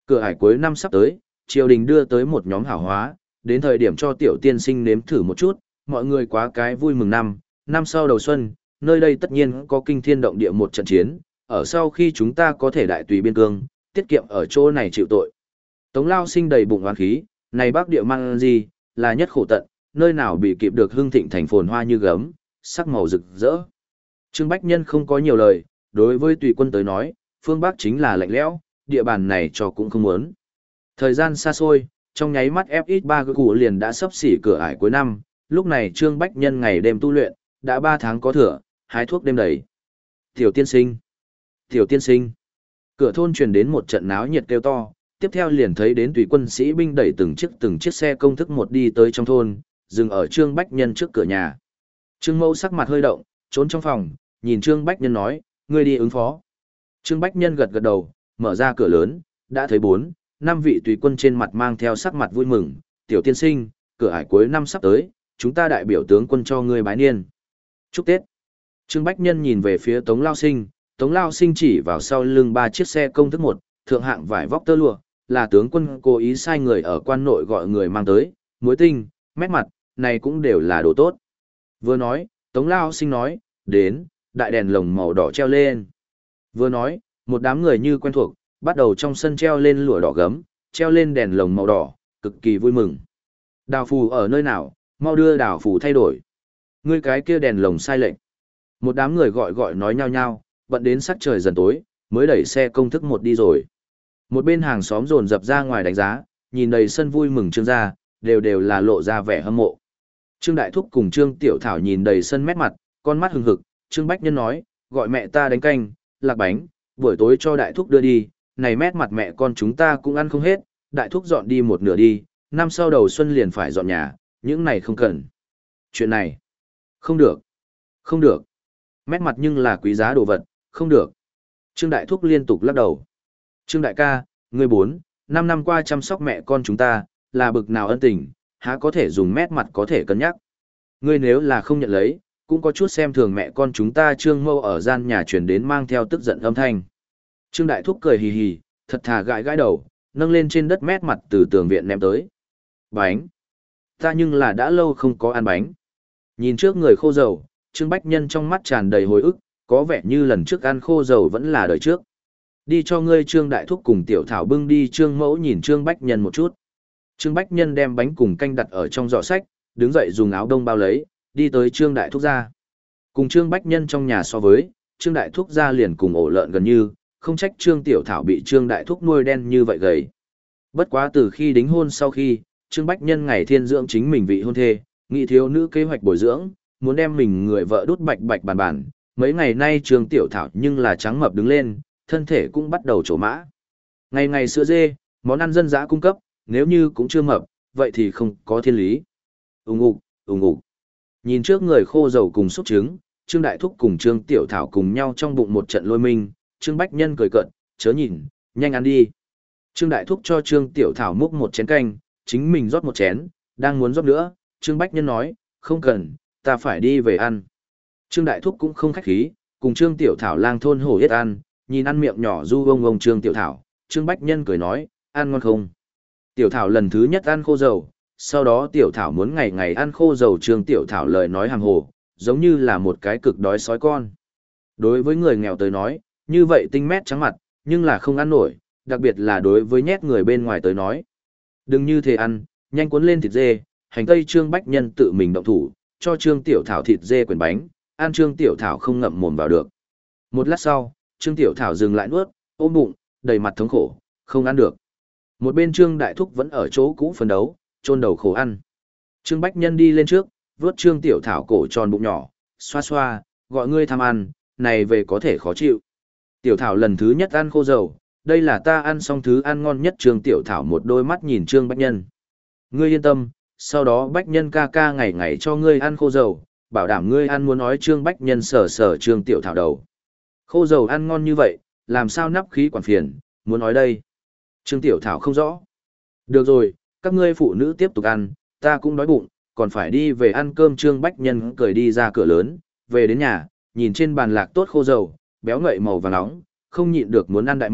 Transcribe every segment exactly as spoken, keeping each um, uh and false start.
Cửa hải cuối năm sắp tới, triều đình đưa tới một nhóm hảo hóa, đến thời điểm cho tiểu tiên sinh nếm thử một chút, mọi người quá cái vui mừng năm, năm sau đầu xuân, nơi đây tất nhiên có kinh thiên động địa một trận chiến, ở sau khi chúng ta có thể đại tùy biên cương, tiết kiệm ở chỗ này chịu tội. Tống Lao Sinh đầy bụng oán khí, này Bắc địa mang gì, là nhất khổ tận, nơi nào bị kịp được hưng thịnh thành phồn hoa như gấm, sắc màu rực rỡ. Trương Bách Nhân không có nhiều lời, đối với tùy quân tới nói, phương Bắc chính là lạnh lẽo, địa bàn này cho cũng không muốn. Thời gian xa xôi, trong nháy mắt ép ít ba cụ liền đã sắp xỉ cửa ải cuối năm, lúc này Trương Bách Nhân ngày đêm tu luyện, đã ba tháng có thừa, hái thuốc đêm đầy. Tiểu tiên sinh, tiểu tiên sinh. Cửa thôn truyền đến một trận náo nhiệt kêu to, tiếp theo liền thấy đến tùy quân sĩ binh đẩy từng chiếc từng chiếc xe công thức một đi tới trong thôn, dừng ở Trương Bách Nhân trước cửa nhà. Trương Mẫu sắc mặt hơi động, trốn trong phòng, nhìn Trương Bách Nhân nói, ngươi đi ứng phó. Trương Bách Nhân gật gật đầu, mở ra cửa lớn, đã thấy bốn, năm vị tùy quân trên mặt mang theo sắc mặt vui mừng, tiểu tiên sinh, cửa ải cuối năm sắp tới, chúng ta đại biểu tướng quân cho ngươi bái niên. Chúc Tết. Trương Bách Nhân nhìn về phía Tống Lao Sinh, Tống Lao Sinh chỉ vào sau lưng ba chiếc xe công thức một, thượng hạng vải vóc tơ lụa, là tướng quân cố ý sai người ở quan nội gọi người mang tới, muối tinh, mét mặt, này cũng đều là đồ tốt. Vừa nói, Tống Lao Sinh nói, đến, đại đèn lồng màu đỏ treo lên. Vừa nói, một đám người như quen thuộc, bắt đầu trong sân treo lên lụa đỏ gấm, treo lên đèn lồng màu đỏ, cực kỳ vui mừng. Đào phù ở nơi nào, mau đưa đào phù thay đổi. Ngươi cái kia đèn lồng sai lệnh. Một đám người gọi gọi nói nhau nhau, bận đến sắc trời dần tối, mới đẩy xe công thức một đi rồi. Một bên hàng xóm dồn dập ra ngoài đánh giá, nhìn đầy sân vui mừng Trương gia, đều đều là lộ ra vẻ hâm mộ. Trương Đại Thúc cùng Trương Tiểu Thảo nhìn đầy sân mét mặt, con mắt hừng hực, Trương Bách Nhân nói, gọi mẹ ta đánh canh, lạc bánh, buổi tối cho Đại Thúc đưa đi, này mét mặt mẹ con chúng ta cũng ăn không hết, Đại Thúc dọn đi một nửa đi, năm sau đầu xuân liền phải dọn nhà, những này không cần. Chuyện này, không được, không được. Mét mặt nhưng là quý giá đồ vật, không được. Trương Đại Thúc liên tục lắc đầu. Trương Đại ca, ngươi bốn, năm năm qua chăm sóc mẹ con chúng ta, là bực nào ân tình, há có thể dùng mét mặt có thể cân nhắc. Ngươi nếu là không nhận lấy, cũng có chút xem thường mẹ con chúng ta. Trương Mâu ở gian nhà truyền đến mang theo tức giận âm thanh. Trương Đại Thúc cười hì hì, thật thà gãi gãi đầu, nâng lên trên đất mét mặt từ tường viện ném tới. Bánh. Ta nhưng là đã lâu không có ăn bánh. Nhìn trước người khô dầu, Trương Bách Nhân trong mắt tràn đầy hồi ức, có vẻ như lần trước ăn khô dầu vẫn là đời trước. Đi cho ngươi. Trương Đại Thúc cùng Tiểu Thảo bưng đi. Trương Mẫu nhìn Trương Bách Nhân một chút. Trương Bách Nhân đem bánh cùng canh đặt ở trong giỏ sách, đứng dậy dùng áo đông bao lấy, đi tới Trương Đại Thúc gia. Cùng Trương Bách Nhân trong nhà so với, Trương Đại Thúc gia liền cùng ổ lợn gần như, không trách Trương Tiểu Thảo bị Trương Đại Thúc nuôi đen như vậy gầy. Bất quá từ khi đính hôn sau khi, Trương Bách Nhân ngày thiên dưỡng chính mình vị hôn thê, nghị thiếu nữ kế hoạch bồi dưỡng, muốn đem mình người vợ đút bạch bạch bàn bàn. Mấy ngày nay Trương Tiểu Thảo nhưng là trắng mập đứng lên, thân thể cũng bắt đầu trổ mã. Ngày ngày sữa dê, món ăn dân dã cung cấp, nếu như cũng chưa mập, vậy thì không có thiên lý. Ùng ục, ùng ục. Nhìn trước người khô dầu cùng xúc trứng, Trương Đại Thúc cùng Trương Tiểu Thảo cùng nhau trong bụng một trận lôi minh, Trương Bách Nhân cười cợt, chớ nhìn, nhanh ăn đi. Trương Đại Thúc cho Trương Tiểu Thảo múc một chén canh, chính mình rót một chén, đang muốn rót nữa, Trương Bách Nhân nói, không cần, ta phải đi về ăn. Trương Đại Thúc cũng không khách khí, cùng Trương Tiểu Thảo lang thôn hổ yết ăn, nhìn ăn miệng nhỏ du ông ông Trương Tiểu Thảo, Trương Bách Nhân cười nói, ăn ngon không? Tiểu Thảo lần thứ nhất ăn khô dầu, sau đó Tiểu Thảo muốn ngày ngày ăn khô dầu. Trương Tiểu Thảo lời nói hàng hồ, giống như là một cái cực đói sói con. Đối với người nghèo tới nói, như vậy tinh mét trắng mặt, nhưng là không ăn nổi, đặc biệt là đối với nhét người bên ngoài tới nói. Đừng như thế ăn, nhanh cuốn lên thịt dê, hành tây. Trương Bách Nhân tự mình động thủ, cho Trương Tiểu Thảo thịt dê quyển bánh, ăn Trương Tiểu Thảo không ngậm mồm vào được. Một lát sau, Trương Tiểu Thảo dừng lại nuốt, ôm bụng, đầy mặt thống khổ, không ăn được. Một bên Trương Đại Thúc vẫn ở chỗ cũ phấn đấu, chôn đầu khổ ăn. Trương Bách Nhân đi lên trước, vuốt Trương Tiểu Thảo cổ tròn bụng nhỏ, xoa xoa, gọi ngươi tham ăn, này về có thể khó chịu. Tiểu Thảo lần thứ nhất ăn khô dầu, đây là ta ăn xong thứ ăn ngon nhất. Trương Tiểu Thảo một đôi mắt nhìn Trương Bách Nhân. Ngươi yên tâm, sau đó Bách Nhân ca ca ngày ngày cho ngươi ăn khô dầu, bảo đảm ngươi ăn muốn nói. Trương Bách Nhân sờ sờ Trương Tiểu Thảo đầu. Khô dầu ăn ngon như vậy, làm sao nắp khí quản phiền, muốn nói đây. Trương Tiểu Thảo không rõ. Được rồi, các ngươi phụ nữ tiếp tục ăn, ta cũng đói bụng, còn phải đi về ăn cơm. Trương Bách Nhân cười đi ra cửa lớn, về đến nhà, nhìn trên bàn lạc tốt khô dầu, béo ngậy màu vàng nóng, không nhịn được muốn ăn đại mở,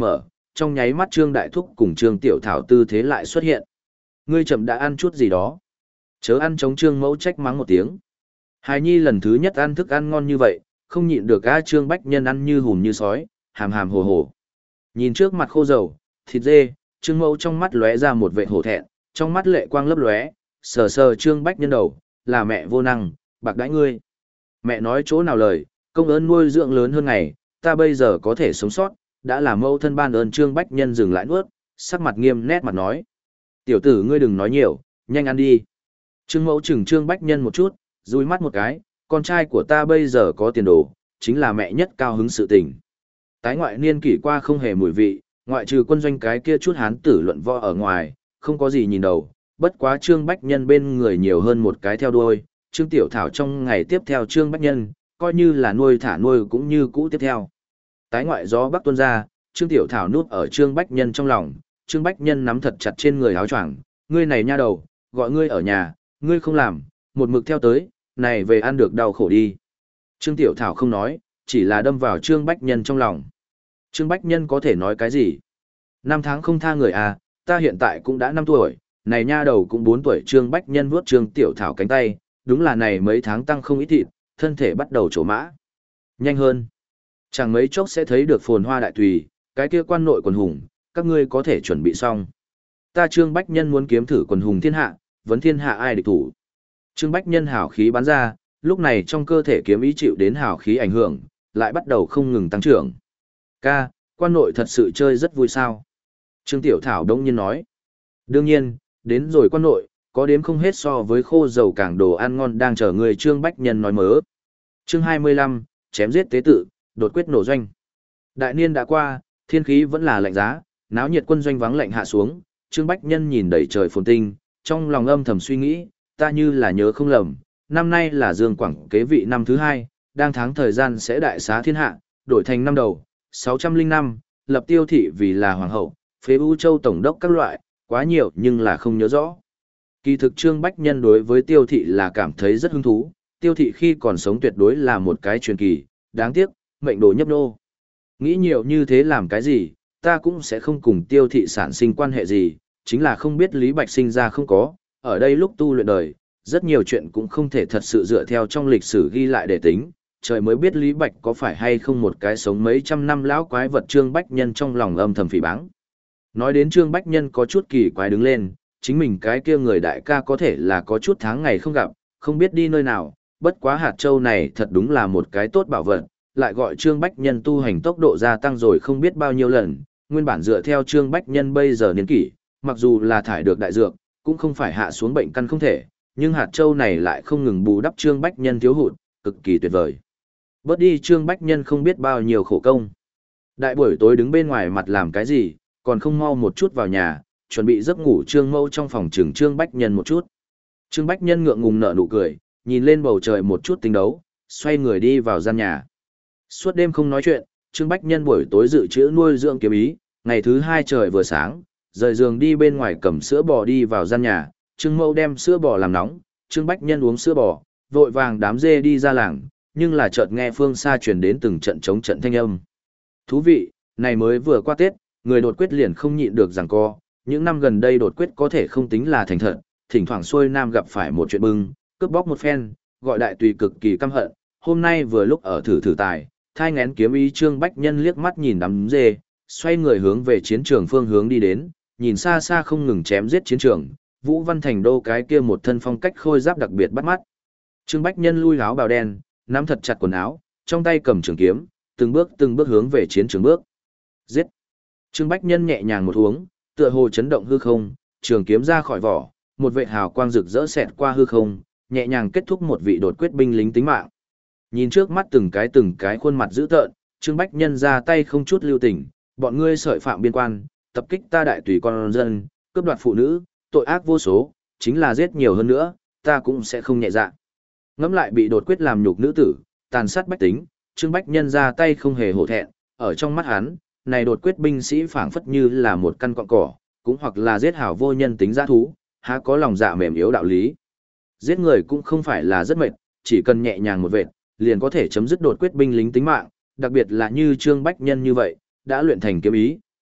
trong nháy mắt Trương Đại Thúc cùng Trương Tiểu Thảo tư thế lại xuất hiện. Ngươi chậm đã ăn chút gì đó. Chớ ăn chống Trương Mẫu trách mắng một tiếng. Hài Nhi lần thứ nhất ăn thức ăn ngon như vậy, không nhịn được a. Trương Bách Nhân ăn như hùm như sói, hàm hàm hồ hồ. Nhìn trước mặt khô dầu, thịt dê, Trương Mẫu trong mắt lóe ra một vẻ hổ thẹn, trong mắt lệ quang lấp lóe, sờ sờ Trương Bách Nhân đầu, là mẹ vô năng, bạc đãi ngươi. Mẹ nói chỗ nào lời, công ơn nuôi dưỡng lớn hơn ngày, ta bây giờ có thể sống sót, đã là mẫu thân ban ơn. Trương Bách Nhân dừng lại nuốt, sắc mặt nghiêm nét mặt nói. Tiểu tử ngươi đừng nói nhiều, nhanh ăn đi. Trương Mẫu chừng Trương Bách Nhân một chút, dùi mắt một cái, con trai của ta bây giờ có tiền đồ, chính là mẹ nhất cao hứng sự tình. Tái ngoại niên kỷ qua không hề mùi vị, ngoại trừ quân doanh cái kia chút hán tử luận võ ở ngoài, không có gì nhìn đầu, bất quá Trương Bách Nhân bên người nhiều hơn một cái theo đuôi, Trương Tiểu Thảo trong ngày tiếp theo Trương Bách Nhân, coi như là nuôi thả nuôi cũng như cũ tiếp theo. Tái ngoại gió bắc tuôn ra, Trương Tiểu Thảo nuốt ở Trương Bách Nhân trong lòng, Trương Bách Nhân nắm thật chặt trên người áo choàng, ngươi này nha đầu, gọi ngươi ở nhà, ngươi không làm, một mực theo tới, này về ăn được đau khổ đi. Trương Tiểu Thảo không nói, chỉ là đâm vào Trương Bách Nhân trong lòng. Trương Bách Nhân có thể nói cái gì? Năm tháng không tha người à, ta hiện tại cũng đã năm tuổi, này nha đầu cũng bốn tuổi. Trương Bách Nhân vuốt Trương Tiểu Thảo cánh tay, đúng là này mấy tháng tăng không ít thịt, thân thể bắt đầu trổ mã. Nhanh hơn. Chẳng mấy chốc sẽ thấy được phồn hoa đại tùy, cái kia quan nội quần hùng, các ngươi có thể chuẩn bị xong. Ta Trương Bách Nhân muốn kiếm thử quần hùng thiên hạ, vấn thiên hạ ai địch thủ. Trương Bách Nhân hào khí bắn ra, lúc này trong cơ thể kiếm ý chịu đến hào khí ảnh hưởng, lại bắt đầu không ngừng tăng trưởng. Ca, quan nội thật sự chơi rất vui sao? Trương Tiểu Thảo đông nhiên nói. Đương nhiên, đến rồi quan nội, có đếm không hết so với khô dầu càng đồ ăn ngon đang chờ người. Trương Bách Nhân nói mớ. Chương hai mươi lăm, chém giết tế tự, đột quyết nổ doanh. Đại niên đã qua, thiên khí vẫn là lạnh giá, náo nhiệt quân doanh vắng lạnh hạ xuống. Trương Bách Nhân nhìn đầy trời phồn tinh, trong lòng âm thầm suy nghĩ, ta như là nhớ không lầm, năm nay là Dương Quảng kế vị năm thứ hai, đang tháng thời gian sẽ đại xá thiên hạ, đổi thành năm đầu, sáu trăm linh năm, lập Tiêu Thị vì là hoàng hậu, phế U Châu tổng đốc các loại, quá nhiều nhưng là không nhớ rõ. Kỳ thực Trương Bách Nhân đối với Tiêu Thị là cảm thấy rất hứng thú, Tiêu Thị khi còn sống tuyệt đối là một cái truyền kỳ, đáng tiếc, mệnh đồ nhấp nô. Nghĩ nhiều như thế làm cái gì, ta cũng sẽ không cùng Tiêu Thị sản sinh quan hệ gì, chính là không biết Lý Bạch sinh ra không có, ở đây lúc tu luyện đời, rất nhiều chuyện cũng không thể thật sự dựa theo trong lịch sử ghi lại để tính, trời mới biết Lý Bạch có phải hay không một cái sống mấy trăm năm lão quái vật. Trương Bách Nhân trong lòng âm thầm phỉ báng. Nói đến Trương Bách Nhân có chút kỳ quái đứng lên, chính mình cái kia người đại ca có thể là có chút tháng ngày không gặp, không biết đi nơi nào, bất quá hạt châu này thật đúng là một cái tốt bảo vật, lại gọi Trương Bách Nhân tu hành tốc độ gia tăng rồi không biết bao nhiêu lần, nguyên bản dựa theo Trương Bách Nhân bây giờ niên kỷ, mặc dù là thải được đại dược, cũng không phải hạ xuống bệnh căn không thể, nhưng hạt châu này lại không ngừng bù đắp Trương Bách Nhân thiếu hụt, cực kỳ tuyệt vời. Bớt đi Trương Bách Nhân không biết bao nhiêu khổ công. Đại buổi tối đứng bên ngoài mặt làm cái gì, còn không mau một chút vào nhà, chuẩn bị giấc ngủ. Trương Mẫu trong phòng trừng Trương Bách Nhân một chút. Trương Bách Nhân ngượng ngùng nở nụ cười, nhìn lên bầu trời một chút tính đấu, xoay người đi vào gian nhà. Suốt đêm không nói chuyện, Trương Bách Nhân buổi tối dự trữ nuôi dưỡng kiếm ý, ngày thứ hai trời vừa sáng, rời giường đi bên ngoài cầm sữa bò đi vào gian nhà, Trương Mẫu đem sữa bò làm nóng, Trương Bách Nhân uống sữa bò, vội vàng đám dê đi ra làng, nhưng là chợt nghe phương xa truyền đến từng trận chống trận thanh âm. Thú vị, này mới vừa qua Tết, người đột quyết liền không nhịn được giằng co, những năm gần đây đột quyết có thể không tính là thành thật, thỉnh thoảng xuôi nam gặp phải một chuyện bưng, cướp bóc một phen, gọi đại tùy cực kỳ căm hận, hôm nay vừa lúc ở thử thử tài, thai ngén kiếm ý. Trương Bách Nhân liếc mắt nhìn đám dê, xoay người hướng về chiến trường phương hướng đi đến, nhìn xa xa không ngừng chém giết chiến trường, Vũ Văn Thành Đô cái kia một thân phong cách khôi giáp đặc biệt bắt mắt. Trương Bách Nhân lui áo bào đen, nắm thật chặt quần áo, trong tay cầm trường kiếm, từng bước từng bước hướng về chiến trường bước. Giết! Trương Bách Nhân nhẹ nhàng một uống, tựa hồ chấn động hư không, trường kiếm ra khỏi vỏ, một vệt hào quang rực rỡ xẹt qua hư không, nhẹ nhàng kết thúc một vị đột quyết binh lính tính mạng. Nhìn trước mắt từng cái từng cái khuôn mặt dữ tợn, Trương Bách Nhân ra tay không chút lưu tình, bọn ngươi sợi phạm biên quan, tập kích ta đại tùy con dân, cướp đoạt phụ nữ, tội ác vô số, chính là giết nhiều hơn nữa, ta cũng sẽ không nhẹ dạ. Ngẫm lại bị đột quyết làm nhục nữ tử, tàn sát bách tính, Trương Bách Nhân ra tay không hề hổ thẹn, ở trong mắt hắn, này đột quyết binh sĩ phảng phất như là một căn cọng cỏ, cũng hoặc là giết hảo vô nhân tính dã thú, há có lòng dạ mềm yếu đạo lý. Giết người cũng không phải là rất mệt, chỉ cần nhẹ nhàng một vệt, liền có thể chấm dứt đột quyết binh lính tính mạng, đặc biệt là như Trương Bách Nhân như vậy, đã luyện thành kiếm ý,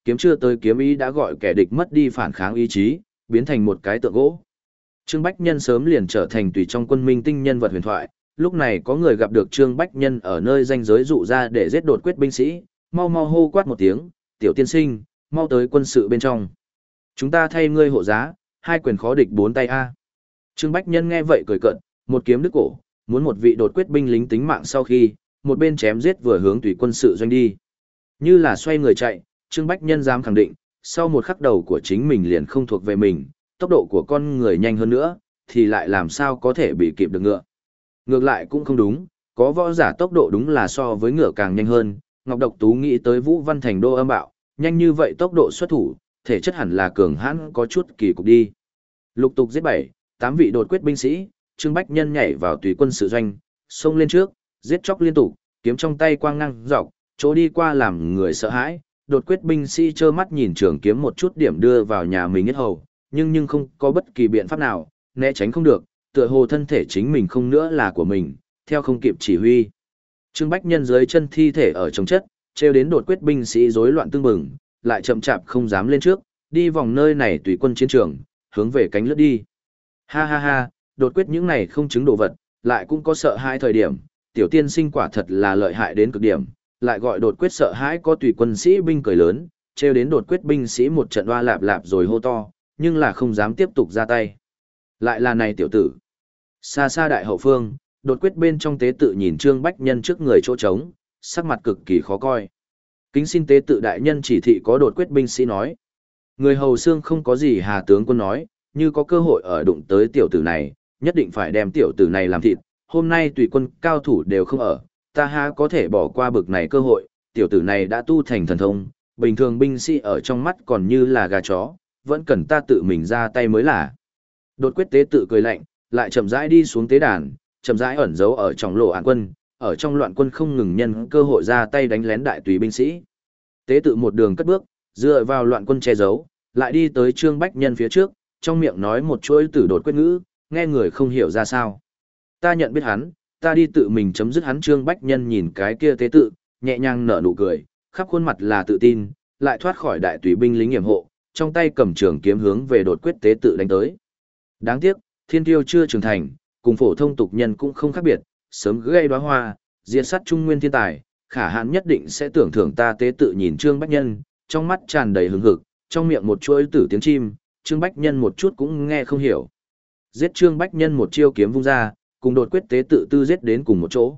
kiếm chưa tới kiếm ý đã gọi kẻ địch mất đi phản kháng ý chí, biến thành một cái tượng gỗ. Trương Bách Nhân sớm liền trở thành tùy trong quân minh tinh nhân vật huyền thoại, lúc này có người gặp được Trương Bách Nhân ở nơi ranh giới dụ ra để giết đột quyết binh sĩ, mau mau hô quát một tiếng, tiểu tiên sinh, mau tới quân sự bên trong. Chúng ta thay ngươi hộ giá, hai quyền khó địch bốn tay a. Trương Bách Nhân nghe vậy cười cợt, một kiếm đứt cổ, muốn một vị đột quyết binh lính tính mạng sau khi, một bên chém giết vừa hướng tùy quân sự doanh đi. Như là xoay người chạy, Trương Bách Nhân dám khẳng định, sau một khắc đầu của chính mình liền không thuộc về mình, tốc độ của con người nhanh hơn nữa, thì lại làm sao có thể bị kịp được ngựa. Ngược lại cũng không đúng, có võ giả tốc độ đúng là so với ngựa càng nhanh hơn, Ngọc Độc Tú nghĩ tới Vũ Văn Thành đô âm bạo, nhanh như vậy tốc độ xuất thủ, thể chất hẳn là cường hãn có chút kỳ cục đi. Lục tục giết bảy, tám vị đột quyết binh sĩ, Trương Bách Nhân nhảy vào tùy quân sự doanh, xông lên trước, giết chóc liên tục, kiếm trong tay quang ngang dọc, chỗ đi qua làm người sợ hãi, đột quyết binh sĩ trơ mắt nhìn trường kiếm một chút điểm đưa vào nhà mình hết hầu, nhưng nhưng không có bất kỳ biện pháp nào, né tránh không được, tựa hồ thân thể chính mình không nữa là của mình, theo không kịp chỉ huy. Trương Bách Nhân dưới chân thi thể ở trong chất, treo đến đột quyết binh sĩ rối loạn tương bừng, lại chậm chạp không dám lên trước, đi vòng nơi này tùy quân chiến trường, hướng về cánh lướt đi. Ha ha ha, đột quyết những này không chứng đồ vật, lại cũng có sợ hãi thời điểm, tiểu tiên sinh quả thật là lợi hại đến cực điểm, lại gọi đột quyết sợ hãi có tùy quân sĩ binh cười lớn, treo đến đột quyết binh sĩ một trận oa lạp lạp rồi hô to, nhưng là không dám tiếp tục ra tay. Lại là này tiểu tử. Xa xa đại hậu phương, đột quyết bên trong tế tự nhìn Trương Bách Nhân trước người chỗ trống, sắc mặt cực kỳ khó coi. Kính xin tế tự đại nhân chỉ thị có đột quyết binh sĩ nói. Người hầu xương không có gì Hà tướng quân nói, như có cơ hội ở đụng tới tiểu tử này, nhất định phải đem tiểu tử này làm thịt. Hôm nay tùy quân cao thủ đều không ở, ta há có thể bỏ qua bực này cơ hội, tiểu tử này đã tu thành thần thông, bình thường binh sĩ ở trong mắt còn như là gà chó, vẫn cần ta tự mình ra tay mới là. Đột quyết tế tự cười lạnh, lại chậm rãi đi xuống tế đàn, chậm rãi ẩn giấu ở trong lộ án quân, ở trong loạn quân không ngừng nhân cơ hội ra tay đánh lén đại tùy binh sĩ. Tế tự một đường cất bước, dựa vào loạn quân che giấu, lại đi tới Trương Bách Nhân phía trước, trong miệng nói một chuỗi tử đột quyết ngữ, nghe người không hiểu ra sao. Ta nhận biết hắn, ta đi tự mình chấm dứt hắn. Trương Bách Nhân nhìn cái kia tế tự, nhẹ nhàng nở nụ cười, khắp khuôn mặt là tự tin, lại thoát khỏi đại tùy binh lính nghiệm hộ, trong tay cầm trường kiếm hướng về đột quyết tế tự đánh tới. Đáng tiếc, thiên tiêu chưa trưởng thành, cùng phổ thông tục nhân cũng không khác biệt, sớm gây đóa hoa, diệt sát trung nguyên thiên tài, khả hãn nhất định sẽ tưởng thưởng ta. Tế tự nhìn Trương Bách Nhân, trong mắt tràn đầy hứng hực, trong miệng một chuỗi tử tiếng chim, Trương Bách Nhân một chút cũng nghe không hiểu. Giết Trương Bách Nhân một chiêu kiếm vung ra, cùng đột quyết tế tự tư giết đến cùng một chỗ.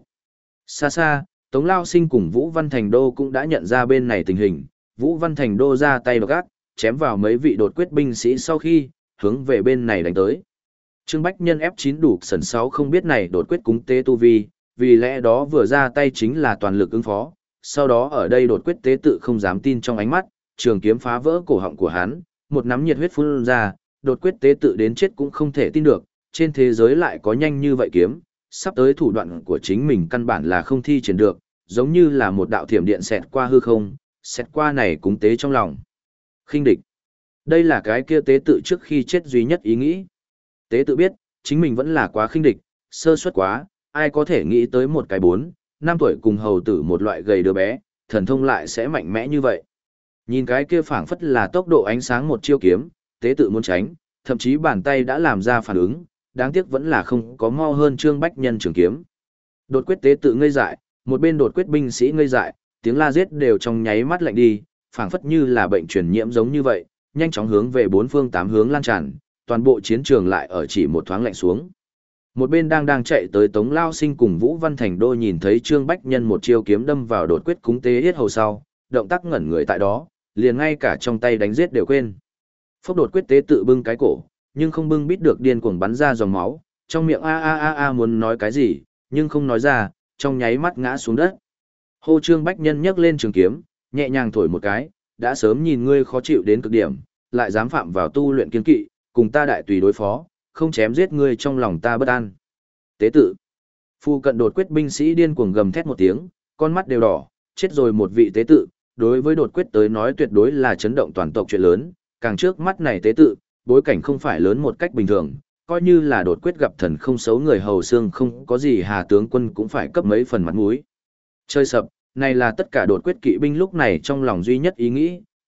Xa xa, Tống Lao Sinh cùng Vũ Văn Thành Đô cũng đã nhận ra bên này tình hình, Vũ Văn Thành Đô ra tay độc ác, chém vào mấy vị đột quyết binh sĩ sau khi, hướng về bên này đánh tới. Trương Bách Nhân ép chín đủ sần sáu không biết này đột quyết cúng tế tu vi, vì lẽ đó vừa ra tay chính là toàn lực ứng phó, sau đó ở đây đột quyết tế tự không dám tin trong ánh mắt, trường kiếm phá vỡ cổ họng của hắn, một nắm nhiệt huyết phun ra, đột quyết tế tự đến chết cũng không thể tin được, trên thế giới lại có nhanh như vậy kiếm, sắp tới thủ đoạn của chính mình căn bản là không thi triển được, giống như là một đạo thiểm điện xẹt qua hư không, xẹt qua này cúng tế trong lòng. Khinh địch. Đây là cái kia tế tự trước khi chết duy nhất ý nghĩ. Tế tự biết, chính mình vẫn là quá khinh địch, sơ suất quá, ai có thể nghĩ tới một cái bốn, năm tuổi cùng hầu tử một loại gầy đứa bé, thần thông lại sẽ mạnh mẽ như vậy. Nhìn cái kia phảng phất là tốc độ ánh sáng một chiêu kiếm, tế tự muốn tránh, thậm chí bàn tay đã làm ra phản ứng, đáng tiếc vẫn là không có mau hơn Trương Bách Nhân trường kiếm. Đột quyết tế tự ngây dại, một bên đột quyết binh sĩ ngây dại, tiếng la giết đều trong nháy mắt lạnh đi, phảng phất như là bệnh truyền nhiễm giống như vậy, nhanh chóng hướng về bốn phương tám hướng lan tràn, toàn bộ chiến trường lại ở chỉ một thoáng lạnh xuống. Một bên đang đang chạy tới Tống Lao Sinh cùng Vũ Văn Thành Đô nhìn thấy Trương Bách Nhân một chiêu kiếm đâm vào đột quyết cúng tế yết hầu sau, động tác ngẩn người tại đó, liền ngay cả trong tay đánh giết đều quên. Phốc đột quyết tế tự bưng cái cổ, nhưng không bưng bít được điên cuồng bắn ra dòng máu, trong miệng a a a a muốn nói cái gì, nhưng không nói ra, trong nháy mắt ngã xuống đất. Hô Trương Bách Nhân nhấc lên trường kiếm, nhẹ nhàng thổi một cái, đã sớm nhìn ngươi khó chịu đến cực điểm, lại dám phạm vào tu luyện kiên kỵ, cùng ta đại tùy đối phó, không chém giết ngươi trong lòng ta bất an. Tế tự. Phu cận đột quyết binh sĩ điên cuồng gầm thét một tiếng, con mắt đều đỏ, chết rồi một vị tế tự, đối với đột quyết tới nói tuyệt đối là chấn động toàn tộc chuyện lớn, càng trước mắt này tế tự, bối cảnh không phải lớn một cách bình thường, coi như là đột quyết gặp thần không xấu người hầu xương không có gì Hà tướng quân cũng phải cấp mấy phần mặt mũi. Chơi sập, này là tất cả đột quyết kỵ binh lúc này trong lòng duy nhất ý nghĩ,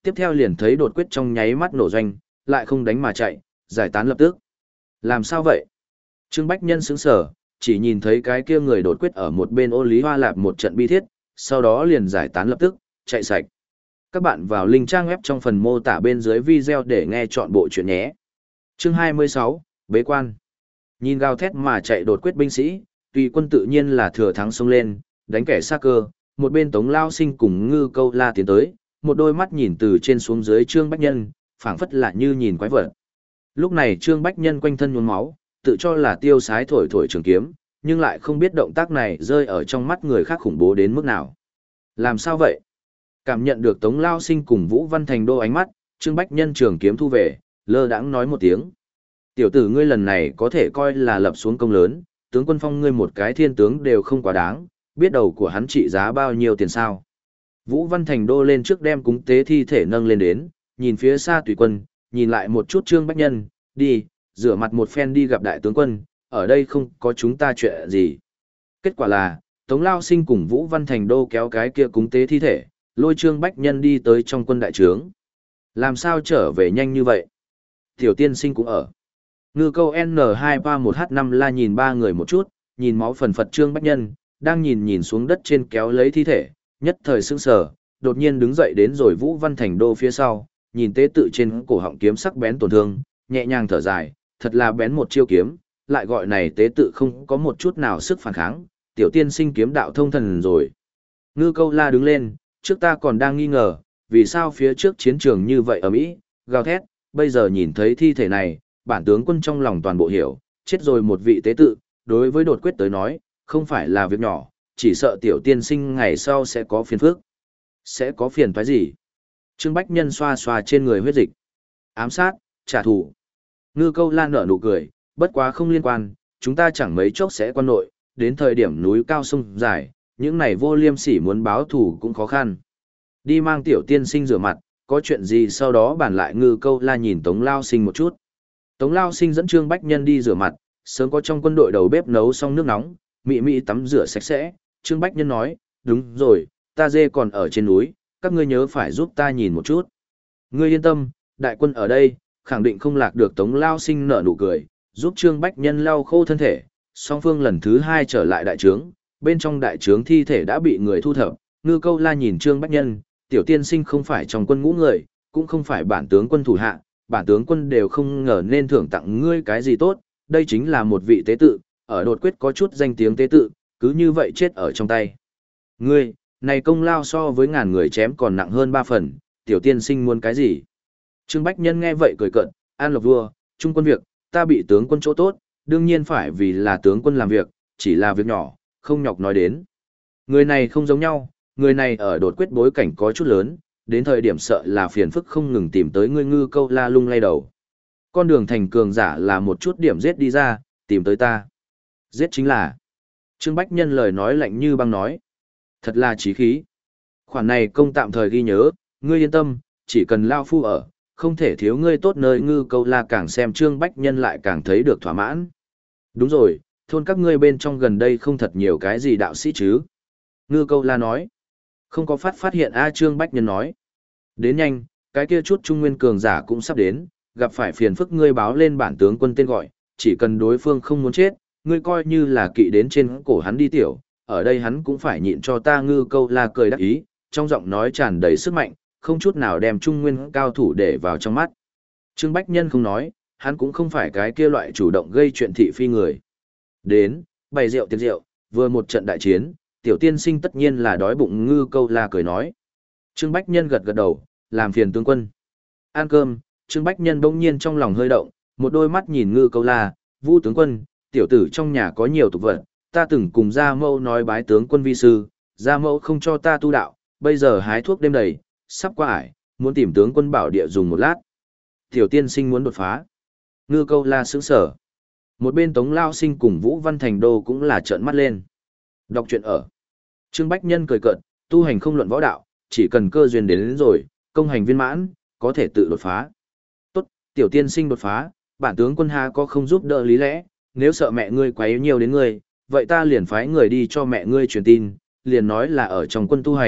tiếp theo liền thấy đột quyết trong nháy mắt nổ doanh, lại không đánh mà chạy, giải tán lập tức. Làm sao vậy? Trương Bách Nhân sững sờ, chỉ nhìn thấy cái kia người đột quyết ở một bên ô lý hoa lạp một trận bi thiết, sau đó liền giải tán lập tức, chạy sạch. Các bạn vào link trang web trong phần mô tả bên dưới video để nghe chọn bộ chuyện nhé. Chương hai mươi sáu, Bế quan. Nhìn gào thét mà chạy đột quyết binh sĩ, tùy quân tự nhiên là thừa thắng xông lên, đánh kẻ xa cơ, một bên Tống Lao Sinh cùng Ngư Câu La tiến tới, một đôi mắt nhìn từ trên xuống dưới Trương Bách Nhân, phảng phất là như nhìn quái vật. Lúc này Trương Bách Nhân quanh thân nhuốm máu, tự cho là tiêu sái thổi thổi trường kiếm, nhưng lại không biết động tác này rơi ở trong mắt người khác khủng bố đến mức nào. Làm sao vậy? Cảm nhận được Tống Lao Sinh cùng Vũ Văn Thành Đô ánh mắt, Trương Bách Nhân trường kiếm thu về, lơ đãng nói một tiếng. Tiểu tử ngươi lần này có thể coi là lập xuống công lớn, tướng quân phong ngươi một cái thiên tướng đều không quá đáng, biết đầu của hắn trị giá bao nhiêu tiền sao. Vũ Văn Thành Đô lên trước đem cúng tế thi thể nâng lên đến, nhìn phía xa tùy quân, nhìn lại một chút Trương Bách Nhân, đi, rửa mặt một phen đi gặp đại tướng quân, ở đây không có chúng ta chuyện gì. Kết quả là, Tống Lao Sinh cùng Vũ Văn Thành Đô kéo cái kia cúng tế thi thể, lôi Trương Bách Nhân đi tới trong quân đại trướng. Làm sao trở về nhanh như vậy? Tiểu tiên sinh cũng ở. Ngư Câu N hai ba một H năm la nhìn ba người một chút, nhìn máu phần phật Trương Bách Nhân, đang nhìn nhìn xuống đất trên kéo lấy thi thể, nhất thời sững sờ, đột nhiên đứng dậy đến rồi Vũ Văn Thành Đô phía sau, nhìn tế tự trên cổ họng kiếm sắc bén tổn thương, nhẹ nhàng thở dài, thật là bén một chiêu kiếm, lại gọi này tế tự không có một chút nào sức phản kháng, tiểu tiên sinh kiếm đạo thông thần rồi. Ngư Câu La đứng lên, trước ta còn đang nghi ngờ, vì sao phía trước chiến trường như vậy ở Mỹ, gào thét, bây giờ nhìn thấy thi thể này, bản tướng quân trong lòng toàn bộ hiểu, chết rồi một vị tế tự, đối với đột quyết tới nói, không phải là việc nhỏ, chỉ sợ tiểu tiên sinh ngày sau sẽ có phiền phức. Sẽ có phiền toái gì? Trương Bách Nhân xoa xoa trên người huyết dịch. Ám sát, trả thù. Ngư Câu La nở nụ cười, bất quá không liên quan, chúng ta chẳng mấy chốc sẽ quan nội, đến thời điểm núi cao sông dài, những này vô liêm sỉ muốn báo thù cũng khó khăn. Đi mang tiểu tiên sinh rửa mặt, có chuyện gì sau đó bàn lại. Ngư Câu La nhìn Tống Lao Sinh một chút. Tống Lao Sinh dẫn Trương Bách Nhân đi rửa mặt, sớm có trong quân đội đầu bếp nấu xong nước nóng, mị mị tắm rửa sạch sẽ. Trương Bách Nhân nói, đúng rồi, ta dê còn ở trên núi, các ngươi nhớ phải giúp ta nhìn một chút. Ngươi yên tâm, đại quân ở đây, khẳng định không lạc được. Tống Lao Sinh nở nụ cười, giúp Trương Bách Nhân lau khô thân thể, song phương lần thứ hai trở lại đại trướng, bên trong đại trướng thi thể đã bị người thu thập. Ngư Câu La nhìn Trương Bách Nhân, tiểu tiên sinh không phải trong quân ngũ người, cũng không phải bản tướng quân thủ hạ, bản tướng quân đều không ngờ nên thưởng tặng ngươi cái gì tốt, đây chính là một vị tế tự, ở đột quyết có chút danh tiếng tế tự, cứ như vậy chết ở trong tay. Ngươi, này công lao so với ngàn người chém còn nặng hơn ba phần, tiểu tiên sinh muốn cái gì? Trương Bách Nhân nghe vậy cười cợt, an lộc vua, trung quân việc, ta bị tướng quân chỗ tốt, đương nhiên phải vì là tướng quân làm việc, chỉ là việc nhỏ, không nhọc nói đến. Người này không giống nhau, người này ở đột quyết bối cảnh có chút lớn, đến thời điểm sợ là phiền phức không ngừng tìm tới ngươi. Ngư Câu La lung lay đầu. Con đường thành cường giả là một chút điểm giết đi ra, tìm tới ta. Giết chính là. Trương Bách Nhân lời nói lạnh như băng nói. Thật là chí khí. Khoản này công tạm thời ghi nhớ, ngươi yên tâm, chỉ cần lao phu ở, không thể thiếu ngươi tốt nơi. Ngư Câu La càng xem Trương Bách Nhân lại càng thấy được thỏa mãn. Đúng rồi, thôn các ngươi bên trong gần đây không thật nhiều cái gì đạo sĩ chứ? Ngư Câu La nói. Không có phát phát hiện A. Trương Bách Nhân nói. Đến nhanh, cái kia chút trung nguyên cường giả cũng sắp đến, gặp phải phiền phức ngươi báo lên bản tướng quân tên gọi, chỉ cần đối phương không muốn chết, ngươi coi như là kỵ đến trên cổ hắn đi tiểu, ở đây hắn cũng phải nhịn cho ta. Ngư Câu La cười đắc ý, trong giọng nói tràn đầy sức mạnh, không chút nào đem trung nguyên cao thủ để vào trong mắt. Trương Bách Nhân không nói, hắn cũng không phải cái kia loại chủ động gây chuyện thị phi người. Đến, bày rượu tiệc rượu, vừa một trận đại chiến, tiểu tiên sinh tất nhiên là đói bụng. Ngư Câu La cười nói. Trương Bách Nhân gật gật đầu, làm phiền tướng quân. Ăn cơm, Trương Bách Nhân bỗng nhiên trong lòng hơi động, một đôi mắt nhìn Ngư Câu La, Vu tướng quân, tiểu tử trong nhà có nhiều tục vật, ta từng cùng gia mẫu nói bái tướng quân vi sư, gia mẫu không cho ta tu đạo, bây giờ hái thuốc đêm đầy, sắp qua ải, muốn tìm tướng quân bảo địa dùng một lát. Tiểu tiên sinh muốn đột phá. Ngư Câu La sững sở. Một bên Tống Lao Sinh cùng Vũ Văn Thành Đô cũng là trợn mắt lên. Đọc truyện ở. Trương Bách Nhân cười cợt, tu hành không luận võ đạo, chỉ cần cơ duyên đến, đến rồi, công hành viên mãn, có thể tự đột phá. Tốt, tiểu tiên sinh đột phá, bản tướng quân ha có không giúp đỡ lý lẽ, nếu sợ mẹ ngươi quấy nhiều đến ngươi, vậy ta liền phái người đi cho mẹ ngươi truyền tin, liền nói là ở trong quân tu hành,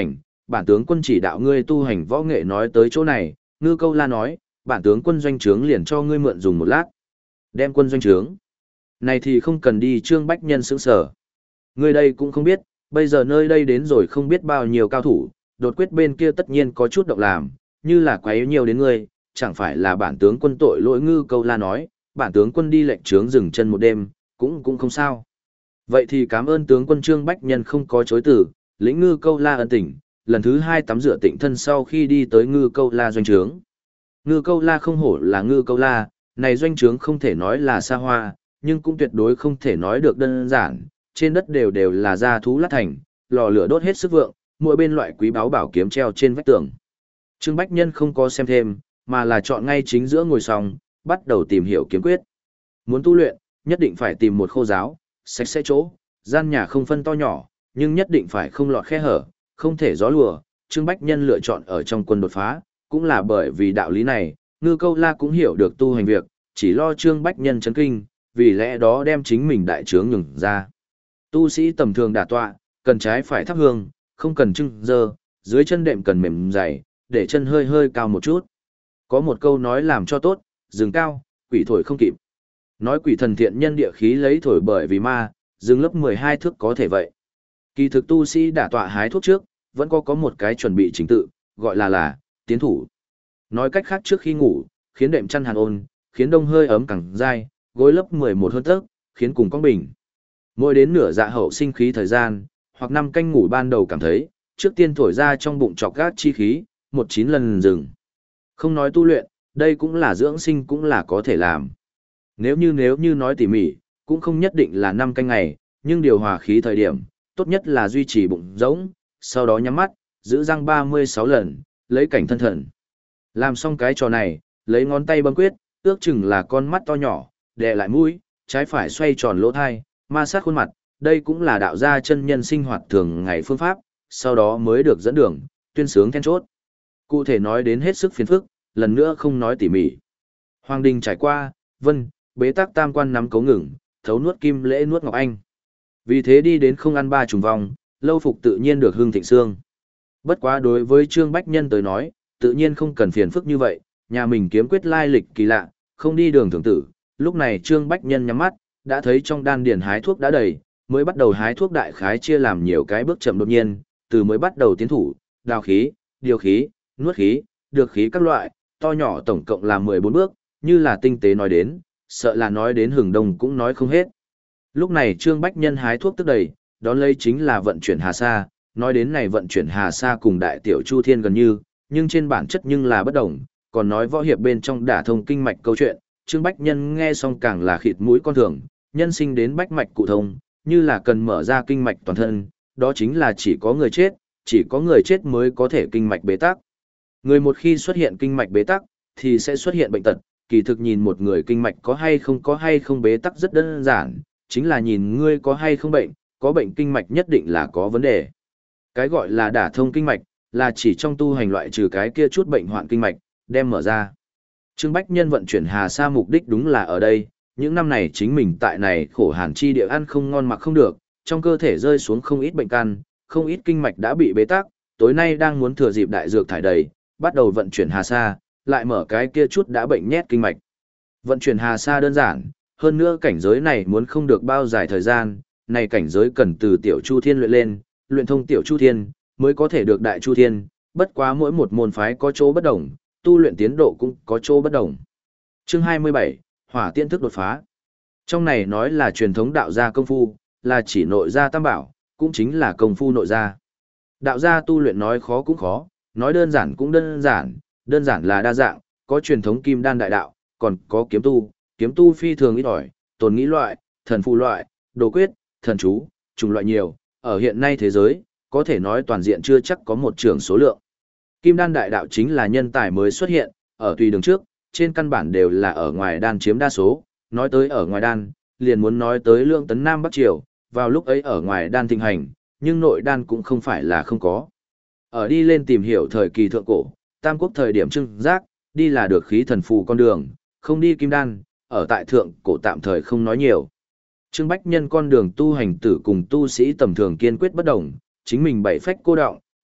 bản tướng quân chỉ đạo ngươi tu hành võ nghệ nói tới chỗ này, Ngư Câu La nói, bản tướng quân doanh trướng liền cho ngươi mượn dùng một lát. Đem quân doanh trướng. Này thì không cần đi. Trương Bách Nhân sững sờ. Ngươi đây cũng không biết, bây giờ nơi đây đến rồi không biết bao nhiêu cao thủ, đột quyết bên kia tất nhiên có chút động làm, như là quấy nhiều đến ngươi, chẳng phải là bản tướng quân tội lỗi. Ngư Câu La nói, bản tướng quân đi lệnh trướng dừng chân một đêm, cũng cũng không sao. Vậy thì cảm ơn tướng quân. Trương Bách Nhân không có chối từ, lĩnh Ngư Câu La ân tình, lần thứ hai tắm rửa tịnh thân sau khi đi tới Ngư Câu La doanh trướng. Ngư Câu La không hổ là Ngư Câu La, này doanh trướng không thể nói là xa hoa, nhưng cũng tuyệt đối không thể nói được đơn giản, trên đất đều đều là da thú lát thành, lò lửa đốt hết sức vượng, mỗi bên loại quý báu bảo kiếm treo trên vách tường. Trương Bách Nhân không có xem thêm, mà là chọn ngay chính giữa ngồi xong, bắt đầu tìm hiểu kiếm quyết. Muốn tu luyện, nhất định phải tìm một khô giáo, sạch sẽ chỗ, gian nhà không phân to nhỏ, nhưng nhất định phải không lọt khe hở, không thể gió lùa. Trương Bách Nhân lựa chọn ở trong quân đột phá, cũng là bởi vì đạo lý này, Ngư Câu La cũng hiểu được tu hành việc, chỉ lo Trương Bách Nhân chấn kinh, vì lẽ đó đem chính mình đại trướng nhường ra. Tu sĩ tầm thường đả tọa, cần trái phải thắp hương, không cần trưng dơ, dưới chân đệm cần mềm dày, để chân hơi hơi cao một chút. Có một câu nói làm cho tốt, rừng cao, quỷ thổi không kịp. Nói quỷ thần thiện nhân địa khí lấy thổi bởi vì ma, rừng lớp mười hai thước có thể vậy. Kỳ thực tu sĩ đả tọa hái thuốc trước, vẫn có có một cái chuẩn bị chính tự, gọi là là, tiến thủ. Nói cách khác trước khi ngủ, khiến đệm chăn hàn ôn, khiến đông hơi ấm càng dai, gối lớp mười một hơn tấc, khiến cùng con bình. Mỗi đến nửa dạ hậu sinh khí thời gian, hoặc năm canh ngủ ban đầu cảm thấy, trước tiên thổi ra trong bụng chọc gác chi khí, một chín lần dừng. Không nói tu luyện, đây cũng là dưỡng sinh cũng là có thể làm. Nếu như nếu như nói tỉ mỉ, cũng không nhất định là năm canh ngày, nhưng điều hòa khí thời điểm, tốt nhất là duy trì bụng rỗng, sau đó nhắm mắt, giữ răng ba mươi sáu lần, lấy cảnh thân thần. Làm xong cái trò này, lấy ngón tay bấm quyết, ước chừng là con mắt to nhỏ, đè lại mũi, trái phải xoay tròn lỗ thai, ma sát khuôn mặt, đây cũng là đạo gia chân nhân sinh hoạt thường ngày phương pháp, sau đó mới được dẫn đường, tuyên sướng then chốt. Cụ thể nói đến hết sức phiền phức, lần nữa không nói tỉ mỉ. Hoàng đình trải qua, vân, bế tắc tam quan nắm cấu ngừng, thấu nuốt kim lễ nuốt ngọc anh. Vì thế đi đến không ăn ba trùng vòng, lâu phục tự nhiên được hưng thịnh xương. Bất quá đối với Trương Bách Nhân tới nói, tự nhiên không cần phiền phức như vậy, nhà mình kiếm quyết lai lịch kỳ lạ, không đi đường thường tử. Lúc này Trương Bách Nhân nhắm mắt, đã thấy trong đan điền hái thuốc đã đầy, mới bắt đầu hái thuốc đại khái chia làm nhiều cái bước chậm đột nhiên, từ mới bắt đầu tiến thủ, đào khí, điều khí, nuốt khí, được khí các loại, to nhỏ tổng cộng là mười bốn bước, như là tinh tế nói đến, sợ là nói đến hừng đông cũng nói không hết. Lúc này Trương Bách Nhân hái thuốc tức đầy, đón lấy chính là vận chuyển hà sa, nói đến này vận chuyển hà sa cùng đại tiểu chu thiên gần như, nhưng trên bản chất nhưng là bất đồng, còn nói võ hiệp bên trong đả thông kinh mạch câu chuyện, Trương Bách Nhân nghe xong càng là khịt mũi con thường, nhân sinh đến bách mạch cụ thông, như là cần mở ra kinh mạch toàn thân, đó chính là chỉ có người chết, chỉ có người chết mới có thể kinh mạch bế tắc. Người một khi xuất hiện kinh mạch bế tắc, thì sẽ xuất hiện bệnh tật, kỳ thực nhìn một người kinh mạch có hay không có hay không bế tắc rất đơn giản, chính là nhìn ngươi có hay không bệnh, có bệnh kinh mạch nhất định là có vấn đề. Cái gọi là đả thông kinh mạch, là chỉ trong tu hành loại trừ cái kia chút bệnh hoạn kinh mạch, đem mở ra. Trương Bách Nhân vận chuyển hà sa mục đích đúng là ở đây, những năm này chính mình tại này khổ hàn chi địa ăn không ngon mặc không được, trong cơ thể rơi xuống không ít bệnh căn, không ít kinh mạch đã bị bế tắc, tối nay đang muốn thừa dịp đại dược thải đầy, bắt đầu vận chuyển hà sa, lại mở cái kia chút đã bệnh nhét kinh mạch. Vận chuyển hà sa đơn giản, hơn nữa cảnh giới này muốn không được bao dài thời gian, này cảnh giới cần từ tiểu chu thiên luyện lên, luyện thông tiểu chu thiên, mới có thể được đại chu thiên, bất quá mỗi một môn phái có chỗ bất đồng, tu luyện tiến độ cũng có chỗ bất đồng. Chương hai mươi bảy, Hỏa Tiễn thức đột phá. Trong này nói là truyền thống đạo gia công phu, là chỉ nội gia tam bảo, cũng chính là công phu nội gia. Đạo gia tu luyện nói khó cũng khó, nói đơn giản cũng đơn giản, đơn giản là đa dạng, có truyền thống kim đan đại đạo, còn có kiếm tu, kiếm tu phi thường ít ỏi, tồn nghĩ loại, thần phù loại, đồ quyết, thần chú, trùng loại nhiều, ở hiện nay thế giới, có thể nói toàn diện chưa chắc có một trường số lượng. Kim đan đại đạo chính là nhân tài mới xuất hiện, ở tùy đường trước, trên căn bản đều là ở ngoài đan chiếm đa số, nói tới ở ngoài đan, liền muốn nói tới lượng tấn Nam Bắc Triều, vào lúc ấy ở ngoài đan thịnh hành, nhưng nội đan cũng không phải là không có. Ở đi lên tìm hiểu thời kỳ thượng cổ, tam quốc thời điểm trưng giác, đi là được khí thần phù con đường, không đi kim đan, ở tại thượng cổ tạm thời không nói nhiều. Trương Bách Nhân con đường tu hành tử cùng tu sĩ tầm thường kiên quyết bất đồng, chính mình bảy phách cô đọng,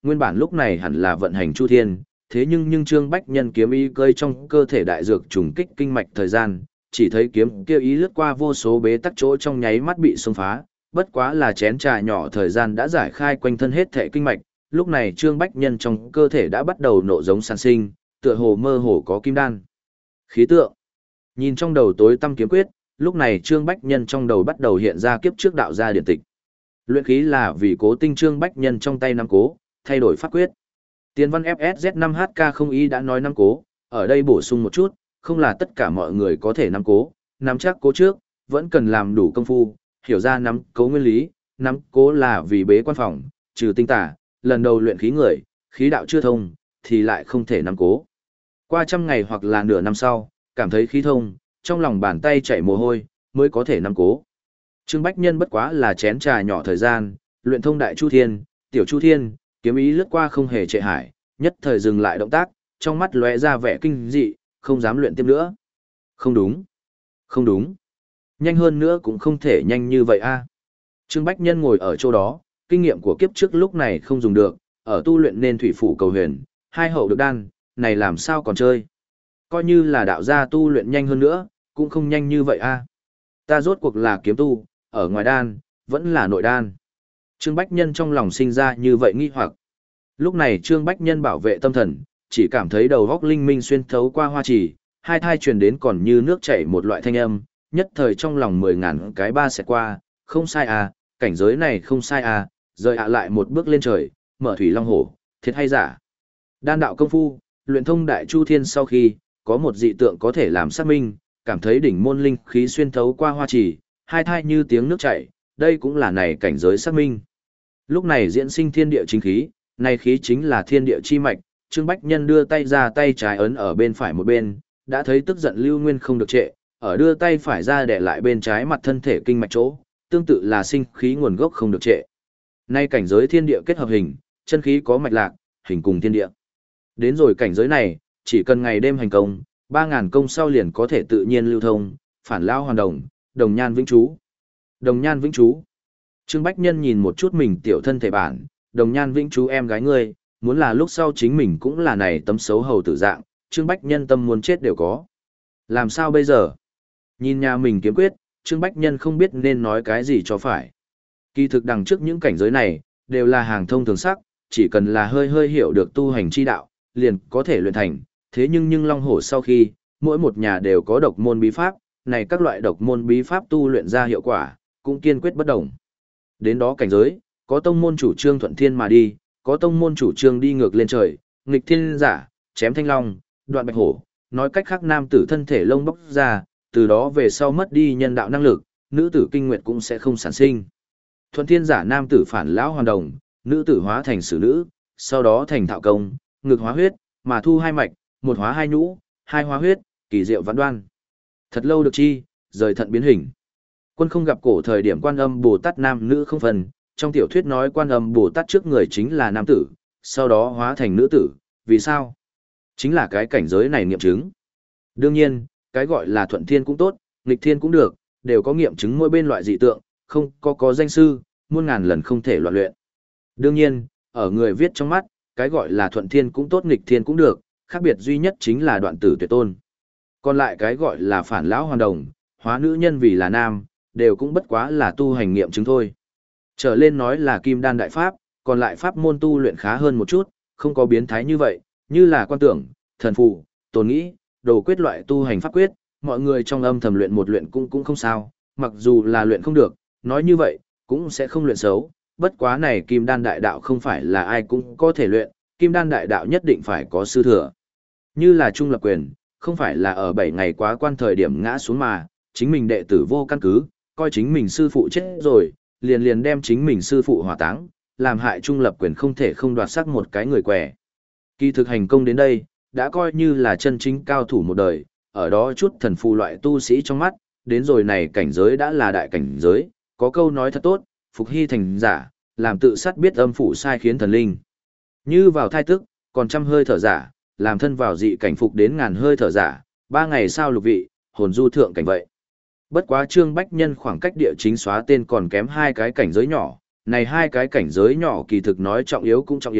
nguyên bản lúc này hẳn là vận hành chu thiên, thế nhưng nhưng Trương Bách Nhân kiếm ý cơi trong cơ thể đại dược trùng kích kinh mạch thời gian, chỉ thấy kiếm kia ý lướt qua vô số bế tắc chỗ trong nháy mắt bị xông phá, bất quá là chén trà nhỏ thời gian đã giải khai quanh thân hết thể kinh mạch, lúc này Trương Bách Nhân trong cơ thể đã bắt đầu nộ giống sản sinh, tựa hồ mơ hồ có kim đan. Khí tượng. Nhìn trong đầu tối tăm kiếm quyết, lúc này Trương Bách Nhân trong đầu bắt đầu hiện ra kiếp trước đạo gia điển tịch. Luyện khí là vì cố tinh Trương Bách Nhân trong tay nắm cố, thay đổi pháp quyết. Tiên văn ép ét dét năm H K không ý đã nói nắm cố, ở đây bổ sung một chút, không là tất cả mọi người có thể nắm cố, nắm chắc cố trước, vẫn cần làm đủ công phu, hiểu ra nắm cố nguyên lý, nắm cố là vì bế quan phòng, trừ tinh tả, lần đầu luyện khí người, khí đạo chưa thông, thì lại không thể nắm cố. Qua trăm ngày hoặc là nửa năm sau, cảm thấy khí thông, trong lòng bàn tay chảy mồ hôi, mới có thể nắm cố. Trương Bách Nhân bất quá là chén trà nhỏ thời gian, luyện thông đại chu thiên, tiểu chu thiên, kiếm ý lướt qua không hề trệ hải, nhất thời dừng lại động tác, trong mắt lóe ra vẻ kinh dị, không dám luyện tiếp nữa. Không đúng, không đúng. Nhanh hơn nữa cũng không thể nhanh như vậy a. Trương Bách Nhân ngồi ở chỗ đó, kinh nghiệm của kiếp trước lúc này không dùng được, ở tu luyện nên thủy phủ cầu huyền, hai hậu được đan, này làm sao còn chơi. Coi như là đạo gia tu luyện nhanh hơn nữa, cũng không nhanh như vậy a. Ta rốt cuộc là kiếm tu, ở ngoài đan, vẫn là nội đan. Trương Bách Nhân trong lòng sinh ra như vậy nghi hoặc. Lúc này Trương Bách Nhân bảo vệ tâm thần, chỉ cảm thấy đầu góc linh minh xuyên thấu qua hoa trì, hai thai truyền đến còn như nước chảy một loại thanh âm, nhất thời trong lòng mười ngàn cái ba sẽ qua, không sai à, cảnh giới này không sai à, rời ạ lại một bước lên trời, mở thủy long hổ, thiệt hay giả. Đan đạo công phu, luyện thông đại chu thiên sau khi, có một dị tượng có thể làm xác minh, cảm thấy đỉnh môn linh khí xuyên thấu qua hoa trì, hai thai như tiếng nước chảy, đây cũng là này cảnh giới xác minh. Lúc này diễn sinh thiên địa chính khí, này khí chính là thiên địa chi mạch, Trương Bách Nhân đưa tay ra tay trái ấn ở bên phải một bên, đã thấy tức giận lưu nguyên không được trệ, ở đưa tay phải ra để lại bên trái mặt thân thể kinh mạch chỗ, tương tự là sinh khí nguồn gốc không được trệ. Nay cảnh giới thiên địa kết hợp hình, chân khí có mạch lạc, hình cùng thiên địa. Đến rồi cảnh giới này, chỉ cần ngày đêm hành công, ba ngàn công sau liền có thể tự nhiên lưu thông, phản lao hoàn đồng, đồng nhan vĩnh chú. Đồng nhan vĩnh chú. Trương Bách Nhân nhìn một chút mình tiểu thân thể bản, đồng nhan vĩnh chú em gái ngươi, muốn là lúc sau chính mình cũng là này tấm xấu hầu tử dạng, Trương Bách Nhân tâm muốn chết đều có. Làm sao bây giờ? Nhìn nhà mình kiếm quyết, Trương Bách Nhân không biết nên nói cái gì cho phải. Kỳ thực đằng trước những cảnh giới này, đều là hàng thông thường sắc, chỉ cần là hơi hơi hiểu được tu hành chi đạo, liền có thể luyện thành. Thế nhưng nhưng Long Hổ sau khi, mỗi một nhà đều có độc môn bí pháp, này các loại độc môn bí pháp tu luyện ra hiệu quả, cũng kiên quyết bất đồng. Đến đó cảnh giới, có tông môn chủ trương thuận thiên mà đi, có tông môn chủ trương đi ngược lên trời, nghịch thiên giả, chém thanh long, đoạn bạch hổ, nói cách khác nam tử thân thể lông bóc ra, từ đó về sau mất đi nhân đạo năng lực, nữ tử kinh nguyệt cũng sẽ không sản sinh. Thuận thiên giả nam tử phản lão hoàn đồng, nữ tử hóa thành sử nữ, sau đó thành thạo công, ngực hóa huyết, mà thu hai mạch, một hóa hai nhũ, hai hóa huyết, kỳ diệu vạn đoan. Thật lâu được chi, rời thận biến hình. Quân không gặp cổ thời điểm Quan Âm Bồ Tát nam nữ không phần, trong tiểu thuyết nói Quan Âm Bồ Tát trước người chính là nam tử, sau đó hóa thành nữ tử, vì sao? Chính là cái cảnh giới này nghiệm chứng. Đương nhiên, cái gọi là thuận thiên cũng tốt, nghịch thiên cũng được, đều có nghiệm chứng mỗi bên loại dị tượng, không có có danh sư, muôn ngàn lần không thể loạn luyện. Đương nhiên, ở người viết trong mắt, cái gọi là thuận thiên cũng tốt nghịch thiên cũng được, khác biệt duy nhất chính là đoạn tử tuyệt tôn. Còn lại cái gọi là phản lão hoàn đồng, hóa nữ nhân vì là nam, đều cũng bất quá là tu hành nghiệm chứng thôi. Trở lên nói là kim đan đại pháp, còn lại pháp môn tu luyện khá hơn một chút, không có biến thái như vậy, như là quan tưởng, thần phù, tồn nghĩ, đồ quyết loại tu hành pháp quyết, mọi người trong âm thầm luyện một luyện cũng cũng không sao, mặc dù là luyện không được, nói như vậy, cũng sẽ không luyện xấu, bất quá này kim đan đại đạo không phải là ai cũng có thể luyện, kim đan đại đạo nhất định phải có sư thừa. Như là trung lập quyền, không phải là ở bảy ngày quá quan thời điểm ngã xuống mà, chính mình đệ tử vô căn cứ, coi chính mình sư phụ chết rồi, liền liền đem chính mình sư phụ hỏa táng, làm hại trung lập quyền không thể không đoạt sắc một cái người què. Kỳ thực hành công đến đây, đã coi như là chân chính cao thủ một đời, ở đó chút thần phù loại tu sĩ trong mắt, đến rồi này cảnh giới đã là đại cảnh giới, có câu nói thật tốt, phục hy thành giả, làm tự sát biết âm phủ sai khiến thần linh. Như vào thai tức, còn trăm hơi thở giả, làm thân vào dị cảnh phục đến ngàn hơi thở giả, ba ngày sau lục vị, hồn du thượng cảnh vậy. Bất quá Trương Bách Nhân khoảng cách địa chính xóa tên còn kém hai cái cảnh giới nhỏ, này hai cái cảnh giới nhỏ kỳ thực nói trọng yếu cũng trọng yếu,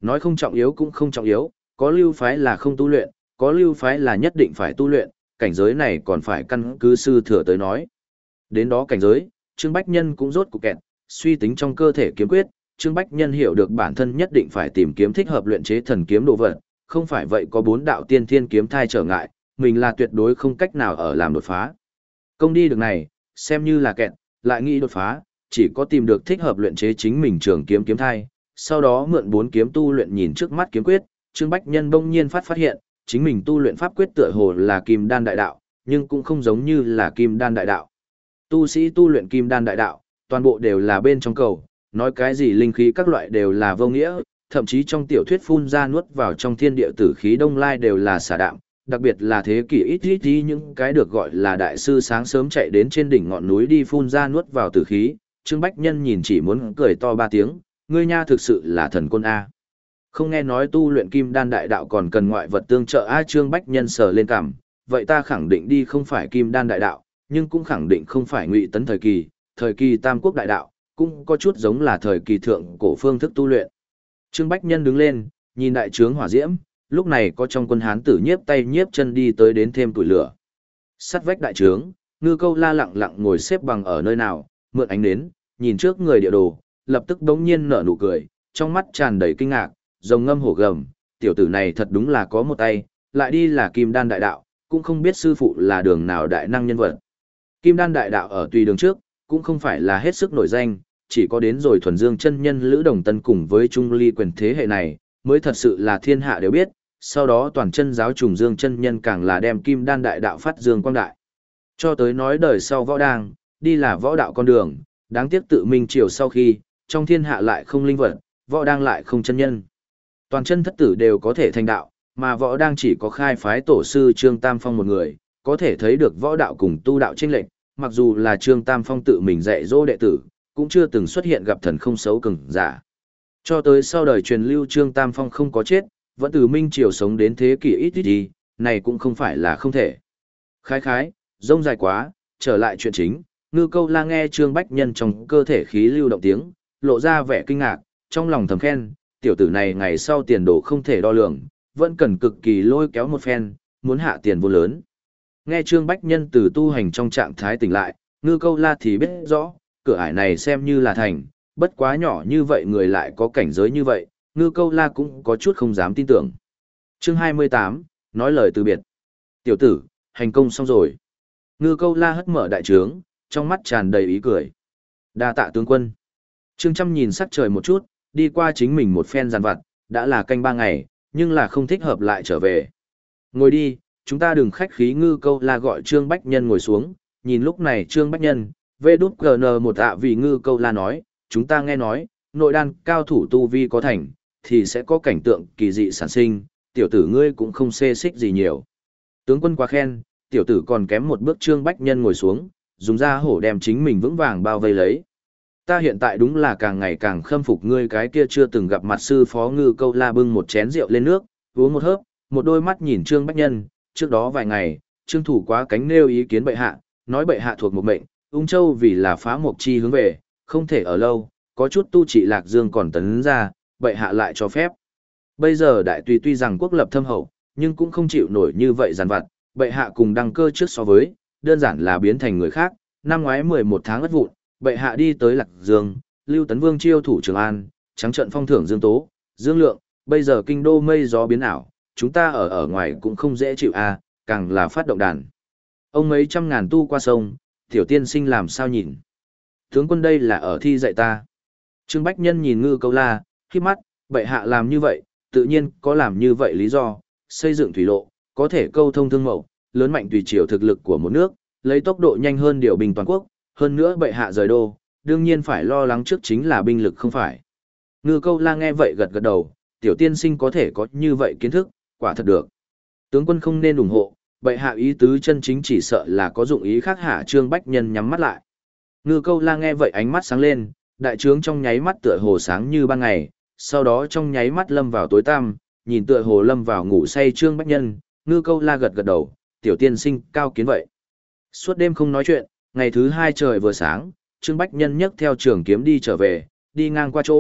Nói không trọng yếu cũng không trọng yếu, có lưu phái là không tu luyện, có lưu phái là nhất định phải tu luyện, cảnh giới này còn phải căn cứ sư thừa tới nói. Đến đó cảnh giới, Trương Bách Nhân cũng rốt cuộc kẹt, suy tính trong cơ thể kiếm quyết, Trương Bách Nhân hiểu được bản thân nhất định phải tìm kiếm thích hợp luyện chế thần kiếm đồ vật, không phải vậy có bốn đạo tiên thiên kiếm thai trở ngại, mình là tuyệt đối không cách nào ở làm đột phá. Công đi được này, xem như là kẹt, lại nghĩ đột phá, chỉ có tìm được thích hợp luyện chế chính mình trường kiếm kiếm thai, sau đó mượn bốn kiếm tu luyện nhìn trước mắt kiếm quyết, Trương Bách Nhân bỗng nhiên phát phát hiện, chính mình tu luyện pháp quyết tựa hồ là Kim Đan đại đạo, nhưng cũng không giống như là Kim Đan đại đạo. Tu sĩ tu luyện Kim Đan đại đạo, toàn bộ đều là bên trong cầu, nói cái gì linh khí các loại đều là vô nghĩa, thậm chí trong tiểu thuyết phun ra nuốt vào trong thiên địa tử khí đông lai đều là xả đạm, đặc biệt là thế kỷ ít ít tí những cái được gọi là đại sư sáng sớm chạy đến trên đỉnh ngọn núi đi phun ra nuốt vào tử khí, Trương Bách Nhân nhìn chỉ muốn cười to ba tiếng, ngươi nha thực sự là thần quân A. Không nghe nói tu luyện Kim Đan đại đạo còn cần ngoại vật tương trợ A. Trương Bách Nhân sờ lên cằm, vậy ta khẳng định đi không phải Kim Đan đại đạo, nhưng cũng khẳng định không phải Ngụy Tấn thời kỳ, thời kỳ Tam Quốc đại đạo, cũng có chút giống là thời kỳ thượng cổ phương thức tu luyện. Trương Bách Nhân đứng lên, nhìn đại trướng hỏa diễm, lúc này có trong quân hán tử nhiếp tay nhiếp chân đi tới đến thêm tuổi lửa. Sắt vách đại trướng, Ngư Câu La lặng lặng ngồi xếp bằng ở nơi nào, mượn ánh nến, nhìn trước người địa đồ, lập tức đống nhiên nở nụ cười, trong mắt tràn đầy kinh ngạc, rồng ngâm hổ gầm, tiểu tử này thật đúng là có một tay, lại đi là Kim Đan đại đạo, cũng không biết sư phụ là đường nào đại năng nhân vật. Kim Đan đại đạo ở tùy đường trước, cũng không phải là hết sức nổi danh, chỉ có đến rồi thuần dương chân nhân Lữ Đồng Tân cùng với Trung Ly quyền thế hệ này, mới thật sự là thiên hạ đều biết, sau đó toàn chân giáo trùng dương chân nhân càng là đem Kim Đan đại đạo phát dương quang đại. Cho tới nói đời sau võ đang, đi là võ đạo con đường, đáng tiếc tự minh triều sau khi, trong thiên hạ lại không linh vật, võ đang lại không chân nhân. Toàn chân thất tử đều có thể thành đạo, mà võ đang chỉ có khai phái tổ sư Trương Tam Phong một người, có thể thấy được võ đạo cùng tu đạo chênh lệch, mặc dù là Trương Tam Phong tự mình dạy dỗ đệ tử, cũng chưa từng xuất hiện gặp thần không xấu cường giả. Cho tới sau đời truyền lưu Trương Tam Phong không có chết, vẫn từ minh triều sống đến thế kỷ ít ít đi, này cũng không phải là không thể. Khái khái, rông dài quá, trở lại chuyện chính, Ngư Câu La nghe Trương Bách Nhân trong cơ thể khí lưu động tiếng, lộ ra vẻ kinh ngạc, trong lòng thầm khen, tiểu tử này ngày sau tiền đồ không thể đo lường, vẫn cần cực kỳ lôi kéo một phen, muốn hạ tiền vô lớn. Nghe Trương Bách Nhân từ tu hành trong trạng thái tỉnh lại, Ngư Câu La thì biết rõ, cửa ải này xem như là thành, bất quá nhỏ như vậy người lại có cảnh giới như vậy, Ngư Câu La cũng có chút không dám tin tưởng. Chương hai mươi tám, nói lời từ biệt. Tiểu tử, hành công xong rồi. Ngư Câu La hất mở đại trướng, trong mắt tràn đầy ý cười. Đa tạ tướng quân. Trương Trăm nhìn sắc trời một chút, đi qua chính mình một phen giàn vặt, đã là canh ba ngày, nhưng là không thích hợp lại trở về. Ngồi đi, chúng ta đừng khách khí. Ngư Câu La gọi Trương Bách Nhân ngồi xuống, nhìn lúc này Trương Bách Nhân, vê đút gờ nờ một ạ vì Ngư Câu La nói, chúng ta nghe nói, nội đan cao thủ tu vi có thành, thì sẽ có cảnh tượng kỳ dị sản sinh, tiểu tử ngươi cũng không xê xích gì nhiều. Tướng quân quá khen, tiểu tử còn kém một bước. Trương Bách Nhân ngồi xuống, dùng da hổ đem chính mình vững vàng bao vây lấy. Ta hiện tại đúng là càng ngày càng khâm phục ngươi cái kia chưa từng gặp mặt sư phó. Ngư Câu La bưng một chén rượu lên nước, uống một hớp, một đôi mắt nhìn Trương Bách Nhân, trước đó vài ngày, Trương thủ quá cánh nêu ý kiến bệ hạ, nói bệ hạ thuộc một mệnh, Ung Châu vì là phá mộc chi hướng về, không thể ở lâu, có chút tu trị Lạc Dương còn tấn ra, bệ hạ lại cho phép. Bây giờ đại tùy tuy rằng quốc lập thâm hậu, nhưng cũng không chịu nổi như vậy giàn vặt, bệ hạ cùng đăng cơ trước so với, đơn giản là biến thành người khác. Năm ngoái mười một tháng ất vụn, bệ hạ đi tới Lạc Dương, Lưu Tấn Vương chiêu thủ Trường An, trắng trận phong thưởng Dương Tố, Dương Lượng, bây giờ kinh đô mây gió biến ảo, chúng ta ở ở ngoài cũng không dễ chịu a, càng là phát động đàn. Ông mấy trăm ngàn tu qua sông, tiểu tiên sinh làm sao nhìn? Tướng quân đây là ở thi dạy ta. Trương Bách Nhân nhìn Ngư Câu La, khi mắt, bệ hạ làm như vậy, tự nhiên có làm như vậy lý do, xây dựng thủy lộ, có thể câu thông thương mậu, lớn mạnh tùy chiều thực lực của một nước, lấy tốc độ nhanh hơn điều binh toàn quốc, hơn nữa bệ hạ rời đô, đương nhiên phải lo lắng trước chính là binh lực không phải. Ngư Câu La nghe vậy gật gật đầu, tiểu tiên sinh có thể có như vậy kiến thức, quả thật được. Tướng quân không nên ủng hộ, bệ hạ ý tứ chân chính chỉ sợ là có dụng ý khác hả? Trương Bách Nhân nhắm mắt lại. Ngư Câu La nghe vậy ánh mắt sáng lên, đại trướng trong nháy mắt tựa hồ sáng như ban ngày, sau đó trong nháy mắt lâm vào tối tăm, nhìn tựa hồ lâm vào ngủ say Trương Bách Nhân, Ngư Câu La gật gật đầu, tiểu tiên sinh cao kiến vậy. Suốt đêm không nói chuyện, ngày thứ hai trời vừa sáng, Trương Bách Nhân nhấc theo trường kiếm đi trở về, đi ngang qua chỗ,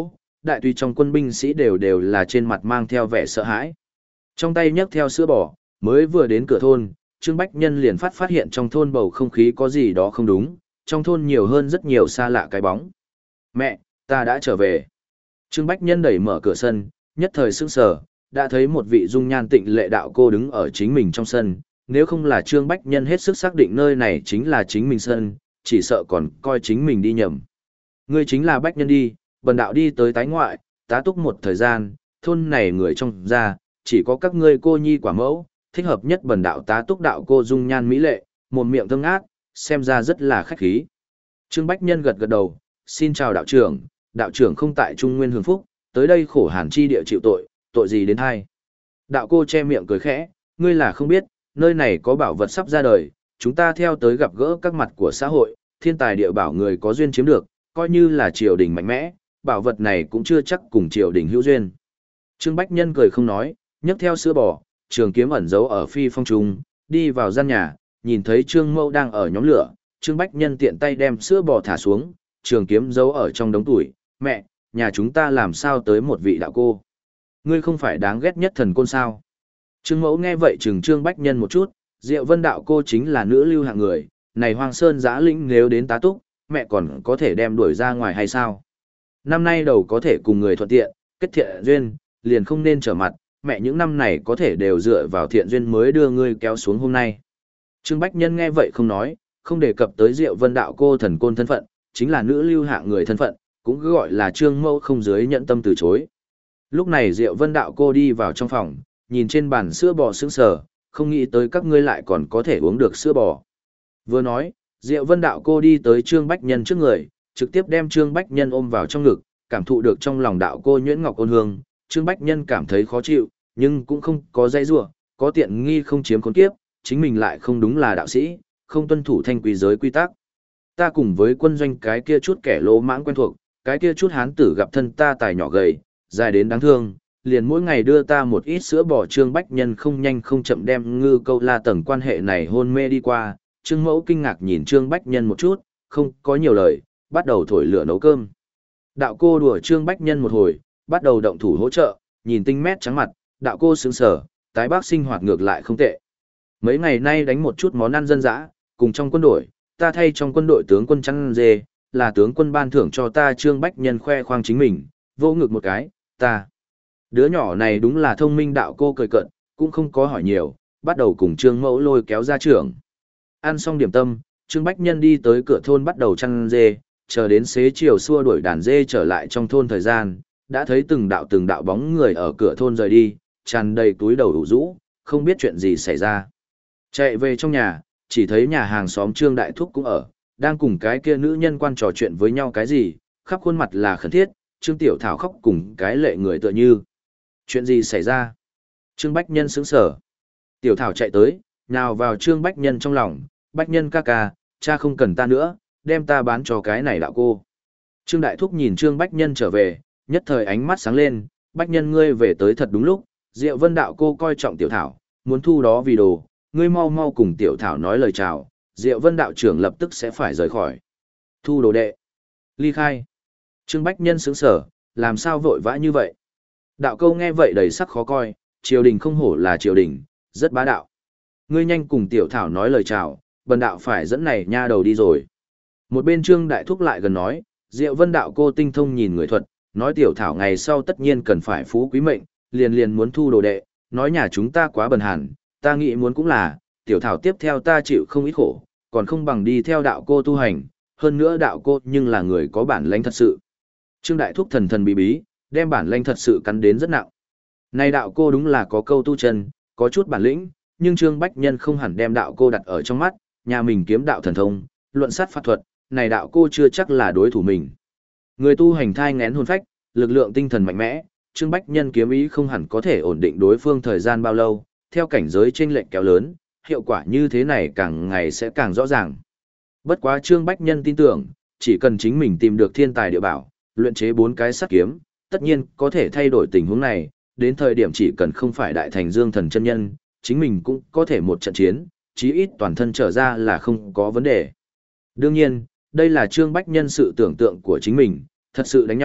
đại tùy trong quân binh sĩ đều đều là trên mặt mang theo vẻ sợ hãi. Trong tay nhấc theo sữa bò, mới vừa đến cửa thôn, Trương Bách Nhân liền phát phát hiện trong thôn bầu không khí có gì đó không đúng, trong thôn nhiều hơn rất nhiều xa lạ cái bóng. Mẹ, ta đã trở về. Trương Bách Nhân đẩy mở cửa sân, nhất thời sững sờ, đã thấy một vị dung nhan tịnh lệ đạo cô đứng ở chính mình trong sân, nếu không là Trương Bách Nhân hết sức xác định nơi này chính là chính mình sân, chỉ sợ còn coi chính mình đi nhầm. Ngươi chính là Bách Nhân đi, bần đạo đi tới tái ngoại, tá túc một thời gian, thôn này người trong ra, chỉ có các ngươi cô nhi quả mẫu, thích hợp nhất bần đạo tá túc đạo cô dung nhan mỹ lệ, mồm miệng thơm ngát, xem ra rất là khách khí. Trương Bách Nhân gật gật đầu, xin chào đạo trưởng, đạo trưởng không tại Trung Nguyên Hưởng Phúc, tới đây khổ hàn chi địa chịu tội, tội gì đến hay. Đạo cô che miệng cười khẽ, ngươi là không biết, nơi này có bảo vật sắp ra đời, chúng ta theo tới gặp gỡ các mặt của xã hội, thiên tài địa bảo người có duyên chiếm được, coi như là triều đình mạnh mẽ, bảo vật này cũng chưa chắc cùng triều đình hữu duyên. Trương Bách Nhân cười không nói, nhấc theo sữa bò, trường kiếm ẩn giấu ở phi phong trung, đi vào gian nhà, nhìn thấy Trương Mẫu đang ở nhóm lửa, Trương Bách Nhân tiện tay đem sữa bò thả xuống, trường kiếm giấu ở trong đống tuổi, mẹ, nhà chúng ta làm sao tới một vị đạo cô. Ngươi không phải đáng ghét nhất thần côn sao. Trương Mẫu nghe vậy chừng Trương Bách Nhân một chút, Diệu Vân đạo cô chính là nữ lưu hạng người, này Hoàng Sơn giã lĩnh nếu đến tá túc, mẹ còn có thể đem đuổi ra ngoài hay sao? Năm nay đầu có thể cùng người thuận tiện, kết thiện duyên, liền không nên trở mặt, mẹ những năm này có thể đều dựa vào thiện duyên mới đưa ngươi kéo xuống hôm nay. Trương Bách Nhân nghe vậy không nói, không đề cập tới Diệu Vân đạo cô thần côn thân phận, chính là nữ lưu hạng người thân phận, cũng cứ gọi là Trương Mẫu không dưới nhận tâm từ chối. Lúc này Diệu Vân đạo cô đi vào trong phòng, nhìn trên bàn sữa bò sững sờ, không nghĩ tới các ngươi lại còn có thể uống được sữa bò. Vừa nói, Diệu Vân đạo cô đi tới Trương Bách Nhân trước người, trực tiếp đem Trương Bách Nhân ôm vào trong ngực, cảm thụ được trong lòng đạo cô nhuyễn ngọc ôn hương, Trương Bách Nhân cảm thấy khó chịu, nhưng cũng không có dây rủa, có tiện nghi không chiếm khốn kiếp, chính mình lại không đúng là đạo sĩ, không tuân thủ thanh quý giới quy tắc. Ta cùng với quân doanh cái kia chút kẻ lỗ mãng quen thuộc, cái kia chút hán tử gặp thân ta tài nhỏ gầy, dài đến đáng thương, liền mỗi ngày đưa ta một ít sữa bò. Trương Bách Nhân không nhanh không chậm đem ngư câu la tầng quan hệ này hôn mê đi qua. Trương Mẫu kinh ngạc nhìn Trương Bách Nhân một chút, không có nhiều lời, bắt đầu thổi lửa nấu cơm. Đạo cô đùa Trương Bách Nhân một hồi, bắt đầu động thủ hỗ trợ, nhìn tinh mét trắng mặt, đạo cô sững sờ, tái bác sinh hoạt ngược lại không tệ. Mấy ngày nay đánh một chút món ăn dân dã, cùng trong quân đội, ta thay trong quân đội tướng quân chăn dê, là tướng quân ban thưởng cho ta. Trương Bách Nhân khoe khoang chính mình, vô ngực một cái, ta. Đứa nhỏ này đúng là thông minh. Đạo cô cười cợt, cũng không có hỏi nhiều, bắt đầu cùng Trương Mẫu lôi kéo ra trưởng. Ăn xong điểm tâm, Trương Bách Nhân đi tới cửa thôn bắt đầu chăn dê, chờ đến xế chiều xua đuổi đàn dê trở lại trong thôn thời gian, đã thấy từng đạo từng đạo bóng người ở cửa thôn rời đi, tràn đầy túi đầu đủ rũ, không biết chuyện gì xảy ra. Chạy về trong nhà, chỉ thấy nhà hàng xóm Trương Đại Thúc cũng ở, đang cùng cái kia nữ nhân quan trò chuyện với nhau cái gì, khắp khuôn mặt là khẩn thiết, Trương Tiểu Thảo khóc cùng cái lệ người tựa như. Chuyện gì xảy ra? Trương Bách Nhân sững sờ. Tiểu Thảo chạy tới, nhào vào Trương Bách Nhân trong lòng, Bách Nhân ca ca, cha không cần ta nữa, đem ta bán cho cái này đạo cô. Trương Đại Thúc nhìn Trương Bách Nhân trở về, nhất thời ánh mắt sáng lên, Bách Nhân ngươi về tới thật đúng lúc, Diệu Vân đạo cô coi trọng Tiểu Thảo, muốn thu đó vì đồ, ngươi mau mau cùng Tiểu Thảo nói lời chào, Diệu Vân đạo trưởng lập tức sẽ phải rời khỏi. Thu đồ đệ. Ly khai. Trương Bách Nhân sững sờ, làm sao vội vã như vậy? Đạo câu nghe vậy đầy sắc khó coi, triều đình không hổ là triều đình, rất bá đạo. Ngươi nhanh cùng Tiểu Thảo nói lời chào, bần đạo phải dẫn này nha đầu đi rồi. Một bên Trương Đại Thúc lại gần nói, Diệu Vân đạo cô tinh thông nhìn người thuật, nói Tiểu Thảo ngày sau tất nhiên cần phải phú quý mệnh, liền liền muốn thu đồ đệ, nói nhà chúng ta quá bần hàn, ta nghĩ muốn cũng là, Tiểu Thảo tiếp theo ta chịu không ít khổ, còn không bằng đi theo đạo cô tu hành, hơn nữa đạo cô nhưng là người có bản lãnh thật sự. Trương Đại Thúc thần thần bí bí, đem bản lãnh thật sự cắn đến rất nặng. Này đạo cô đúng là có câu tu chân, có chút bản lĩnh, nhưng Trương Bách Nhân không hẳn đem đạo cô đặt ở trong mắt, nhà mình kiếm đạo thần thông, luận sát pháp thuật, này đạo cô chưa chắc là đối thủ mình. Người tu hành thai ngén hồn phách, lực lượng tinh thần mạnh mẽ, Trương Bách Nhân kiếm ý không hẳn có thể ổn định đối phương thời gian bao lâu, theo cảnh giới chênh lệch kéo lớn, hiệu quả như thế này càng ngày sẽ càng rõ ràng. Bất quá Trương Bách Nhân tin tưởng, chỉ cần chính mình tìm được thiên tài địa bảo, luyện chế bốn cái sắt kiếm, tất nhiên có thể thay đổi tình huống này, đến thời điểm chỉ cần không phải đại thành dương thần chân nhân, chính mình cũng có thể một trận chiến, chí ít toàn thân trở ra là không có vấn đề. Đương nhiên, đây là Trương Bách Nhân sự tưởng tượng của chính mình, thật sự đánh nhau,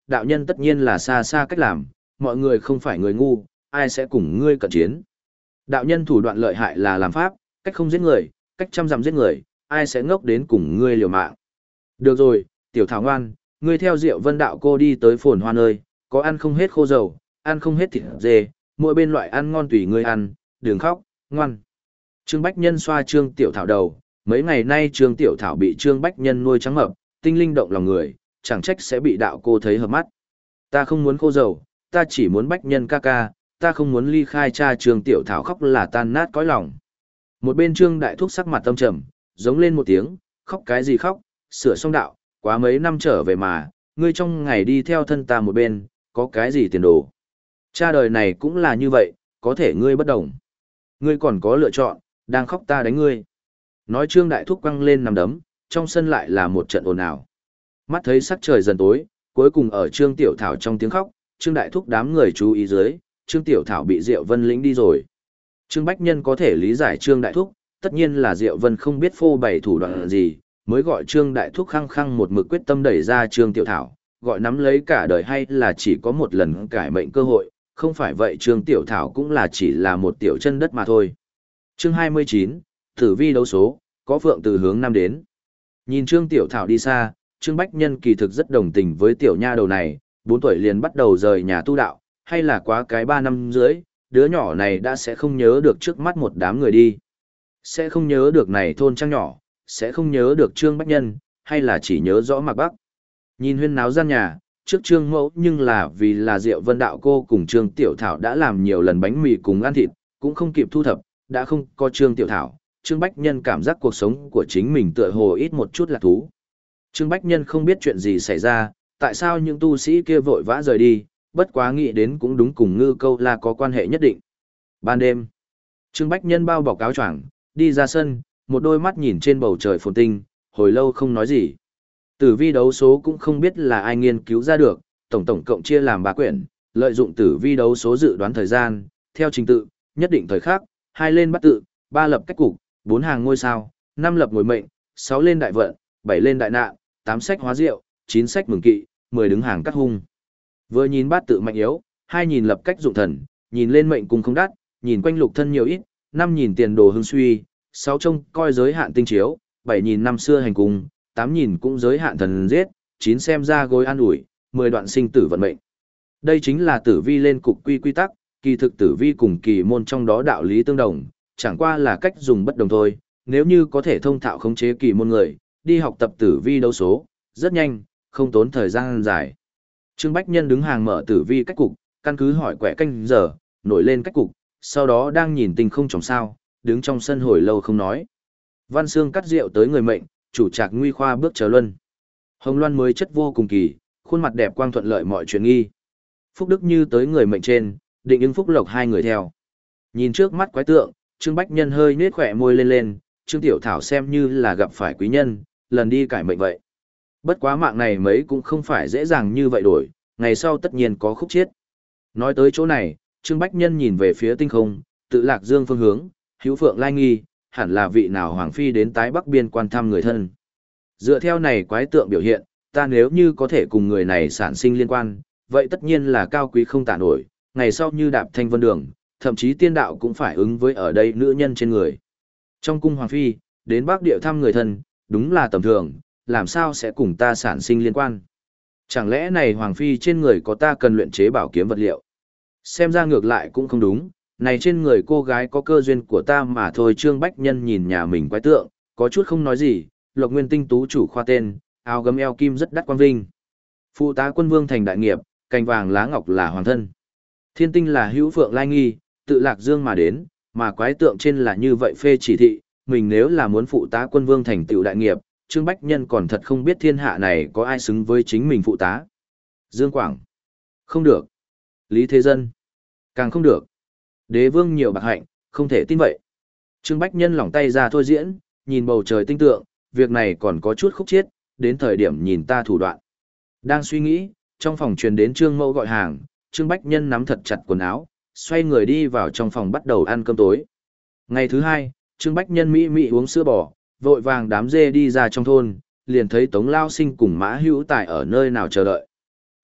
đạo nhân tất nhiên là xa xa cách làm, mọi người không phải người ngu, ai sẽ cùng ngươi cận chiến. Đạo nhân thủ đoạn lợi hại là làm pháp, cách không giết người, cách trăm dặm giết người, ai sẽ ngốc đến cùng ngươi liều mạng. Được rồi, tiểu thảo ngoan, ngươi theo Diệu Vân đạo cô đi tới phồn hoa nơi, có ăn không hết khô dầu, ăn không hết thịt dê, mỗi bên loại ăn ngon tùy ngươi ăn, đừng khóc, ngoan. Trương Bách Nhân xoa Trương Tiểu Thảo đầu, mấy ngày nay Trương Tiểu Thảo bị Trương Bách Nhân nuôi trắng mập, tinh linh động lòng người, chẳng trách sẽ bị đạo cô thấy hợp mắt. Ta không muốn khô dầu, ta chỉ muốn Bách Nhân ca ca, ta không muốn ly khai cha. Trương Tiểu Thảo khóc là tan nát cõi lòng. Một bên Trương Đại Thúc sắc mặt tâm trầm, giống lên một tiếng, khóc cái gì khóc, sửa xong đạo, quá mấy năm trở về mà, ngươi trong ngày đi theo thân ta một bên, có cái gì tiền đồ. Cha đời này cũng là như vậy, có thể ngươi bất đồng. Ngươi còn có lựa chọn, đang khóc ta đánh ngươi. Nói Trương Đại Thúc quăng lên nằm đấm, trong sân lại là một trận ồn ào. Mắt thấy sắc trời dần tối, cuối cùng ở Trương Tiểu Thảo trong tiếng khóc, Trương Đại Thúc đám người chú ý dưới, Trương Tiểu Thảo bị Diệu Vân lĩnh đi rồi. Trương Bách Nhân có thể lý giải Trương Đại Thúc, tất nhiên là Diệu Vân không biết phô bày thủ đoạn gì, mới gọi Trương Đại Thúc khăng khăng một mực quyết tâm đẩy ra Trương Tiểu Thảo, gọi nắm lấy cả đời hay là chỉ có một lần cải mệnh cơ hội, không phải vậy Trương Tiểu Thảo cũng là chỉ là một tiểu chân đất mà thôi. Chương hai mươi chín, Tử vi đấu số, có phượng từ hướng nam đến. Nhìn Trương Tiểu Thảo đi xa, Trương Bách Nhân kỳ thực rất đồng tình với tiểu nha đầu này, bốn tuổi liền bắt đầu rời nhà tu đạo, hay là quá cái ba năm dưới, đứa nhỏ này đã sẽ không nhớ được trước mắt một đám người đi. Sẽ không nhớ được này thôn trang nhỏ, sẽ không nhớ được Trương Bách Nhân, hay là chỉ nhớ rõ Mạc Bắc. Nhìn huyên náo gian nhà, trước Trương Mẫu nhưng là vì là Diệu Vân đạo cô cùng Trương Tiểu Thảo đã làm nhiều lần bánh mì cùng ăn thịt, cũng không kịp thu thập, đã không có Trương Tiểu Thảo, Trương Bách Nhân cảm giác cuộc sống của chính mình tựa hồ ít một chút là thú. Trương Bách Nhân không biết chuyện gì xảy ra, tại sao những tu sĩ kia vội vã rời đi, bất quá nghĩ đến cũng đúng cùng Ngư Câu La có quan hệ nhất định. Ban đêm, Trương Bách Nhân bao bọc áo choàng, đi ra sân, một đôi mắt nhìn trên bầu trời phồn tinh, hồi lâu không nói gì. Tử vi đấu số cũng không biết là ai nghiên cứu ra được, tổng tổng cộng chia làm ba quyển, lợi dụng tử vi đấu số dự đoán thời gian, theo trình tự, nhất định thời khắc, hai lên bắt tự, ba lập cách cục, bốn hàng ngôi sao, năm lập ngồi mệnh, sáu lên đại vận, bảy lên đại nạn, tám sách hóa diệu, chín sách mừng kỵ, mười đứng hàng cắt hung. Vừa nhìn bát tự mạnh yếu, hai nhìn lập cách dụng thần, nhìn lên mệnh cùng không đắt, nhìn quanh lục thân nhiều ít, năm nhìn tiền đồ hưng suy, sáu trông coi giới hạn tinh chiếu, bảy nhìn năm xưa hành cung, tám nhìn cũng giới hạn thần giết, chín xem ra gối an ủi, mười đoạn sinh tử vận mệnh. Đây chính là tử vi lên cục quy quy tắc, kỳ thực tử vi cùng kỳ môn trong đó đạo lý tương đồng, chẳng qua là cách dùng bất đồng thôi. Nếu như có thể thông thạo khống chế kỳ môn người, đi học tập tử vi đấu số, rất nhanh, không tốn thời gian dài. Trương Bách Nhân đứng hàng mở tử vi cách cục, căn cứ hỏi quẻ canh giờ, nổi lên cách cục, sau đó đang nhìn tinh không tròng sao, đứng trong sân hồi lâu không nói. Văn Xương cắt rượu tới người mệnh, chủ trạc nguy khoa bước chờ luân. Hồng Loan mới chất vô cùng kỳ, khuôn mặt đẹp quang thuận lợi mọi chuyện nghi. Phúc Đức như tới người mệnh trên, định ứng phúc lộc hai người theo. Nhìn trước mắt quái tượng, Trương Bách Nhân hơi nết khỏe môi lên lên, Trương Tiểu Thảo xem như là gặp phải quý nhân, lần đi cải mệnh vậy. Bất quá mạng này mấy cũng không phải dễ dàng như vậy đổi, ngày sau tất nhiên có khúc chiết. Nói tới chỗ này, Trương Bách Nhân nhìn về phía tinh không, tự Lạc Dương phương hướng, hữu phượng lai nghi, hẳn là vị nào hoàng phi đến tái bắc biên quan thăm người thân. Dựa theo này quái tượng biểu hiện, ta nếu như có thể cùng người này sản sinh liên quan, vậy tất nhiên là cao quý không tả nổi, ngày sau như đạp thanh vân đường, thậm chí tiên đạo cũng phải ứng với ở đây nữ nhân trên người. Trong cung hoàng phi, đến bắc địa thăm người thân, đúng là tầm thường, làm sao sẽ cùng ta sản sinh liên quan. Chẳng lẽ này hoàng phi trên người có ta cần luyện chế bảo kiếm vật liệu? Xem ra ngược lại cũng không đúng, này trên người cô gái có cơ duyên của ta mà thôi. Trương Bách Nhân nhìn nhà mình quái tượng, có chút không nói gì, Lộc Nguyên Tinh tú chủ khoa tên, áo gấm eo kim rất đắt quang vinh. Phụ tá quân vương thành đại nghiệp, cành vàng lá ngọc là hoàng thân. Thiên tinh là hữu phượng lai nghi, tự Lạc Dương mà đến, mà quái tượng trên là như vậy phê chỉ thị, mình nếu là muốn phụ tá quân vương thành tựu đại nghiệp, Trương Bách Nhân còn thật không biết thiên hạ này có ai xứng với chính mình phụ tá. Dương Quảng. Không được. Lý Thế Dân. Càng không được. Đế vương nhiều bạc hạnh, không thể tin vậy. Trương Bách Nhân lỏng tay ra thôi diễn, nhìn bầu trời tinh tượng, việc này còn có chút khúc chiết, đến thời điểm nhìn ta thủ đoạn. Đang suy nghĩ, trong phòng truyền đến Trương Mẫu gọi hàng, Trương Bách Nhân nắm thật chặt quần áo, xoay người đi vào trong phòng bắt đầu ăn cơm tối. Ngày thứ hai, Trương Bách Nhân mỹ mỹ uống sữa bò, vội vàng đám dê đi ra trong thôn, liền thấy Tống Lao Sinh cùng Mã Hữu Tài ở nơi nào chờ đợi.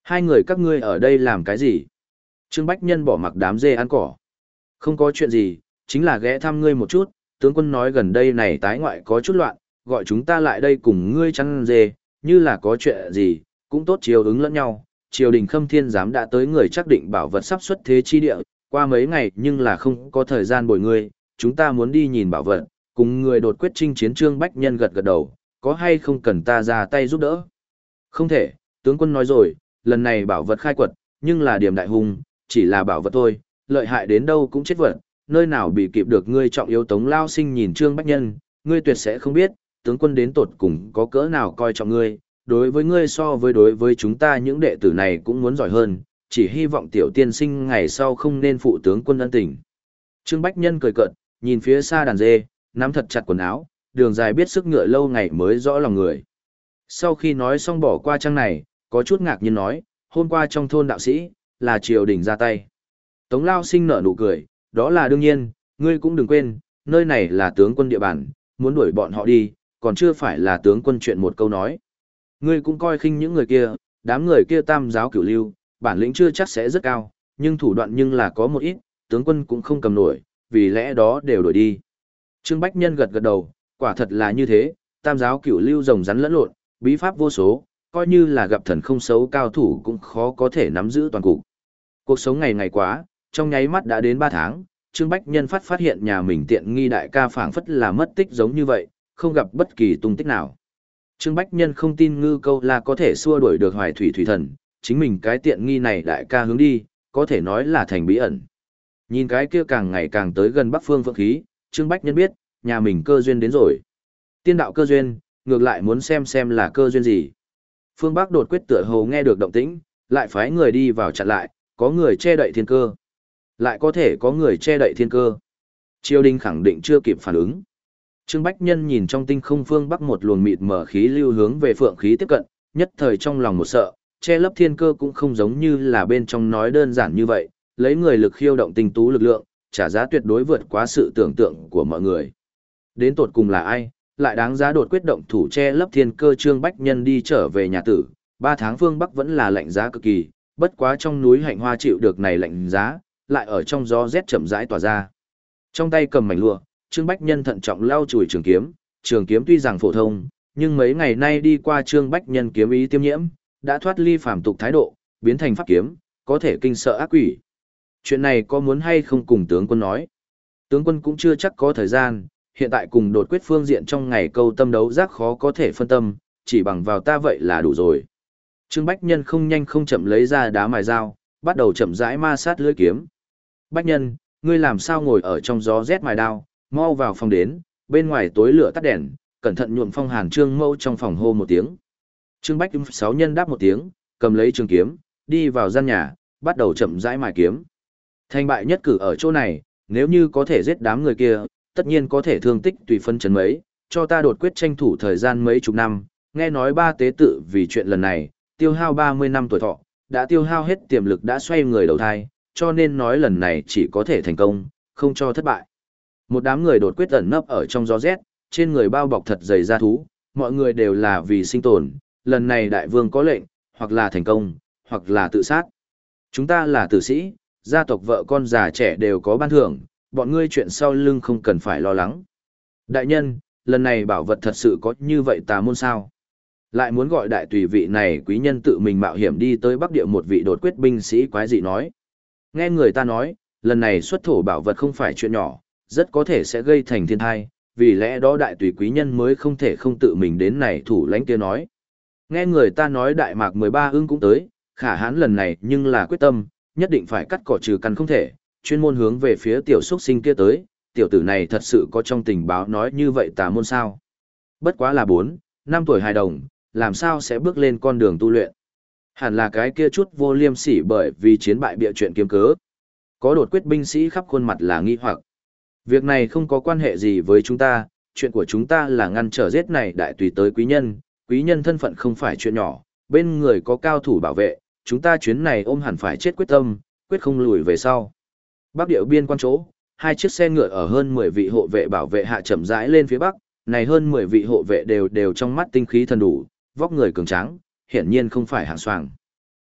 Hai người các ngươi ở đây làm cái gì? Trương Bách Nhân bỏ mặc đám dê ăn cỏ. Không có chuyện gì, chính là ghé thăm ngươi một chút, tướng quân nói gần đây này tái ngoại có chút loạn, gọi chúng ta lại đây cùng ngươi chăn dê, như là có chuyện gì, cũng tốt chiều ứng lẫn nhau. Triều đình Khâm Thiên giám đã tới người chắc định bảo vật sắp xuất thế chi địa, qua mấy ngày nhưng là không có thời gian bồi ngươi, chúng ta muốn đi nhìn bảo vật, cùng người đột quyết chinh chiến. Trương Bách Nhân gật gật đầu, có hay không cần ta ra tay giúp đỡ? Không thể, tướng quân nói rồi, lần này bảo vật khai quật, nhưng là điểm đại hùng, chỉ là bảo vật thôi, lợi hại đến đâu cũng chết vật, nơi nào bị kịp được ngươi trọng yếu. Tống Lao Sinh nhìn Trương Bách Nhân, ngươi tuyệt sẽ không biết, tướng quân đến tột cùng có cỡ nào coi trọng ngươi, đối với ngươi so với đối với chúng ta những đệ tử này cũng muốn giỏi hơn, chỉ hy vọng tiểu tiên sinh ngày sau không nên phụ tướng quân ân tình. Trương Bách Nhân cười cợt, nhìn phía xa đàn dê, nắm thật chặt quần áo, đường dài biết sức ngựa lâu ngày mới rõ lòng người. Sau khi nói xong bỏ qua trang này, có chút ngạc nhiên nói, hôm qua trong thôn đạo sĩ, là triều đình ra tay. Tống Lao Sinh nở nụ cười, đó là đương nhiên, ngươi cũng đừng quên, nơi này là tướng quân địa bàn, muốn đuổi bọn họ đi, còn chưa phải là tướng quân chuyện một câu nói. Ngươi cũng coi khinh những người kia, đám người kia tam giáo cửu lưu, bản lĩnh chưa chắc sẽ rất cao, nhưng thủ đoạn nhưng là có một ít, tướng quân cũng không cầm nổi, vì lẽ đó đều đuổi đi. Trương Bách Nhân gật gật đầu, quả thật là như thế, tam giáo cửu lưu rồng rắn lẫn lộn, bí pháp vô số, coi như là gặp thần không xấu cao thủ cũng khó có thể nắm giữ toàn cục. Cuộc sống ngày ngày quá, trong nháy mắt đã đến ba tháng, Trương Bách Nhân phát phát hiện nhà mình tiện nghi đại ca phảng phất là mất tích giống như vậy, không gặp bất kỳ tung tích nào. Trương Bách Nhân không tin Ngư Câu La có thể xua đuổi được Hoài Thủy Thủy Thần, chính mình cái tiện nghi này đại ca hướng đi, có thể nói là thành bí ẩn. Nhìn cái kia càng ngày càng tới gần Bắc Phương Vượng khí, Trương Bách Nhân biết, nhà mình cơ duyên đến rồi. Tiên đạo cơ duyên, ngược lại muốn xem xem là cơ duyên gì. Phương Bắc đột quyết tựa hồ nghe được động tĩnh, lại phái người đi vào chặn lại, có người che đậy thiên cơ. Lại có thể có người che đậy thiên cơ. Triều đình khẳng định chưa kịp phản ứng. Trương Bách Nhân nhìn trong tinh không phương Bắc một luồng mịt mở khí lưu hướng về phượng khí tiếp cận, nhất thời trong lòng một sợ, che lấp thiên cơ cũng không giống như là bên trong nói đơn giản như vậy, lấy người lực khiêu động tinh tú lực lượng, trả giá tuyệt đối vượt quá sự tưởng tượng của mọi người. Đến tột cùng là ai, lại đáng giá đột quyết động thủ che lấp thiên cơ. Trương Bách Nhân đi trở về nhà tử, ba tháng phương Bắc vẫn là lạnh giá cực kỳ, bất quá trong núi Hạnh Hoa chịu được này lạnh giá, lại ở trong gió rét chậm rãi tỏa ra. Trong tay cầm mảnh lụa, Trương Bách Nhân thận trọng lau chùi trường kiếm, trường kiếm tuy rằng phổ thông, nhưng mấy ngày nay đi qua Trương Bách Nhân kiếm ý tiêm nhiễm, đã thoát ly phàm tục thái độ, biến thành pháp kiếm, có thể kinh sợ ác quỷ. Chuyện này có muốn hay không cùng tướng quân nói? Tướng quân cũng chưa chắc có thời gian, hiện tại cùng đột quyết phương diện trong ngày câu tâm đấu giác khó có thể phân tâm, chỉ bằng vào ta vậy là đủ rồi. Trương Bách Nhân không nhanh không chậm lấy ra đá mài dao, bắt đầu chậm rãi ma sát lưỡi kiếm. Bách Nhân, ngươi làm sao ngồi ở trong gió rét mài đao, mau vào phòng đến, bên ngoài tối lửa tắt đèn, cẩn thận nhuộm phong hàn. Trương Mâu trong phòng hô một tiếng. Trương Bách sáu nhân đáp một tiếng, cầm lấy trường kiếm, đi vào gian nhà, bắt đầu chậm rãi mài kiếm. Thành bại nhất cử ở chỗ này, nếu như có thể giết đám người kia, tất nhiên có thể thương tích tùy phân chấn mấy, cho ta đột quyết tranh thủ thời gian mấy chục năm, nghe nói ba tế tự vì chuyện lần này, tiêu hao ba mươi năm tuổi thọ, đã tiêu hao hết tiềm lực đã xoay người đầu thai, cho nên nói lần này chỉ có thể thành công, không cho thất bại. Một đám người đột quyết ẩn nấp ở trong gió rét, trên người bao bọc thật dày da thú, mọi người đều là vì sinh tồn, lần này đại vương có lệnh, hoặc là thành công, hoặc là tự sát. Chúng ta là tử sĩ, gia tộc vợ con già trẻ đều có ban thưởng, bọn ngươi chuyện sau lưng không cần phải lo lắng. Đại nhân, lần này bảo vật thật sự có như vậy tà môn sao? Lại muốn gọi đại tùy vị này quý nhân tự mình mạo hiểm đi tới Bắc Địa một vị đột quyết binh sĩ quái dị nói. Nghe người ta nói, lần này xuất thổ bảo vật không phải chuyện nhỏ, rất có thể sẽ gây thành thiên thai, vì lẽ đó đại tùy quý nhân mới không thể không tự mình đến này thủ lãnh kia nói. Nghe người ta nói Đại Mạc mười ba ưng cũng tới, khả hãn lần này nhưng là quyết tâm, nhất định phải cắt cỏ trừ căn không thể, chuyên môn hướng về phía tiểu xuất sinh kia tới, tiểu tử này thật sự có trong tình báo nói như vậy tà môn sao. Bất quá là bốn, năm tuổi hài đồng, làm sao sẽ bước lên con đường tu luyện. Hẳn là cái kia chút vô liêm sỉ bởi vì chiến bại bịa chuyện kiếm cớ. Có đột quyết binh sĩ khắp khuôn mặt là nghi hoặc. Việc này không có quan hệ gì với chúng ta, chuyện của chúng ta là ngăn trở giết này đại tùy tới quý nhân, quý nhân thân phận không phải chuyện nhỏ, bên người có cao thủ bảo vệ, chúng ta chuyến này ôm hẳn phải chết quyết tâm, quyết không lùi về sau. Bắc Điệu biên quan chỗ, hai chiếc xe ngựa ở hơn mười vị hộ vệ bảo vệ hạ chậm rãi lên phía bắc, này hơn mười vị hộ vệ đều đều trong mắt tinh khí thần đủ, vóc người cường tráng, hiển nhiên không phải hạng soàng.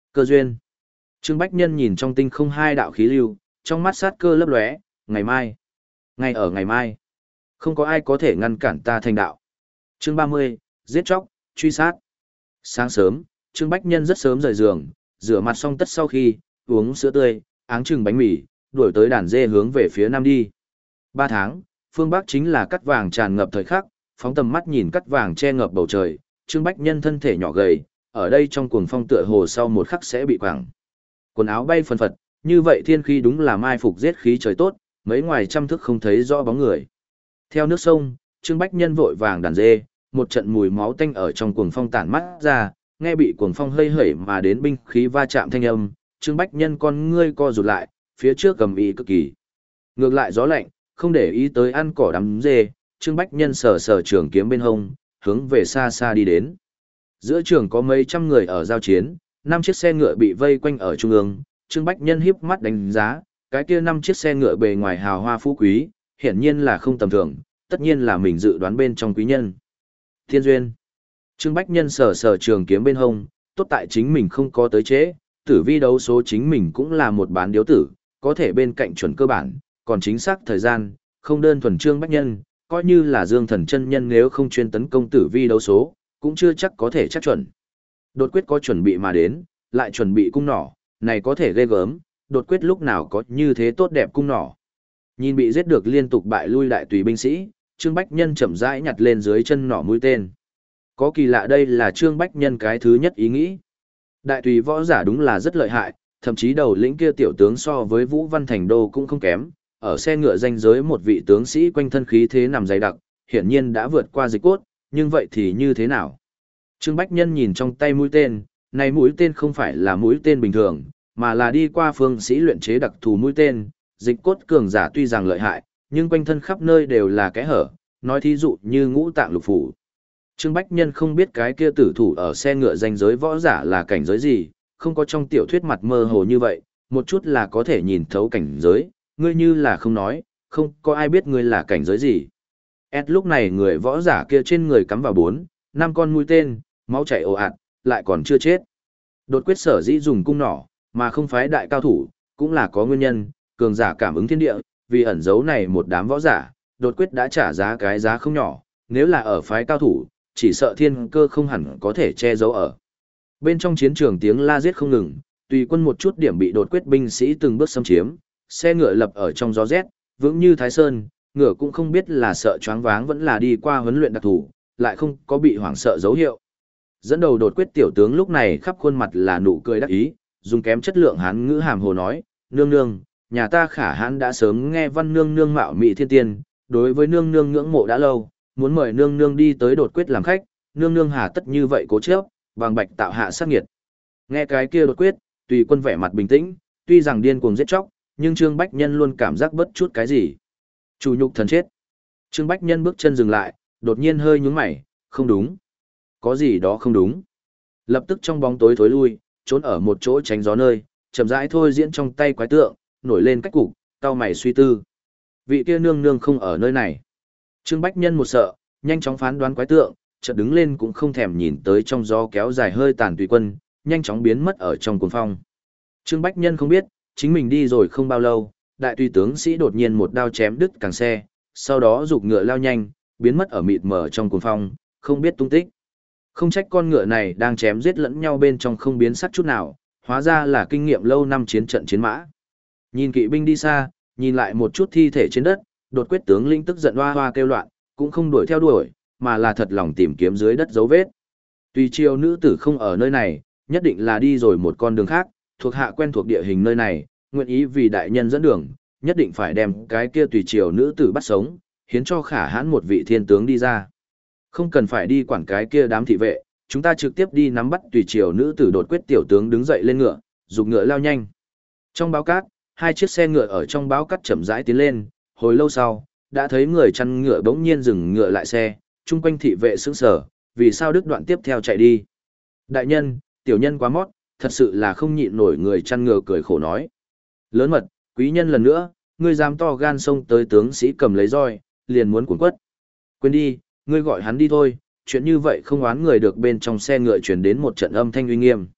Cơ duyên. Trương Bách Nhân nhìn trong tinh không hai đạo khí lưu, trong mắt sát cơ lấp lóe, ngày mai. Ngay ở ngày mai. Không có ai có thể ngăn cản ta thành đạo. Chương ba mươi, giết chóc, truy sát. Sáng sớm, Trương Bách Nhân rất sớm rời giường, rửa mặt xong tất sau khi, uống sữa tươi, áng chừng bánh mì, đuổi tới đàn dê hướng về phía nam đi. Ba tháng, phương Bắc chính là cắt vàng tràn ngập thời khắc, phóng tầm mắt nhìn cắt vàng che ngập bầu trời, Trương Bách Nhân thân thể nhỏ gầy, ở đây trong cuồng phong tựa hồ sau một khắc sẽ bị quẳng. Quần áo bay phần phật, như vậy thiên khí đúng là mai phục giết khí trời tốt, mấy ngoài trăm thước không thấy rõ bóng người. Theo nước sông, Trương Bách Nhân vội vàng đàn dê, một trận mùi máu tanh ở trong cuồng phong tản mắt ra, nghe bị cuồng phong hơi hẩy mà đến binh khí va chạm thanh âm, Trương Bách Nhân con ngươi co rụt lại, phía trước cầm ý cực kỳ. Ngược lại gió lạnh, không để ý tới ăn cỏ đám dê, Trương Bách Nhân sờ sờ trường kiếm bên hông, hướng về xa xa đi đến. Giữa trường có mấy trăm người ở giao chiến, năm chiếc xe ngựa bị vây quanh ở trung ương, Trương Bách Nhân híp mắt đánh giá, cái kia năm chiếc xe ngựa bề ngoài hào hoa phú quý, hiển nhiên là không tầm thường, tất nhiên là mình dự đoán bên trong quý nhân. Thiên duyên. Trương Bách Nhân sờ sờ trường kiếm bên hông, tốt tại chính mình không có tới chế, tử vi đấu số chính mình cũng là một bán điếu tử, có thể bên cạnh chuẩn cơ bản, còn chính xác thời gian, không đơn thuần Trương Bách Nhân, coi như là Dương Thần chân nhân nếu không chuyên tấn công tử vi đấu số, cũng chưa chắc có thể chắc chuẩn. Đột quyết có chuẩn bị mà đến, lại chuẩn bị cung nỏ, này có thể ghê gớm, đột quyết lúc nào có như thế tốt đẹp cung nỏ. Nhìn bị giết được liên tục bại lui đại tùy binh sĩ, Trương Bách Nhân chậm rãi nhặt lên dưới chân nỏ mũi tên. Có kỳ lạ đây là Trương Bách Nhân cái thứ nhất ý nghĩ. Đại tùy võ giả đúng là rất lợi hại, thậm chí đầu lĩnh kia tiểu tướng so với Vũ Văn Thành Đô cũng không kém, ở xe ngựa danh giới một vị tướng sĩ quanh thân khí thế nằm dày đặc, hiển nhiên đã vượt qua dịch cốt, nhưng vậy thì như thế nào? Trương Bách Nhân nhìn trong tay mũi tên, này mũi tên không phải là mũi tên bình thường, mà là đi qua phương sĩ luyện chế đặc thù mũi tên, dịch cốt cường giả tuy rằng lợi hại, nhưng quanh thân khắp nơi đều là kẽ hở, nói thí dụ như ngũ tạng lục phủ. Trương Bách Nhân không biết cái kia tử thủ ở xe ngựa danh giới võ giả là cảnh giới gì, không có trong tiểu thuyết mặt mơ hồ như vậy, một chút là có thể nhìn thấu cảnh giới, ngươi như là không nói, không có ai biết ngươi là cảnh giới gì. Ed lúc này người võ giả kia trên người cắm vào bốn, năm con mũi tên, máu chảy ồ ạt, lại còn chưa chết. Đột quyết sở dĩ dùng cung nỏ, mà không phái đại cao thủ, cũng là có nguyên nhân, cường giả cảm ứng thiên địa, vì ẩn giấu này một đám võ giả, đột quyết đã trả giá cái giá không nhỏ, nếu là ở phái cao thủ, chỉ sợ thiên cơ không hẳn có thể che giấu ở. Bên trong chiến trường tiếng la giết không ngừng, tùy quân một chút điểm bị đột quyết binh sĩ từng bước xâm chiếm, xe ngựa lập ở trong gió rét, vững như Thái Sơn, ngựa cũng không biết là sợ choáng váng vẫn là đi qua huấn luyện đặc thù, lại không có bị hoảng sợ dấu hiệu. Dẫn đầu đột quyết tiểu tướng lúc này khắp khuôn mặt là nụ cười đắc ý, dùng kém chất lượng hán ngữ hàm hồ nói, nương nương, nhà ta khả hãn đã sớm nghe văn nương nương mạo mị thiên tiên, đối với nương nương ngưỡng mộ đã lâu, muốn mời nương nương đi tới đột quyết làm khách, nương nương hà tất như vậy cố chấp, bằng bạch tạo hạ sát nghiệt. Nghe cái kia đột quyết, tùy quân vẻ mặt bình tĩnh, tuy rằng điên cuồng giết chóc, nhưng Trương Bách Nhân luôn cảm giác bất chút cái gì. Chủ nhục thần chết. Trương Bách Nhân bước chân dừng lại, đột nhiên hơi nhướng mày, không đúng. Có gì đó không đúng. Lập tức trong bóng tối thối lui, trốn ở một chỗ tránh gió nơi, chậm rãi thôi diễn trong tay quái tượng, nổi lên cách cục, cau mày suy tư. Vị kia nương nương không ở nơi này. Trương Bách Nhân một sợ, nhanh chóng phán đoán quái tượng, chợt đứng lên cũng không thèm nhìn tới trong gió kéo dài hơi tàn tùy quân, nhanh chóng biến mất ở trong cuồng phong. Trương Bách Nhân không biết, chính mình đi rồi không bao lâu, đại tùy tướng sĩ đột nhiên một đao chém đứt càng xe, sau đó giục ngựa lao nhanh, biến mất ở mịt mờ trong cuồng phong, không biết tung tích. Không trách con ngựa này đang chém giết lẫn nhau bên trong không biến sắc chút nào, hóa ra là kinh nghiệm lâu năm chiến trận chiến mã. Nhìn kỵ binh đi xa, nhìn lại một chút thi thể trên đất, đột quyết tướng linh tức giận hoa hoa kêu loạn, cũng không đuổi theo đuổi, mà là thật lòng tìm kiếm dưới đất dấu vết. Tùy triều nữ tử không ở nơi này, nhất định là đi rồi một con đường khác, thuộc hạ quen thuộc địa hình nơi này, nguyện ý vì đại nhân dẫn đường, nhất định phải đem cái kia tùy triều nữ tử bắt sống, hiến cho khả hãn một vị thiên tướng đi ra. Không cần phải đi quản cái kia đám thị vệ, chúng ta trực tiếp đi nắm bắt tùy triều nữ tử đột quyết tiểu tướng đứng dậy lên ngựa, giục ngựa lao nhanh. Trong báo cát, hai chiếc xe ngựa ở trong báo cát chậm rãi tiến lên, hồi lâu sau, đã thấy người chăn ngựa bỗng nhiên dừng ngựa lại xe, chung quanh thị vệ sững sờ, vì sao đứt đoạn tiếp theo chạy đi. Đại nhân, tiểu nhân quá mót, thật sự là không nhịn nổi người chăn ngựa cười khổ nói. Lớn mật, quý nhân lần nữa, ngươi dám to gan xông tới tướng sĩ cầm lấy roi, liền muốn cuốn quất. Quên đi, ngươi gọi hắn đi thôi, chuyện như vậy không oán người được bên trong xe ngựa truyền đến một trận âm thanh uy nghiêm.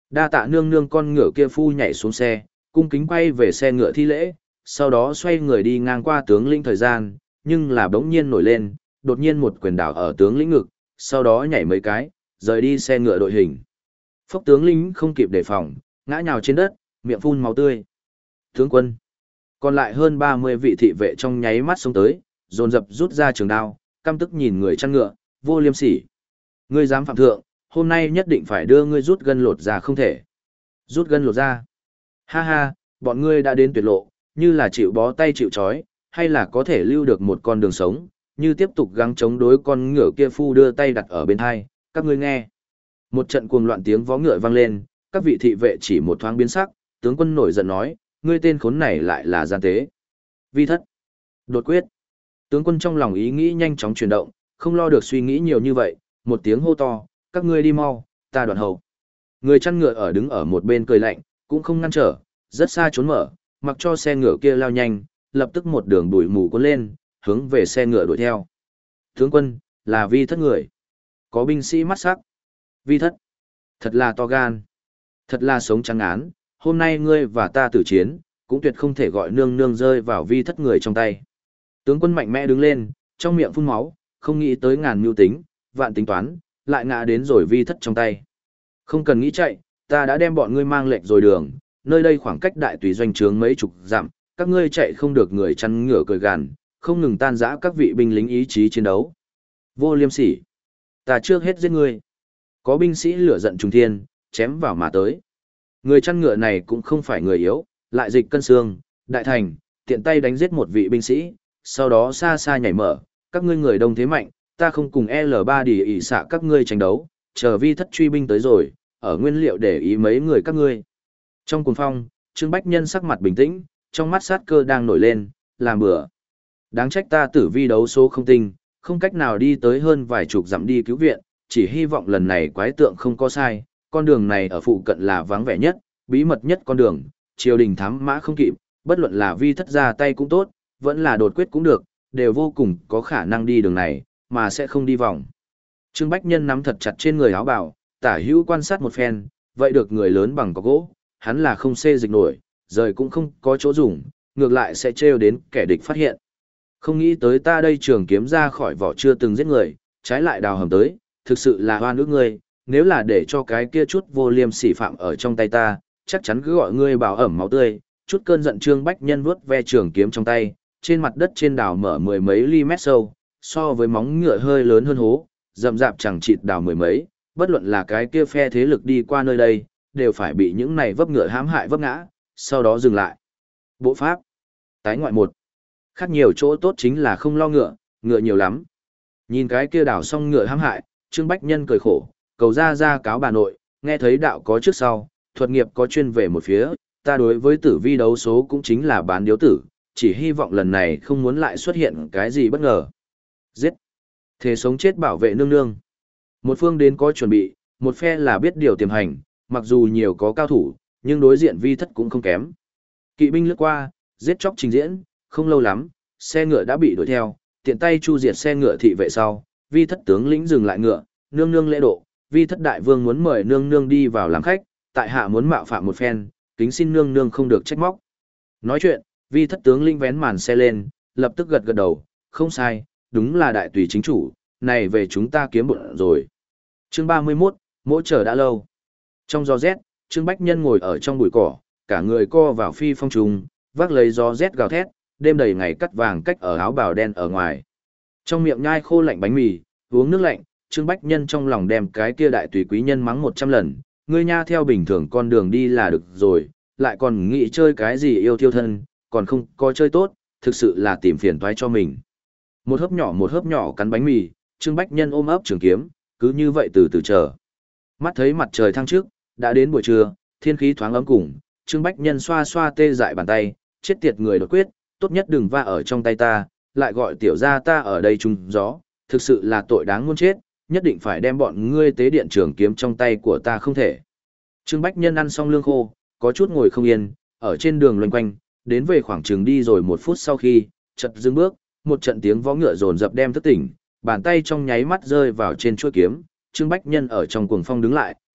Đa tạ nương nương, con ngựa kia phu nhảy xuống xe, cung kính quay về xe ngựa thi lễ, sau đó xoay người đi ngang qua tướng lĩnh thời gian, nhưng là bỗng nhiên nổi lên, đột nhiên một quyền đảo ở tướng lĩnh ngực, sau đó nhảy mấy cái, rời đi xe ngựa đội hình. Phốc tướng lĩnh không kịp đề phòng, ngã nhào trên đất, miệng phun máu tươi. Tướng quân. Còn lại hơn ba mươi vị thị vệ trong nháy mắt xông tới, dồn dập rút ra trường đao, căm tức nhìn người chăn ngựa, vô liêm sỉ. Ngươi dám phạm thượng, hôm nay nhất định phải đưa ngươi rút gân lột ra không thể. Rút gân lột ra. Ha ha, bọn ngươi đã đến tuyệt lộ, như là chịu bó tay chịu trói, hay là có thể lưu được một con đường sống, như tiếp tục gắng chống đối con ngựa kia phu đưa tay đặt ở bên hai, các ngươi nghe. Một trận cuồng loạn tiếng vó ngựa vang lên, các vị thị vệ chỉ một thoáng biến sắc, tướng quân nổi giận nói, ngươi tên khốn này lại là gian tế. Vi thất. Đột quyết. Tướng quân trong lòng ý nghĩ nhanh chóng chuyển động, không lo được suy nghĩ nhiều như vậy, một tiếng hô to, các ngươi đi mau, ta đoạn hầu. Người chăn ngựa ở đứng ở một bên cười lạnh, cũng không ngăn trở, rất xa trốn mở, mặc cho xe ngựa kia lao nhanh, lập tức một đường bụi mù cuốn lên, hướng về xe ngựa đuổi theo. Tướng quân, là vi thất người. Có binh sĩ mắt sắc. Vi thất. Thật là to gan. Thật là sống trắng án, hôm nay ngươi và ta tử chiến, cũng tuyệt không thể gọi nương nương rơi vào vi thất người trong tay. Tướng quân mạnh mẽ đứng lên, trong miệng phun máu, không nghĩ tới ngàn mưu tính, vạn tính toán, lại ngã đến rồi vi thất trong tay. Không cần nghĩ chạy, ta đã đem bọn ngươi mang lệnh rồi đường, nơi đây khoảng cách đại tùy doanh trướng mấy chục dặm, các ngươi chạy không được, người chăn ngựa cười gằn, không ngừng tan rã các vị binh lính ý chí chiến đấu. Vô liêm sỉ, ta trước hết giết ngươi. Có binh sĩ lửa giận trùng thiên, chém vào mà tới. Người chăn ngựa này cũng không phải người yếu, lại dịch cân xương, đại thành, tiện tay đánh giết một vị binh sĩ, sau đó xa xa nhảy mở, các ngươi người đông thế mạnh, ta không cùng L ba đi ỉ xạ các ngươi tranh đấu, chờ vi thất truy binh tới rồi, ở nguyên liệu để ý mấy người các ngươi. Trong cuồng phong, Trương Bách Nhân sắc mặt bình tĩnh, trong mắt sát cơ đang nổi lên, làm bừa. Đáng trách ta tử vi đấu số không tinh, không cách nào đi tới hơn vài chục dặm đi cứu viện, chỉ hy vọng lần này quái tượng không có sai, con đường này ở phụ cận là vắng vẻ nhất, bí mật nhất con đường, triều đình thám mã không kịp, bất luận là vi thất ra tay cũng tốt, vẫn là đột quyết cũng được, đều vô cùng có khả năng đi đường này, mà sẽ không đi vòng. Trương Bách Nhân nắm thật chặt trên người áo bào, tả hữu quan sát một phen, vậy được người lớn bằng có gỗ, hắn là không xê dịch nổi, rời cũng không có chỗ dùng, ngược lại sẽ trêu đến kẻ địch phát hiện. Không nghĩ tới ta đây trường kiếm ra khỏi vỏ chưa từng giết người, trái lại đào hầm tới, thực sự là oan ức ngươi, nếu là để cho cái kia chút vô liêm sỉ phạm ở trong tay ta, chắc chắn cứ gọi ngươi bảo ẩm máu tươi. Chút cơn giận Trương Bách Nhân vuốt ve trường kiếm trong tay, trên mặt đất trên đào mở mười mấy ly mét sâu, so với móng ngựa hơi lớn hơn hố, rậm rạp chẳng chịt đào mười mấy, bất luận là cái kia phe thế lực đi qua nơi đây, đều phải bị những này vấp ngựa hãm hại vấp ngã, sau đó dừng lại. Bộ pháp tái ngoại một. Khác nhiều chỗ tốt chính là không lo ngựa, ngựa nhiều lắm. Nhìn cái kia đào xong ngựa hãm hại, Trương Bách Nhân cười khổ, cầu ra ra cáo bà nội, nghe thấy đạo có trước sau, thuật nghiệp có chuyên về một phía, ta đối với tử vi đấu số cũng chính là bán điếu tử, chỉ hy vọng lần này không muốn lại xuất hiện cái gì bất ngờ. Giết! Thế sống chết bảo vệ nương nương. Một phương đến có chuẩn bị, một phe là biết điều tiềm hành, mặc dù nhiều có cao thủ, nhưng đối diện vi thất cũng không kém. Kỵ binh lướt qua, giết chóc trình diễn, không lâu lắm, xe ngựa đã bị đuổi theo, tiện tay chu diệt xe ngựa thị vệ sau, vi thất tướng lĩnh dừng lại ngựa, nương nương lễ độ, vi thất đại vương muốn mời nương nương đi vào làm khách, tại hạ muốn mạo phạm một phen, kính xin nương nương không được trách móc. Nói chuyện, vi thất tướng lĩnh vén màn xe lên, lập tức gật gật đầu, không sai, đúng là đại tùy chính chủ, này về chúng ta kiếm bụng rồi. Chương ba mươi mốt, mỗi chờ đã lâu. Trong gió rét, Trương Bách Nhân ngồi ở trong bụi cỏ, cả người co vào phi phong trùng, vác lấy gió rét gào thét, đêm đầy ngày cắt vàng cách ở áo bào đen ở ngoài. Trong miệng nhai khô lạnh bánh mì, uống nước lạnh, Trương Bách Nhân trong lòng đem cái kia đại tùy quý nhân mắng một trăm lần, ngươi nha theo bình thường con đường đi là được rồi, lại còn nghĩ chơi cái gì yêu thiêu thân, còn không có chơi tốt, thực sự là tìm phiền toái cho mình. Một hớp nhỏ một hớp nhỏ cắn bánh mì, Trương Bách Nhân ôm ấp trường kiếm, cứ như vậy từ từ chờ. Mắt thấy mặt trời thăng trước, đã đến buổi trưa, thiên khí thoáng ấm cùng, Trương Bách Nhân xoa xoa tê dại bàn tay, chết tiệt người đột quyết, tốt nhất đừng va ở trong tay ta, lại gọi tiểu gia ta ở đây trùng gió, thực sự là tội đáng muôn chết, nhất định phải đem bọn ngươi tế điện trường kiếm trong tay của ta không thể. Trương Bách Nhân ăn xong lương khô, có chút ngồi không yên, ở trên đường loanh quanh, đến về khoảng trường đi rồi một phút sau khi, chợt dừng bước, một trận tiếng vó ngựa rồn rập đem thức tỉnh, bàn tay trong nháy mắt rơi vào trên chuôi kiếm, Trương Bách Nhân ở trong cuồng phong đứng lại,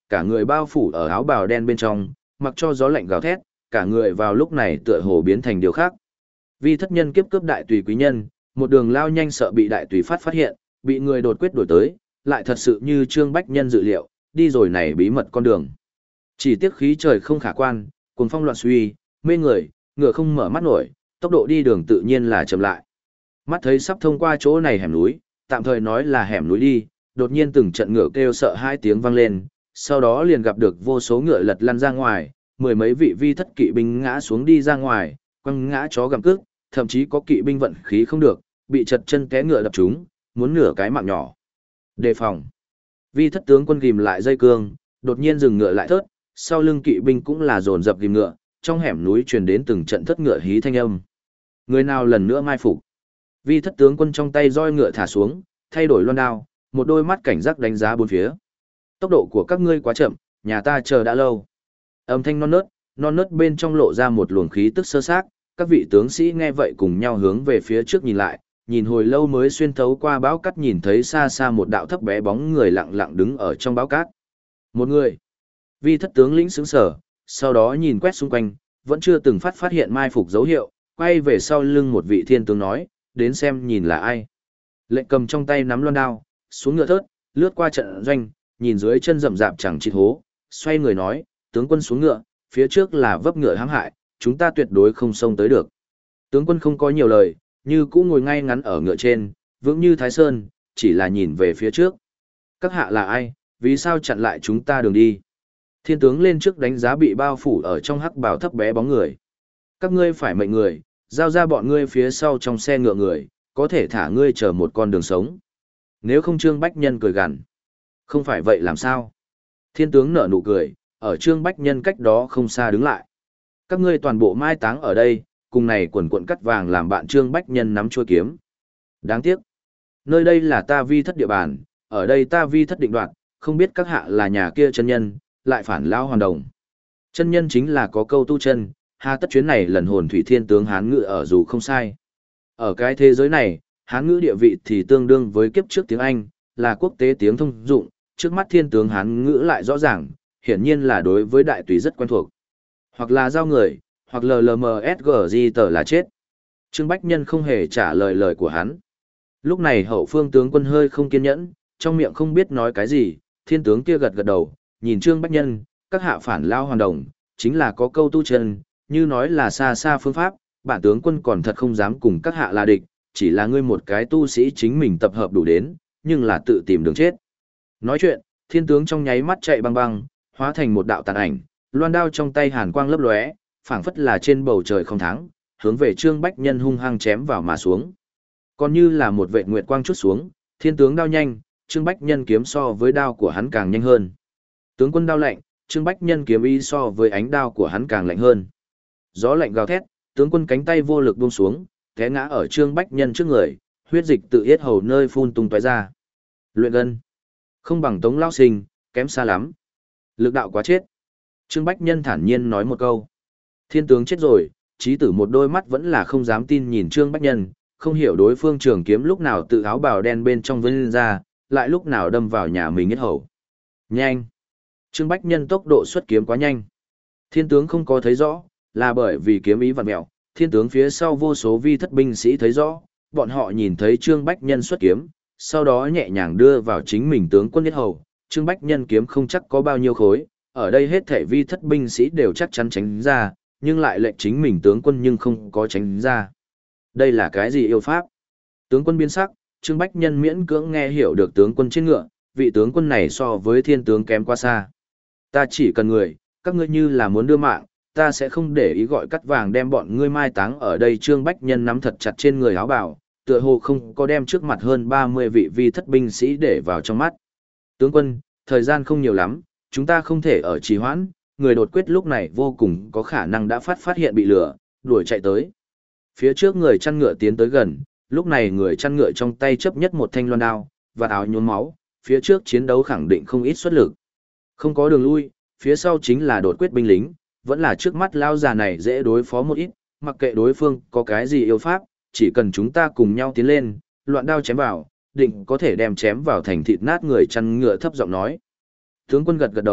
cả người bao phủ ở áo bào đen bên trong, mặc cho gió lạnh gào thét, cả người vào lúc này tựa hồ biến thành điều khác. Vi thất nhân kiếp cướp đại tùy quý nhân, một đường lao nhanh sợ bị đại tùy phát phát hiện, bị người đột quyết đuổi tới, lại thật sự như Trương Bách Nhân dự liệu, đi rồi này bí mật con đường. Chỉ tiếc khí trời không khả quan, cuồng phong loạn suy, mê người, ngựa không mở mắt nổi, tốc độ đi đường tự nhiên là chậm lại. Mắt thấy sắp thông qua chỗ này hẻm núi, tạm thời nói là hẻm núi đi, đột nhiên từng trận ngựa kêu sợ hai tiếng vang lên, sau đó liền gặp được vô số ngựa lật lăn ra ngoài, mười mấy vị vi thất kỵ binh ngã xuống đi ra ngoài, quăng ngã chó gặm cước, thậm chí có kỵ binh vận khí không được, bị chật chân té ngựa đập trúng, muốn nửa cái mạng nhỏ. Đề phòng. Vi thất tướng quân ghim lại dây cương, đột nhiên dừng ngựa lại thớt, sau lưng kỵ binh cũng là dồn dập ghim ngựa, trong hẻm núi truyền đến từng trận thất ngựa hí thanh âm. Người nào lần nữa mai phục. Vi thất tướng quân trong tay roi ngựa thả xuống, thay đổi loan đao, một đôi mắt cảnh giác đánh giá bốn phía. Tốc độ của các ngươi quá chậm, nhà ta chờ đã lâu. Âm thanh non nớt, non nớt bên trong lộ ra một luồng khí tức sơ xác, các vị tướng sĩ nghe vậy cùng nhau hướng về phía trước nhìn lại, nhìn hồi lâu mới xuyên thấu qua bão cát nhìn thấy xa xa một đạo thấp bé bóng người lặng lặng đứng ở trong bão cát. Một người. Vi thất tướng lĩnh sững sờ, sau đó nhìn quét xung quanh, vẫn chưa từng phát phát hiện mai phục dấu hiệu, quay về sau lưng một vị thiên tướng nói, đến xem nhìn là ai. Lệnh cầm trong tay nắm loan đao, xuống ngựa thớt, lướt qua trận doanh, nhìn dưới chân rậm rạp chẳng chịt hố, xoay người nói, tướng quân xuống ngựa, phía trước là vấp ngựa hãm hại, chúng ta tuyệt đối không xông tới được. Tướng quân không có nhiều lời, như cũ ngồi ngay ngắn ở ngựa trên, vững như Thái Sơn, chỉ là nhìn về phía trước. Các hạ là ai, vì sao chặn lại chúng ta đường đi? Thiên tướng lên trước đánh giá bị bao phủ ở trong hắc bào thấp bé bóng người. Các ngươi phải mệnh người, giao ra bọn ngươi phía sau trong xe ngựa người, có thể thả ngươi chờ một con đường sống. Nếu không Trương Bách Nhân cười gằn. Không phải vậy làm sao? Thiên tướng nở nụ cười, ở Trương Bách Nhân cách đó không xa đứng lại. Các ngươi toàn bộ mai táng ở đây, cùng này quần quận cắt vàng làm bạn Trương Bách Nhân nắm chuôi kiếm. Đáng tiếc. Nơi đây là ta vi thất địa bàn, ở đây ta vi thất định đoạt, không biết các hạ là nhà kia chân nhân, lại phản lao hoàn đồng. Chân nhân chính là có câu tu chân, hà tất chuyến này lần hồn thủy thiên tướng Hán ngữ ở dù không sai. Ở cái thế giới này, Hán ngữ địa vị thì tương đương với kiếp trước tiếng Anh, là quốc tế tiếng thông dụng, trước mắt thiên tướng Hán ngữ lại rõ ràng, hiển nhiên là đối với đại tùy rất quen thuộc. Hoặc là giao người, hoặc lờ lờ mờ ét giê tờ là chết. Trương Bách Nhân không hề trả lời lời của hắn. Lúc này hậu phương tướng quân hơi không kiên nhẫn, trong miệng không biết nói cái gì, thiên tướng kia gật gật đầu, nhìn Trương Bách Nhân, các hạ phản lao hoàn đồng, chính là có câu tu chân, như nói là xa xa phương pháp, bản tướng quân còn thật không dám cùng các hạ là địch, chỉ là ngươi một cái tu sĩ chính mình tập hợp đủ đến, nhưng là tự tìm đường chết. Nói chuyện, thiên tướng trong nháy mắt chạy băng băng, hóa thành một đạo tàn ảnh, loan đao trong tay hàn quang lấp lóe, phảng phất là trên bầu trời không thắng, hướng về Trương Bách Nhân hung hăng chém vào mà xuống. Còn như là một vệt nguyệt quang chút xuống, thiên tướng đao nhanh, Trương Bách Nhân kiếm so với đao của hắn càng nhanh hơn. Tướng quân đao lạnh, Trương Bách Nhân kiếm y so với ánh đao của hắn càng lạnh hơn. Gió lạnh gào thét, tướng quân cánh tay vô lực buông xuống, té ngã ở Trương Bách Nhân trước người, huyết dịch tự yết hầu nơi phun tung tóe ra. Luyện gân, không bằng Tống lão sinh, kém xa lắm. Lực đạo quá chết. Trương Bách Nhân thản nhiên nói một câu. Thiên tướng chết rồi, chí tử một đôi mắt vẫn là không dám tin nhìn Trương Bách Nhân, không hiểu đối phương trường kiếm lúc nào tự áo bào đen bên trong vươn lên ra, lại lúc nào đâm vào nhà mình yết hầu. Nhanh. Trương Bách Nhân tốc độ xuất kiếm quá nhanh. Thiên tướng không có thấy rõ, là bởi vì kiếm ý vặn mẹo, thiên tướng phía sau vô số vi thất binh sĩ thấy rõ, bọn họ nhìn thấy Trương Bách Nhân xuất kiếm, sau đó nhẹ nhàng đưa vào chính mình tướng quân yết hầu, Trương Bách Nhân kiếm không chắc có bao nhiêu khối, ở đây hết thể vi thất binh sĩ đều chắc chắn tránh ra, nhưng lại lệnh chính mình tướng quân nhưng không có tránh ra. Đây là cái gì yêu pháp? Tướng quân biến sắc, Trương Bách Nhân miễn cưỡng nghe hiểu được tướng quân trên ngựa, vị tướng quân này so với thiên tướng kém quá xa. Ta chỉ cần người, các ngươi như là muốn đưa mạng, ta sẽ không để ý gọi cắt vàng đem bọn ngươi mai táng ở đây. Trương Bách Nhân nắm thật chặt trên người áo bào, tựa hồ không có đem trước mặt hơn ba mươi vị vi thất binh sĩ để vào trong mắt. Tướng quân, thời gian không nhiều lắm, chúng ta không thể ở trì hoãn, người đột quyết lúc này vô cùng có khả năng đã phát phát hiện bị lửa, đuổi chạy tới. Phía trước người chăn ngựa tiến tới gần, lúc này người chăn ngựa trong tay chấp nhất một thanh loan đao, và áo nhuốm máu, phía trước chiến đấu khẳng định không ít xuất lực. Không có đường lui, phía sau chính là đột quyết binh lính, vẫn là trước mắt lao già này dễ đối phó một ít, mặc kệ đối phương có cái gì yêu pháp, chỉ cần chúng ta cùng nhau tiến lên, loạn đao chém vào, định có thể đem chém vào thành thịt nát. Người chăn ngựa thấp giọng nói. Tướng quân gật gật đầu,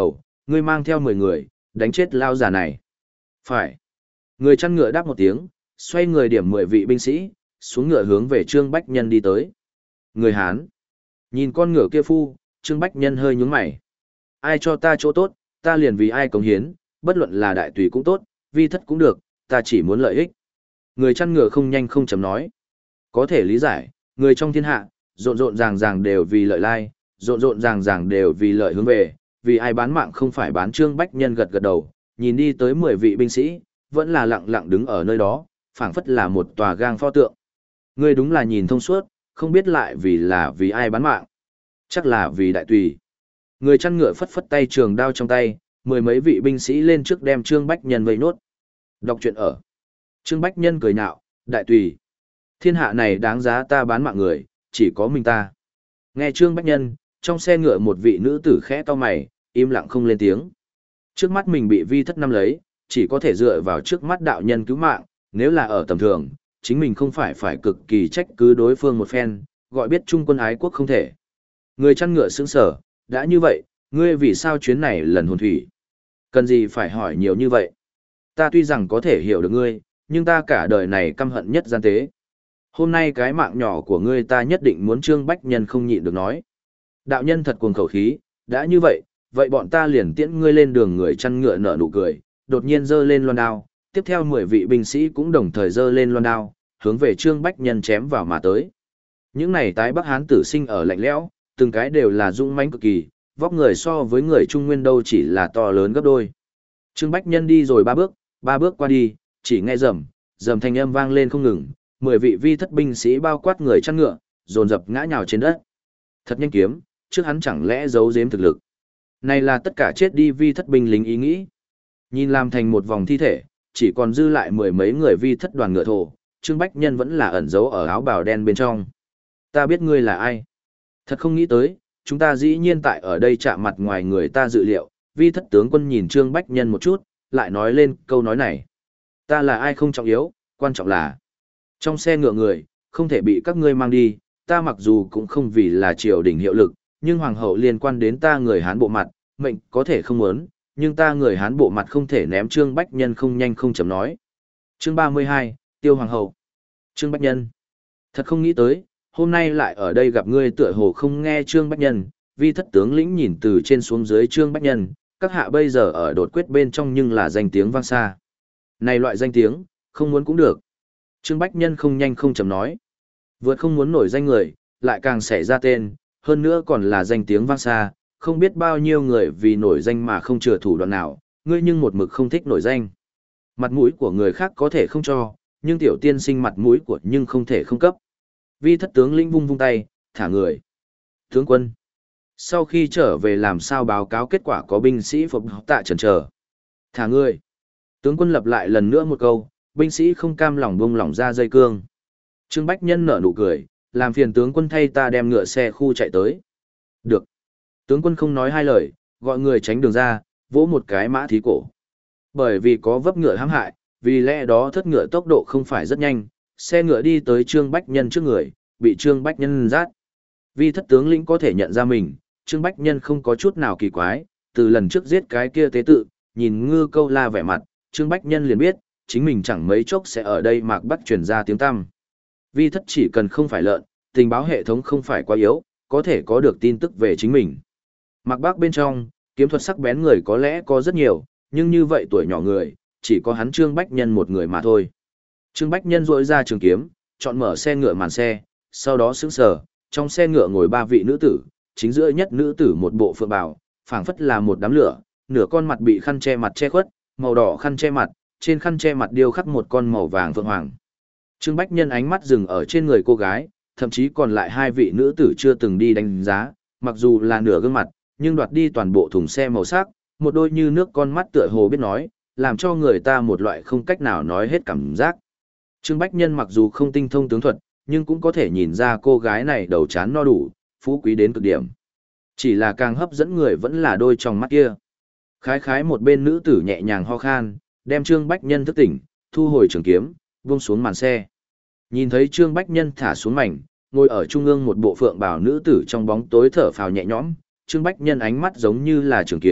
Ngươi mang theo mười người, đánh chết lao già này. Phải. Người chăn ngựa đáp một tiếng, xoay người điểm mười vị binh sĩ, xuống ngựa hướng về Trương Bách Nhân đi tới. Người Hán. Nhìn con ngựa kia phu, Trương Bách Nhân hơi nhướng mày. Ai cho ta chỗ tốt, ta liền vì ai cống hiến, bất luận là đại tùy cũng tốt, vi thất cũng được, ta chỉ muốn lợi ích. Người chăn ngựa không nhanh không chậm nói. Có thể lý giải, người trong thiên hạ, rộn rộn ràng ràng đều vì lợi lai, rộn rộn ràng ràng đều vì lợi hướng về, vì ai bán mạng không phải bán. Trương Bách Nhân gật gật đầu, nhìn đi tới mười vị binh sĩ, vẫn là lặng lặng đứng ở nơi đó, phảng phất là một tòa gang pho tượng. Ngươi đúng là nhìn thông suốt, không biết lại vì là vì ai bán mạng. Chắc là vì đại tùy. Người chăn ngựa phất phất tay trường đao trong tay, mười mấy vị binh sĩ lên trước đem Trương Bách Nhân vây nốt. Đọc truyện ở. Trương Bách Nhân cười nhạo, đại tùy. Thiên hạ này đáng giá ta bán mạng người, chỉ có mình ta. Nghe Trương Bách Nhân, trong xe ngựa một vị nữ tử khẽ cau mày, im lặng không lên tiếng. Trước mắt mình bị vi thất năm lấy, chỉ có thể dựa vào trước mắt đạo nhân cứu mạng, nếu là ở tầm thường, chính mình không phải phải cực kỳ trách cứ đối phương một phen, gọi biết trung quân ái quốc không thể. Người chăn ngựa sững sở, đã như vậy, ngươi vì sao chuyến này lần hồn thủy? Cần gì phải hỏi nhiều như vậy? Ta tuy rằng có thể hiểu được ngươi, nhưng ta cả đời này căm hận nhất gian tế. Hôm nay cái mạng nhỏ của ngươi ta nhất định muốn. Trương Bách Nhân không nhịn được nói. Đạo nhân thật cuồng khẩu khí, đã như vậy, vậy bọn ta liền tiễn ngươi lên đường. Người chăn ngựa nở nụ cười, đột nhiên giơ lên loan đao, tiếp theo mười vị binh sĩ cũng đồng thời giơ lên loan đao, hướng về Trương Bách Nhân chém vào mà tới. Những này tái Bắc Hán tử sinh ở lạnh lẽo, từng cái đều là dũng mãnh cực kỳ, vóc người so với người Trung Nguyên đâu chỉ là to lớn gấp đôi. Trương Bách Nhân đi rồi ba bước, ba bước qua đi, chỉ nghe rầm, rầm thanh âm vang lên không ngừng, mười vị vi thất binh sĩ bao quát người chăn ngựa, dồn dập ngã nhào trên đất. Thật nhanh kiếm, trước hắn chẳng lẽ giấu giếm thực lực. Này là tất cả chết đi vi thất binh lính ý nghĩ. Nhìn làm thành một vòng thi thể, chỉ còn dư lại mười mấy người vi thất đoàn ngựa thổ, Trương Bách Nhân vẫn là ẩn giấu ở áo bào đen bên trong. Ta biết ngươi là ai. Thật không nghĩ tới, chúng ta dĩ nhiên tại ở đây chạm mặt ngoài người ta dự liệu. Vi thất tướng quân nhìn Trương Bách Nhân một chút, lại nói lên câu nói này. Ta là ai không trọng yếu, quan trọng là trong xe ngựa người, không thể bị các ngươi mang đi. Ta mặc dù cũng không vì là triều đình hiệu lực, nhưng hoàng hậu liên quan đến ta người Hán bộ mặt, mệnh có thể không muốn, nhưng ta người Hán bộ mặt không thể ném. Trương Bách Nhân không nhanh không chậm nói. Chương ba mươi hai, Tiêu Hoàng hậu. Trương Bách Nhân. Thật không nghĩ tới, hôm nay lại ở đây gặp ngươi. Tựa hồ không nghe Trương Bách Nhân, vi thất tướng lĩnh nhìn từ trên xuống dưới Trương Bách Nhân, các hạ bây giờ ở đột quyết bên trong nhưng là danh tiếng vang xa. Này loại danh tiếng, không muốn cũng được. Trương Bách Nhân không nhanh không chậm nói. Vượt không muốn nổi danh người, lại càng xảy ra tên, hơn nữa còn là danh tiếng vang xa, không biết bao nhiêu người vì nổi danh mà không chừa thủ đoạn nào, ngươi nhưng một mực không thích nổi danh. Mặt mũi của người khác có thể không cho, nhưng tiểu tiên sinh mặt mũi của nhưng không thể không cấp. Vi thất tướng lĩnh vung vung tay, thả người. Tướng quân. Sau khi trở về làm sao báo cáo kết quả có binh sĩ phục tạ chần chờ. Thả người. Tướng quân lập lại lần nữa một câu, binh sĩ không cam lòng buông lỏng ra dây cương. Trương Bách Nhân nở nụ cười, làm phiền tướng quân thay ta đem ngựa xe khu chạy tới. Được. Tướng quân không nói hai lời, gọi người tránh đường ra, vỗ một cái mã thí cổ. Bởi vì có vấp ngựa hãm hại, vì lẽ đó thất ngựa tốc độ không phải rất nhanh, xe ngựa đi tới Trương Bách Nhân trước người, bị Trương Bách Nhân rát. Vì thất tướng lĩnh có thể nhận ra mình, Trương Bách Nhân không có chút nào kỳ quái, từ lần trước giết cái kia tế tự, nhìn Ngư Câu La vẻ mặt, Trương Bách Nhân liền biết, chính mình chẳng mấy chốc sẽ ở đây Mạc Bắc truyền ra tiếng tăm. Vi thất chỉ cần không phải lợn, tình báo hệ thống không phải quá yếu, có thể có được tin tức về chính mình. Mạc Bắc bên trong, kiếm thuật sắc bén người có lẽ có rất nhiều, nhưng như vậy tuổi nhỏ người, chỉ có hắn Trương Bách Nhân một người mà thôi. Trương Bách Nhân rỗi ra trường kiếm, chọn mở xe ngựa màn xe, sau đó sững sờ, trong xe ngựa ngồi ba vị nữ tử, chính giữa nhất nữ tử một bộ phượng bào, phảng phất là một đám lửa, nửa con mặt bị khăn che mặt che khuất, màu đỏ khăn che mặt, trên khăn che mặt điêu khắc một con màu vàng phượng hoàng. Trương Bách Nhân ánh mắt dừng ở trên người cô gái, thậm chí còn lại hai vị nữ tử chưa từng đi đánh giá, mặc dù là nửa gương mặt, nhưng đoạt đi toàn bộ thùng xe màu sắc, một đôi như nước con mắt tựa hồ biết nói, làm cho người ta một loại không cách nào nói hết cảm giác. Trương Bách Nhân mặc dù không tinh thông tướng thuật, nhưng cũng có thể nhìn ra cô gái này đầu trán no đủ, phú quý đến cực điểm. Chỉ là càng hấp dẫn người vẫn là đôi trong mắt kia. Khái khái một bên nữ tử nhẹ nhàng ho khan, đem Trương Bách Nhân thức tỉnh, thu hồi trường kiếm, buông xuống màn xe. Nhìn thấy Trương Bách Nhân thả xuống mảnh, ngồi ở trung ương một bộ phượng bào nữ tử trong bóng tối thở phào nhẹ nhõm, Trương Bách Nhân ánh mắt giống như là trường kiếm,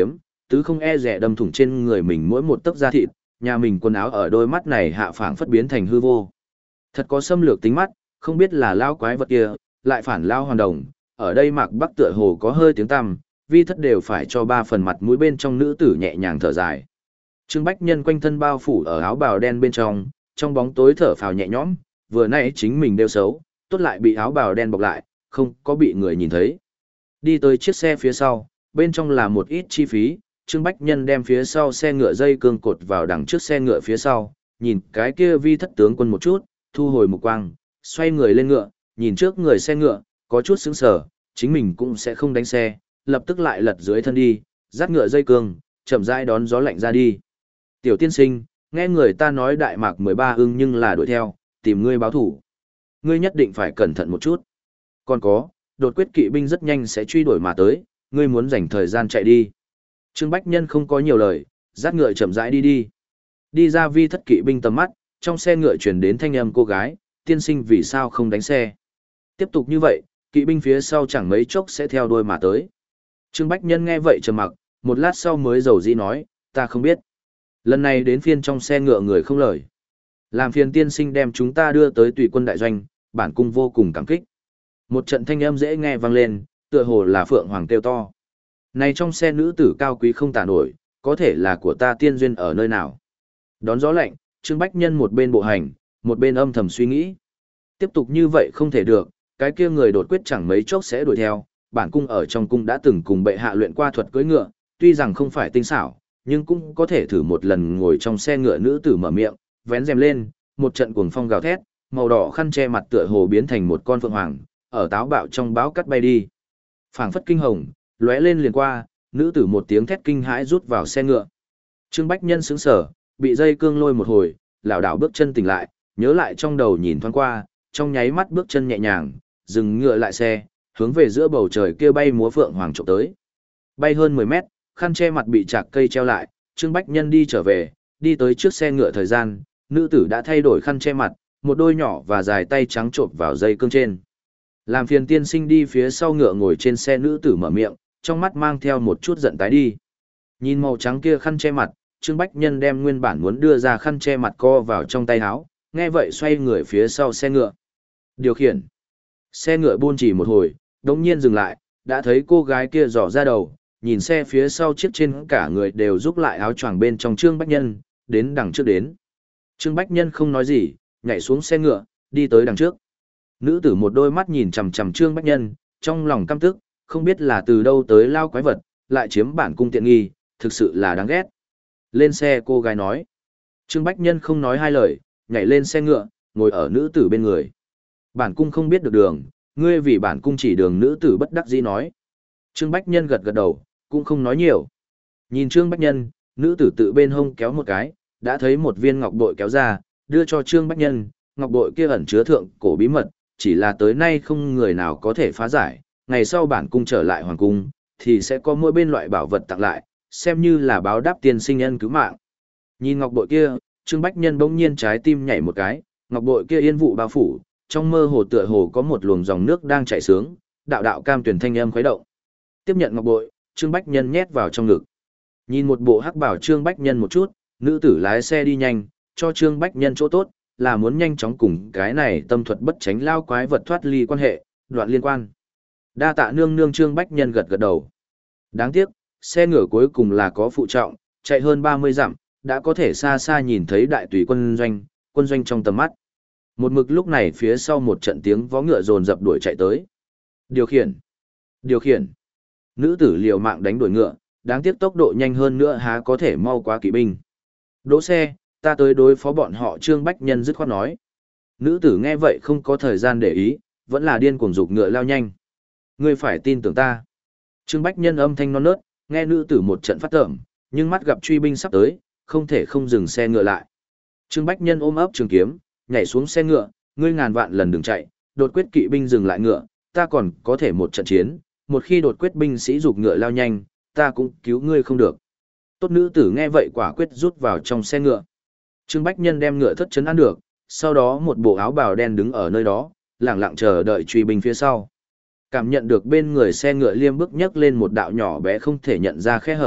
tứ không e rẻ đâm thủng trên người mình mỗi một tấc da thịt, nhà mình quần áo ở đôi mắt này hạ phảng phất biến thành hư vô. Thật có xâm lược tính mắt, không biết là lao quái vật kia, lại phản lao hoàn đồng, ở đây Mạc Bắc tựa hồ có hơi tiếng tăm, vi thất đều phải cho ba phần mặt mũi bên trong nữ tử nhẹ nhàng thở dài. Trương Bách Nhân quanh thân bao phủ ở áo bào đen bên trong, trong bóng tối thở phào nhẹ nhõm, vừa nãy chính mình đều xấu, tốt lại bị áo bào đen bọc lại, không có bị người nhìn thấy. Đi tới chiếc xe phía sau, bên trong là một ít chi phí, Trương Bách Nhân đem phía sau xe ngựa dây cương cột vào đằng trước xe ngựa phía sau, nhìn cái kia vi thất tướng quân một chút, thu hồi mục quang, xoay người lên ngựa, nhìn trước người xe ngựa, có chút sững sờ, chính mình cũng sẽ không đánh xe, lập tức lại lật dưới thân đi, dắt ngựa dây cương, chậm rãi đón gió lạnh ra đi. Tiểu tiên sinh, nghe người ta nói Đại Mạc mười ba ưng nhưng là đuổi theo, tìm ngươi báo thủ. Ngươi nhất định phải cẩn thận một chút. Còn có, đột quyết kỵ binh rất nhanh sẽ truy đuổi mà tới, ngươi muốn dành thời gian chạy đi. Trương Bách Nhân không có nhiều lời, dắt ngựa chậm rãi đi đi. Đi ra vi thất kỵ binh tầm mắt, trong xe ngựa truyền đến thanh âm cô gái, tiên sinh vì sao không đánh xe. Tiếp tục như vậy, kỵ binh phía sau chẳng mấy chốc sẽ theo đuôi mà tới. Trương Bách Nhân nghe vậy trầm mặc, một lát sau mới dầu dĩ nói, ta không biết. Lần này đến phiên trong xe ngựa người không lời. Làm phiền tiên sinh đem chúng ta đưa tới tùy quân đại doanh, bản cung vô cùng cảm kích. Một trận thanh âm dễ nghe vang lên, tựa hồ là Phượng Hoàng kêu to. Này trong xe nữ tử cao quý không tả nổi, có thể là của ta tiên duyên ở nơi nào. Đón gió lạnh, Trương Bách Nhân một bên bộ hành, một bên âm thầm suy nghĩ. Tiếp tục như vậy không thể được, cái kia người đột quyết chẳng mấy chốc sẽ đuổi theo. Bản cung ở trong cung đã từng cùng bệ hạ luyện qua thuật cưỡi ngựa, tuy rằng không phải tinh xảo, nhưng cũng có thể thử một lần. Ngồi trong xe ngựa nữ tử mở miệng, vén rèm lên, một trận cuồng phong gào thét, màu đỏ khăn che mặt tựa hồ biến thành một con phượng hoàng, ở táo bạo trong báo cắt bay đi. Phảng phất kinh hồng, lóe lên liền qua, nữ tử một tiếng thét kinh hãi rút vào xe ngựa. Trương Bách Nhân sững sờ, bị dây cương lôi một hồi, lảo đảo bước chân tỉnh lại, nhớ lại trong đầu nhìn thoáng qua, trong nháy mắt bước chân nhẹ nhàng, dừng ngựa lại xe, hướng về giữa bầu trời kia bay múa phượng hoàng trộm tới. Bay hơn mười mét, khăn che mặt bị chạc cây treo lại, Trương Bách Nhân đi trở về, đi tới trước xe ngựa thời gian, nữ tử đã thay đổi khăn che mặt, một đôi nhỏ và dài tay trắng trộm vào dây cương trên. Làm phiền tiên sinh đi phía sau ngựa ngồi trên xe, nữ tử mở miệng, trong mắt mang theo một chút giận tái đi. Nhìn màu trắng kia khăn che mặt, Trương Bách Nhân đem nguyên bản muốn đưa ra khăn che mặt co vào trong tay áo, nghe vậy xoay người phía sau xe ngựa. Điều khiển. Xe ngựa buôn chỉ một hồi, đống nhiên dừng lại, đã thấy cô gái kia dò ra đầu, nhìn xe phía sau chiếc trên cả người đều rúc lại áo choàng bên trong Trương Bách Nhân, đến đằng trước đến. Trương Bách Nhân không nói gì, nhảy xuống xe ngựa, đi tới đằng trước. Nữ tử một đôi mắt nhìn chằm chằm Trương Bách Nhân, trong lòng căm tức, không biết là từ đâu tới lao quái vật, lại chiếm bản cung tiện nghi, thực sự là đáng ghét. Lên xe, cô gái nói. Trương Bách Nhân không nói hai lời, nhảy lên xe ngựa, ngồi ở nữ tử bên người. Bản cung không biết được đường, ngươi vì bản cung chỉ đường, nữ tử bất đắc dĩ nói. Trương Bách Nhân gật gật đầu, cũng không nói nhiều. Nhìn Trương Bách Nhân, nữ tử tự bên hông kéo một cái, đã thấy một viên ngọc bội kéo ra, đưa cho Trương Bách Nhân. Ngọc bội kia ẩn chứa thượng cổ bí mật, chỉ là tới nay không người nào có thể phá giải. Ngày sau bản cung trở lại hoàng cung, thì sẽ có mỗi bên loại bảo vật tặng lại, xem như là báo đáp tiên sinh ân cứu mạng. Nhìn ngọc bội kia, Trương Bách Nhân bỗng nhiên trái tim nhảy một cái, ngọc bội kia yên vụ bao phủ, trong mơ hồ tựa hồ có một luồng dòng nước đang chảy xuống, đạo đạo cam tuyển thanh âm khuấy động. Tiếp nhận ngọc bội, Trương Bách Nhân nhét vào trong ngực. Nhìn một bộ hắc bảo Trương Bách Nhân một chút, nữ tử lái xe đi nhanh, cho Trương Bách Nhân chỗ tốt, là muốn nhanh chóng cùng cái này tâm thuật bất tránh lao quái vật thoát ly quan hệ, đoạn liên quan. Đa tạ nương nương. Trương Bách Nhân gật gật đầu. Đáng tiếc, xe ngựa cuối cùng là có phụ trọng, chạy hơn ba mươi dặm, đã có thể xa xa nhìn thấy đại tùy quân doanh, quân doanh trong tầm mắt. Một mực lúc này phía sau một trận tiếng vó ngựa dồn dập đuổi chạy tới. Điều khiển. Điều khiển. Nữ tử liều mạng đánh đuổi ngựa, đáng tiếc tốc độ nhanh hơn nữa há có thể mau quá kỵ binh. Đỗ xe, ta tới đối phó bọn họ. Trương Bách Nhân dứt khoát nói. Nữ tử nghe vậy không có thời gian để ý, vẫn là điên cuồng dục ngựa lao nhanh. Ngươi phải tin tưởng ta. Trương Bách Nhân âm thanh non nớt, nghe nữ tử một trận phát tởm, nhưng mắt gặp truy binh sắp tới, không thể không dừng xe ngựa lại. Trương Bách Nhân ôm ấp trường kiếm, nhảy xuống xe ngựa, ngươi ngàn vạn lần đừng chạy, đột quyết kỵ binh dừng lại ngựa, ta còn có thể một trận chiến, một khi đột quyết binh sĩ giục ngựa lao nhanh, ta cũng cứu ngươi không được. Tốt, nữ tử nghe vậy quả quyết rút vào trong xe ngựa. Trương Bách Nhân đem ngựa thất trấn ăn được, sau đó một bộ áo bào đen đứng ở nơi đó, lặng lặng chờ đợi truy binh phía sau. Cảm nhận được bên người xe ngựa liêm bước nhấc lên một đạo nhỏ bé không thể nhận ra khe hở,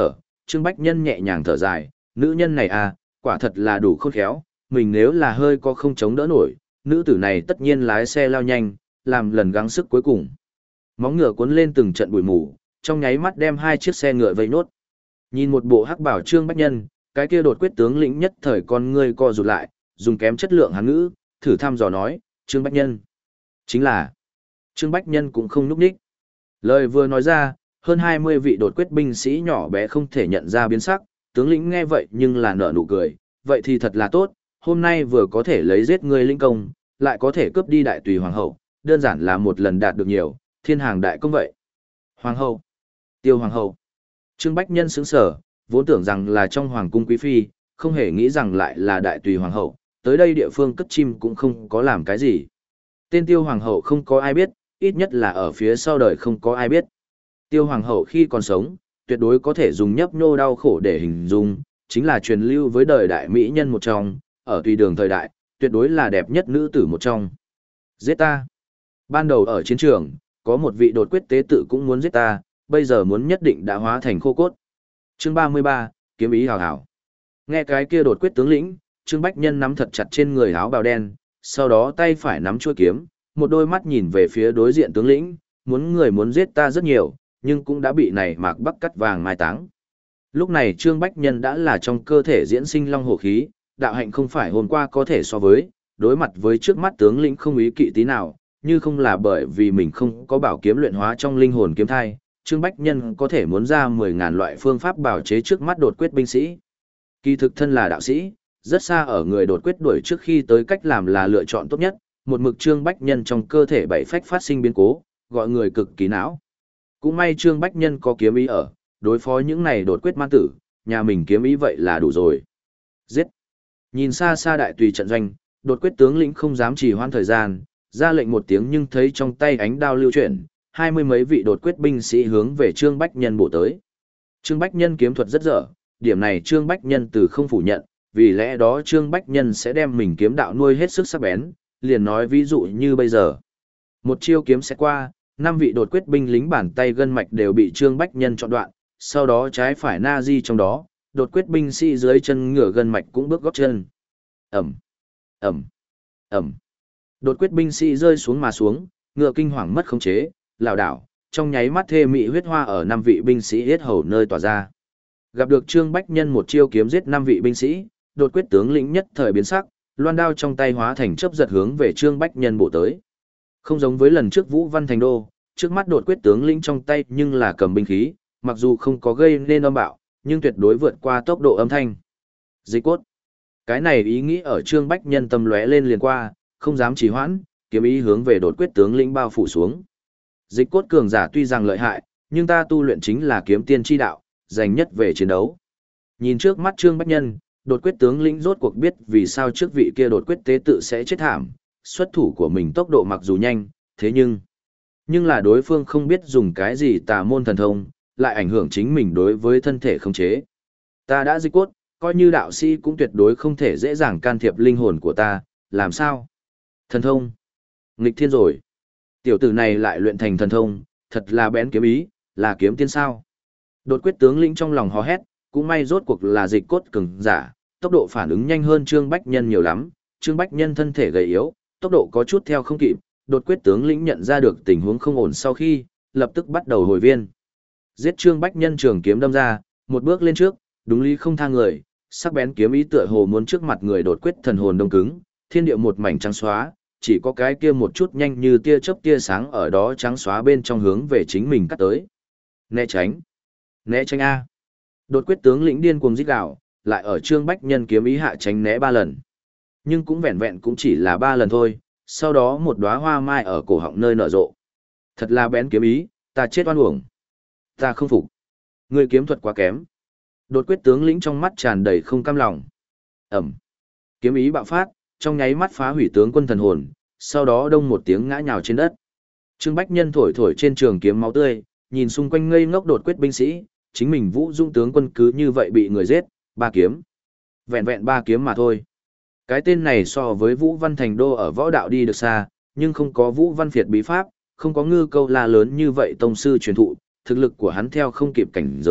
Trương Bách Nhân nhẹ nhàng thở dài, nữ nhân này à, quả thật là đủ khôn khéo, mình nếu là hơi có không chống đỡ nổi, nữ tử này tất nhiên lái xe lao nhanh, làm lần gắng sức cuối cùng. Móng ngựa cuốn lên từng trận bụi mù, trong nháy mắt đem hai chiếc xe ngựa vây nốt. Nhìn một bộ hắc bảo Trương Bách Nhân, cái kia đột quyết tướng lĩnh nhất thời con ngươi co rụt lại, dùng kém chất lượng hán ngữ, thử thăm dò nói, Trương Bách Nhân. Chính là, Trương Bách Nhân cũng không núp đích. Lời vừa nói ra, hơn hai mươi vị đột quyết binh sĩ nhỏ bé không thể nhận ra biến sắc, tướng lĩnh nghe vậy nhưng là nở nụ cười, vậy thì thật là tốt, hôm nay vừa có thể lấy giết ngươi linh công, lại có thể cướp đi đại tùy hoàng hậu, đơn giản là một lần đạt được nhiều, thiên hàng đại công vậy. Hoàng hậu, Tiêu hoàng hậu. Trương Bách Nhân sững sờ, vốn tưởng rằng là trong hoàng cung quý phi, không hề nghĩ rằng lại là đại tùy hoàng hậu, tới đây địa phương cất chim cũng không có làm cái gì. Tên Tiêu hoàng hậu không có ai biết, ít nhất là ở phía sau đời không có ai biết. Tiêu hoàng hậu khi còn sống, tuyệt đối có thể dùng nhấp nhô đau khổ để hình dung, chính là truyền lưu với đời đại mỹ nhân một trong, ở tùy đường thời đại, tuyệt đối là đẹp nhất nữ tử một trong. Giết ta. Ban đầu ở chiến trường, có một vị đột quyết tế tự cũng muốn giết ta, bây giờ muốn nhất định đã hóa thành khô cốt. Chương ba mươi ba, kiếm ý hào hào. Nghe cái kia đột quyết tướng lĩnh, Trương Bách Nhân nắm thật chặt trên người áo bào đen, sau đó tay phải nắm chuôi kiếm, một đôi mắt nhìn về phía đối diện tướng lĩnh, muốn người muốn giết ta rất nhiều, nhưng cũng đã bị này Mạc Bắc cắt vàng mai táng. Lúc này Trương Bách Nhân đã là trong cơ thể diễn sinh long hổ khí, đạo hạnh không phải hôm qua có thể so với, đối mặt với trước mắt tướng lĩnh không ý kỵ tí nào, như không là bởi vì mình không có bảo kiếm luyện hóa trong linh hồn kiếm thai, Trương Bách Nhân có thể muốn ra mười ngàn loại phương pháp bảo chế trước mắt đột quyết binh sĩ. Kỳ thực thân là đạo sĩ, rất xa ở người đột quyết đuổi trước khi tới cách làm là lựa chọn tốt nhất, một mực Trương Bách Nhân trong cơ thể bảy phách phát sinh biến cố, gọi người cực kỳ não. Cũng may Trương Bách Nhân có kiếm ý ở, đối phó những này đột quyết man tử, nhà mình kiếm ý vậy là đủ rồi. Giết! Nhìn xa xa đại tùy trận doanh, đột quyết tướng lĩnh không dám trì hoãn thời gian, ra lệnh một tiếng nhưng thấy trong tay ánh đao lưu chuyển, hai mươi mấy vị đột quyết binh sĩ hướng về Trương Bách Nhân bổ tới. Trương Bách Nhân kiếm thuật rất dở, điểm này Trương Bách Nhân từ không phủ nhận, vì lẽ đó Trương Bách Nhân sẽ đem mình kiếm đạo nuôi hết sức sắc bén, liền nói ví dụ như bây giờ. Một chiêu kiếm sẽ qua, năm vị đột quyết binh lính bàn tay gân mạch đều bị Trương Bách Nhân chọn đoạn, sau đó trái phải na di trong đó, đột quyết binh sĩ dưới chân ngửa gân mạch cũng bước gót chân. Ẩm, Ẩm, Ẩm. Đột quyết binh sĩ rơi xuống mà xuống, ngựa kinh hoàng mất khống chế, lảo đảo, trong nháy mắt thê mị huyết hoa ở năm vị binh sĩ hết hầu nơi tỏa ra. Gặp được Trương Bách Nhân một chiêu kiếm giết năm vị binh sĩ, đột quyết tướng lĩnh nhất thời biến sắc, loan đao trong tay hóa thành chớp giật hướng về Trương Bách Nhân bổ tới. Không giống với lần trước Vũ Văn Thành Đô, trước mắt đột quyết tướng lĩnh trong tay nhưng là cầm binh khí, mặc dù không có gây nên âm bạo, nhưng tuyệt đối vượt qua tốc độ âm thanh. Dịch cốt. Cái này ý nghĩ ở Trương Bách Nhân tâm lóe lên liền qua, không dám trì hoãn, kiếm ý hướng về đột quyết tướng lĩnh bao phủ xuống. Dịch cốt cường giả tuy rằng lợi hại, nhưng ta tu luyện chính là kiếm tiên chi đạo, dành nhất về chiến đấu. Nhìn trước mắt Trương Bách Nhân, đột quyết tướng lĩnh rốt cuộc biết vì sao trước vị kia đột quyết tế tự sẽ chết thảm, xuất thủ của mình tốc độ mặc dù nhanh, thế nhưng nhưng là đối phương không biết dùng cái gì tà môn thần thông, lại ảnh hưởng chính mình đối với thân thể khống chế. Ta đã dịch cốt, coi như đạo sĩ cũng tuyệt đối không thể dễ dàng can thiệp linh hồn của ta, làm sao? Thần thông. Nghịch thiên rồi. Tiểu tử này lại luyện thành thần thông, thật là bén kiếm ý, là kiếm tiên sao. Đột quyết tướng lĩnh trong lòng hò hét, cũng may rốt cuộc là dịch cốt cường giả, tốc độ phản ứng nhanh hơn Trương Bách Nhân nhiều lắm, Trương Bách Nhân thân thể gầy yếu, tốc độ có chút theo không kịp, đột quyết tướng lĩnh nhận ra được tình huống không ổn sau khi, lập tức bắt đầu hồi viên. Giết Trương Bách Nhân trường kiếm đâm ra, một bước lên trước, đúng lý không tha người, sắc bén kiếm ý tựa hồ muốn trước mặt người đột quyết thần hồn đông cứng, thiên địa một mảnh trắng xóa, chỉ có cái kia một chút nhanh như tia chớp tia sáng ở đó trắng xóa bên trong hướng về chính mình cắt tới. Né tránh, né tránh a. Đột quyết tướng lĩnh điên cuồng rít gào, lại ở Trương Bách Nhân kiếm ý hạ tránh né ba lần. Nhưng cũng vẹn vẹn cũng chỉ là ba lần thôi, sau đó một đóa hoa mai ở cổ họng nơi nở rộ. Thật là bén kiếm ý, ta chết oan uổng. Ta không phục. Người kiếm thuật quá kém. Đột quyết tướng lĩnh trong mắt tràn đầy không cam lòng. Ẩm. Kiếm ý bạo phát, trong nháy mắt phá hủy tướng quân thần hồn, sau đó đông một tiếng ngã nhào trên đất. Trương Bách Nhân thổi thổi trên trường kiếm máu tươi, nhìn xung quanh ngây ngốc đột quyết binh sĩ, chính mình Vũ Dung tướng quân cứ như vậy bị người giết, ba kiếm. Vẹn vẹn ba kiếm mà thôi. Cái tên này so với Vũ Văn Thành Đô ở võ đạo đi được xa, nhưng không có Vũ Văn Phiệt bí pháp, không có ngư câu la lớn như vậy tông sư truyền thụ, thực lực của hắn theo không kịp cảnh giới,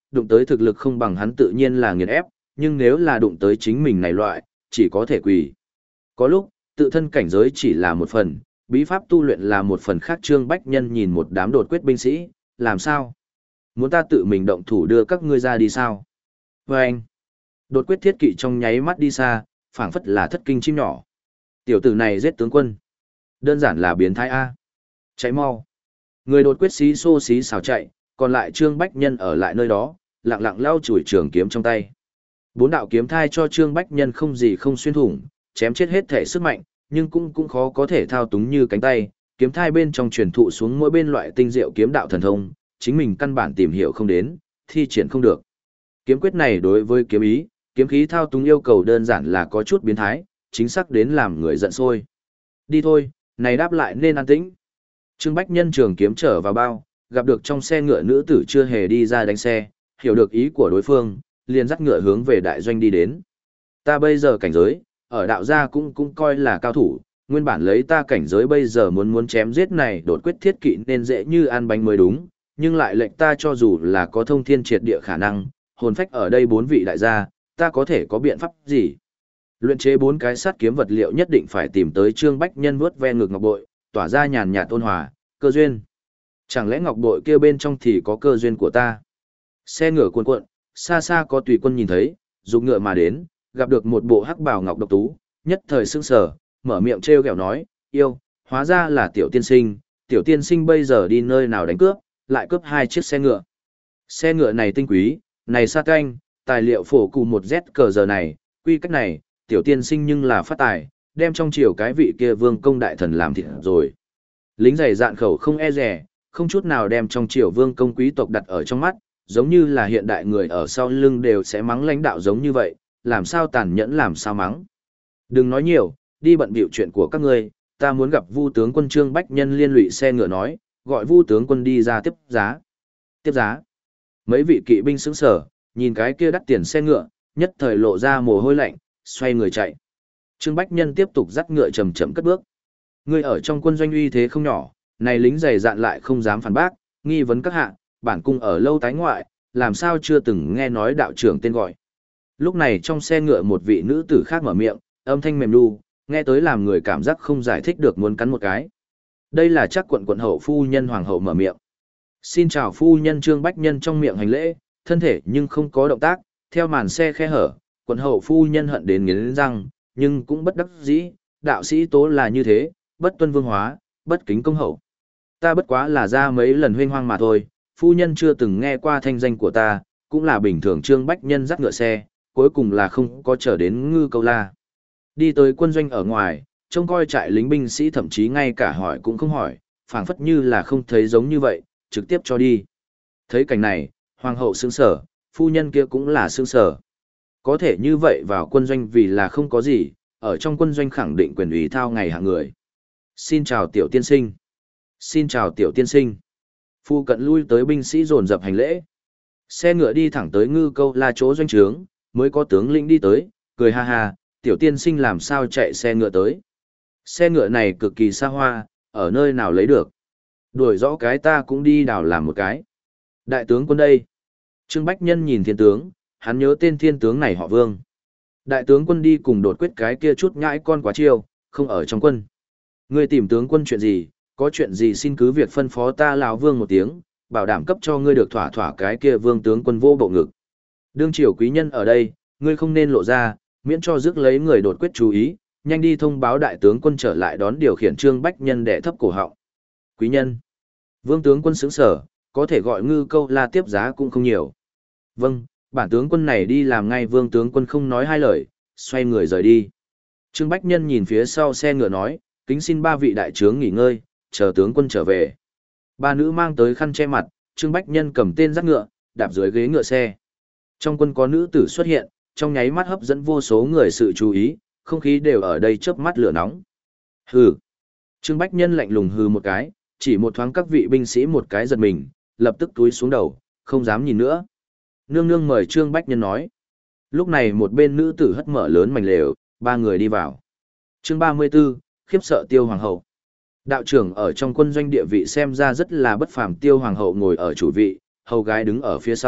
đụng tới thực lực không bằng hắn tự nhiên là nghiền ép, nhưng nếu là đụng tới chính mình này loại, chỉ có thể quỳ. Có lúc, tự thân cảnh giới chỉ là một phần, bí pháp tu luyện là một phần khác. Trương Bách Nhân nhìn một đám đột quyết binh sĩ, làm sao? Muốn ta tự mình động thủ đưa các ngươi ra đi sao? Và anh, đột quyết thiết kỵ trong nháy mắt đi xa, phảng phất là thất kinh chim nhỏ. Tiểu tử này giết tướng quân. Đơn giản là biến thái A. Chạy mau. Người đột quyết xí xô xí xào chạy, còn lại Trương Bách Nhân ở lại nơi đó, lặng lặng lau chùi trường kiếm trong tay. Bốn đạo kiếm thai cho Trương Bách Nhân không gì không xuyên thủng, chém chết hết thể sức mạnh, nhưng cũng cũng khó có thể thao túng như cánh tay, kiếm thai bên trong truyền thụ xuống mỗi bên loại tinh diệu kiếm đạo thần thông, chính mình căn bản tìm hiểu không đến, thi triển không được. Kiếm quyết này đối với kiếm ý, kiếm khí thao túng yêu cầu đơn giản là có chút biến thái, chính xác đến làm người giận sôi. Đi thôi, này đáp lại nên an tĩnh. Trương Bách Nhân trường kiếm trở vào bao, gặp được trong xe ngựa nữ tử chưa hề đi ra đánh xe, hiểu được ý của đối phương, liền dắt ngựa hướng về đại doanh đi đến. Ta bây giờ cảnh giới, ở đạo gia cũng cũng coi là cao thủ, nguyên bản lấy ta cảnh giới bây giờ muốn muốn chém giết này đột quyết thiết kỵ nên dễ như ăn bánh mới đúng, nhưng lại lệnh ta cho dù là có thông thiên triệt địa khả năng, hồn phách ở đây bốn vị đại gia, ta có thể có biện pháp gì? Luyện chế bốn cái sắt kiếm vật liệu nhất định phải tìm tới. Trương Bách Nhân vuốt ve ngực ngọc bội, tỏa ra nhàn nhạt ôn hòa, cơ duyên. Chẳng lẽ ngọc bội kia bên trong thì có cơ duyên của ta? Xe ngựa cuồn cuộn, xa xa có tùy quân nhìn thấy, dục ngựa mà đến, gặp được một bộ hắc bào ngọc độc tú, nhất thời sững sờ, mở miệng trêu ghẹo nói, yêu, hóa ra là tiểu tiên sinh, tiểu tiên sinh bây giờ đi nơi nào đánh cướp, lại cướp hai chiếc xe ngựa. Xe ngựa này tinh quý, này sa canh, tài liệu phổ cụ một Z cờ giờ này, quy cách này, tiểu tiên sinh nhưng là phát tài, đem trong triều cái vị kia vương công đại thần làm thịt rồi. Lính dày dạn khẩu không e rẻ, không chút nào đem trong triều vương công quý tộc đặt ở trong mắt, giống như là hiện đại người ở sau lưng đều sẽ mắng lãnh đạo giống như vậy, làm sao tàn nhẫn làm sao mắng. Đừng nói nhiều, đi bận bịu chuyện của các ngươi, ta muốn gặp Vu tướng quân. Trương Bách Nhân liên lụy xe ngựa nói, gọi Vu tướng quân đi ra tiếp giá. Tiếp giá. Mấy vị kỵ binh sững sờ, nhìn cái kia đắt tiền xe ngựa, nhất thời lộ ra mồ hôi lạnh, xoay người chạy. Trương Bách Nhân tiếp tục dắt ngựa chậm chậm cất bước. Ngươi ở trong quân doanh uy thế không nhỏ, này lính dày dạn lại không dám phản bác, nghi vấn các hạ, bản cung ở lâu tái ngoại, làm sao chưa từng nghe nói đạo trưởng tên gọi. Lúc này trong xe ngựa một vị nữ tử khác mở miệng, âm thanh mềm nu, nghe tới làm người cảm giác không giải thích được muốn cắn một cái. Đây là chắc quận quận hậu phu nhân hoàng hậu mở miệng. Xin chào phu nhân. Trương Bách Nhân trong miệng hành lễ, thân thể nhưng không có động tác, theo màn xe khe hở, quận hậu phu nhân hận đến nghiến răng, nhưng cũng bất đắc dĩ, đạo sĩ tố là như thế, bất tuân vương hóa, bất kính công hậu. Ta bất quá là ra mấy lần huynh hoang mà thôi, phu nhân chưa từng nghe qua thanh danh của ta, cũng là bình thường. Trương Bách Nhân dắt ngựa xe, cuối cùng là không có trở đến Ngư Câu La. Đi tới quân doanh ở ngoài, trông coi trại lính binh sĩ thậm chí ngay cả hỏi cũng không hỏi, phảng phất như là không thấy giống như vậy, trực tiếp cho đi. Thấy cảnh này, hoàng hậu sững sờ, phu nhân kia cũng là sững sờ. Có thể như vậy vào quân doanh vì là không có gì, ở trong quân doanh khẳng định quyền ủy thao ngày hạng người. Xin chào tiểu tiên sinh. Xin chào tiểu tiên sinh. Phu cận lui tới binh sĩ dồn dập hành lễ. Xe ngựa đi thẳng tới Ngư Câu La chỗ doanh trướng, mới có tướng lĩnh đi tới, cười ha ha, tiểu tiên sinh làm sao chạy xe ngựa tới. Xe ngựa này cực kỳ xa hoa, ở nơi nào lấy được. Đuổi rõ cái ta cũng đi đào làm một cái. Đại tướng quân đây. Trương Bách Nhân nhìn thiên tướng, hắn nhớ tên thiên tướng này họ Vương. Đại tướng quân đi cùng đột quyết cái kia chút nhãi con quá chiêu, không ở trong quân. Ngươi tìm tướng quân chuyện gì, có chuyện gì xin cứ việc phân phó ta lão Vương một tiếng, bảo đảm cấp cho ngươi được thỏa thỏa. Cái kia Vương tướng quân vô bộ ngực. Đương triều quý nhân ở đây, ngươi không nên lộ ra, miễn cho rước lấy người đột quyết chú ý, nhanh đi thông báo đại tướng quân trở lại đón điều khiển. Trương Bách Nhân đẻ thấp cổ họng. Quý nhân. Vương tướng quân sững sở, có thể gọi Ngư Câu La tiếp giá cũng không nhiều. Vâng, bản tướng quân này đi làm ngay. Vương tướng quân không nói hai lời, xoay người rời đi. Trương Bách Nhân nhìn phía sau xe ngựa nói, kính xin ba vị đại trướng nghỉ ngơi, chờ tướng quân trở về. Ba nữ mang tới khăn che mặt, Trương Bách Nhân cầm tên dắt ngựa, đạp dưới ghế ngựa xe. Trong quân có nữ tử xuất hiện, trong nháy mắt hấp dẫn vô số người sự chú ý, không khí đều ở đây chớp mắt lửa nóng. Hừ. Trương Bách Nhân lạnh lùng hừ một cái, chỉ một thoáng các vị binh sĩ một cái giật mình, lập tức túi xuống đầu, không dám nhìn nữa. Nương nương mời. Trương Bách Nhân nói. Lúc này một bên nữ tử hất mở lớn mảnh lều, ba người đi vào. Chương ba mươi 34, khiếp sợ Tiêu Hoàng hậu. Đạo trưởng ở trong quân doanh địa vị xem ra rất là bất phàm. Tiêu Hoàng hậu ngồi ở chủ vị, hầu gái đứng ở phía sau,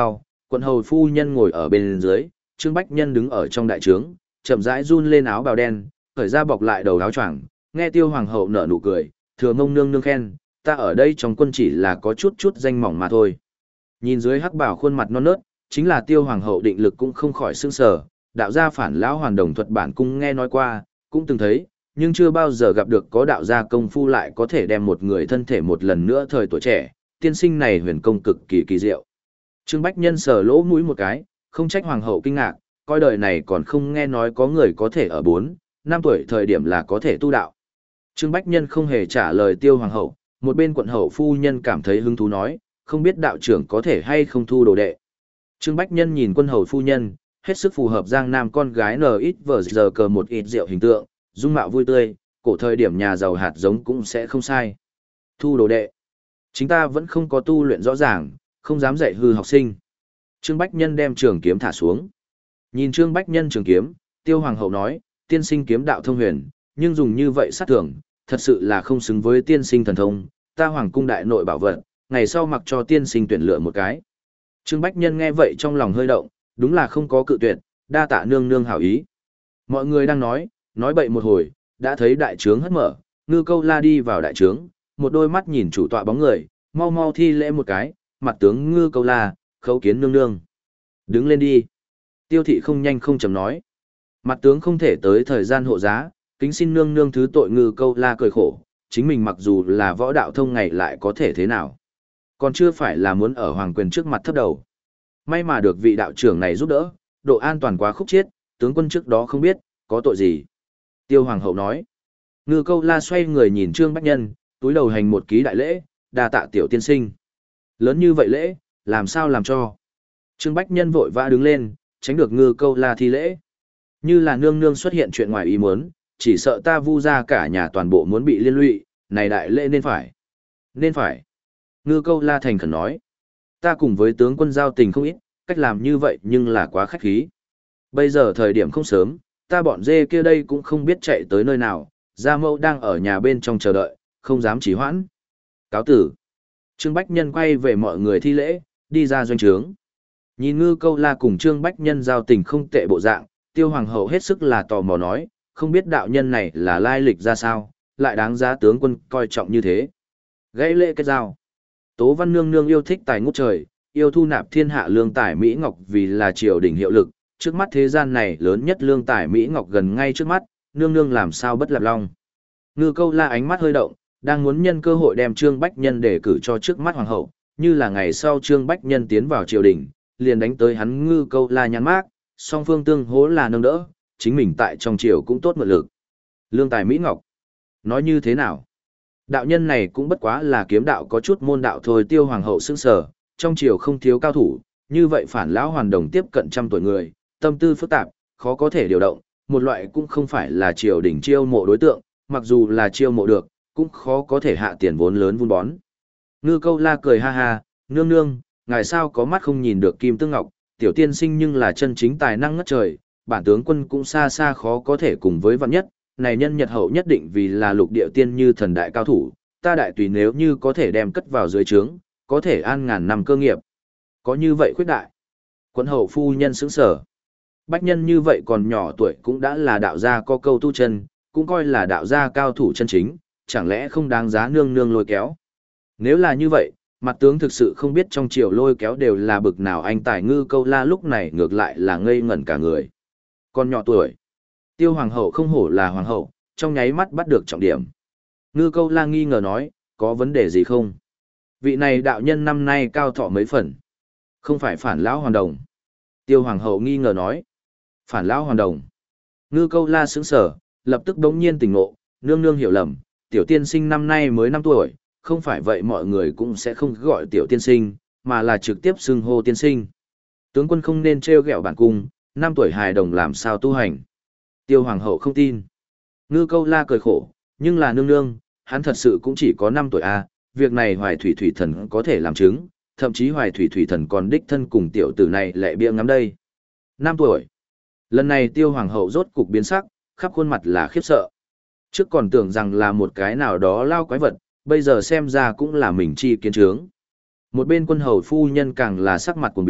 Quận hầu phu nhân ngồi ở bên dưới, Trương Bách Nhân đứng ở trong đại trướng, chậm rãi run lên áo bào đen, khởi ra bọc lại đầu áo choàng, nghe Tiêu hoàng hậu nở nụ cười, thừa mông nương nương khen, ta ở đây trong quân chỉ là có chút chút danh mỏng mà thôi. Nhìn dưới hắc bảo khuôn mặt non nớt, chính là Tiêu hoàng hậu định lực cũng không khỏi sững sờ, đạo gia phản lão hoàn đồng thuật bản cung nghe nói qua, cũng từng thấy, nhưng chưa bao giờ gặp được có đạo gia công phu lại có thể đem một người thân thể một lần nữa thời tuổi trẻ, tiên sinh này huyền công cực kỳ kỳ diệu. Trương Bách Nhân sờ lỗ mũi một cái, không trách hoàng hậu kinh ngạc, coi đời này còn không nghe nói có người có thể ở bốn, năm tuổi thời điểm là có thể tu đạo. Trương Bách Nhân không hề trả lời Tiêu hoàng hậu, một bên quận hậu phu nhân cảm thấy hứng thú nói, không biết đạo trưởng có thể hay không thu đồ đệ. Trương Bách Nhân nhìn quân hầu phu nhân, hết sức phù hợp Giang Nam con gái nờ ít vờ giờ cờ một ít rượu hình tượng, dung mạo vui tươi, cổ thời điểm nhà giàu hạt giống cũng sẽ không sai. Thu đồ đệ. Chính ta vẫn không có tu luyện rõ ràng, không dám dạy hư học sinh. Trương Bách Nhân đem trường kiếm thả xuống. Nhìn Trương Bách Nhân trường kiếm, Tiêu hoàng hậu nói, tiên sinh kiếm đạo thông huyền, nhưng dùng như vậy sát thường, thật sự là không xứng với tiên sinh thần thông, ta hoàng cung đại nội bảo vật, ngày sau mặc cho tiên sinh tuyển lựa một cái. Trương Bách Nhân nghe vậy trong lòng hơi động, đúng là không có cự tuyệt, đa tạ nương nương hảo ý. Mọi người đang nói, nói bậy một hồi, đã thấy đại trướng hất mở, Ngư Câu La đi vào đại trướng, một đôi mắt nhìn chủ tọa bóng người, mau mau thi lễ một cái, mặt tướng Ngư Câu La, khấu kiến nương nương. Đứng lên đi. Tiêu thị không nhanh không chậm nói. Mặt tướng không thể tới thời gian hộ giá, kính xin nương nương thứ tội. Ngư Câu La cười khổ, chính mình mặc dù là võ đạo thông ngày lại có thể thế nào. Còn chưa phải là muốn ở hoàng quyền trước mặt thấp đầu. May mà được vị đạo trưởng này giúp đỡ, độ an toàn quá khúc chiết, tướng quân trước đó không biết, có tội gì. Tiêu hoàng hậu nói. Ngư Câu La xoay người nhìn Trương Bách Nhân, túi đầu hành một ký đại lễ, đa tạ tiểu tiên sinh. Lớn như vậy lễ, làm sao làm cho. Trương Bách Nhân vội vã đứng lên, tránh được Ngư Câu La thi lễ. Như là nương nương xuất hiện chuyện ngoài ý muốn, chỉ sợ ta vu ra cả nhà toàn bộ muốn bị liên lụy, này đại lễ nên phải. Nên phải. Ngư Câu La thành khẩn nói. Ta cùng với tướng quân giao tình không ít, cách làm như vậy nhưng là quá khách khí. Bây giờ thời điểm không sớm, ta bọn dê kia đây cũng không biết chạy tới nơi nào, gia mẫu đang ở nhà bên trong chờ đợi, không dám trì hoãn. Cáo tử. Trương Bách Nhân quay về mọi người thi lễ, đi ra doanh trướng. Nhìn Ngư Câu La cùng Trương Bách Nhân giao tình không tệ bộ dạng, Tiêu hoàng hậu hết sức là tò mò nói, không biết đạo nhân này là lai lịch ra sao, lại đáng giá tướng quân coi trọng như thế. Gãy lễ kết giao. Tố Văn nương nương yêu thích tài ngút trời, yêu thu nạp thiên hạ lương tài Mỹ Ngọc vì là triều đình hiệu lực, trước mắt thế gian này lớn nhất lương tài Mỹ Ngọc gần ngay trước mắt, nương nương làm sao bất lập long. Ngư Câu La ánh mắt hơi động, đang muốn nhân cơ hội đem Trương Bách Nhân để cử cho trước mắt hoàng hậu, như là ngày sau Trương Bách Nhân tiến vào triều đình, liền đánh tới hắn Ngư Câu La nhắn mác, song phương tương hỗ là nâng đỡ, chính mình tại trong triều cũng tốt mượn lực. Lương tài Mỹ Ngọc. Nói như thế nào? Đạo nhân này cũng bất quá là kiếm đạo có chút môn đạo thôi. Tiêu hoàng hậu sững sờ, trong triều không thiếu cao thủ, như vậy phản lão hoàn đồng tiếp cận trăm tuổi người, tâm tư phức tạp, khó có thể điều động, một loại cũng không phải là triều đình chiêu mộ đối tượng, mặc dù là chiêu mộ được, cũng khó có thể hạ tiền vốn lớn vun bón. Ngư Câu La cười ha ha, nương nương, ngài sao có mắt không nhìn được kim tương ngọc, tiểu tiên sinh nhưng là chân chính tài năng ngất trời, bản tướng quân cũng xa xa khó có thể cùng với vạn nhất, này nhân nhật hậu nhất định vì là lục địa tiên như thần đại cao thủ, ta đại tùy nếu như có thể đem cất vào dưới trướng, có thể an ngàn năm cơ nghiệp. Có như vậy khuyết đại. Quận hậu phu nhân sững sở. Bách nhân như vậy còn nhỏ tuổi cũng đã là đạo gia có câu tu chân, cũng coi là đạo gia cao thủ chân chính, chẳng lẽ không đáng giá nương nương lôi kéo. Nếu là như vậy, mặt tướng thực sự không biết trong triều lôi kéo đều là bực nào. Anh tài Ngư Câu La lúc này ngược lại là ngây ngẩn cả người. Còn nhỏ tuổi. Tiêu hoàng hậu không hổ là hoàng hậu, trong nháy mắt bắt được trọng điểm. Ngư Câu La nghi ngờ nói, có vấn đề gì không? Vị này đạo nhân năm nay cao thọ mấy phần? Không phải phản lão hoàn đồng. Tiêu hoàng hậu nghi ngờ nói. Phản lão hoàn đồng. Ngư Câu La sững sờ, lập tức đống nhiên tỉnh ngộ, nương nương hiểu lầm, tiểu tiên sinh năm nay mới năm tuổi, không phải vậy mọi người cũng sẽ không gọi tiểu tiên sinh, mà là trực tiếp xưng hô tiên sinh. Tướng quân không nên trêu ghẹo bản cung, năm tuổi hài đồng làm sao tu hành. Tiêu hoàng hậu không tin. Ngư Câu La cười khổ, nhưng là nương nương, hắn thật sự cũng chỉ có năm tuổi a, việc này Hoài Thủy Thủy Thần có thể làm chứng, thậm chí Hoài Thủy Thủy Thần còn đích thân cùng tiểu tử này lại bia ngắm đây. Năm tuổi. Lần này Tiêu hoàng hậu rốt cục biến sắc, khắp khuôn mặt là khiếp sợ. Trước còn tưởng rằng là một cái nào đó lao quái vật, bây giờ xem ra cũng là mình chi kiến trướng. Một bên quân hầu phu nhân càng là sắc mặt cuồng biến,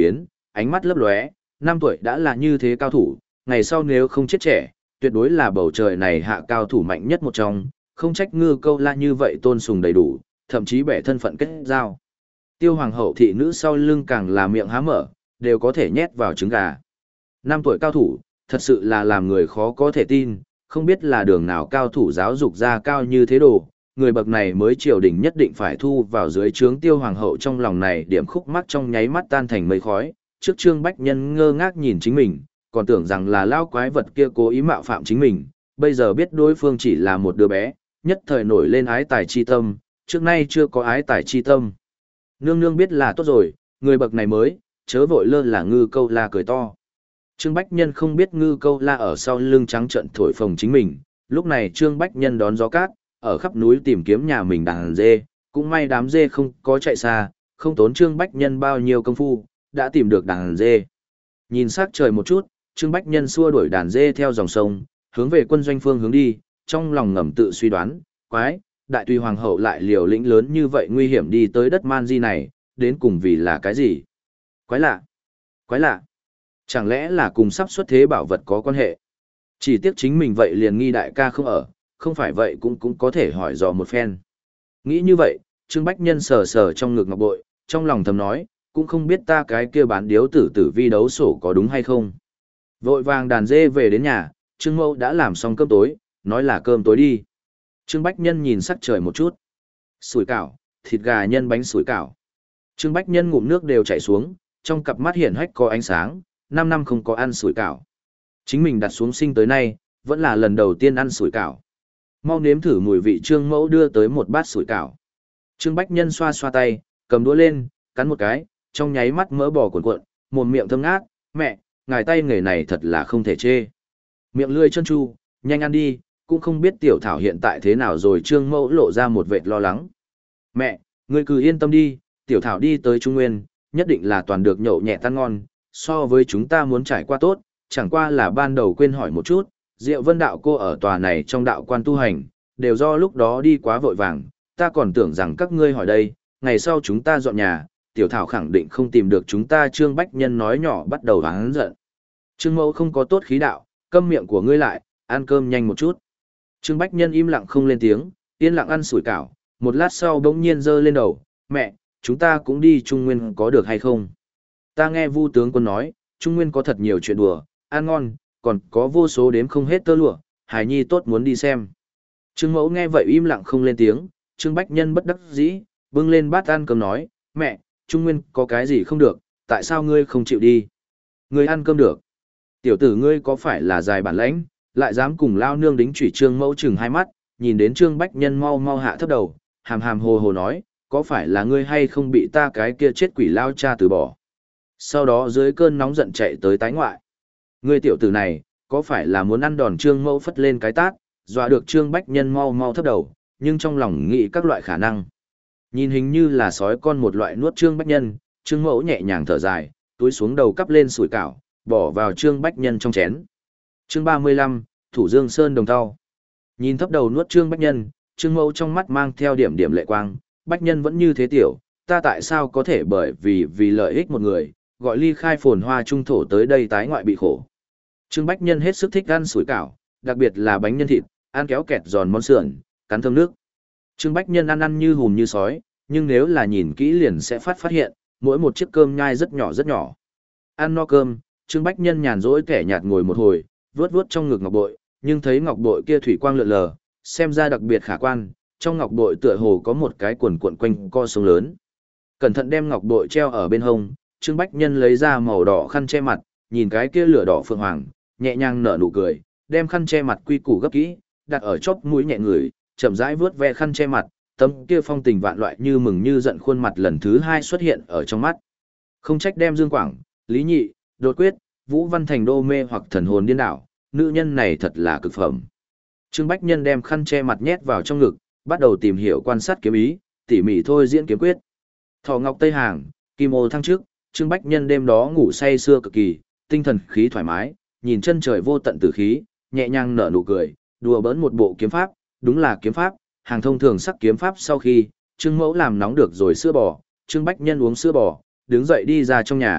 ánh mắt lấp lóe, năm tuổi đã là như thế cao thủ, ngày sau nếu không chết trẻ, tuyệt đối là bầu trời này hạ cao thủ mạnh nhất một trong, không trách Ngư Câu La như vậy tôn sùng đầy đủ, thậm chí bẻ thân phận kết giao. Tiêu hoàng hậu thị nữ sau lưng càng là miệng há mở, đều có thể nhét vào trứng gà. Năm tuổi cao thủ, thật sự là làm người khó có thể tin, không biết là đường nào cao thủ giáo dục ra cao như thế đồ, người bậc này mới triều đình nhất định phải thu vào dưới trướng tiêu hoàng hậu trong lòng này điểm khúc mắc trong nháy mắt tan thành mây khói, trước Trương Bách Nhân ngơ ngác nhìn chính mình, còn tưởng rằng là lao quái vật kia cố ý mạo phạm chính mình, bây giờ biết đối phương chỉ là một đứa bé, nhất thời nổi lên ái tài chi tâm, trước nay chưa có ái tài chi tâm. Nương nương biết là tốt rồi, người bậc này mới, chớ vội lơ là Ngư Câu La cười to. Trương Bách Nhân không biết Ngư Câu La ở sau lưng trắng trận thổi phồng chính mình, lúc này Trương Bách Nhân đón gió cát, ở khắp núi tìm kiếm nhà mình đàn dê, cũng may đám dê không có chạy xa, không tốn Trương Bách Nhân bao nhiêu công phu, đã tìm được đàn dê. Nhìn sắc trời một chút, Trương Bách Nhân xua đuổi đàn dê theo dòng sông, hướng về quân doanh phương hướng đi, trong lòng ngầm tự suy đoán, quái, đại tùy hoàng hậu lại liều lĩnh lớn như vậy nguy hiểm đi tới đất man di này, đến cùng vì là cái gì? Quái lạ, quái lạ, chẳng lẽ là cùng sắp xuất thế bảo vật có quan hệ? Chỉ tiếc chính mình vậy liền nghi đại ca không ở, không phải vậy cũng cũng có thể hỏi dò một phen. Nghĩ như vậy, Trương Bách Nhân sờ sờ trong ngực ngọc bội, trong lòng thầm nói, cũng không biết ta cái kia bán điếu tử tử vi đấu sổ có đúng hay không. Vội vàng đàn dê về đến nhà, Trương Mẫu đã làm xong cơm tối, nói là cơm tối đi. Trương Bách Nhân nhìn sắc trời một chút. Sủi cảo, thịt gà nhân bánh sủi cảo. Trương Bách Nhân ngụm nước đều chảy xuống, trong cặp mắt hiển hách có ánh sáng, năm năm không có ăn sủi cảo. Chính mình đặt xuống sinh tới nay, vẫn là lần đầu tiên ăn sủi cảo. Mau nếm thử mùi vị Trương Mẫu đưa tới một bát sủi cảo. Trương Bách Nhân xoa xoa tay, cầm đũa lên, cắn một cái, trong nháy mắt mỡ bò cuộn cuộn, mồm miệng thơm ngát, mẹ, ngài tay nghề này thật là không thể chê. Miệng lươi chân chu, nhanh ăn đi, cũng không biết tiểu thảo hiện tại thế nào rồi. Trương Mẫu lộ ra một vệt lo lắng. Mẹ, ngươi cứ yên tâm đi, tiểu thảo đi tới Trung Nguyên, nhất định là toàn được nhậu nhẹ tan ngon, so với chúng ta muốn trải qua tốt, chẳng qua là ban đầu quên hỏi một chút, Diệu Vân đạo cô ở tòa này trong đạo quan tu hành, đều do lúc đó đi quá vội vàng, ta còn tưởng rằng các ngươi hỏi đây, ngày sau chúng ta dọn nhà, tiểu thảo khẳng định không tìm được chúng ta. Trương Bách Nhân nói nhỏ bắt đầu hán giận. Trương Mẫu không có tốt khí đạo, câm miệng của ngươi lại, ăn cơm nhanh một chút. Trương Bách Nhân im lặng không lên tiếng, yên lặng ăn sủi cảo, một lát sau bỗng nhiên giơ lên đầu, mẹ, chúng ta cũng đi Trung Nguyên có được hay không? Ta nghe Vu tướng quân nói, Trung Nguyên có thật nhiều chuyện đùa, ăn ngon, còn có vô số đếm không hết tơ lụa, Hải Nhi tốt muốn đi xem. Trương Mẫu nghe vậy im lặng không lên tiếng, Trương Bách Nhân bất đắc dĩ, bưng lên bát ăn cơm nói, mẹ, Trung Nguyên có cái gì không được, tại sao ngươi không chịu đi? Ngươi ăn cơm được. Tiểu tử ngươi có phải là dài bản lãnh, lại dám cùng lao nương đính chủy. Trương Mẫu chừng hai mắt, nhìn đến Trương Bách Nhân mau mau hạ thấp đầu, hàm hàm hồ hồ nói, có phải là ngươi hay không bị ta cái kia chết quỷ lao cha từ bỏ? Sau đó dưới cơn nóng giận chạy tới tái ngoại. Ngươi tiểu tử này, có phải là muốn ăn đòn? Trương Mẫu phất lên cái tát, dọa được Trương Bách Nhân mau mau thấp đầu, nhưng trong lòng nghĩ các loại khả năng. Nhìn hình như là sói con một loại nuốt Trương Bách Nhân, Trương Mẫu nhẹ nhàng thở dài, túi xuống đầu cắp lên sủi cảo, bỏ vào Trương Bách Nhân trong chén. Chương ba mươi lăm, Thủ Dương Sơn Đồng Thau. Nhìn thấp đầu nuốt Trương Bách Nhân, Trương Mẫu trong mắt mang theo điểm điểm lệ quang, Bách Nhân vẫn như thế tiểu, ta tại sao có thể bởi vì vì lợi ích một người, gọi ly khai phồn hoa trung thổ tới đây tái ngoại bị khổ. Trương Bách Nhân hết sức thích ăn sủi cảo, đặc biệt là bánh nhân thịt, ăn kéo kẹt giòn món sườn, cắn thơm nước. Trương Bách Nhân ăn ăn như hùm như sói, nhưng nếu là nhìn kỹ liền sẽ phát phát hiện, mỗi một chiếc cơm nhai rất nhỏ rất nhỏ. Ăn no cơm, Trương Bách Nhân nhàn rỗi kẻ nhạt ngồi một hồi, vuốt vuốt trong ngực ngọc bội, nhưng thấy ngọc bội kia thủy quang lượn lờ, xem ra đặc biệt khả quan, trong ngọc bội tựa hồ có một cái quần cuộn quanh co sông lớn. Cẩn thận đem ngọc bội treo ở bên hông, Trương Bách Nhân lấy ra màu đỏ khăn che mặt, nhìn cái kia lửa đỏ phượng hoàng, nhẹ nhàng nở nụ cười, đem khăn che mặt quy củ gấp kỹ, đặt ở chóp mũi nhẹ người, chậm rãi vuốt ve khăn che mặt, tấm kia phong tình vạn loại như mừng như giận khuôn mặt lần thứ hai xuất hiện ở trong mắt. Không trách đem Dương Quảng, Lý Nhị, Đột Quyết, Vũ Văn Thành đô mê hoặc thần hồn điên đảo, nữ nhân này thật là cực phẩm. Trương Bách Nhân đem khăn che mặt nhét vào trong ngực, bắt đầu tìm hiểu quan sát kiếm ý, tỉ mỉ thôi diễn kiếm quyết. Thỏ ngọc tây hàng, kim ô thăng trước, Trương Bách Nhân đêm đó ngủ say sưa cực kỳ, tinh thần khí thoải mái, nhìn chân trời vô tận tử khí, nhẹ nhàng nở nụ cười, đùa bỡn một bộ kiếm pháp, đúng là kiếm pháp, hàng thông thường sắc kiếm pháp. Sau khi Trương Mẫu làm nóng được rồi sữa bò, Trương Bách Nhân uống sữa bò, đứng dậy đi ra trong nhà,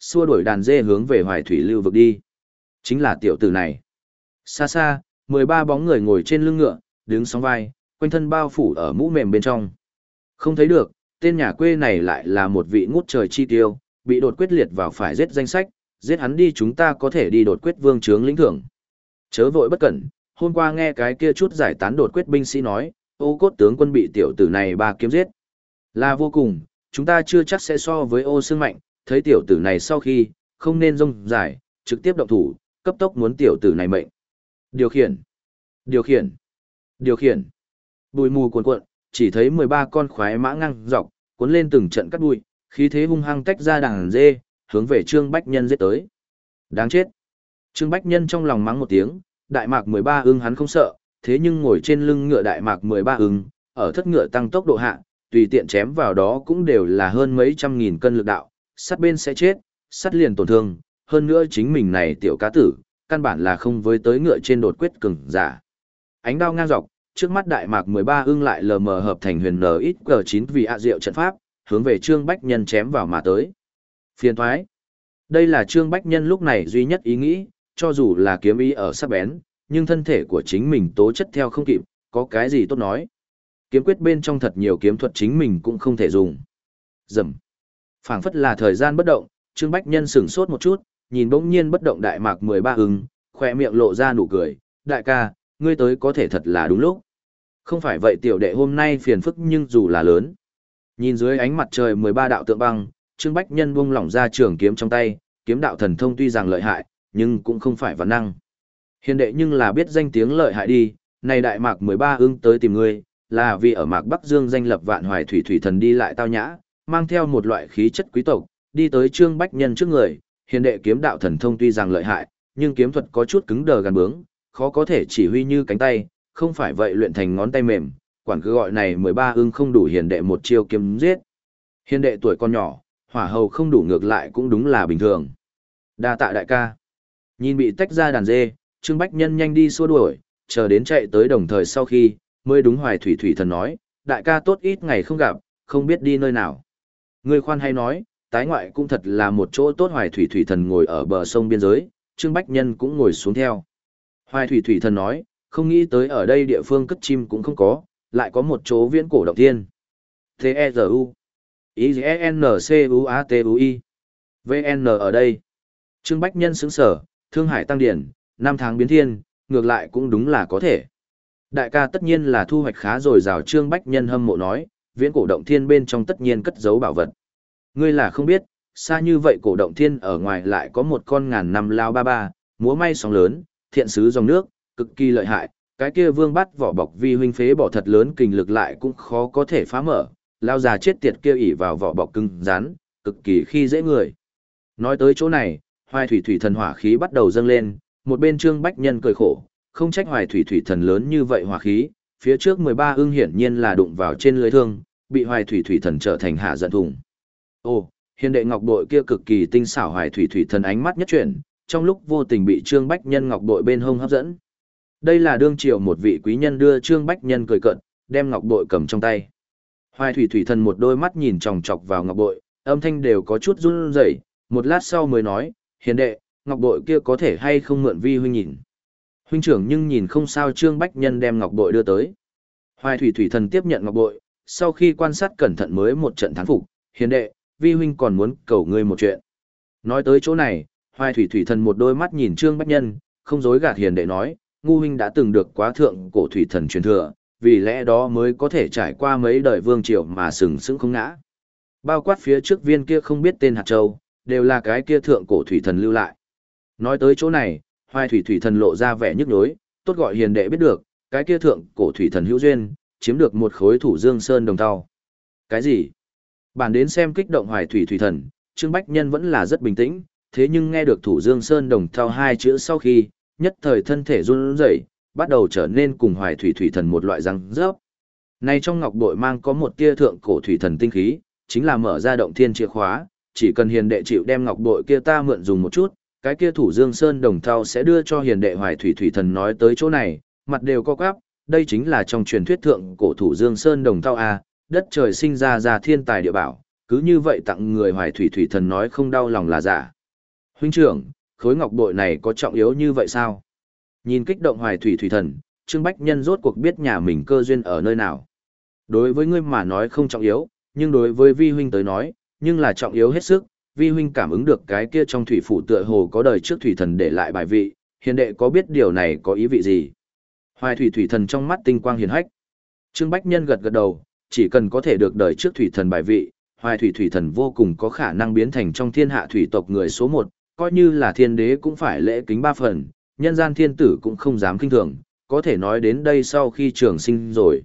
xua đuổi đàn dê hướng về Hoài Thủy Lưu vực đi. Chính là tiểu tử này. Xa xa, mười ba bóng người ngồi trên lưng ngựa, đứng sóng vai, quanh thân bao phủ ở mũ mềm bên trong. Không thấy được, tên nhà quê này lại là một vị ngút trời chi tiêu, bị đột quyết liệt vào phải giết danh sách, giết hắn đi chúng ta có thể đi đột quyết vương trướng lĩnh thưởng. Chớ vội bất cẩn, hôm qua nghe cái kia chút giải tán đột quyết binh sĩ nói, ô cốt tướng quân bị tiểu tử này ba kiếm giết. Là vô cùng, chúng ta chưa chắc sẽ so với ô xương mạnh, thấy tiểu tử này sau khi, không nên rông giải, trực tiếp động thủ, cấp tốc muốn tiểu tử này mệnh. Điều khiển, điều khiển, điều khiển. Bùi mù cuồn cuộn, chỉ thấy mười ba con khoái mã ngang dọc, cuốn lên từng trận cắt bụi, khí thế hung hăng tách ra đàn dê, hướng về Trương Bách Nhân giết tới. Đáng chết. Trương Bách Nhân trong lòng mắng một tiếng, Đại Mạc mười ba ưng hắn không sợ, thế nhưng ngồi trên lưng ngựa Đại Mạc mười ba ưng, ở thất ngựa tăng tốc độ hạ, tùy tiện chém vào đó cũng đều là hơn mấy trăm nghìn cân lực đạo, sắt bên sẽ chết, sắt liền tổn thương, hơn nữa chính mình này tiểu cá tử, căn bản là không với tới ngựa trên đột quyết cường giả. Ánh đao ngang dọc, trước mắt Đại Mạc mười ba ưng lại lờ mờ hợp thành huyền N ít G chín vì ạ diệu trận pháp, hướng về Trương Bách Nhân chém vào mà tới. Phiền thoái. Đây là Trương Bách Nhân lúc này duy nhất ý nghĩ, cho dù là kiếm ý ở sắc bén, nhưng thân thể của chính mình tố chất theo không kịp, có cái gì tốt nói. Kiếm quyết bên trong thật nhiều kiếm thuật chính mình cũng không thể dùng. Dầm. Phảng phất là thời gian bất động, Trương Bách Nhân sửng sốt một chút, nhìn bỗng nhiên bất động Đại Mạc mười ba ưng, khỏe miệng lộ ra nụ cười, đại ca, ngươi tới có thể thật là đúng lúc. Không phải vậy tiểu đệ hôm nay phiền phức nhưng dù là lớn. Nhìn dưới ánh mặt trời mười ba đạo tượng băng, Trương Bách Nhân buông lỏng ra trường kiếm trong tay, kiếm đạo thần thông tuy rằng lợi hại, nhưng cũng không phải vạn năng. Hiền đệ nhưng là biết danh tiếng lợi hại đi, này Đại Mạc mười ba ưng tới tìm ngươi, là vì ở Mạc Bắc Dương danh lập vạn hoài thủy thủy thần đi lại tao nhã, mang theo một loại khí chất quý tộc, đi tới Trương Bách Nhân trước người, hiền đệ kiếm đạo thần thông tuy rằng lợi hại, nhưng kiếm thuật có chút cứng đờ gàn bướng, khó có thể chỉ huy như cánh tay, không phải vậy luyện thành ngón tay mềm, quản cứ gọi này mười ba ưng không đủ hiền đệ một chiêu kiếm giết. Hiền đệ tuổi còn nhỏ, hỏa hầu không đủ ngược lại cũng đúng là bình thường. Đa tạ đại ca. Nhìn bị tách ra đàn dê, Trương Bách Nhân nhanh đi xua đuổi, chờ đến chạy tới đồng thời sau khi, mới đúng hoài thủy thủy thần nói, đại ca tốt ít ngày không gặp, không biết đi nơi nào. Người khoan hay nói, tái ngoại cũng thật là một chỗ tốt. Hoài thủy thủy thần ngồi ở bờ sông biên giới, Trương Bách Nhân cũng ngồi xuống theo. Hoài thủy thủy thần nói, không nghĩ tới ở đây địa phương cất chim cũng không có, lại có một chỗ viễn cổ động thiên. T-E-Z-U I-N-C-U-A-T-U-I vê en ở đây. Trương Bách Nhân xứng sở, Thương Hải tăng điển, năm tháng biến thiên, ngược lại cũng đúng là có thể. Đại ca tất nhiên là thu hoạch khá rồi rào. Trương Bách Nhân hâm mộ nói, viễn cổ động thiên bên trong tất nhiên cất giấu bảo vật. Ngươi là không biết, xa như vậy cổ động thiên ở ngoài lại có một con ngàn năm lao ba ba, múa may sóng lớn, thiện sứ dòng nước, cực kỳ lợi hại. Cái kia vương bắt vỏ bọc vi huynh phế bỏ thật lớn kình lực lại cũng khó có thể phá mở, lao già chết tiệt kia ỉ vào vỏ bọc cứng rắn, cực kỳ khi dễ người. Nói tới chỗ này, Hoài thủy thủy thần hỏa khí bắt đầu dâng lên, một bên Trương Bách Nhân cười khổ, không trách Hoài thủy thủy thần lớn như vậy hỏa khí, phía trước mười ba ưng hiển nhiên là đụng vào trên lưới thương, bị Hoài thủy thủy thần trở thành hạ giận thùng. Ồ, hiền đệ ngọc bội kia cực kỳ tinh xảo. Hoài thủy thủy thần ánh mắt nhất chuyển, trong lúc vô tình bị Trương Bách Nhân ngọc bội bên hông hấp dẫn. Đây là đương triều một vị quý nhân đưa Trương Bách Nhân cười cợt, đem ngọc bội cầm trong tay. Hoài thủy thủy thần một đôi mắt nhìn chòng chọc vào ngọc bội, âm thanh đều có chút run rẩy, một lát sau mới nói, hiền đệ, ngọc bội kia có thể hay không mượn vi huynh nhìn. Huynh trưởng nhưng nhìn không sao. Trương Bách Nhân đem ngọc bội đưa tới. Hoài thủy thủy thần tiếp nhận ngọc bội, sau khi quan sát cẩn thận mới một trận thán phục, hiền đệ, vi huynh còn muốn cầu ngươi một chuyện. Nói tới chỗ này, Hoài thủy thủy thần một đôi mắt nhìn Trương Bách Nhân, không dối gạt hiền đệ nói, ngu huynh đã từng được quá thượng cổ thủy thần truyền thừa, vì lẽ đó mới có thể trải qua mấy đời vương triều mà sừng sững không ngã. Bao quát phía trước viên kia không biết tên hạt châu, đều là cái kia thượng cổ thủy thần lưu lại. Nói tới chỗ này, Hoài thủy thủy thần lộ ra vẻ nhức nhối, tốt gọi hiền đệ biết được, cái kia thượng cổ thủy thần hữu duyên, chiếm được một khối Thủ Dương Sơn đồng thau. Cái gì? Bản đến xem kích động Hoài thủy thủy thần, Trương Bách Nhân vẫn là rất bình tĩnh, thế nhưng nghe được Thủ Dương Sơn đồng thau hai chữ sau khi, nhất thời thân thể run rẩy, bắt đầu trở nên cùng Hoài thủy thủy thần một loại răng rớp. Này trong ngọc bội mang có một tia thượng cổ thủy thần tinh khí, chính là mở ra động thiên chìa khóa, chỉ cần hiền đệ chịu đem ngọc bội kia ta mượn dùng một chút, cái kia Thủ Dương Sơn đồng thau sẽ đưa cho hiền đệ. Hoài thủy thủy thần nói tới chỗ này, mặt đều co quắp, đây chính là trong truyền thuyết thượng cổ Thủ Dương Sơn đồng thau a, đất trời sinh ra ra thiên tài địa bảo, cứ như vậy tặng người. Hoài thủy thủy thần nói không đau lòng là giả. Huynh trưởng, khối ngọc bội này có trọng yếu như vậy sao? Nhìn kích động Hoài Thủy Thủy Thần, Trương Bách Nhân rốt cuộc biết nhà mình cơ duyên ở nơi nào. Đối với ngươi mà nói không trọng yếu, nhưng đối với Vi huynh tới nói, nhưng là trọng yếu hết sức. Vi huynh cảm ứng được cái kia trong thủy phủ tựa hồ có đời trước thủy thần để lại bài vị, hiền đệ có biết điều này có ý vị gì? Hoài Thủy Thủy Thần trong mắt tinh quang hiền hách. Trương Bách Nhân gật gật đầu, chỉ cần có thể được đời trước thủy thần bài vị, Hoài Thủy Thủy Thần vô cùng có khả năng biến thành trong thiên hạ thủy tộc người số một, coi như là thiên đế cũng phải lễ kính ba phần, nhân gian thiên tử cũng không dám kinh thường, có thể nói đến đây sau khi trường sinh rồi.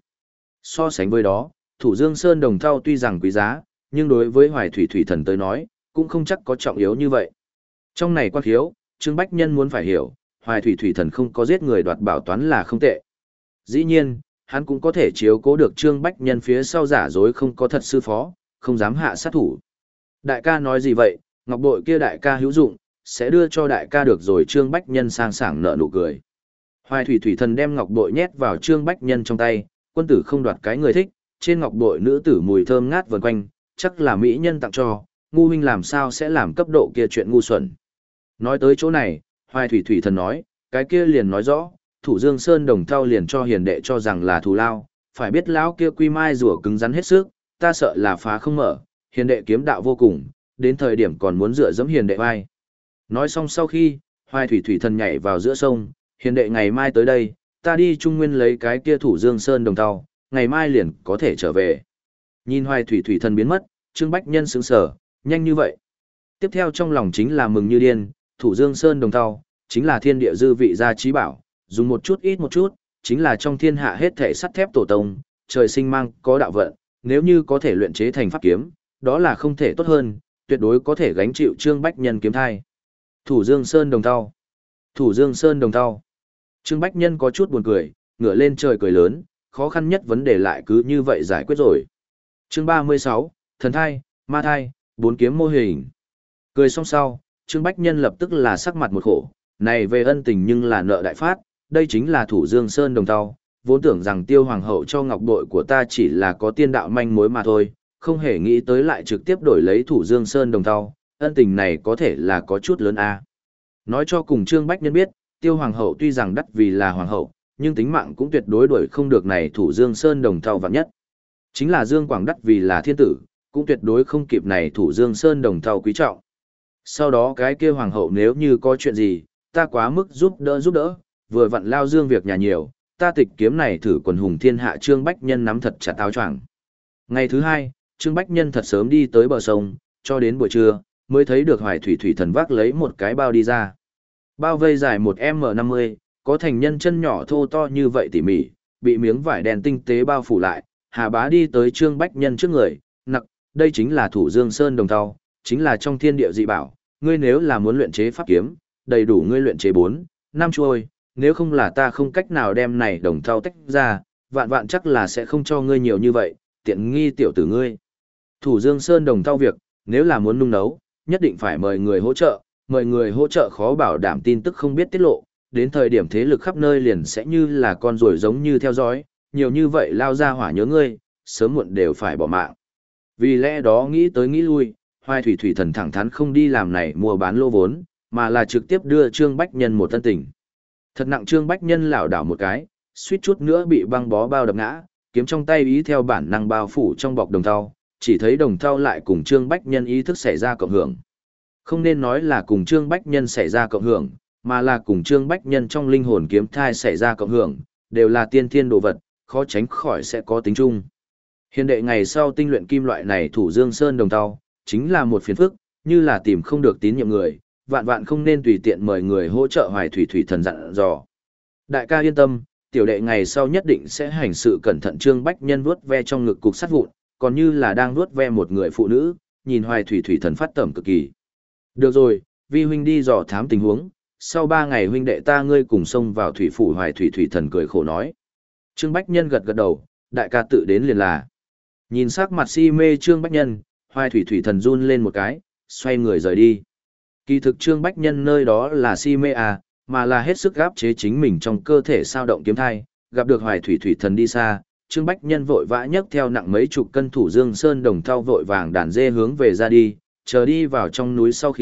So sánh với đó, Thủ Dương Sơn Đồng Thau tuy rằng quý giá, nhưng đối với Hoài Thủy Thủy Thần tới nói, cũng không chắc có trọng yếu như vậy. Trong này quan khiếu, Trương Bách Nhân muốn phải hiểu, Hoài Thủy Thủy Thần không có giết người đoạt bảo toán là không tệ. Dĩ nhiên, hắn cũng có thể chiếu cố được Trương Bách Nhân phía sau giả dối không có thật sư phó, không dám hạ sát thủ. Đại ca nói gì vậy, ngọc bội kia đại ca hữu dụng, sẽ đưa cho đại ca được rồi. Trương Bách Nhân sang sảng nở nụ cười. Hoài Thủy Thủy Thần đem ngọc bội nhét vào Trương Bách Nhân trong tay, quân tử không đoạt cái người thích, trên ngọc bội nữ tử mùi thơm ngát vần quanh, chắc là mỹ nhân tặng cho, ngu huynh làm sao sẽ làm cấp độ kia chuyện ngu xuẩn. Nói tới chỗ này, Hoài Thủy Thủy Thần nói, cái kia liền nói rõ, Thủ Dương Sơn Đồng Thau liền cho hiền đệ cho rằng là thù lao, phải biết lão kia quy mai rùa cứng rắn hết sức, ta sợ là phá không mở, hiền đệ kiếm đạo vô cùng, đến thời điểm còn muốn dựa dẫm hiền đệ vai. Nói xong sau khi, Hoài Thủy Thủy Thần nhảy vào giữa sông, hiền đệ ngày mai tới đây, ta đi Trung Nguyên lấy cái kia Thủ Dương Sơn Đồng Thau, ngày mai liền có thể trở về. Nhìn Hoài Thủy Thủy Thần biến mất, Trương Bách Nhân sững sờ, nhanh như vậy. Tiếp theo trong lòng chính là mừng như điên, Thủ Dương Sơn Đồng Thau, chính là thiên địa dư vị gia trí bảo, dùng một chút ít một chút, chính là trong thiên hạ hết thể sắt thép tổ tông, trời sinh mang có đạo vận, nếu như có thể luyện chế thành pháp kiếm, đó là không thể tốt hơn, tuyệt đối có thể gánh chịu Trương Bách Nhân kiếm thai. Thủ Dương Sơn Đồng Thau, Thủ Dương Sơn Đồng Thau. Trương Bách Nhân có chút buồn cười, ngửa lên trời cười lớn, khó khăn nhất vấn đề lại cứ như vậy giải quyết rồi. Chương ba mươi sáu, Thần thai, Ma thai, bốn kiếm mô hình. Cười xong sau, Trương Bách Nhân lập tức là sắc mặt một khổ, này về ân tình nhưng là nợ đại phát, đây chính là Thủ Dương Sơn Đồng Thau, vốn tưởng rằng Tiêu Hoàng hậu cho ngọc bội của ta chỉ là có tiên đạo manh mối mà thôi, không hề nghĩ tới lại trực tiếp đổi lấy Thủ Dương Sơn Đồng Thau, ân tình này có thể là có chút lớn a. Nói cho cùng Trương Bách Nhân biết, Tiêu Hoàng hậu tuy rằng đắt vì là hoàng hậu, nhưng tính mạng cũng tuyệt đối đuổi không được này Thủ Dương Sơn Đồng Thau vạn nhất. Chính là Dương Quảng đắt vì là thiên tử, cũng tuyệt đối không kịp này Thủ Dương Sơn Đồng Thau quý trọng. Sau đó cái kia hoàng hậu nếu như có chuyện gì, ta quá mức giúp đỡ giúp đỡ, vừa vặn lao Dương việc nhà nhiều, ta tịch kiếm này thử quần hùng thiên hạ. Trương Bách Nhân nắm thật chặt áo choàng. Ngày thứ hai, Trương Bách Nhân thật sớm đi tới bờ sông, cho đến buổi trưa, mới thấy được Hoài Thủy Thủy Thần vác lấy một cái bao đi ra. Bao vây dài một em năm mươi, có thành nhân chân nhỏ thô to như vậy tỉ mỉ, bị miếng vải đen tinh tế bao phủ lại. Hà Bá đi tới Trương Bách Nhân trước người, nặc, đây chính là Thủ Dương Sơn Đồng Thau, chính là trong thiên địa dị bảo, ngươi nếu là muốn luyện chế pháp kiếm, đầy đủ ngươi luyện chế bốn, năm chuôi, nếu không là ta không cách nào đem này đồng thau tách ra, vạn vạn chắc là sẽ không cho ngươi nhiều như vậy, tiện nghi tiểu tử ngươi. Thủ Dương Sơn Đồng Thau việc, nếu là muốn nung nấu, nhất định phải mời người hỗ trợ, mời người hỗ trợ khó bảo đảm tin tức không biết tiết lộ, đến thời điểm thế lực khắp nơi liền sẽ như là con ruồi giống như theo dõi, nhiều như vậy lao ra hỏa nhớ ngươi, sớm muộn đều phải bỏ mạng. Vì lẽ đó nghĩ tới nghĩ lui, Hoài Thủy Thủy Thần thẳng thắn không đi làm này mua bán lô vốn, mà là trực tiếp đưa Trương Bách Nhân một tân tình. Thật nặng Trương Bách Nhân lảo đảo một cái, suýt chút nữa bị băng bó bao đập ngã, kiếm trong tay ý theo bản năng bao phủ trong bọc đồng thau, chỉ thấy đồng thau lại cùng Trương Bách Nhân ý thức xảy ra cộng hưởng. Không nên nói là cùng Trương Bách Nhân xảy ra cộng hưởng, mà là cùng Trương Bách Nhân trong linh hồn kiếm thai xảy ra cộng hưởng, đều là tiên thiên đồ vật, khó tránh khỏi sẽ có tính chung. Hiền đệ ngày sau tinh luyện kim loại này Thủ Dương Sơn Đồng Thau, chính là một phiền phức, như là tìm không được tín nhiệm người, vạn vạn không nên tùy tiện mời người hỗ trợ. Hoài Thủy Thủy Thần dặn dò. Đại ca yên tâm, tiểu đệ ngày sau nhất định sẽ hành sự cẩn thận. Trương Bách Nhân vuốt ve trong ngực cục sắt vụn, còn như là đang vuốt ve một người phụ nữ, nhìn Hoài Thủy Thủy Thần phát tẩm cực kỳ. Được rồi, vi huynh đi dò thám tình huống, sau ba ngày huynh đệ ta ngươi cùng xông vào thủy phủ. Hoài Thủy Thủy Thần cười khổ nói. Trương Bách Nhân gật gật đầu, đại ca tự đến liền là. Nhìn sắc mặt si mê Trương Bách Nhân, Hoài Thủy Thủy Thần run lên một cái, xoay người rời đi. Kỳ thực Trương Bách Nhân nơi đó là si mê à, mà là hết sức gáp chế chính mình trong cơ thể sao động kiếm thai, gặp được Hoài Thủy Thủy Thần đi xa, Trương Bách Nhân vội vã nhấc theo nặng mấy chục cân Thủ Dương Sơn Đồng Thau vội vàng đàn dê hướng về ra đi, chờ đi vào trong núi sau khi,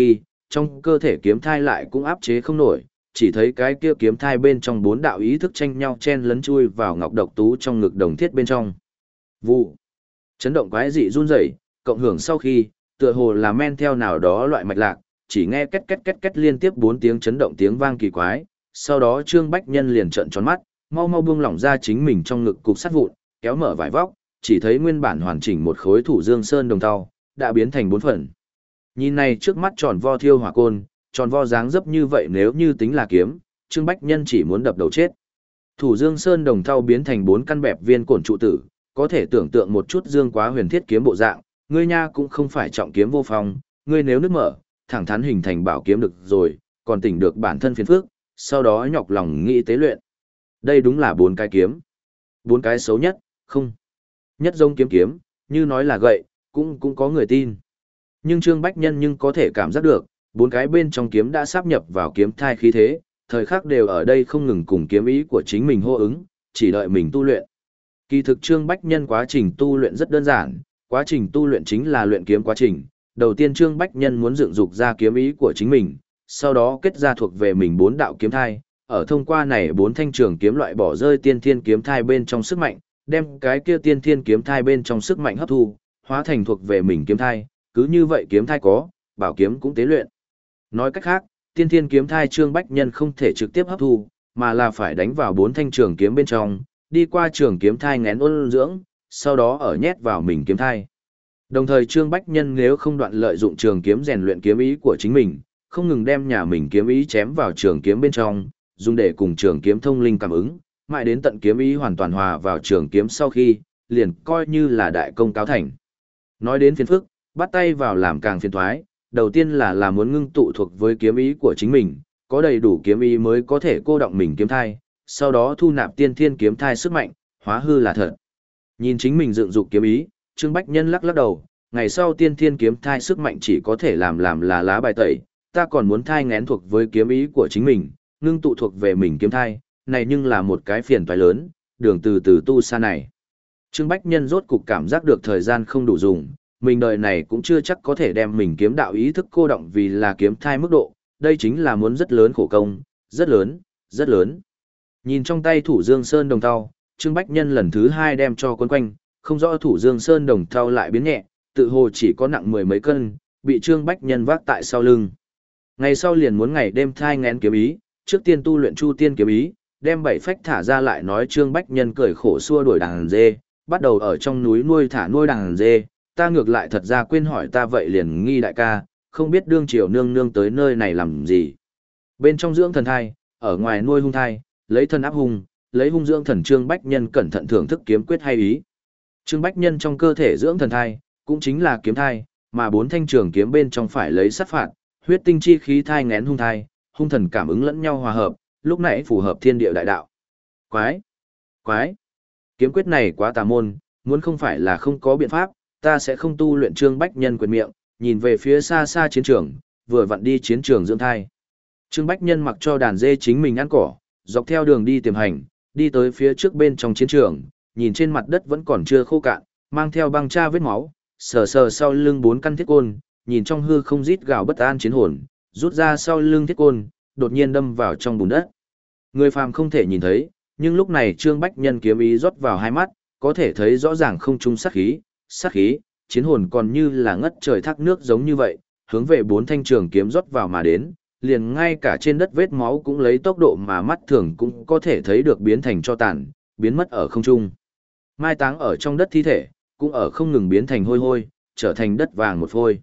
trong cơ thể kiếm thai lại cũng áp chế không nổi, chỉ thấy cái kia kiếm thai bên trong bốn đạo ý thức tranh nhau chen lấn chui vào ngọc độc tú trong ngực đồng thiết bên trong. Vụ. Chấn động quái dị run rẩy, cộng hưởng sau khi, tựa hồ là men theo nào đó loại mạch lạc, chỉ nghe két két két két liên tiếp bốn tiếng chấn động tiếng vang kỳ quái, sau đó Trương Bách Nhân liền trợn tròn mắt, mau mau buông lỏng ra chính mình trong ngực cục sắt vụn, kéo mở vải vóc, chỉ thấy nguyên bản hoàn chỉnh một khối Thủ Dương Sơn đồng thau đã biến thành bốn phần. Nhìn này trước mắt tròn vo thiêu hỏa côn, tròn vo dáng dấp như vậy nếu như tính là kiếm, Trương Bách Nhân chỉ muốn đập đầu chết. Thủ Dương Sơn đồng thau biến thành bốn căn bẹp viên cổn trụ tử, có thể tưởng tượng một chút Dương Quá huyền thiết kiếm bộ dạng, ngươi nha cũng không phải trọng kiếm vô phong, ngươi nếu nứt mở, thẳng thắn hình thành bảo kiếm được rồi, còn tỉnh được bản thân phiền phước, sau đó nhọc lòng nghĩ tế luyện. Đây đúng là bốn cái kiếm. Bốn cái xấu nhất, không. Nhất giống kiếm kiếm, như nói là gậy, cũng cũng có người tin. Nhưng Trương Bách Nhân nhưng có thể cảm giác được, bốn cái bên trong kiếm đã sáp nhập vào kiếm thai khí thế, thời khắc đều ở đây không ngừng cùng kiếm ý của chính mình hô ứng, chỉ đợi mình tu luyện. Kỳ thực Trương Bách Nhân quá trình tu luyện rất đơn giản, quá trình tu luyện chính là luyện kiếm quá trình. Đầu tiên Trương Bách Nhân muốn dựng dục ra kiếm ý của chính mình, sau đó kết ra thuộc về mình bốn đạo kiếm thai, ở thông qua này bốn thanh trường kiếm loại bỏ rơi tiên thiên kiếm thai bên trong sức mạnh, đem cái kia tiên thiên kiếm thai bên trong sức mạnh hấp thu, hóa thành thuộc về mình kiếm thai, cứ như vậy kiếm thai có, bảo kiếm cũng tế luyện. Nói cách khác, tiên thiên kiếm thai Trương Bách Nhân không thể trực tiếp hấp thu, mà là phải đánh vào bốn thanh trường kiếm bên trong, đi qua trường kiếm thai ngén ôn dưỡng, sau đó ở nhét vào mình kiếm thai. Đồng thời Trương Bách Nhân nếu không đoạn lợi dụng trường kiếm rèn luyện kiếm ý của chính mình, không ngừng đem nhà mình kiếm ý chém vào trường kiếm bên trong, dùng để cùng trường kiếm thông linh cảm ứng, mãi đến tận kiếm ý hoàn toàn hòa vào trường kiếm sau khi, liền coi như là đại công cáo thành. Nói đến phiền phức, bắt tay vào làm càng phiền thoái, đầu tiên là là muốn ngưng tụ thuộc với kiếm ý của chính mình, có đầy đủ kiếm ý mới có thể cô động mình kiếm thai, sau đó thu nạp tiên thiên kiếm thai sức mạnh, hóa hư là thật. Nhìn chính mình dựng dục kiếm ý, Trương Bách Nhân lắc lắc đầu, ngày sau tiên thiên kiếm thai sức mạnh chỉ có thể làm làm là lá bài tẩy, ta còn muốn thai ngén thuộc với kiếm ý của chính mình, ngưng tụ thuộc về mình kiếm thai, này nhưng là một cái phiền toái lớn, đường từ từ tu xa này. Trương Bách Nhân rốt cục cảm giác được thời gian không đủ dùng, mình đời này cũng chưa chắc có thể đem mình kiếm đạo ý thức cô động vì là kiếm thai mức độ, đây chính là muốn rất lớn khổ công, rất lớn, rất lớn. Nhìn trong tay Thủ Dương Sơn đồng thau, Trương Bách Nhân lần thứ hai đem cho quấn quanh, không rõ Thủ Dương Sơn đồng thau lại biến nhẹ, tự hồ chỉ có nặng mười mấy cân, bị Trương Bách Nhân vác tại sau lưng. Ngày sau liền muốn ngày đêm thai ngén kiếm ý, trước tiên tu luyện Chu Tiên kiếm ý, đem bảy phách thả ra lại nói Trương Bách Nhân cười khổ xua đuổi đàn dê, bắt đầu ở trong núi nuôi thả nuôi đàn dê, ta ngược lại thật ra quên hỏi ta vậy liền nghi đại ca, không biết đương triều nương nương tới nơi này làm gì. Bên trong dưỡng thần thai, ở ngoài nuôi hung thai, lấy thân áp hung, lấy hung dưỡng thần. Trương Bách Nhân cẩn thận thưởng thức kiếm quyết hay ý. Trương Bách Nhân trong cơ thể dưỡng thần thai, cũng chính là kiếm thai, mà bốn thanh trường kiếm bên trong phải lấy sát phạt, huyết tinh chi khí thai ngén hung thai, hung thần cảm ứng lẫn nhau hòa hợp, lúc nãy phù hợp thiên địa đại đạo. Quái! Quái! Kiếm quyết này quá tà môn, muốn không phải là không có biện pháp, ta sẽ không tu luyện. Trương Bách Nhân quyền miệng, nhìn về phía xa xa chiến trường, vừa vặn đi chiến trường dưỡng thai. Trương Bách Nhân mặc cho đàn dê chính mình ăn cỏ, dọc theo đường đi tiềm hành, đi tới phía trước bên trong chiến trường, nhìn trên mặt đất vẫn còn chưa khô cạn, mang theo băng tra vết máu, sờ sờ sau lưng bốn căn thiết côn, nhìn trong hư không rít gào bất an chiến hồn, rút ra sau lưng thiết côn, đột nhiên đâm vào trong bùn đất. Người phàm không thể nhìn thấy, nhưng lúc này Trương Bách Nhân kiếm ý rót vào hai mắt, có thể thấy rõ ràng không trung sát khí, sát khí, chiến hồn còn như là ngất trời thác nước giống như vậy, hướng về bốn thanh trường kiếm rót vào mà đến, liền ngay cả trên đất vết máu cũng lấy tốc độ mà mắt thường cũng có thể thấy được biến thành tro tàn, biến mất ở không trung. Mai táng ở trong đất thi thể, cũng ở không ngừng biến thành hôi hôi, trở thành đất vàng một phôi.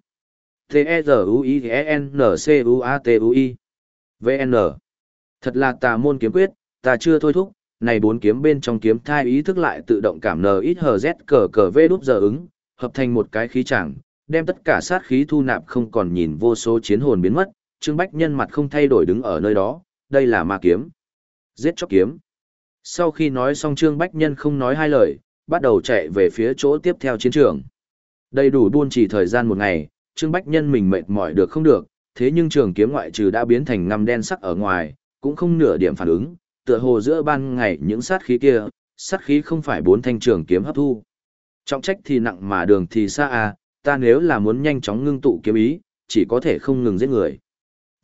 T-E-Z-U-I-N-C-U-A-T-U-I V N Thật là tà môn kiếm quyết, ta chưa thôi thúc, này bốn kiếm bên trong kiếm thai ý thức lại tự động cảm n ít hờ z cờ cờ v đúp giờ ứng, hợp thành một cái khí chẳng, đem tất cả sát khí thu nạp không còn nhìn vô số chiến hồn biến mất. Trương Bách Nhân mặt không thay đổi đứng ở nơi đó, đây là ma kiếm. Giết chóc kiếm. Sau khi nói xong Trương Bách Nhân không nói hai lời, bắt đầu chạy về phía chỗ tiếp theo chiến trường. Đầy đủ buôn chỉ thời gian một ngày, Trương Bách Nhân mình mệt mỏi được không được, thế nhưng trường kiếm ngoại trừ đã biến thành ngăm đen sắc ở ngoài, cũng không nửa điểm phản ứng, tựa hồ giữa ban ngày những sát khí kia, sát khí không phải bốn thanh trường kiếm hấp thu. Trọng trách thì nặng mà đường thì xa à, ta nếu là muốn nhanh chóng ngưng tụ kiếm ý, chỉ có thể không ngừng giết người.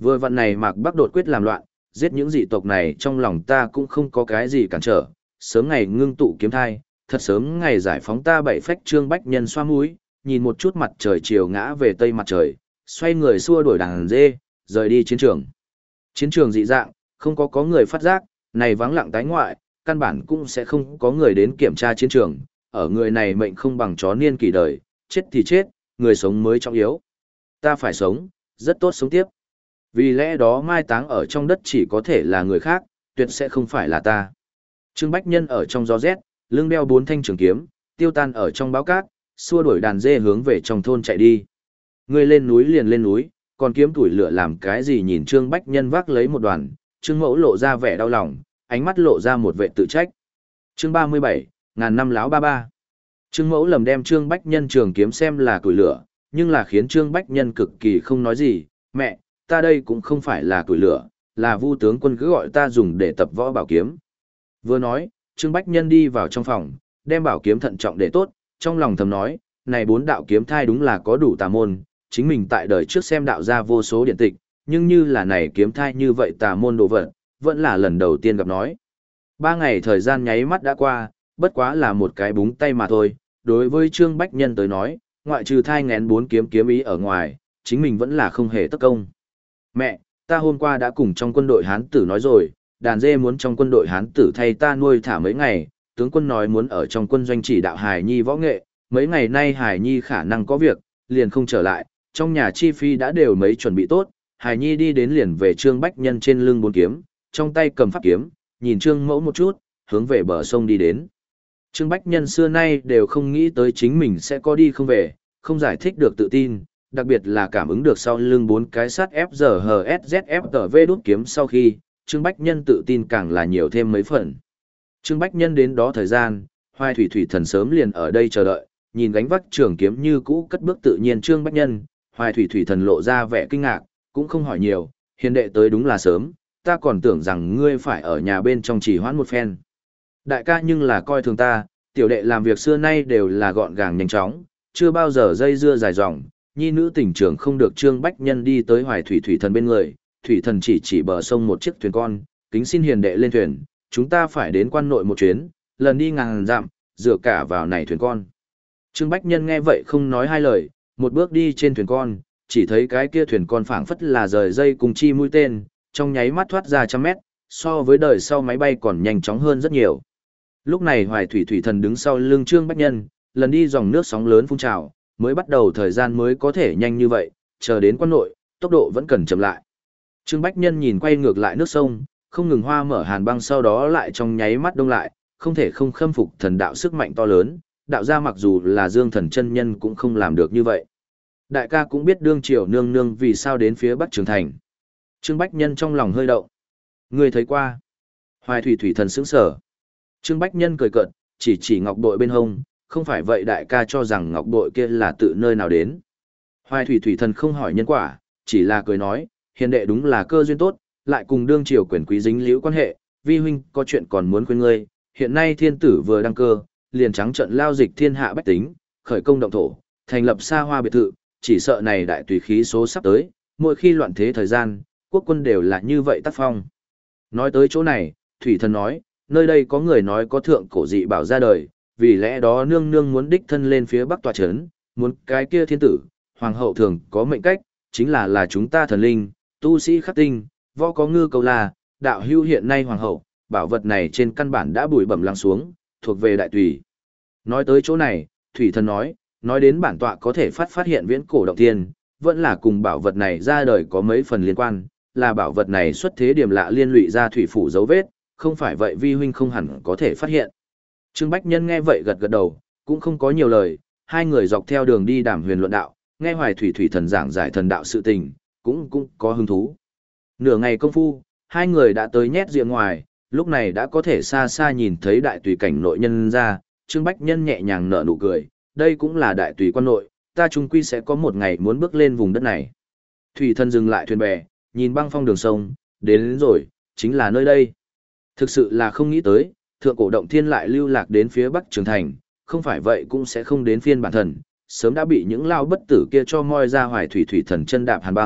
Vừa vặn này Mạc Bắc đột quyết làm loạn, giết những dị tộc này trong lòng ta cũng không có cái gì cản trở, sớm ngày ngưng tụ kiếm thai, thật sớm ngày giải phóng ta bảy phách Trương Bách Nhân xoa mũi, nhìn một chút mặt trời chiều ngã về tây mặt trời, xoay người xua đuổi đàn dê, rời đi chiến trường. Chiến trường dị dạng, không có có người phát giác, này vắng lặng tái ngoại, căn bản cũng sẽ không có người đến kiểm tra chiến trường, ở người này mệnh không bằng chó niên kỷ đời, chết thì chết, người sống mới trọng yếu. Ta phải sống, rất tốt sống tiếp. Vì lẽ đó mai táng ở trong đất chỉ có thể là người khác, tuyệt sẽ không phải là ta. Trương Bách Nhân ở trong gió rét, lưng đeo bốn thanh trường kiếm, tiêu tan ở trong báo cát, xua đuổi đàn dê hướng về trong thôn chạy đi. Người lên núi liền lên núi, còn kiếm tuổi lửa làm cái gì nhìn Trương Bách Nhân vác lấy một đoàn, Trương Mẫu lộ ra vẻ đau lòng, ánh mắt lộ ra một vẻ tự trách. Chương ba mươi bảy, ngàn năm láo ba ba. Trương Mẫu lầm đem Trương Bách Nhân trường kiếm xem là củi lửa, nhưng là khiến Trương Bách Nhân cực kỳ không nói gì, mẹ, ta đây cũng không phải là củi lửa, là Vu tướng quân cứ gọi ta dùng để tập võ bảo kiếm. Vừa nói, Trương Bách Nhân đi vào trong phòng, đem bảo kiếm thận trọng để tốt, trong lòng thầm nói, này bốn đạo kiếm thai đúng là có đủ tà môn, chính mình tại đời trước xem đạo ra vô số điện tịch, nhưng như là này kiếm thai như vậy tà môn đồ vật, vẫn là lần đầu tiên gặp nói. Ba ngày thời gian nháy mắt đã qua, bất quá là một cái búng tay mà thôi, đối với Trương Bách Nhân tới nói, ngoại trừ thai ngén bốn kiếm kiếm ý ở ngoài, chính mình vẫn là không hề tất công. Mẹ, ta hôm qua đã cùng trong quân đội Hán tử nói rồi, đàn dê muốn trong quân đội Hán tử thay ta nuôi thả mấy ngày, tướng quân nói muốn ở trong quân doanh chỉ đạo Hải Nhi võ nghệ, mấy ngày nay Hải Nhi khả năng có việc, liền không trở lại, trong nhà chi phí đã đều mấy chuẩn bị tốt, Hải Nhi đi đến liền về Trương Bách Nhân trên lưng bốn kiếm, trong tay cầm pháp kiếm, nhìn Trương Mẫu một chút, hướng về bờ sông đi đến. Trương Bách Nhân xưa nay đều không nghĩ tới chính mình sẽ có đi không về, không giải thích được tự tin, đặc biệt là cảm ứng được sau lưng bốn cái sắt ép giờ hờ ét dét ép tờ vê đút kiếm sau khi, Trương Bách Nhân tự tin càng là nhiều thêm mấy phần. Trương Bách Nhân đến đó thời gian, Hoài Thủy Thủy Thần sớm liền ở đây chờ đợi, nhìn gánh vác trường kiếm như cũ cất bước tự nhiên Trương Bách Nhân, Hoài Thủy Thủy Thần lộ ra vẻ kinh ngạc, cũng không hỏi nhiều, hiền đệ tới đúng là sớm, ta còn tưởng rằng ngươi phải ở nhà bên trong chỉ hoãn một phen. Đại ca nhưng là coi thường ta, tiểu đệ làm việc xưa nay đều là gọn gàng nhanh chóng, chưa bao giờ dây dưa dài dòng, nhi nữ tình trường không được. Trương Bách Nhân đi tới Hoài Thủy Thủy Thần bên người, Thủy Thần chỉ chỉ bờ sông một chiếc thuyền con, kính xin hiền đệ lên thuyền, chúng ta phải đến quan nội một chuyến, lần đi ngàn dặm, dựa cả vào này thuyền con. Trương Bách Nhân nghe vậy không nói hai lời, một bước đi trên thuyền con, chỉ thấy cái kia thuyền con phảng phất là rời dây cùng chi mũi tên, trong nháy mắt thoát ra trăm mét, so với đời sau máy bay còn nhanh chóng hơn rất nhiều. Lúc này Hoài Thủy Thủy Thần đứng sau lưng Trương Bách Nhân, lần đi dòng nước sóng lớn phun trào, mới bắt đầu thời gian mới có thể nhanh như vậy, chờ đến quan nội, tốc độ vẫn cần chậm lại. Trương Bách Nhân nhìn quay ngược lại nước sông, không ngừng hoa mở hàn băng sau đó lại trong nháy mắt đông lại, không thể không khâm phục thần đạo sức mạnh to lớn, đạo gia mặc dù là Dương Thần chân nhân cũng không làm được như vậy. Đại ca cũng biết đương triều nương nương vì sao đến phía Bắc Trường Thành. Trương Bách Nhân trong lòng hơi động. Người thấy qua. Hoài Thủy Thủy Thần sững sờ. Trương Bách Nhân cười cợt, chỉ chỉ ngọc bội bên hông, không phải vậy đại ca cho rằng ngọc bội kia là tự nơi nào đến. Hoài Thủy Thủy Thần không hỏi nhân quả, chỉ là cười nói, hiền đệ đúng là cơ duyên tốt, lại cùng đương triều quyền quý dính liễu quan hệ, vi huynh có chuyện còn muốn khuyên ngươi, hiện nay thiên tử vừa đăng cơ, liền trắng trận lao dịch thiên hạ bách tính, khởi công động thổ, thành lập xa hoa biệt thự, chỉ sợ này đại tùy khí số sắp tới, mỗi khi loạn thế thời gian, quốc quân đều là như vậy tác phong. Nói tới chỗ này, Thủy Thần nói, nơi đây có người nói có thượng cổ dị bảo ra đời, vì lẽ đó nương nương muốn đích thân lên phía bắc tòa chấn, muốn cái kia thiên tử, hoàng hậu thường có mệnh cách, chính là là chúng ta thần linh, tu sĩ khắc tinh, võ có ngư cầu là, đạo hưu hiện nay hoàng hậu, bảo vật này trên căn bản đã bùi bẩm lắng xuống, thuộc về đại tùy. Nói tới chỗ này, Thủy Thần nói, nói đến bản tọa có thể phát phát hiện viễn cổ động thiên, vẫn là cùng bảo vật này ra đời có mấy phần liên quan, là bảo vật này xuất thế điểm lạ liên lụy ra thủy phủ dấu vết, không phải vậy vi huynh không hẳn có thể phát hiện. Trương Bách Nhân nghe vậy gật gật đầu, cũng không có nhiều lời, hai người dọc theo đường đi đàm huyền luận đạo, nghe Hoài Thủy Thủy Thần giảng giải thần đạo sự tình, cũng cũng có hứng thú. Nửa ngày công phu, hai người đã tới nhét rìa ngoài, lúc này đã có thể xa xa nhìn thấy đại tùy cảnh nội nhân ra, Trương Bách Nhân nhẹ nhàng nở nụ cười, đây cũng là đại tùy quan nội, ta chung quy sẽ có một ngày muốn bước lên vùng đất này. Thủy Thần dừng lại thuyền bè, nhìn băng phong đường sông, đến, đến rồi, chính là nơi đây. Thực sự là không nghĩ tới, thượng cổ động thiên lại lưu lạc đến phía Bắc Trường Thành, không phải vậy cũng sẽ không đến phiên bản thần, sớm đã bị những lao bất tử kia cho moi ra Hoài Thủy Thủy Thần chân đạp hàn băng,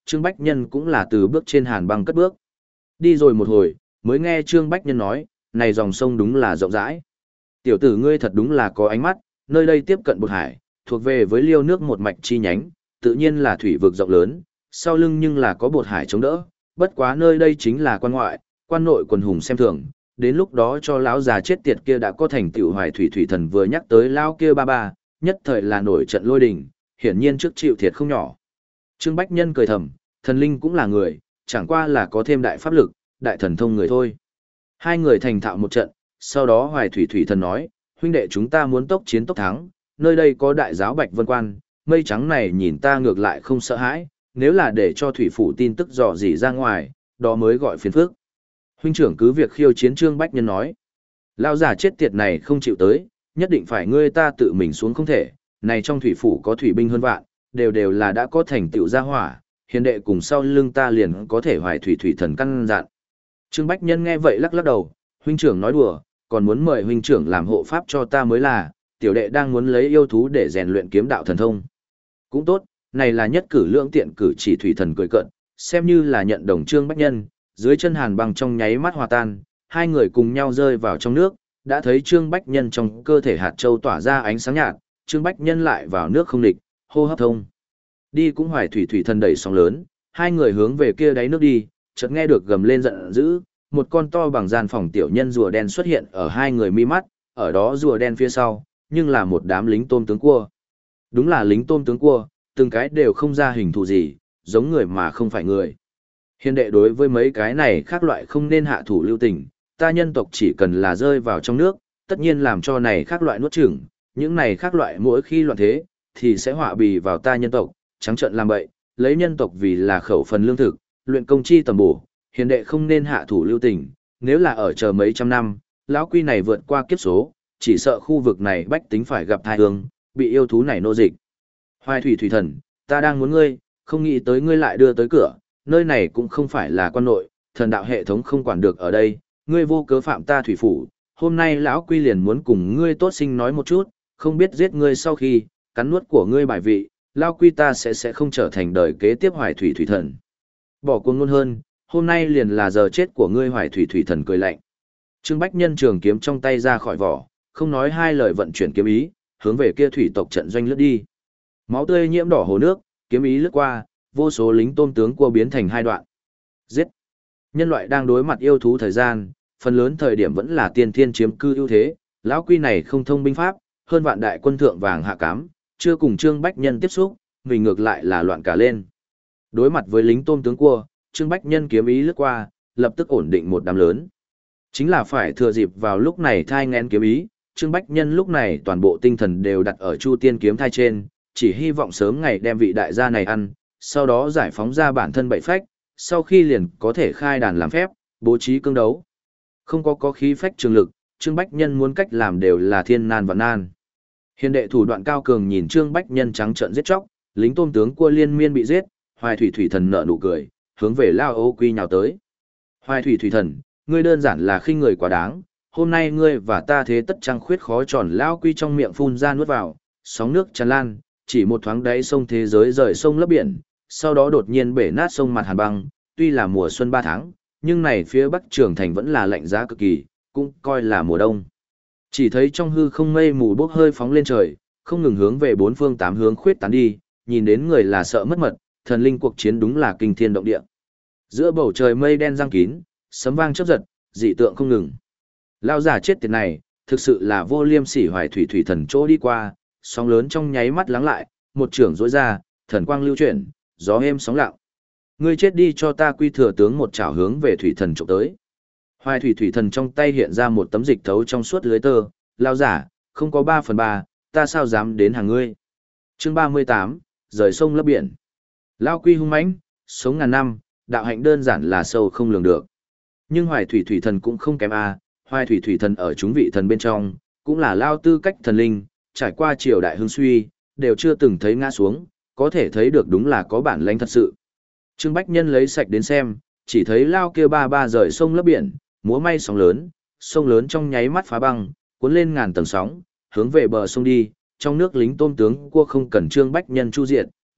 Trương Bách Nhân cũng là từ bước trên hàn băng cất bước. Đi rồi một hồi, mới nghe Trương Bách Nhân nói, này dòng sông đúng là rộng rãi. Tiểu tử ngươi thật đúng là có ánh mắt, nơi đây tiếp cận bột hải, thuộc về với liêu nước một mạch chi nhánh, tự nhiên là thủy vực rộng lớn, sau lưng nhưng là có bột hải chống đỡ, bất quá nơi đây chính là quan ngoại, quan nội quần hùng xem thường, đến lúc đó cho lão già chết tiệt kia đã có thành tựu hoài thủy thủy thần vừa nhắc tới lão kia ba ba, nhất thời là nổi trận lôi đình, hiển nhiên trước chịu thiệt không nhỏ. Trương Bách Nhân cười thầm, thần linh cũng là người, chẳng qua là có thêm đại pháp lực, đại thần thông người thôi. Hai người thành thạo một trận, sau đó hoài thủy thủy thần nói, huynh đệ chúng ta muốn tốc chiến tốc thắng, nơi đây có đại giáo Bạch Vân Quan, mây trắng này nhìn ta ngược lại không sợ hãi, nếu là để cho thủy phủ tin tức dò dỉ ra ngoài, đó mới gọi phiền phức. Huynh trưởng cứ việc khiêu chiến. Trương Bách Nhân nói, lao giả chết tiệt này không chịu tới, nhất định phải ngươi ta tự mình xuống không thể, này trong thủy phủ có thủy binh hơn vạn, đều đều là đã có thành tựu gia hỏa, hiền đệ cùng sau lưng ta liền có thể hoài thủy thủy thần căn dặn. Trương Bách Nhân nghe vậy lắc lắc đầu, huynh trưởng nói đùa, còn muốn mời huynh trưởng làm hộ pháp cho ta mới là, tiểu đệ đang muốn lấy yêu thú để rèn luyện kiếm đạo thần thông. Cũng tốt, này là nhất cử lưỡng tiện cử chỉ. Thủy thần cười cợt, xem như là nhận đồng Trương Bách Nhân, dưới chân hàn băng trong nháy mắt hòa tan, hai người cùng nhau rơi vào trong nước, đã thấy Trương Bách Nhân trong cơ thể hạt châu tỏa ra ánh sáng nhạt, Trương Bách Nhân lại vào nước không địch, hô hấp thông. Đi cũng hoài thủy thủy thần đẩy sóng lớn, hai người hướng về kia đáy nước đi, chợt nghe được gầm lên giận dữ, một con to bằng gian phòng tiểu nhân rùa đen xuất hiện ở hai người mi mắt, ở đó rùa đen phía sau, nhưng là một đám lính tôm tướng cua. Đúng là lính tôm tướng cua, từng cái đều không ra hình thù gì, giống người mà không phải người. Hiền đệ đối với mấy cái này khác loại không nên hạ thủ lưu tình, ta nhân tộc chỉ cần là rơi vào trong nước, tất nhiên làm cho này khác loại nuốt chửng, những này khác loại mỗi khi loạn thế, thì sẽ họa bì vào ta nhân tộc, trắng trợn làm bậy, lấy nhân tộc vì là khẩu phần lương thực, luyện công chi tầm bổ, hiền đệ không nên hạ thủ lưu tình, nếu là ở chờ mấy trăm năm, lão quy này vượt qua kiếp số, chỉ sợ khu vực này bách tính phải gặp tai ương, bị yêu thú này nô dịch. Hoài thủy thủy thần, ta đang muốn ngươi, không nghĩ tới ngươi lại đưa tới cửa, nơi này cũng không phải là quan nội, thần đạo hệ thống không quản được ở đây, ngươi vô cớ phạm ta thủy phủ, hôm nay lão quy liền muốn cùng ngươi tốt sinh nói một chút, không biết giết ngươi sau khi, cắn nuốt của ngươi bài vị, lão quy ta sẽ sẽ không trở thành đời kế tiếp hoài thủy thủy thần. Bỏ cuồng luôn hơn, hôm nay liền là giờ chết của ngươi. Hoài thủy thủy thần cười lạnh. Trương Bách Nhân trường kiếm trong tay ra khỏi vỏ, không nói hai lời vận chuyển kiếm ý, hướng về kia thủy tộc trận doanh lướt đi. Máu tươi nhiễm đỏ hồ nước, kiếm ý lướt qua, vô số lính tôm tướng cua biến thành hai đoạn. Giết! Nhân loại đang đối mặt yêu thú thời gian, phần lớn thời điểm vẫn là tiên thiên chiếm cư ưu thế, lão quy này không thông binh pháp, hơn vạn đại quân thượng vàng hạ cám, chưa cùng Trương Bách Nhân tiếp xúc, mình ngược lại là loạn cả lên. Đối mặt với lính tôm tướng cua, Trương Bách Nhân kiếm ý lướt qua, lập tức ổn định một đám lớn. Chính là phải thừa dịp vào lúc này thai nghén kiếm ý, Trương Bách Nhân lúc này toàn bộ tinh thần đều đặt ở Chu Tiên kiếm thai trên, chỉ hy vọng sớm ngày đem vị đại gia này ăn, sau đó giải phóng ra bản thân bảy phách, sau khi liền có thể khai đàn làm phép, bố trí cương đấu. Không có có khí phách trường lực, Trương Bách Nhân muốn cách làm đều là thiên nan và nan. Hiền đệ thủ đoạn cao cường nhìn Trương Bách Nhân trắng trợn giết chóc, lính tôm tướng cua liên miên bị giết, Hoài thủy thủy thần nở nụ cười, hướng về Lao Ô Quy nhào tới. Hoài thủy thủy thần, ngươi đơn giản là khinh người quá đáng, hôm nay ngươi và ta thế tất trăng khuyết khó tròn. Lao Quy trong miệng phun ra nuốt vào, sóng nước tràn lan, chỉ một thoáng đáy sông thế giới rời sông lấp biển, sau đó đột nhiên bể nát sông mặt hàn băng, tuy là mùa xuân ba tháng, nhưng này phía bắc trường thành vẫn là lạnh giá cực kỳ, cũng coi là mùa đông. Chỉ thấy trong hư không mây mù bốc hơi phóng lên trời, không ngừng hướng về bốn phương tám hướng khuyết tán đi, nhìn đến người là sợ mất mật, thần linh cuộc chiến đúng là kinh thiên động địa. Giữa bầu trời mây đen giăng kín, sấm vang chớp giật, dị tượng không ngừng. Lao giả chết tiệt này, thực sự là vô liêm sỉ. Hoài thủy thủy thần chỗ đi qua, sóng lớn trong nháy mắt lắng lại, một trưởng rỗi ra, thần quang lưu chuyển, gió êm sóng lặng. Ngươi chết đi cho ta. Quy thừa tướng một chảo hướng về thủy thần chụp tới. Hoài thủy thủy thần trong tay hiện ra một tấm dịch thấu trong suốt lưới tơ, lao giả, không có ba phần ba, ta sao dám đến hàng ngươi. Chương ba mươi tám, rời sông lấp biển. Lao Quy hung mãnh, sống ngàn năm, đạo hạnh đơn giản là sâu không lường được. Nhưng Hoài thủy thủy thần cũng không kém a, Hoài thủy thủy thần ở chúng vị thần bên trong, cũng là lao tư cách thần linh, trải qua triều đại hưng suy, đều chưa từng thấy ngã xuống, có thể thấy được đúng là có bản lĩnh thật sự. Trương Bách Nhân lấy sạch đến xem, chỉ thấy lao kia ba ba rời sông lấp biển, múa may sóng lớn, sông lớn trong nháy mắt phá băng, cuốn lên ngàn tầng sóng, hướng về bờ sông đi, trong nước lính tôm tướng cua không cần Trương Bách Nhân chu diệt,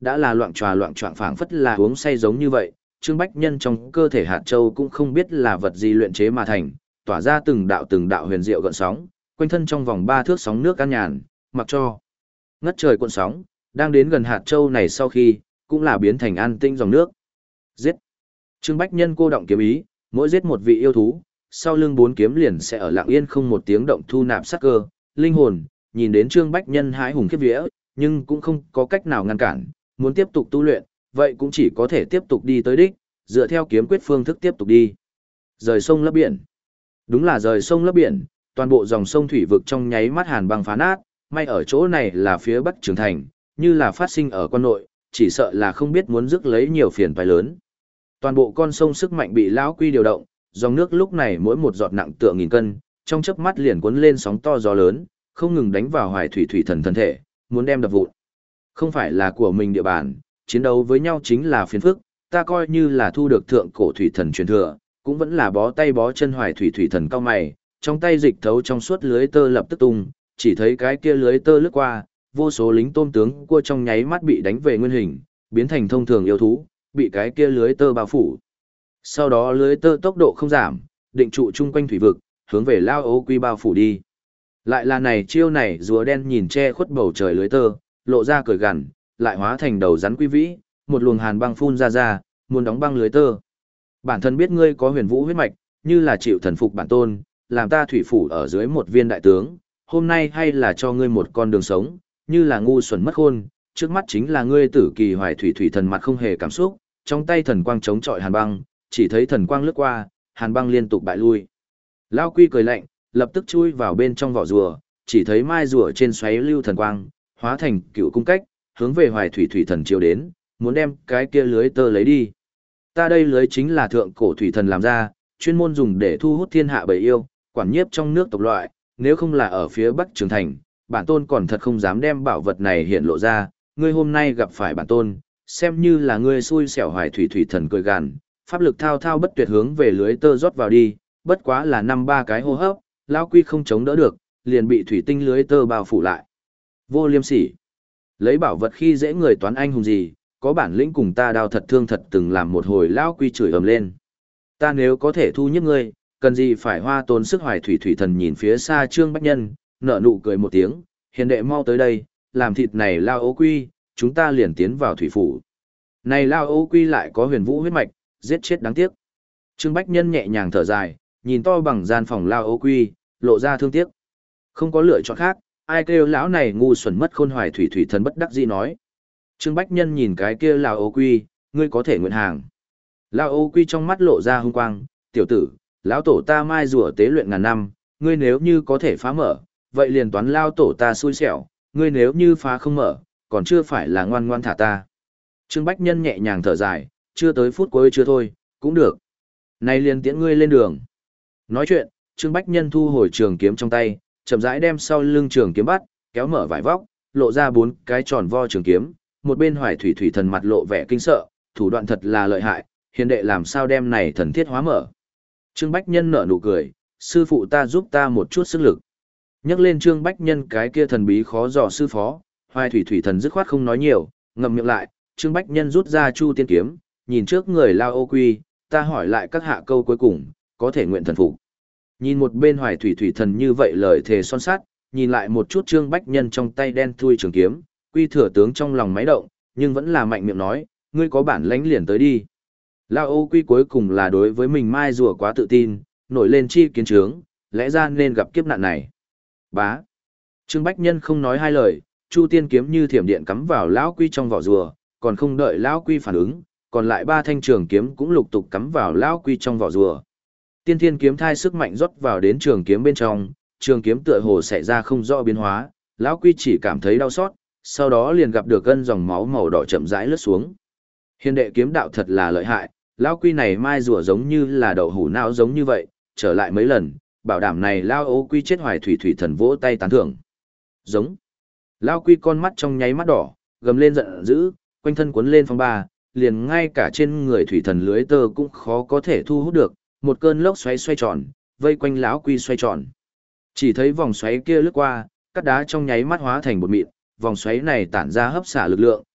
đã là loạn tròa loạn choạng phảng phất là uống say giống như vậy. Trương Bách Nhân trong cơ thể hạt châu cũng không biết là vật gì luyện chế mà thành, tỏa ra từng đạo từng đạo huyền diệu gợn sóng, quanh thân trong vòng ba thước sóng nước an nhàn, mặc cho ngất trời cuộn sóng, đang đến gần hạt châu này sau khi, cũng là biến thành an tinh dòng nước. Giết! Trương Bách Nhân cô động kiếm ý, mỗi giết một vị yêu thú, sau lưng bốn kiếm liền sẽ ở lặng yên không một tiếng động thu nạp sát cơ, linh hồn, nhìn đến Trương Bách Nhân hãi hùng khiếp vía, nhưng cũng không có cách nào ngăn cản, muốn tiếp tục tu luyện, vậy cũng chỉ có thể tiếp tục đi tới đích, dựa theo kiếm quyết phương thức tiếp tục đi. Rời sông lấp biển. Đúng là rời sông lấp biển, toàn bộ dòng sông thủy vực trong nháy mắt hàn băng phá nát, may ở chỗ này là phía Bắc Trường Thành, như là phát sinh ở quan nội, chỉ sợ là không biết muốn rước lấy nhiều phiền toái lớn. Toàn bộ con sông sức mạnh bị lão quy điều động, dòng nước lúc này mỗi một giọt nặng tựa nghìn cân, trong chớp mắt liền cuốn lên sóng to gió lớn, không ngừng đánh vào Hoài Thủy Thủy Thần thân thể, muốn đem đập vụn. Không phải là của mình địa bàn, chiến đấu với nhau chính là phiền phức, ta coi như là thu được thượng cổ thủy thần truyền thừa, cũng vẫn là bó tay bó chân Hoài Thủy Thủy Thần cao mày, trong tay dịch thấu trong suốt lưới tơ lập tức tung, chỉ thấy cái kia lưới tơ lướt qua, vô số lính tôm tướng cua trong nháy mắt bị đánh về nguyên hình, biến thành thông thường yêu thú, bị cái kia lưới tơ bao phủ. Sau đó lưới tơ tốc độ không giảm, định trụ chung quanh thủy vực, hướng về Lao Ô Quy bao phủ đi. Lại là này chiêu này rùa đen nhìn che khuất bầu trời lưới tơ, lộ ra cười gằn, lại hóa thành đầu rắn quy vĩ, một luồng hàn băng phun ra ra, muốn đóng băng lưới tơ. Bản thân biết ngươi có huyền vũ huyết mạch, như là chịu thần phục bản tôn, làm ta thủy phủ ở dưới một viên đại tướng, hôm nay hay là cho ngươi một con đường sống, như là ngu xuẩn mất khôn, trước mắt chính là ngươi tử kỳ Hoài Thủy Thủy Thần mặt không hề cảm xúc, trong tay thần quang chống chọi hàn băng, chỉ thấy thần quang lướt qua, hàn băng liên tục bại lui. Lao Quy cười lạnh, lập tức chui vào bên trong vỏ rùa, chỉ thấy mai rùa trên xoáy lưu thần quang, hóa thành cựu cung cách, hướng về Hoài Thủy Thủy Thần chiếu đến, muốn đem cái kia lưới tơ lấy đi. Ta đây lưới chính là thượng cổ thủy thần làm ra, chuyên môn dùng để thu hút thiên hạ bầy yêu, quản nhiếp trong nước tộc loại, nếu không là ở phía Bắc Trường Thành, bản tôn còn thật không dám đem bảo vật này hiện lộ ra, ngươi hôm nay gặp phải bản tôn, xem như là ngươi xui xẻo. Hoài Thủy Thủy Thần cười gằn, pháp lực thao thao bất tuyệt hướng về lưới tơ rót vào đi, bất quá là năm ba cái hô hấp, lão quy không chống đỡ được, liền bị thủy tinh lưới tơ bao phủ lại. Vô liêm sỉ, lấy bảo vật khi dễ người toán anh hùng gì, có bản lĩnh cùng ta đao thật thương thật từng làm một hồi. Lão quy chửi ầm lên. Ta nếu có thể thu nhếp ngươi, cần gì phải hoa tốn sức. Hoài Thủy Thủy Thần nhìn phía xa Trương Bách Nhân, nở nụ cười một tiếng, hiền đệ mau tới đây, làm thịt này Lao Ô Quy, chúng ta liền tiến vào thủy phủ. Này Lao Ô Quy lại có huyền vũ huyết mạch, giết chết đáng tiếc. Trương Bách Nhân nhẹ nhàng thở dài, nhìn to bằng gian phòng Lao Ô Quy, lộ ra thương tiếc. Không có lựa chọn khác, ai kêu lão này ngu xuẩn mất khôn. Hoài Thủy Thủy Thần bất đắc dĩ nói. Trương Bách Nhân nhìn cái kia Lao Ô Quy, ngươi có thể nguyện hàng. Lao Ô Quy trong mắt lộ ra hung quang, tiểu tử, lão tổ ta mai rùa tế luyện ngàn năm, ngươi nếu như có thể phá mở, vậy liền toán lao tổ ta xui xẻo, ngươi nếu như phá không mở, còn chưa phải là ngoan ngoan thả ta. Trương Bách Nhân nhẹ nhàng thở dài, chưa tới phút cuối chưa thôi, cũng được. Này liền tiễn ngươi lên đường. Nói chuyện, Trương Bách Nhân thu hồi trường kiếm trong tay, chậm rãi đem sau lưng trường kiếm bắt, kéo mở vải vóc, lộ ra bốn cái tròn vo trường kiếm, một bên Hoài Thủy Thủy Thần mặt lộ vẻ kinh sợ, thủ đoạn thật là lợi hại, hiền đệ làm sao đem này thần thiết hóa mở. Trương Bách Nhân nở nụ cười, sư phụ ta giúp ta một chút sức lực. Nhắc lên Trương Bách Nhân cái kia thần bí khó dò sư phó, Hoài Thủy Thủy Thần dứt khoát không nói nhiều, ngậm miệng lại, Trương Bách Nhân rút ra Chu Tiên kiếm, nhìn trước người Lao Ô Quy, ta hỏi lại các hạ câu cuối cùng, có thể nguyện thần phục. Nhìn một bên Hoài Thủy Thủy Thần như vậy lời thề son sắt, nhìn lại một chút Trương Bách Nhân trong tay đen thui trường kiếm, Quy thừa tướng trong lòng máy động, nhưng vẫn là mạnh miệng nói, ngươi có bản lãnh liền tới đi. Lao Ô Quy cuối cùng là đối với mình mai rùa quá tự tin, nổi lên chi kiến trướng, lẽ ra nên gặp kiếp nạn này. Bá. Trương Bách Nhân không nói hai lời, Chu Tiên kiếm như thiểm điện cắm vào lão quy trong vỏ rùa, còn không đợi lão quy phản ứng, còn lại ba thanh trường kiếm cũng lục tục cắm vào lão quy trong vỏ rùa. Tiên Thiên kiếm thai sức mạnh rót vào đến trường kiếm bên trong, trường kiếm tựa hồ xảy ra không rõ biến hóa, lão quy chỉ cảm thấy đau xót, sau đó liền gặp được gân dòng máu màu đỏ chậm rãi lướt xuống. Hiền đệ kiếm đạo thật là lợi hại, lão quy này mai rùa giống như là đậu hũ não giống như vậy, trở lại mấy lần, bảo đảm này Lao Ô Quy chết. Hoài Thủy Thủy Thần vỗ tay tán thưởng. Giống. Lao Quy con mắt trong nháy mắt đỏ, gầm lên giận dữ, quanh thân cuốn lên phong ba, liền ngay cả trên người thủy thần lưới tơ cũng khó có thể thu hút được, một cơn lốc xoáy xoay tròn, vây quanh lão Quy xoay tròn. Chỉ thấy vòng xoáy kia lướt qua, cát đá trong nháy mắt hóa thành bột mịn, vòng xoáy này tản ra hấp xả lực lượng,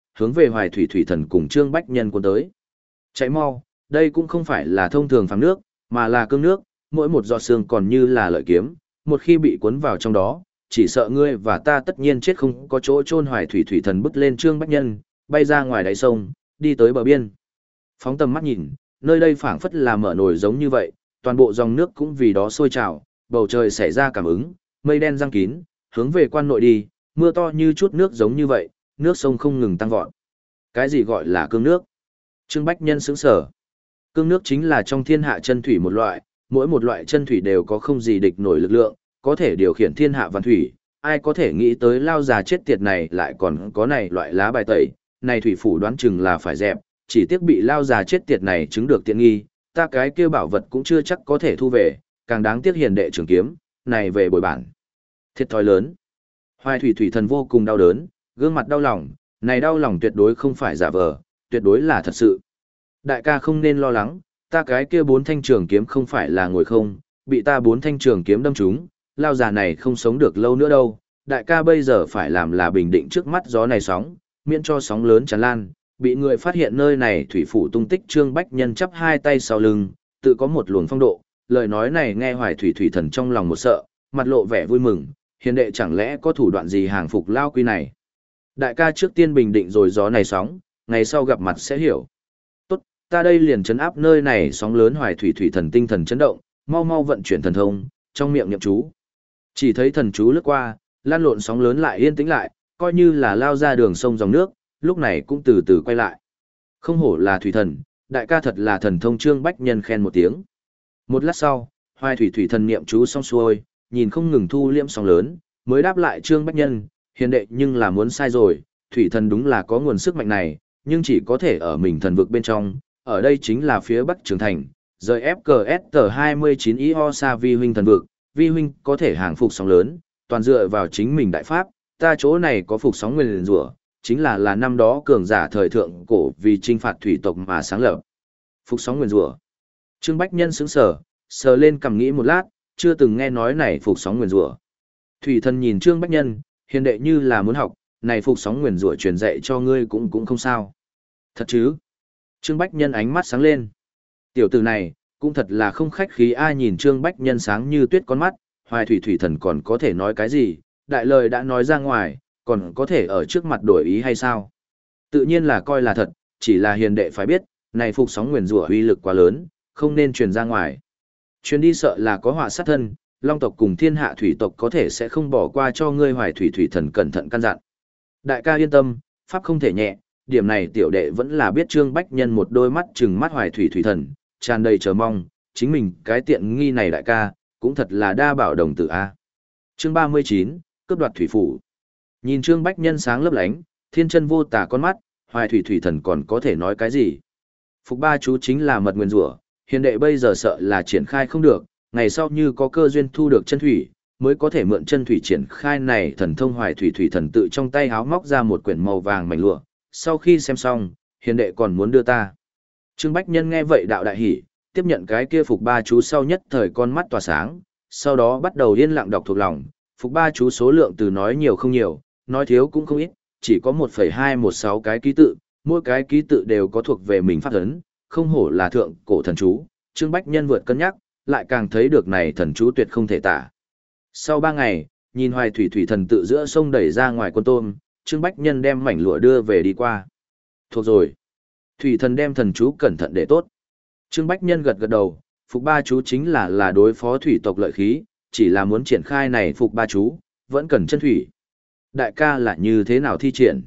hướng về Hoài Thủy Thủy Thần cùng Trương Bách Nhân cuốn tới. Chạy mau, đây cũng không phải là thông thường phàm nước, mà là cương nước, mỗi một giọt xương còn như là lợi kiếm, một khi bị cuốn vào trong đó, chỉ sợ ngươi và ta tất nhiên chết không có chỗ chôn. Hoài Thủy Thủy Thần bước lên Trương Bách Nhân, bay ra ngoài đáy sông, đi tới bờ biên. Phóng tầm mắt nhìn, nơi đây phảng phất là mở nồi giống như vậy, toàn bộ dòng nước cũng vì đó sôi trào, bầu trời xảy ra cảm ứng, mây đen giăng kín, hướng về quan nội đi, mưa to như chút nước giống như vậy, nước sông không ngừng tăng vọt. Cái gì gọi là cương nước? Trương Bách Nhân sững sờ. Cương nước chính là trong thiên hạ chân thủy một loại, mỗi một loại chân thủy đều có không gì địch nổi lực lượng, có thể điều khiển thiên hạ văn thủy, ai có thể nghĩ tới lao già chết tiệt này lại còn có này loại lá bài tẩy, này thủy phủ đoán chừng là phải dẹp, chỉ tiếc bị lao già chết tiệt này chứng được tiện nghi, ta cái kia bảo vật cũng chưa chắc có thể thu về, càng đáng tiếc hiền đệ trường kiếm, này về bồi bản. Thiệt thòi lớn. Hoài Thủy Thủy Thần vô cùng đau đớn, gương mặt đau lòng, này đau lòng tuyệt đối không phải giả vờ, tuyệt đối là thật sự. Đại ca không nên lo lắng, ta cái kia bốn thanh trường kiếm không phải là ngồi không, bị ta bốn thanh trường kiếm đâm trúng, lao già này không sống được lâu nữa đâu. Đại ca bây giờ phải làm là bình định trước mắt gió này sóng, miễn cho sóng lớn tràn lan, bị người phát hiện nơi này thủy phủ tung tích. Trương Bách Nhân chắp hai tay sau lưng, tự có một luồng phong độ, lời nói này nghe Hoài Thủy Thủy Thần trong lòng một sợ, mặt lộ vẻ vui mừng, hiền đệ chẳng lẽ có thủ đoạn gì hàng phục lao quy này. Đại ca trước tiên bình định rồi gió này sóng, ngày sau gặp mặt sẽ hiểu. Tốt, ta đây liền trấn áp nơi này sóng lớn. Hoài Thủy Thủy Thần tinh thần chấn động, mau mau vận chuyển thần thông, trong miệng niệm chú. Chỉ thấy thần chú lướt qua, lan lộn sóng lớn lại yên tĩnh lại, coi như là lao ra đường sông dòng nước, lúc này cũng từ từ quay lại. Không hổ là thủy thần, đại ca thật là thần thông. Trương Bách Nhân khen một tiếng. Một lát sau, Hoài Thủy Thủy Thần niệm chú xong xuôi, nhìn không ngừng thu liễm sóng lớn, mới đáp lại Trương Bách Nhân, hiền đệ nhưng là muốn sai rồi, thủy thần đúng là có nguồn sức mạnh này, nhưng chỉ có thể ở mình thần vực bên trong, ở đây chính là phía Bắc Trường Thành, rời ép cờ ét tờ hai mươi chín i o xa vi huynh thần vực, vi huynh có thể hàng phục sóng lớn, toàn dựa vào chính mình đại pháp, ta chỗ này có phục sóng nguyên rủa, chính là là năm đó cường giả thời thượng cổ vì trinh phạt thủy tộc mà sáng lập. Phục sóng nguyên rủa. Trương Bách Nhân sững sờ, sờ lên cầm nghĩ một lát, chưa từng nghe nói này phục sóng nguyên rủa. Thủy thần nhìn Trương Bách Nhân, hiền đệ như là muốn học, này phục sóng nguyên rủa truyền dạy cho ngươi cũng cũng không sao. Thật chứ? Trương Bách Nhân ánh mắt sáng lên. Tiểu tử này, cũng thật là không khách khí. Ai nhìn Trương Bách Nhân sáng như tuyết con mắt, Hoài Thủy Thủy Thần còn có thể nói cái gì, đại lời đã nói ra ngoài, còn có thể ở trước mặt đổi ý hay sao? Tự nhiên là coi là thật, chỉ là hiền đệ phải biết, này phục sóng nguyền rủa uy lực quá lớn, không nên truyền ra ngoài. Truyền đi sợ là có họa sát thân, Long tộc cùng thiên hạ thủy tộc có thể sẽ không bỏ qua cho ngươi. Hoài Thủy Thủy Thần cẩn thận căn dặn. Đại ca yên tâm, pháp không thể nhẹ, điểm này tiểu đệ vẫn là biết. Trương Bách Nhân một đôi mắt trừng mắt Hoài Thủy Thủy Thần, tràn đầy chờ mong, chính mình cái tiện nghi này đại ca, cũng thật là đa bảo đồng tử a. Chương ba mươi chín, cướp đoạt thủy phủ. Nhìn Trương Bách Nhân sáng lấp lánh, thiên chân vô tả con mắt, Hoài Thủy Thủy Thần còn có thể nói cái gì? Phục ba chú chính là mật nguyên rủa, hiền đệ bây giờ sợ là triển khai không được, ngày sau như có cơ duyên thu được chân thủy, mới có thể mượn chân thủy triển khai này thần thông. Hoài Thủy Thủy Thần tự trong tay háo móc ra một quyển màu vàng mảnh lụa, sau khi xem xong, hiền đệ còn muốn đưa ta. Trương Bách Nhân nghe vậy đạo đại hỉ, tiếp nhận cái kia phục ba chú sau nhất thời con mắt tỏa sáng, sau đó bắt đầu yên lặng đọc thuộc lòng. Phục ba chú số lượng từ nói nhiều không nhiều, nói thiếu cũng không ít, chỉ có một phẩy hai một sáu cái ký tự, mỗi cái ký tự đều có thuộc về mình pháp ấn, không hổ là thượng cổ thần chú. Trương Bách Nhân vượt cân nhắc, lại càng thấy được này thần chú tuyệt không thể tả. Sau ba ngày, nhìn Hoài Thủy Thủy Thần tự giữa sông đẩy ra ngoài con tôm, Trương Bách Nhân đem mảnh lụa đưa về đi qua. Thuộc rồi. Thủy Thần đem thần chú cẩn thận để tốt. Trương Bách Nhân gật gật đầu, phục ba chú chính là là đối phó thủy tộc lợi khí, chỉ là muốn triển khai này phục ba chú, vẫn cần chân thủy. Đại ca là như thế nào thi triển?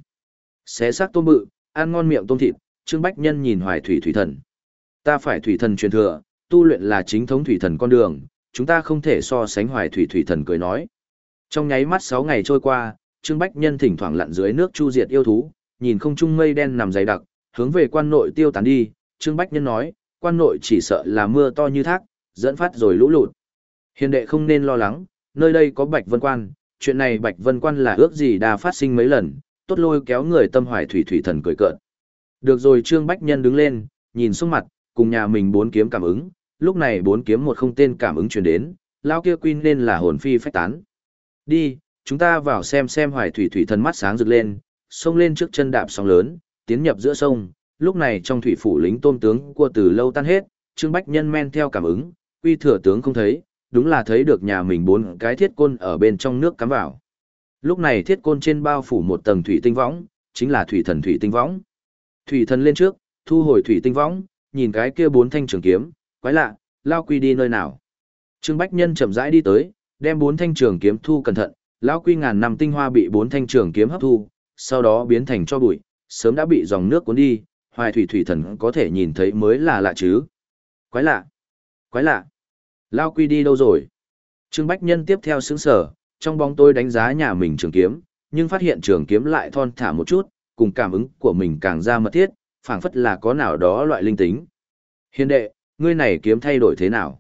Xé xác tôm bự, ăn ngon miệng tôm thịt. Trương Bách Nhân nhìn Hoài Thủy Thủy Thần. Ta phải Thủy Thần truyền thừa, tu luyện là chính thống thủy thần con đường, chúng ta không thể so sánh. Hoài Thủy Thủy Thần cười nói. Trong nháy mắt sáu ngày trôi qua, Trương Bách Nhân thỉnh thoảng lặn dưới nước chu diệt yêu thú, nhìn không trung mây đen nằm dày đặc, hướng về quan nội tiêu tán đi. Trương Bách Nhân nói, quan nội chỉ sợ là mưa to như thác, dẫn phát rồi lũ lụt. Hiền đệ không nên lo lắng, nơi đây có Bạch Vân Quan, chuyện này Bạch Vân Quan là ước gì đa phát sinh mấy lần, tốt lôi kéo người tâm. Hoài Thủy Thủy Thần cười cợt. Được rồi. Trương Bách Nhân đứng lên, nhìn xuống mặt, cùng nhà mình bốn kiếm cảm ứng, lúc này bốn kiếm một không tên cảm ứng truyền đến, lao kia quy nên là hồn phi phách tán. Đi, chúng ta vào xem xem. Hoài Thủy Thủy Thần mắt sáng rực lên, xông lên trước chân đạp sóng lớn, tiến nhập giữa sông. Lúc này trong thủy phủ lính tôm tướng cua từ lâu tan hết, Trương Bách Nhân men theo cảm ứng, Quy Thừa tướng không thấy, đúng là thấy được nhà mình bốn cái thiết côn ở bên trong nước cắm vào. Lúc này thiết côn trên bao phủ một tầng thủy tinh võng, chính là thủy thần thủy tinh võng. Thủy thần lên trước, thu hồi thủy tinh võng, nhìn cái kia bốn thanh trường kiếm, quái lạ, Lao Quy đi nơi nào? Trương Bách Nhân chậm rãi đi tới, đem bốn thanh trường kiếm thu cẩn thận, Lão Quy ngàn năm tinh hoa bị bốn thanh trường kiếm hấp thu, sau đó biến thành cho bụi, sớm đã bị dòng nước cuốn đi, Hoài Thủy thủy thần có thể nhìn thấy mới là lạ chứ. Quái lạ, quái lạ. Lao Quy đi đâu rồi? Trương Bách Nhân tiếp theo sững sở, trong bóng tôi đánh giá nhà mình trường kiếm, nhưng phát hiện trường kiếm lại thon thả một chút, cùng cảm ứng của mình càng ra mật thiết, phảng phất là có nào đó loại linh tính. Hiền đệ, ngươi này kiếm thay đổi thế nào?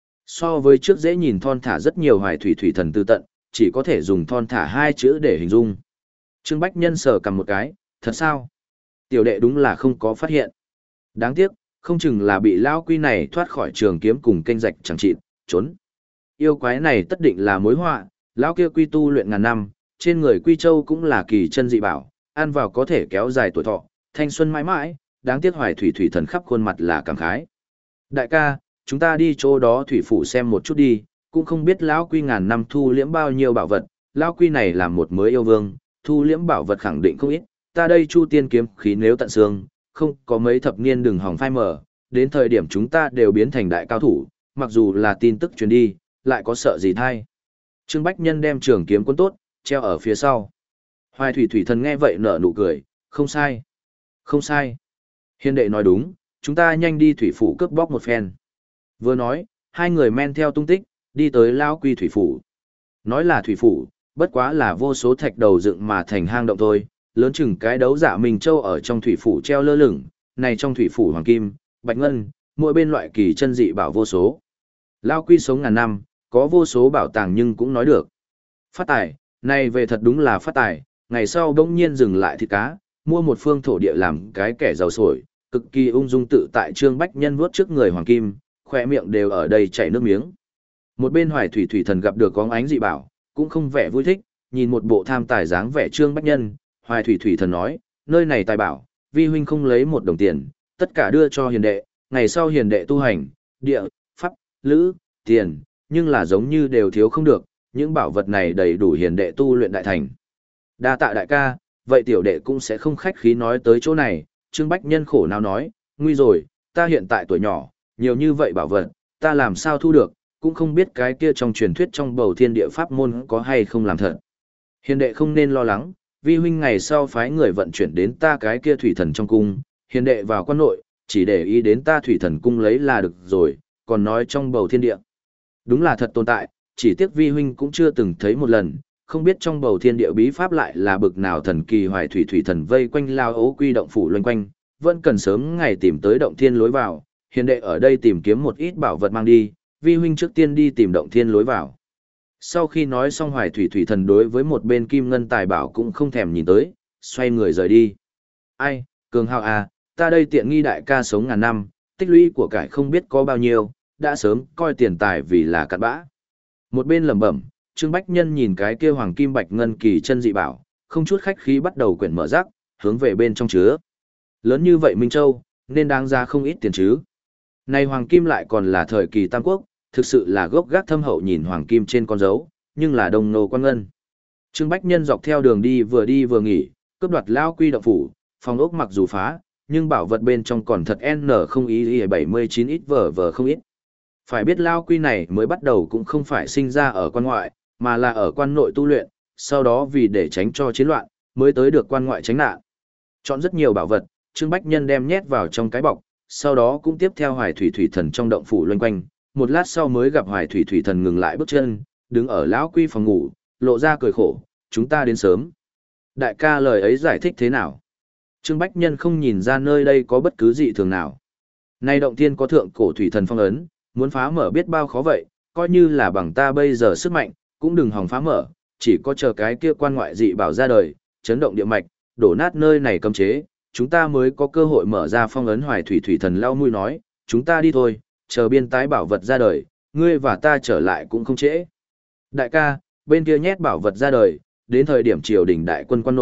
So với trước dễ nhìn thon thả rất nhiều Hoài Thủy thủy thần tư tận, chỉ có thể dùng thon thả hai chữ để hình dung. Trương Bách Nhân sờ cầm một cái, thật sao? Tiểu đệ đúng là không có phát hiện. Đáng tiếc, không chừng là bị Lao Quy này thoát khỏi trường kiếm cùng kênh rạch chẳng chịt, trốn. Yêu quái này tất định là mối họa, lão kia Quy tu luyện ngàn năm, trên người Quy Châu cũng là kỳ chân dị bảo, ăn vào có thể kéo dài tuổi thọ, thanh xuân mãi mãi, đáng tiếc Hoài Thủy thủy thần khắp khuôn mặt là cảm khái. Đại ca, chúng ta đi chỗ đó thủy phủ xem một chút đi, cũng không biết lão Quy ngàn năm thu liễm bao nhiêu bảo vật, lão Quy này là một mới yêu vương, thu liễm bảo vật khẳng định không ít, ta đây Chu Tiên kiếm khí nếu tận xương, không có mấy thập niên đừng hòng phai mở, đến thời điểm chúng ta đều biến thành đại cao thủ, mặc dù là tin tức truyền đi, lại có sợ gì thay. Trương Bách Nhân đem trường kiếm cuốn tốt, treo ở phía sau. Hoài Thủy thủy thần nghe vậy nở nụ cười, không sai. Không sai. Hiền đệ nói đúng, chúng ta nhanh đi thủy phủ cướp bóc một phen. Vừa nói, hai người men theo tung tích, đi tới Lao Quy thủy phủ. Nói là thủy phủ, bất quá là vô số thạch đầu dựng mà thành hang động thôi, lớn chừng cái đấu giả Minh Châu ở trong thủy phủ treo lơ lửng, này trong thủy phủ hoàng kim, bạch ngân, mỗi bên loại kỳ chân dị bảo vô số. Lao Quy sống ngàn năm, có vô số bảo tàng nhưng cũng nói được. Phát tài, này về thật đúng là phát tài, ngày sau đông nhiên dừng lại thịt cá, mua một phương thổ địa làm cái kẻ giàu sổi, cực kỳ ung dung tự tại. Trương Bách Nhân vuốt trước người hoàng kim, khỏe miệng đều ở đây chảy nước miếng. Một bên Hoài Thủy thủy thần gặp được có ánh dị bảo, cũng không vẻ vui thích, nhìn một bộ tham tài dáng vẻ Trương Bách Nhân, Hoài Thủy thủy thần nói, nơi này tài bảo, vi huynh không lấy một đồng tiền, tất cả đưa cho hiền đệ, ngày sau hiền đệ tu hành, địa, pháp, lữ, tiền, nhưng là giống như đều thiếu không được, những bảo vật này đầy đủ hiền đệ tu luyện đại thành. Đa tạ đại ca, vậy tiểu đệ cũng sẽ không khách khí nói tới chỗ này. Trương Bách Nhân khổ nào nói, nguy rồi, ta hiện tại tuổi nhỏ, nhiều như vậy bảo vật, ta làm sao thu được, cũng không biết cái kia trong truyền thuyết trong bầu thiên địa pháp môn có hay không làm thật. Hiền đệ không nên lo lắng, vi huynh ngày sau phái người vận chuyển đến ta cái kia thủy thần trong cung, hiền đệ vào quan nội, chỉ để ý đến ta thủy thần cung lấy là được rồi, còn nói trong bầu thiên địa. Đúng là thật tồn tại, chỉ tiếc vi huynh cũng chưa từng thấy một lần, không biết trong bầu thiên địa bí pháp lại là bực nào thần kỳ. Hoài Thủy thủy thần vây quanh Lao Ố Quy động phủ loanh quanh, vẫn cần sớm ngày tìm tới động thiên lối vào, hiền đệ ở đây tìm kiếm một ít bảo vật mang đi, vi huynh trước tiên đi tìm động thiên lối vào. Sau khi nói xong Hoài Thủy thủy thần đối với một bên kim ngân tài bảo cũng không thèm nhìn tới, xoay người rời đi. Ai, cường hào à, ta đây tiện nghi đại ca sống ngàn năm, tích lũy của cải không biết có bao nhiêu, đã sớm coi tiền tài vì là cặn bã. Một bên lẩm bẩm, Trương Bách Nhân nhìn cái kia hoàng kim bạch ngân kỳ chân dị bảo, không chút khách khí bắt đầu quyển mở rác, hướng về bên trong chứa. Lớn như vậy Minh Châu, nên đáng ra không ít tiền chứ. Này hoàng kim lại còn là thời kỳ Tam Quốc, thực sự là gốc gác thâm hậu. Nhìn hoàng kim trên con dấu, nhưng là đồng nô quan ngân. Trương Bách Nhân dọc theo đường đi vừa đi vừa nghỉ, cướp đoạt Lao Quy động phủ, phòng ốc mặc dù phá, nhưng bảo vật bên trong còn thật n không ý ý bảy mươi chín ít vờ vờ không ít. Phải biết Lao Quy này mới bắt đầu cũng không phải sinh ra ở quan ngoại, mà là ở quan nội tu luyện, sau đó vì để tránh cho chiến loạn, mới tới được quan ngoại tránh nạn. Chọn rất nhiều bảo vật, Trương Bách Nhân đem nhét vào trong cái bọc, sau đó cũng tiếp theo Hoài Thủy thủy thần trong động phủ loanh quanh, một lát sau mới gặp Hoài Thủy thủy thần ngừng lại bước chân, đứng ở Lão Quy phòng ngủ, lộ ra cười khổ, chúng ta đến sớm. Đại ca lời ấy giải thích thế nào? Trương Bách Nhân không nhìn ra nơi đây có bất cứ dị thường nào. Nay động thiên có thượng cổ thủy thần phong ấn, muốn phá mở biết bao khó vậy, coi như là bằng ta bây giờ sức mạnh, cũng đừng hòng phá mở, chỉ có chờ cái kia quan ngoại dị bảo ra đời, chấn động địa mạch, đổ nát nơi này cấm chế, chúng ta mới có cơ hội mở ra phong ấn. Hoài Thủy thủy thần lau mũi nói, chúng ta đi thôi, chờ biên tái bảo vật ra đời, ngươi và ta trở lại cũng không trễ. Đại ca, bên kia nhét bảo vật ra đời, đến thời điểm triều đình đại quân quan nội,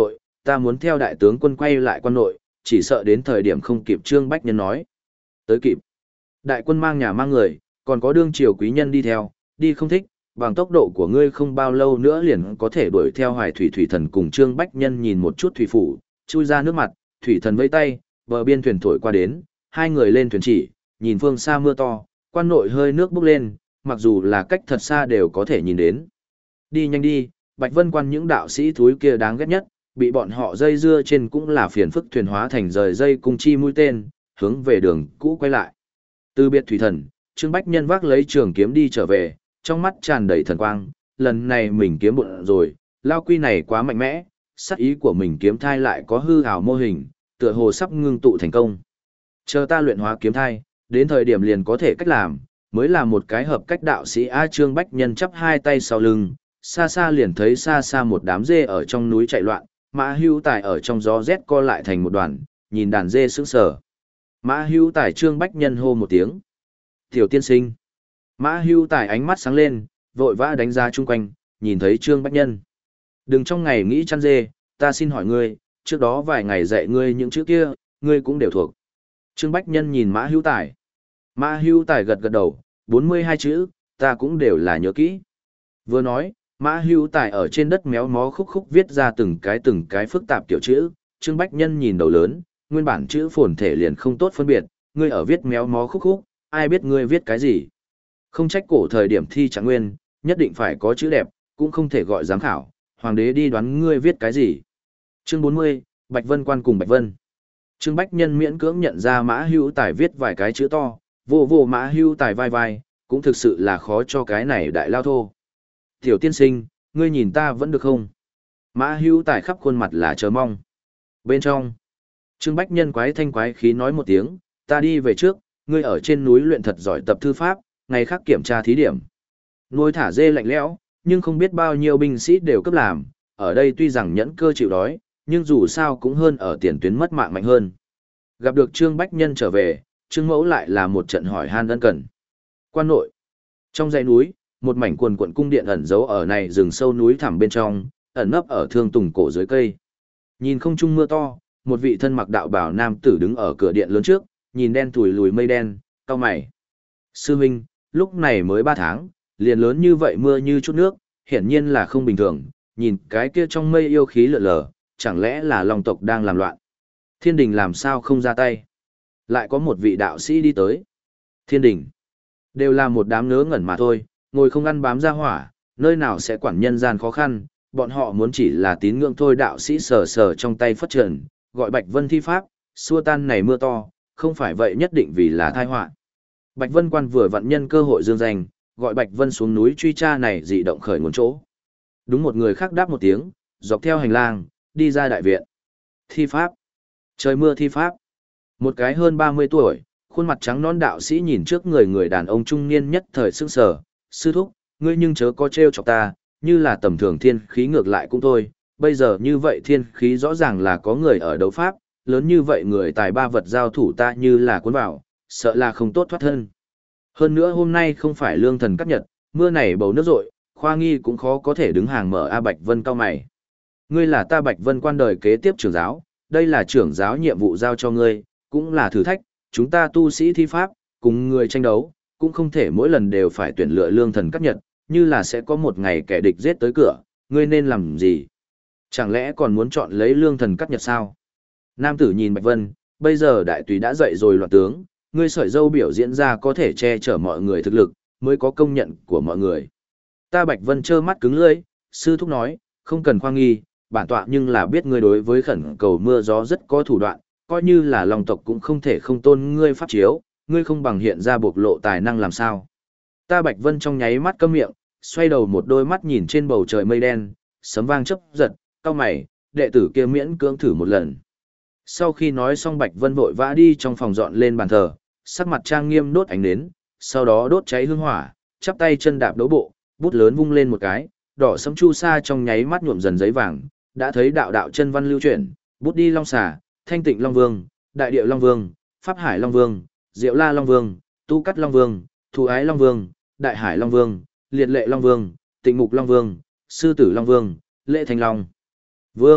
ta muốn theo đại tướng quân quay lại quan nội, chỉ sợ đến thời điểm không kịp. Trương Bách Nhân nói. Tới kịp. Đại quân mang nhà mang người, còn có đương triều quý nhân đi theo, đi không thích, bằng tốc độ của ngươi không bao lâu nữa liền có thể đuổi theo Hoài Thủy Thủy Thần. Cùng Trương Bách Nhân nhìn một chút thủy phủ, chui ra nước mặt, Thủy Thần vẫy tay, bờ biên thuyền thổi qua đến, hai người lên thuyền chỉ, nhìn phương xa mưa to, quan nội hơi nước bốc lên, mặc dù là cách thật xa đều có thể nhìn đến. Đi nhanh đi, Bạch Vân Quan những đạo sĩ thúi kia đáng ghét nhất, bị bọn họ dây dưa trên cũng là phiền phức. Thuyền hóa thành rời dây cung chi mũi tên, hướng về đường cũ quay lại. Từ biệt Thủy Thần, Trương Bách Nhân vác lấy trường kiếm đi trở về, trong mắt tràn đầy thần quang, lần này mình kiếm bụng rồi, lao quy này quá mạnh mẽ, sát ý của mình kiếm thai lại có hư ảo mô hình, tựa hồ sắp ngưng tụ thành công. Chờ ta luyện hóa kiếm thai, đến thời điểm liền có thể cách làm, mới là một cái hợp cách đạo sĩ. A Trương Bách Nhân chắp hai tay sau lưng, xa xa liền thấy xa xa một đám dê ở trong núi chạy loạn, Mã Hữu Tài ở trong gió rét co lại thành một đoàn, nhìn đàn dê sững sờ. Mã Hữu Tài Trương Bách Nhân hô một tiếng. Tiểu tiên sinh. Mã Hữu Tài ánh mắt sáng lên, vội vã đánh ra chung quanh, nhìn thấy Trương Bách Nhân. Đừng trong ngày nghĩ chăn dê, ta xin hỏi ngươi, trước đó vài ngày dạy ngươi những chữ kia, ngươi cũng đều thuộc. Trương Bách Nhân nhìn Mã Hữu Tài. Mã Hữu Tài gật gật đầu, bốn mươi hai chữ, ta cũng đều là nhớ kỹ. Vừa nói, Mã Hữu Tài ở trên đất méo mó khúc khúc viết ra từng cái từng cái phức tạp kiểu chữ. Trương Bách Nhân nhìn đầu lớn, nguyên bản chữ phồn thể liền không tốt phân biệt, ngươi ở viết méo mó khúc khúc, ai biết ngươi viết cái gì. Không trách cổ thời điểm thi trạng nguyên, nhất định phải có chữ đẹp, cũng không thể gọi giám khảo, hoàng đế đi đoán ngươi viết cái gì. Chương bốn mươi, Bạch Vân Quan cùng Bạch Vân. Trương Bách Nhân miễn cưỡng nhận ra Mã Hữu Tài viết vài cái chữ to, vô vô Mã Hữu Tài vai vai, cũng thực sự là khó cho cái này đại lao thô. Tiểu tiên sinh, ngươi nhìn ta vẫn được không? Mã Hữu Tài khắp khuôn mặt là chờ mong. Bên trong, Trương Bách Nhân quái thanh quái khí nói một tiếng, ta đi về trước, ngươi ở trên núi luyện thật giỏi tập thư pháp, ngày khác kiểm tra thí điểm. Nuôi thả dê lạnh lẽo, nhưng không biết bao nhiêu binh sĩ đều cấp làm, ở đây tuy rằng nhẫn cơ chịu đói, nhưng dù sao cũng hơn ở tiền tuyến mất mạng mạnh hơn. Gặp được Trương Bách Nhân trở về, Trương Mẫu lại là một trận hỏi han ân cần. Quan nội, trong dãy núi, một mảnh quần quận cung điện ẩn giấu ở này rừng sâu núi thẳm bên trong, ẩn nấp ở thương tùng cổ dưới cây. Nhìn không trung mưa to, một vị thân mặc đạo bào nam tử đứng ở cửa điện lớn trước, nhìn đen thủi lùi mây đen, cau mày. Sư huynh, lúc này mới ba tháng, liền lớn như vậy mưa như chút nước, hiển nhiên là không bình thường, nhìn cái kia trong mây yêu khí lượn lờ, chẳng lẽ là Long tộc đang làm loạn. Thiên đình làm sao không ra tay? Lại có một vị đạo sĩ đi tới. Thiên đình, đều là một đám ngớ ngẩn mà thôi, ngồi không ăn bám ra hỏa, nơi nào sẽ quản nhân gian khó khăn, bọn họ muốn chỉ là tín ngưỡng thôi. Đạo sĩ sờ sờ trong tay phất trần, gọi Bạch Vân thi pháp, xua tan này mưa to, không phải vậy nhất định vì là tai họa. Bạch Vân Quan vừa vặn nhân cơ hội dương danh, gọi Bạch Vân xuống núi truy tra này dị động khởi nguồn chỗ. Đúng một người khác đáp một tiếng, dọc theo hành lang, đi ra đại viện. Thi pháp. Trời mưa thi pháp. Một cái hơn ba mươi tuổi, khuôn mặt trắng non đạo sĩ nhìn trước người người đàn ông trung niên nhất thời sững sờ, sư thúc, ngươi nhưng chớ có trêu chọc ta, như là tầm thường thiên khí ngược lại cũng thôi, bây giờ như vậy thiên khí rõ ràng là có người ở đấu pháp, lớn như vậy người tài ba vật giao thủ ta như là cuốn vào, sợ là không tốt thoát thân. Hơn nữa hôm nay không phải lương thần cắt nhật, mưa này bầu nước rội, khoa nghi cũng khó có thể đứng hàng mở. A Bạch Vân cao mày. Ngươi là ta Bạch Vân Quan đời kế tiếp trưởng giáo, đây là trưởng giáo nhiệm vụ giao cho ngươi, cũng là thử thách, chúng ta tu sĩ thi pháp, cùng người tranh đấu, cũng không thể mỗi lần đều phải tuyển lựa lương thần cắt nhật, như là sẽ có một ngày kẻ địch giết tới cửa, ngươi nên làm gì? Chẳng lẽ còn muốn chọn lấy lương thần cắt nhật sao? Nam tử nhìn Bạch Vân, bây giờ đại tùy đã dậy rồi loạn tướng, ngươi sợi dâu biểu diễn ra có thể che chở mọi người thực lực, mới có công nhận của mọi người. Ta Bạch Vân trơ mắt cứng lưỡi, sư thúc nói, không cần khoa nghi, bản tọa nhưng là biết ngươi đối với khẩn cầu mưa gió rất có thủ đoạn, coi như là Long tộc cũng không thể không tôn ngươi pháp chiếu, ngươi không bằng hiện ra bộc lộ tài năng làm sao. Ta Bạch Vân trong nháy mắt câm miệng, xoay đầu một đôi mắt nhìn trên bầu trời mây đen, sấm vang chớp giật, cau mày, đệ tử kia miễn cưỡng thử một lần. Sau khi nói xong Bạch Vân vội vã đi trong phòng dọn lên bàn thờ, sắc mặt trang nghiêm đốt ánh nến, sau đó đốt cháy hương hỏa, chắp tay chân đạp đấu bộ, bút lớn vung lên một cái, đỏ sẫm chu sa trong nháy mắt nhuộm dần giấy vàng, đã thấy đạo đạo chân văn lưu chuyển, bút đi long xà, thanh tịnh long vương, đại địa long vương, pháp hải long vương, diệu la long vương, tu cắt long vương, thù ái long vương, đại hải long vương, liệt lệ long vương, tịnh mục long vương, sư tử long vương, lệ thành long vương,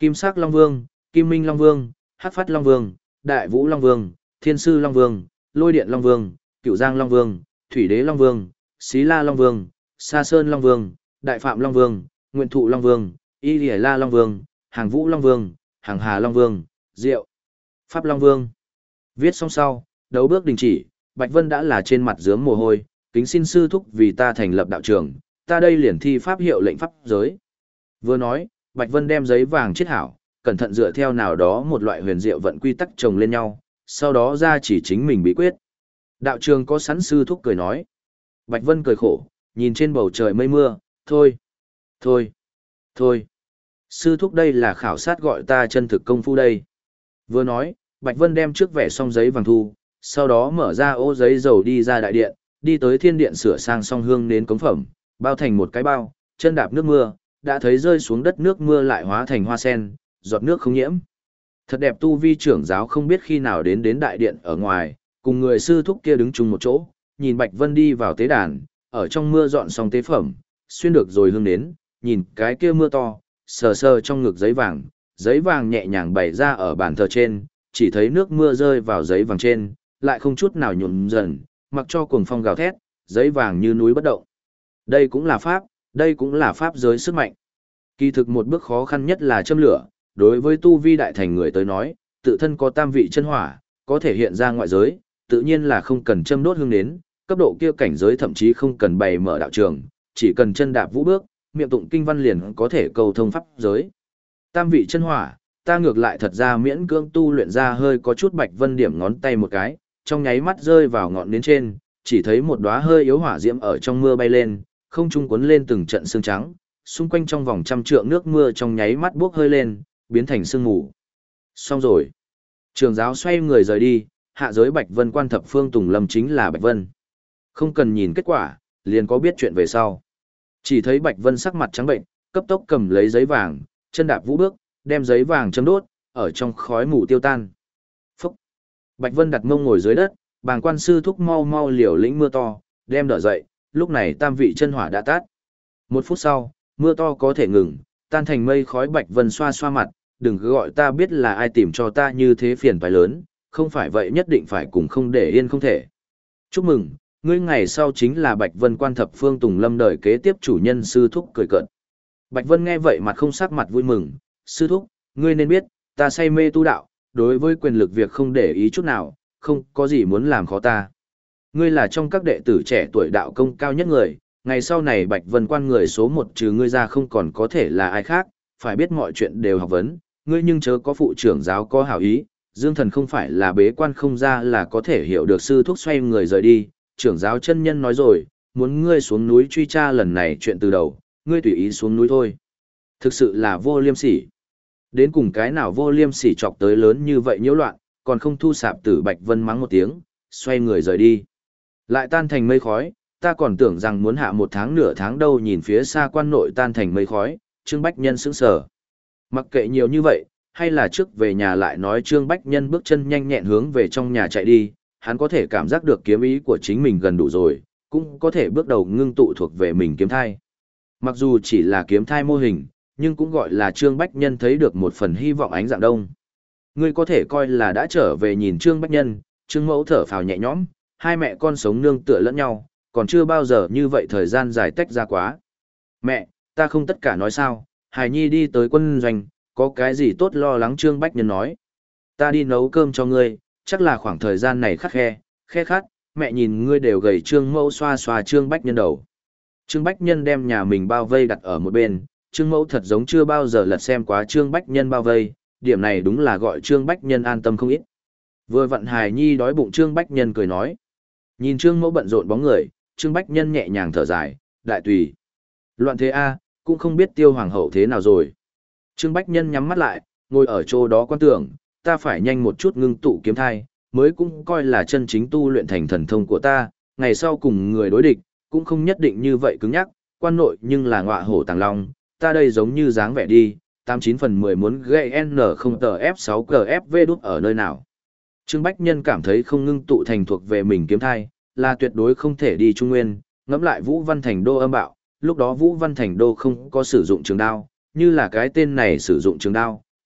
Kim Sắc Long Vương, Kim Minh Long Vương, Hắc Phát Long Vương, Đại Vũ Long Vương, Thiên Sư Long Vương, Lôi Điện Long Vương, Cửu Giang Long Vương, Thủy Đế Long Vương, Xí La Long Vương, Sa Sơn Long Vương, Đại Phạm Long Vương, Nguyện Thụ Long Vương, Y Lìa La Long Vương, Hàng Vũ Long Vương, Hàng Hà Long Vương, Diệu, Pháp Long Vương. Viết xong sau, đấu bước đình chỉ, Bạch Vân đã là trên mặt dướng mồ hôi, kính xin sư thúc vì ta thành lập đạo trường, ta đây liền thi pháp hiệu lệnh pháp giới. Vừa nói, Bạch Vân đem giấy vàng chiết hảo, cẩn thận dựa theo nào đó một loại huyền diệu vận quy tắc chồng lên nhau, sau đó ra chỉ chính mình bí quyết. Đạo trường có sẵn, sư thúc cười nói. Bạch Vân cười khổ, nhìn trên bầu trời mây mưa, thôi, thôi, thôi. Sư thúc đây là khảo sát gọi ta chân thực công phu đây. Vừa nói, Bạch Vân đem trước vẽ xong giấy vàng thu, sau đó mở ra ô giấy dầu đi ra đại điện, đi tới thiên điện sửa sang song hương nến cống phẩm, bao thành một cái bao, chân đạp nước mưa, đã thấy rơi xuống đất nước mưa lại hóa thành hoa sen, giọt nước không nhiễm. Thật đẹp. Tu vi trưởng giáo không biết khi nào đến đến đại điện ở ngoài, cùng người sư thúc kia đứng chung một chỗ, nhìn Bạch Vân đi vào tế đàn, ở trong mưa dọn xong tế phẩm, xuyên được rồi hương nến, nhìn cái kia mưa to, sờ sờ trong ngực giấy vàng, giấy vàng nhẹ nhàng bày ra ở bàn thờ trên, chỉ thấy nước mưa rơi vào giấy vàng trên, lại không chút nào nhuộm dần, mặc cho cuồng phong gào thét, giấy vàng như núi bất động. Đây cũng là pháp, đây cũng là pháp giới sức mạnh. Kỳ thực một bước khó khăn nhất là châm lửa, đối với tu vi đại thành người tới nói, tự thân có tam vị chân hỏa, có thể hiện ra ngoại giới, tự nhiên là không cần châm đốt hương nến, cấp độ kia cảnh giới thậm chí không cần bày mở đạo trường, chỉ cần chân đạp vũ bước, miệng tụng kinh văn liền có thể cầu thông pháp giới. Tam vị chân hỏa, ta ngược lại thật ra miễn cưỡng tu luyện ra hơi có chút. Bạch Vân điểm ngón tay một cái, trong nháy mắt rơi vào ngọn nến trên, chỉ thấy một đóa hơi yếu hỏa diễm ở trong mưa bay lên, không trung cuốn lên từng trận sương trắng, xung quanh trong vòng trăm trượng nước mưa trong nháy mắt bốc hơi lên, biến thành sương mù. Xong rồi. Trường giáo xoay người rời đi, hạ giới Bạch Vân quan thập phương Tùng Lâm chính là Bạch Vân. Không cần nhìn kết quả, liền có biết chuyện về sau. Chỉ thấy Bạch Vân sắc mặt trắng bệnh, cấp tốc cầm lấy giấy vàng, chân đạp vũ bước, đem giấy vàng châm đốt, ở trong khói mù tiêu tan. Phúc! Bạch Vân đặt mông ngồi dưới đất, bàng quan sư thúc mau mau liều lĩnh mưa to, đem đỡ dậy, lúc này tam vị chân hỏa đã tắt. Một phút sau, mưa to có thể ngừng, tan thành mây khói. Bạch Vân xoa xoa mặt, đừng cứ gọi ta biết là ai tìm cho ta như thế phiền toái lớn, không phải vậy nhất định phải cùng không để yên không thể. Chúc mừng, ngươi ngày sau chính là Bạch Vân quan thập phương Tùng Lâm đời kế tiếp chủ nhân. Sư thúc cười cợt. Bạch Vân nghe vậy mặt không sắc mặt vui mừng, sư thúc, ngươi nên biết, ta say mê tu đạo, đối với quyền lực việc không để ý chút nào, không có gì muốn làm khó ta. Ngươi là trong các đệ tử trẻ tuổi đạo công cao nhất người, ngày sau này Bạch Vân quan người số một trừ ngươi ra không còn có thể là ai khác, phải biết mọi chuyện đều học vấn, ngươi nhưng chớ có phụ trưởng giáo có hảo ý, Dương Thần không phải là bế quan không ra là có thể hiểu được. Sư thúc xoay người rời đi, trưởng giáo chân nhân nói rồi, muốn ngươi xuống núi truy tra lần này chuyện từ đầu, ngươi tùy ý xuống núi thôi. Thực sự là vô liêm sỉ. Đến cùng cái nào vô liêm sỉ chọc tới lớn như vậy nhiễu loạn, còn không thu sạp Tử. Bạch Vân mắng một tiếng, xoay người rời đi. Lại tan thành mây khói, ta còn tưởng rằng muốn hạ một tháng nửa tháng đâu. Nhìn phía xa quan nội tan thành mây khói, Trương Bách Nhân sững sờ. Mặc kệ nhiều như vậy, hay là trước về nhà lại nói. Trương Bách Nhân bước chân nhanh nhẹn hướng về trong nhà chạy đi, hắn có thể cảm giác được kiếm ý của chính mình gần đủ rồi, cũng có thể bước đầu ngưng tụ thuộc về mình kiếm thai. Mặc dù chỉ là kiếm thai mô hình, nhưng cũng gọi là Trương Bách Nhân thấy được một phần hy vọng ánh dạng đông. Ngươi có thể coi là đã trở về. Nhìn Trương Bách Nhân, Trương Mẫu thở phào nhẹ nhõm, hai mẹ con sống nương tựa lẫn nhau, còn chưa bao giờ như vậy thời gian dài tách ra quá. Mẹ, ta không tất cả nói sao, Hải Nhi đi tới quân doanh, có cái gì tốt lo lắng. Trương Bách Nhân nói, ta đi nấu cơm cho ngươi, chắc là khoảng thời gian này khắc khe, khe khát, mẹ nhìn ngươi đều gầy. Trương Mẫu xoa xoa Trương Bách Nhân đầu. Trương Bách Nhân đem nhà mình bao vây đặt ở một bên, Trương Mẫu thật giống chưa bao giờ lật xem quá Trương Bách Nhân bao vây, điểm này đúng là gọi Trương Bách Nhân an tâm không ít. Vừa vặn Hài Nhi đói bụng. Trương Bách Nhân cười nói. Nhìn Trương Mẫu bận rộn bóng người, Trương Bách Nhân nhẹ nhàng thở dài, đại tùy. Loạn thế a, cũng không biết Tiêu Hoàng hậu thế nào rồi. Trương Bách Nhân nhắm mắt lại, ngồi ở chỗ đó quan tưởng, ta phải nhanh một chút ngưng tụ kiếm thai, mới cũng coi là chân chính tu luyện thành thần thông của ta, ngày sau cùng người đối địch, cũng không nhất định như vậy cứng nhắc, quan nội nhưng là ngọa hổ tàng long, ta đây giống như dáng vẻ đi, tám chín phần mười muốn gây N không tờ F sáu G F V đút ở nơi nào. Trương Bách Nhân cảm thấy không ngưng tụ thành thuộc về mình kiếm thai, là tuyệt đối không thể đi Trung Nguyên, ngẫm lại Vũ Văn Thành Đô âm bạo, lúc đó Vũ Văn Thành Đô không có sử dụng trường đao, như là cái tên này sử dụng trường đao,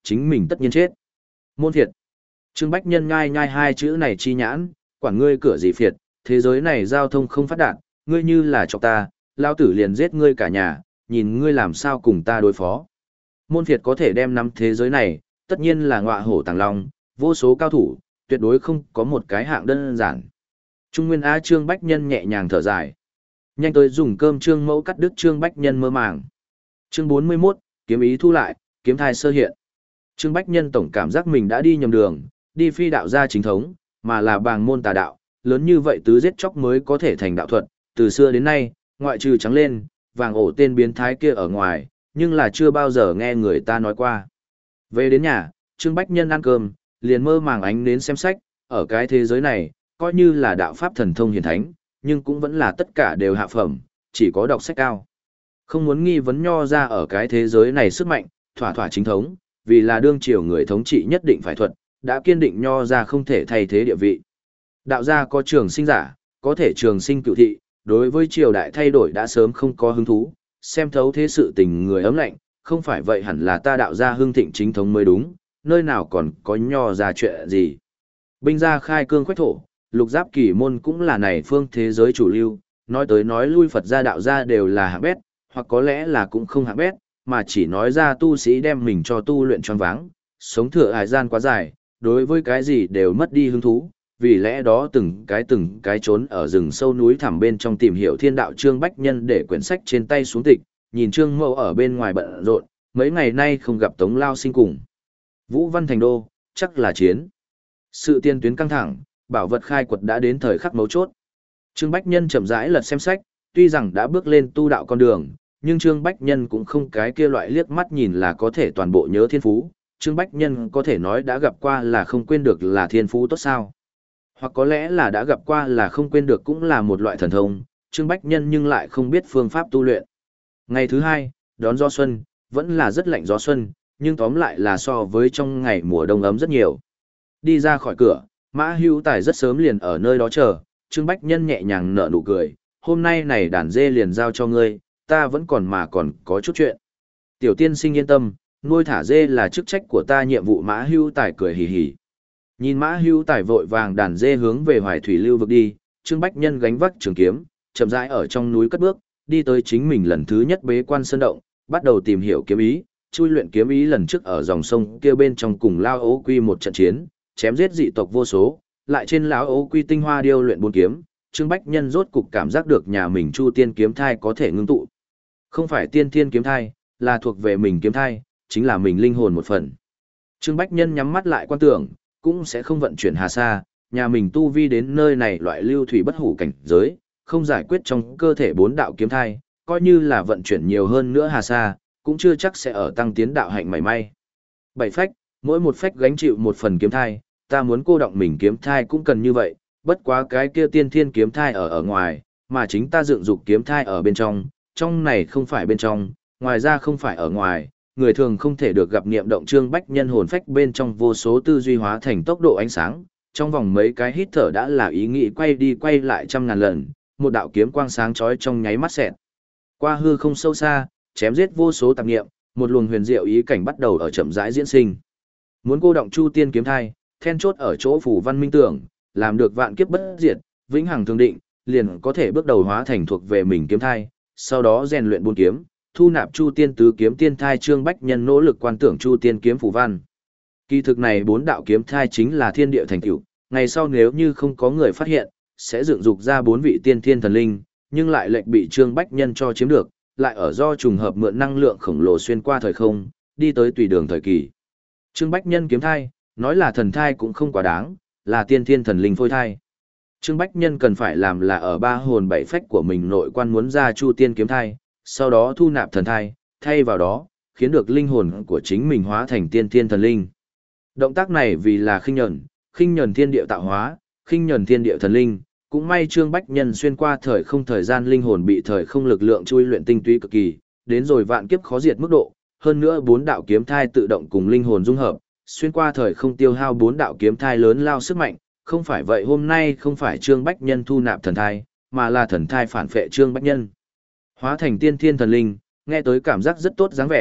chính mình tất nhiên chết. Môn phiệt. Trương Bách Nhân ngai nhai hai chữ này chi nhãn, quản ngươi cửa gì phiệt, thế giới này giao thông không phát đạt, ngươi như là chọc ta, lao tử liền giết ngươi cả nhà, nhìn ngươi làm sao cùng ta đối phó. Môn phiệt có thể đem nắm thế giới này, tất nhiên là ngọa hổ tàng long, vô số cao thủ, tuyệt đối không có một cái hạng đơn giản. Trung Nguyên Á Trương Bách Nhân nhẹ nhàng thở dài. Nhanh tới dùng cơm Trương Mẫu cắt đứt Trương Bách Nhân mơ màng. Chương bốn mươi mốt, kiếm ý thu lại, kiếm thai sơ hiện. Trương Bách Nhân tổng cảm giác mình đã đi nhầm đường, đi phi đạo gia chính thống, mà là bàng môn tà đạo, lớn như vậy tứ giết chóc mới có thể thành đạo thuật, từ xưa đến nay, ngoại trừ trắng lên, vàng ổ tên biến thái kia ở ngoài, nhưng là chưa bao giờ nghe người ta nói qua. Về đến nhà, Trương Bách Nhân ăn cơm, liền mơ màng ánh đến xem sách, ở cái thế giới này, coi như là đạo pháp thần thông hiển thánh, nhưng cũng vẫn là tất cả đều hạ phẩm, chỉ có đọc sách cao. Không muốn nghi vấn nho ra ở cái thế giới này sức mạnh, thỏa thỏa chính thống, vì là đương triều người thống trị nhất định phải thuật, đã kiên định nho ra không thể thay thế địa vị. Đạo gia có trường sinh giả, có thể trường sinh cựu thị, đối với triều đại thay đổi đã sớm không có hứng thú, xem thấu thế sự tình người ấm lạnh, không phải vậy hẳn là ta đạo gia hưng thịnh chính thống mới đúng, nơi nào còn có nho ra chuyện gì. Binh gia khai cương khoách thổ, lục giáp kỳ môn cũng là này phương thế giới chủ lưu, nói tới nói lui Phật gia đạo gia đều là hạng bét, hoặc có lẽ là cũng không hạng bét, mà chỉ nói ra tu sĩ đem mình cho tu luyện choáng váng, sống thừa hải gian quá dài, đối với cái gì đều mất đi hứng thú, vì lẽ đó từng cái từng cái trốn ở rừng sâu núi thẳm bên trong tìm hiểu thiên đạo. Trương Bách Nhân để quyển sách trên tay xuống tịch, nhìn Trương Mẫu ở bên ngoài bận rộn, mấy ngày nay không gặp Tống Lao Sinh cùng Vũ Văn Thành Đô, chắc là chiến. Sự tiên tuyến căng thẳng, bảo vật khai quật đã đến thời khắc mấu chốt. Trương Bách Nhân chậm rãi lật xem sách, tuy rằng đã bước lên tu đạo con đường, nhưng Trương Bách Nhân cũng không cái kia loại liếc mắt nhìn là có thể toàn bộ nhớ thiên phú. Trương Bách Nhân có thể nói đã gặp qua là không quên được là thiên phú tốt sao. Hoặc có lẽ là đã gặp qua là không quên được cũng là một loại thần thông, Trương Bách Nhân nhưng lại không biết phương pháp tu luyện. Ngày thứ hai, đón gió xuân, vẫn là rất lạnh gió xuân, nhưng tóm lại là so với trong ngày mùa đông ấm rất nhiều. Đi ra khỏi cửa, Mã Hữu Tài rất sớm liền ở nơi đó chờ, Trương Bách Nhân nhẹ nhàng nở nụ cười, hôm nay này đàn dê liền giao cho ngươi, ta vẫn còn mà còn có chút chuyện. Tiểu tiên sinh yên tâm, nuôi thả dê là chức trách của ta, nhiệm vụ. Mã Hữu Tài cười hì hì. Nhìn Mã Hữu Tài vội vàng đàn dê hướng về Hoài Thủy Lưu vực đi, Trương Bách Nhân gánh vác trường kiếm, chậm rãi ở trong núi cất bước, đi tới chính mình lần thứ nhất bế quan sơn động, bắt đầu tìm hiểu kiếm ý, chui luyện kiếm ý. Lần trước ở dòng sông kia bên trong cùng Lao Ố Quy một trận chiến, chém giết dị tộc vô số, lại trên lão Ố Quy tinh hoa điêu luyện bốn kiếm, Trương Bách Nhân rốt cục cảm giác được nhà mình Chu Tiên kiếm thai có thể ngưng tụ. Không phải tiên thiên kiếm thai, là thuộc về mình kiếm thai, chính là mình linh hồn một phần. Trương Bách Nhân nhắm mắt lại quan tưởng, cũng sẽ không vận chuyển hà sa, nhà mình tu vi đến nơi này loại lưu thủy bất hủ cảnh giới, không giải quyết trong cơ thể bốn đạo kiếm thai, coi như là vận chuyển nhiều hơn nữa hà sa, cũng chưa chắc sẽ ở tăng tiến đạo hạnh mảy may. Bảy phách, mỗi một phách gánh chịu một phần kiếm thai, ta muốn cô động mình kiếm thai cũng cần như vậy, bất quá cái kia tiên thiên kiếm thai ở ở ngoài, mà chính ta dựng dục kiếm thai ở bên trong, trong này không phải bên trong, ngoài ra không phải ở ngoài, người thường không thể được gặp niệm động. Trương Bách Nhân hồn phách bên trong vô số tư duy hóa thành tốc độ ánh sáng, trong vòng mấy cái hít thở đã là ý nghĩ quay đi quay lại trăm ngàn lần, một đạo kiếm quang sáng chói trong nháy mắt xẹt qua hư không sâu xa, chém giết vô số tạp niệm, một luồng huyền diệu ý cảnh bắt đầu ở chậm rãi diễn sinh. Muốn cô động Chu Tiên kiếm thai, then chốt ở chỗ phủ văn minh tưởng, làm được vạn kiếp bất diệt, vĩnh hằng thường định, liền có thể bước đầu hóa thành thuộc về mình kiếm thai, sau đó rèn luyện bốn kiếm, thu nạp Chu Tiên tứ kiếm tiên thai. Trương Bách Nhân nỗ lực quan tưởng Chu Tiên kiếm phủ văn. Kỳ thực này bốn đạo kiếm thai chính là thiên địa thành tựu, ngày sau nếu như không có người phát hiện, sẽ dựng dục ra bốn vị tiên thiên thần linh, nhưng lại lệnh bị Trương Bách Nhân cho chiếm được, lại ở do trùng hợp mượn năng lượng khổng lồ xuyên qua thời không, đi tới tùy đường thời kỳ. Trương Bách Nhân kiếm thai, nói là thần thai cũng không quá đáng, là tiên thiên thần linh phôi thai. Trương Bách Nhân cần phải làm là ở ba hồn bảy phách của mình nội quan muốn ra Chu Tiên kiếm thai, sau đó thu nạp thần thai, thay vào đó, khiến được linh hồn của chính mình hóa thành tiên thiên thần linh. Động tác này vì là khinh nhẫn, khinh nhẫn thiên địa tạo hóa, khinh nhẫn thiên địa thần linh, cũng may Trương Bách Nhân xuyên qua thời không thời gian, linh hồn bị thời không lực lượng chui luyện tinh túy cực kỳ, đến rồi vạn kiếp khó diệt mức độ, hơn nữa bốn đạo kiếm thai tự động cùng linh hồn dung hợp, xuyên qua thời không tiêu hao bốn đạo kiếm thai lớn lao sức mạnh, không phải vậy hôm nay không phải Trương Bách Nhân thu nạp thần thai, mà là thần thai phản phệ Trương Bách Nhân. Hóa thành tiên thiên thần linh, nghe tới cảm giác rất tốt dáng vẻ,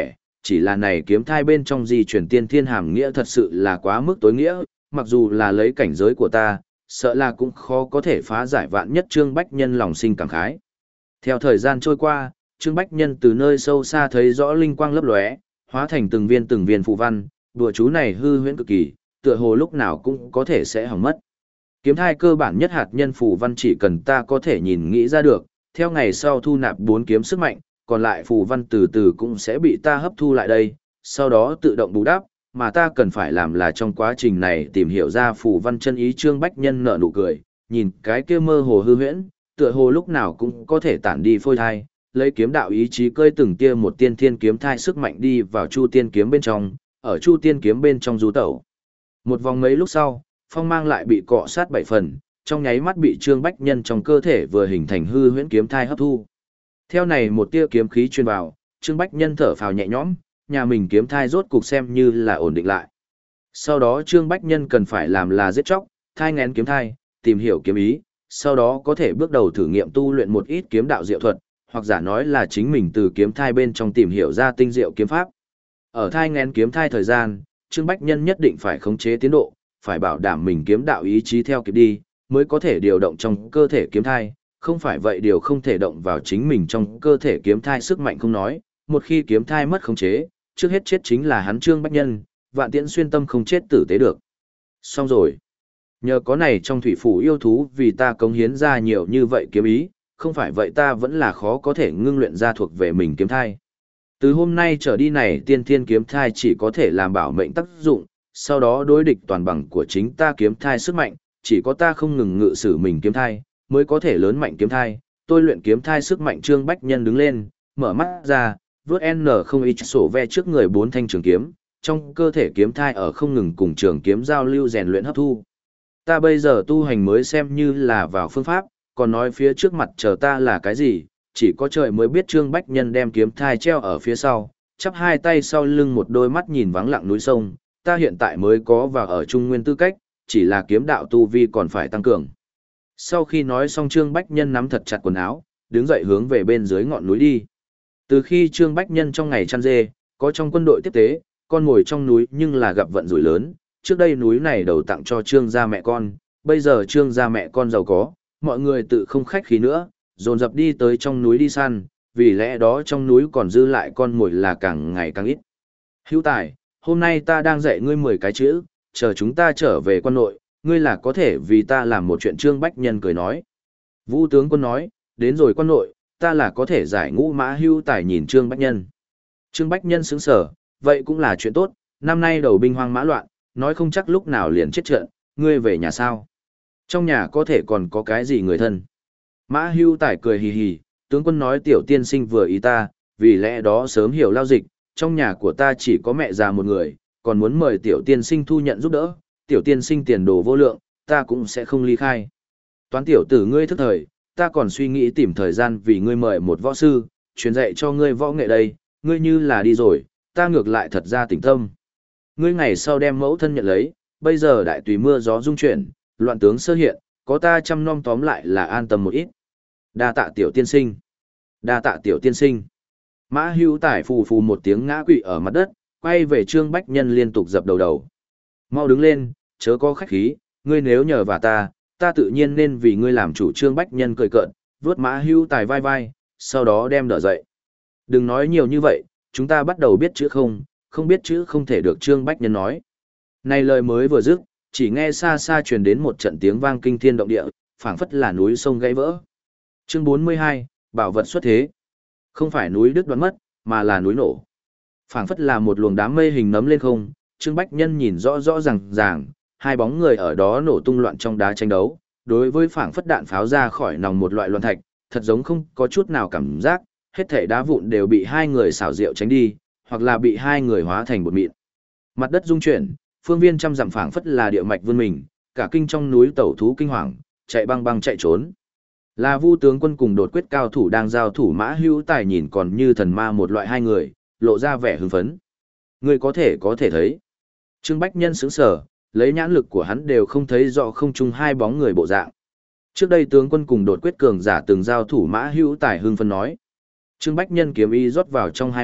chỉ là này kiếm thai bên trong di chuyển tiên thiên hàm nghĩa thật sự là quá mức tối nghĩa, mặc dù là lấy cảnh giới của ta, sợ là cũng khó có thể phá giải vạn nhất Trương Bách Nhân lòng sinh cảm khái. Theo thời gian trôi qua, Trương Bách Nhân từ nơi sâu xa thấy rõ linh quang lấp lóe, hóa thành từng viên từng viên phù văn, đùa chú này hư huyễn cực kỳ, tựa hồ lúc nào cũng có thể sẽ hỏng mất. Kiếm thai cơ bản nhất hạt nhân phù văn chỉ cần ta có thể nhìn nghĩ ra được, theo ngày sau thu nạp bốn kiếm sức mạnh, còn lại phù văn từ từ cũng sẽ bị ta hấp thu lại đây, sau đó tự động bù đắp, mà ta cần phải làm là trong quá trình này tìm hiểu ra phù văn chân ý. Trương Bách Nhân nở nụ cười, nhìn cái kia mơ hồ hư huyễn, tựa hồ lúc nào cũng có thể tản đi phôi thai, lấy kiếm đạo ý chí cơi từng tia một tiên thiên kiếm thai sức mạnh đi vào Chu Tiên kiếm bên trong, ở Chu Tiên kiếm bên trong du tẩu. Một vòng mấy lúc sau, phong mang lại bị cọ sát bảy phần, trong nháy mắt bị Trương Bách Nhân trong cơ thể vừa hình thành hư huyễn kiếm thai hấp thu. Theo này một tia kiếm khí truyền vào, Trương Bách Nhân thở phào nhẹ nhõm, nhà mình kiếm thai rốt cục xem như là ổn định lại. Sau đó Trương Bách Nhân cần phải làm là giết chóc, thai nghén kiếm thai, tìm hiểu kiếm ý, sau đó có thể bước đầu thử nghiệm tu luyện một ít kiếm đạo diệu thuật, hoặc giả nói là chính mình từ kiếm thai bên trong tìm hiểu ra tinh diệu kiếm pháp. Ở thai nghén kiếm thai thời gian, Trương Bách Nhân nhất định phải khống chế tiến độ, phải bảo đảm mình kiếm đạo ý chí theo kịp đi, mới có thể điều động trong cơ thể kiếm thai, không phải vậy điều không thể động vào chính mình trong cơ thể kiếm thai sức mạnh không nói, một khi kiếm thai mất khống chế, trước hết chết chính là hắn Trương Bách Nhân, vạn tiễn xuyên tâm không chết tử tế được. Xong rồi. Nhờ có này trong thủy phủ yêu thú vì ta cống hiến ra nhiều như vậy kiếm ý, không phải vậy ta vẫn là khó có thể ngưng luyện ra thuộc về mình kiếm thai. Từ hôm nay trở đi này tiên thiên kiếm thai chỉ có thể làm bảo mệnh tác dụng, sau đó đối địch toàn bằng của chính ta kiếm thai sức mạnh, chỉ có ta không ngừng ngự sử mình kiếm thai, mới có thể lớn mạnh kiếm thai. Tôi luyện kiếm thai sức mạnh. Trương Bách Nhân đứng lên, mở mắt ra, vớt N không ít sổ ve trước người bốn thanh trường kiếm, trong cơ thể kiếm thai ở không ngừng cùng trường kiếm giao lưu rèn luyện hấp thu. Ta bây giờ tu hành mới xem như là vào phương pháp, còn nói phía trước mặt chờ ta là cái gì, chỉ có trời mới biết. Trương Bách Nhân đem kiếm thai treo ở phía sau, chắp hai tay sau lưng, một đôi mắt nhìn vắng lặng núi sông. Ta hiện tại mới có vào ở trung nguyên tư cách, chỉ là kiếm đạo tu vi còn phải tăng cường. Sau khi nói xong, Trương Bách Nhân nắm thật chặt quần áo, đứng dậy hướng về bên dưới ngọn núi đi. Từ khi Trương Bách Nhân trong ngày chăn dê, có trong quân đội tiếp tế, con ngồi trong núi nhưng là gặp vận rủi lớn. Trước đây núi này đầu tặng cho Trương gia mẹ con, bây giờ Trương gia mẹ con giàu có, mọi người tự không khách khí nữa, dồn dập đi tới trong núi đi săn, vì lẽ đó trong núi còn dư lại con mồi là càng ngày càng ít. Hữu Tài, hôm nay ta đang dạy ngươi mười cái chữ, chờ chúng ta trở về quân nội, ngươi là có thể vì ta làm một chuyện. Trương Bách Nhân cười nói. Vũ tướng quân nói, đến rồi quân nội, ta là có thể giải ngũ mã. Hữu Tài nhìn Trương Bách Nhân. Trương Bách Nhân sững sờ, vậy cũng là chuyện tốt, năm nay đầu binh hoang mã loạn, nói không chắc lúc nào liền chết trận, ngươi về nhà sao? Trong nhà có thể còn có cái gì người thân? Mã Hữu Tài cười hì hì, tướng quân nói tiểu tiên sinh vừa ý ta, vì lẽ đó sớm hiểu lao dịch, trong nhà của ta chỉ có mẹ già một người, còn muốn mời tiểu tiên sinh thu nhận giúp đỡ, tiểu tiên sinh tiền đồ vô lượng, ta cũng sẽ không ly khai. Toán tiểu tử ngươi thức thời, ta còn suy nghĩ tìm thời gian vì ngươi mời một võ sư, truyền dạy cho ngươi võ nghệ đây, ngươi như là đi rồi, ta ngược lại thật ra tỉnh tâm. Ngươi ngày sau đem mẫu thân nhận lấy, bây giờ đại tùy mưa gió dung chuyển, loạn tướng sơ hiện, có ta chăm nom tóm lại là an tâm một ít. Đa tạ tiểu tiên sinh. Đa tạ tiểu tiên sinh. Mã Hữu Tài phù phù một tiếng ngã quỵ ở mặt đất, quay về Trương Bách Nhân liên tục dập đầu đầu. Mau đứng lên, chớ có khách khí, ngươi nếu nhờ vào ta, ta tự nhiên nên vì ngươi làm chủ. Trương Bách Nhân cười cợt, vớt Mã Hữu Tài vai vai, sau đó đem đỡ dậy. Đừng nói nhiều như vậy, chúng ta bắt đầu biết chữ không, không biết chữ không thể được. Trương Bách Nhân nói. Này lời mới vừa dứt, chỉ nghe xa xa truyền đến một trận tiếng vang kinh thiên động địa, phảng phất là núi sông gãy vỡ. Chương bốn mươi hai, bảo vật xuất thế. Không phải núi đứt đoạn mất, mà là núi nổ. Phảng phất là một luồng đám mây hình nấm lên không, Trương Bách Nhân nhìn rõ rõ ràng ràng, hai bóng người ở đó nổ tung loạn trong đá tranh đấu, đối với phảng phất đạn pháo ra khỏi nòng một loại loạn thạch, thật giống không có chút nào cảm giác, hết thảy đá vụn đều bị hai người xảo diệu tránh đi, hoặc là bị hai người hóa thành bột mịn. Mặt đất rung chuyển, phương viên trăm dặm phảng phất là địa mạch vươn mình, cả kinh trong núi tẩu thú kinh hoàng, chạy băng băng chạy trốn. Là Vu tướng quân cùng đột quyết cao thủ đang giao thủ. Mã Hữu Tài nhìn còn như thần ma một loại hai người, lộ ra vẻ hưng phấn. Ngươi có thể có thể thấy. Trương Bách Nhân sững sờ, lấy nhãn lực của hắn đều không thấy rõ không chung hai bóng người bộ dạng. Trước đây tướng quân cùng đột quyết cường giả từng giao thủ. Mã Hữu Tài hưng phấn nói. Trương Bách Nhân kiếm ý rót vào trong hai mắt,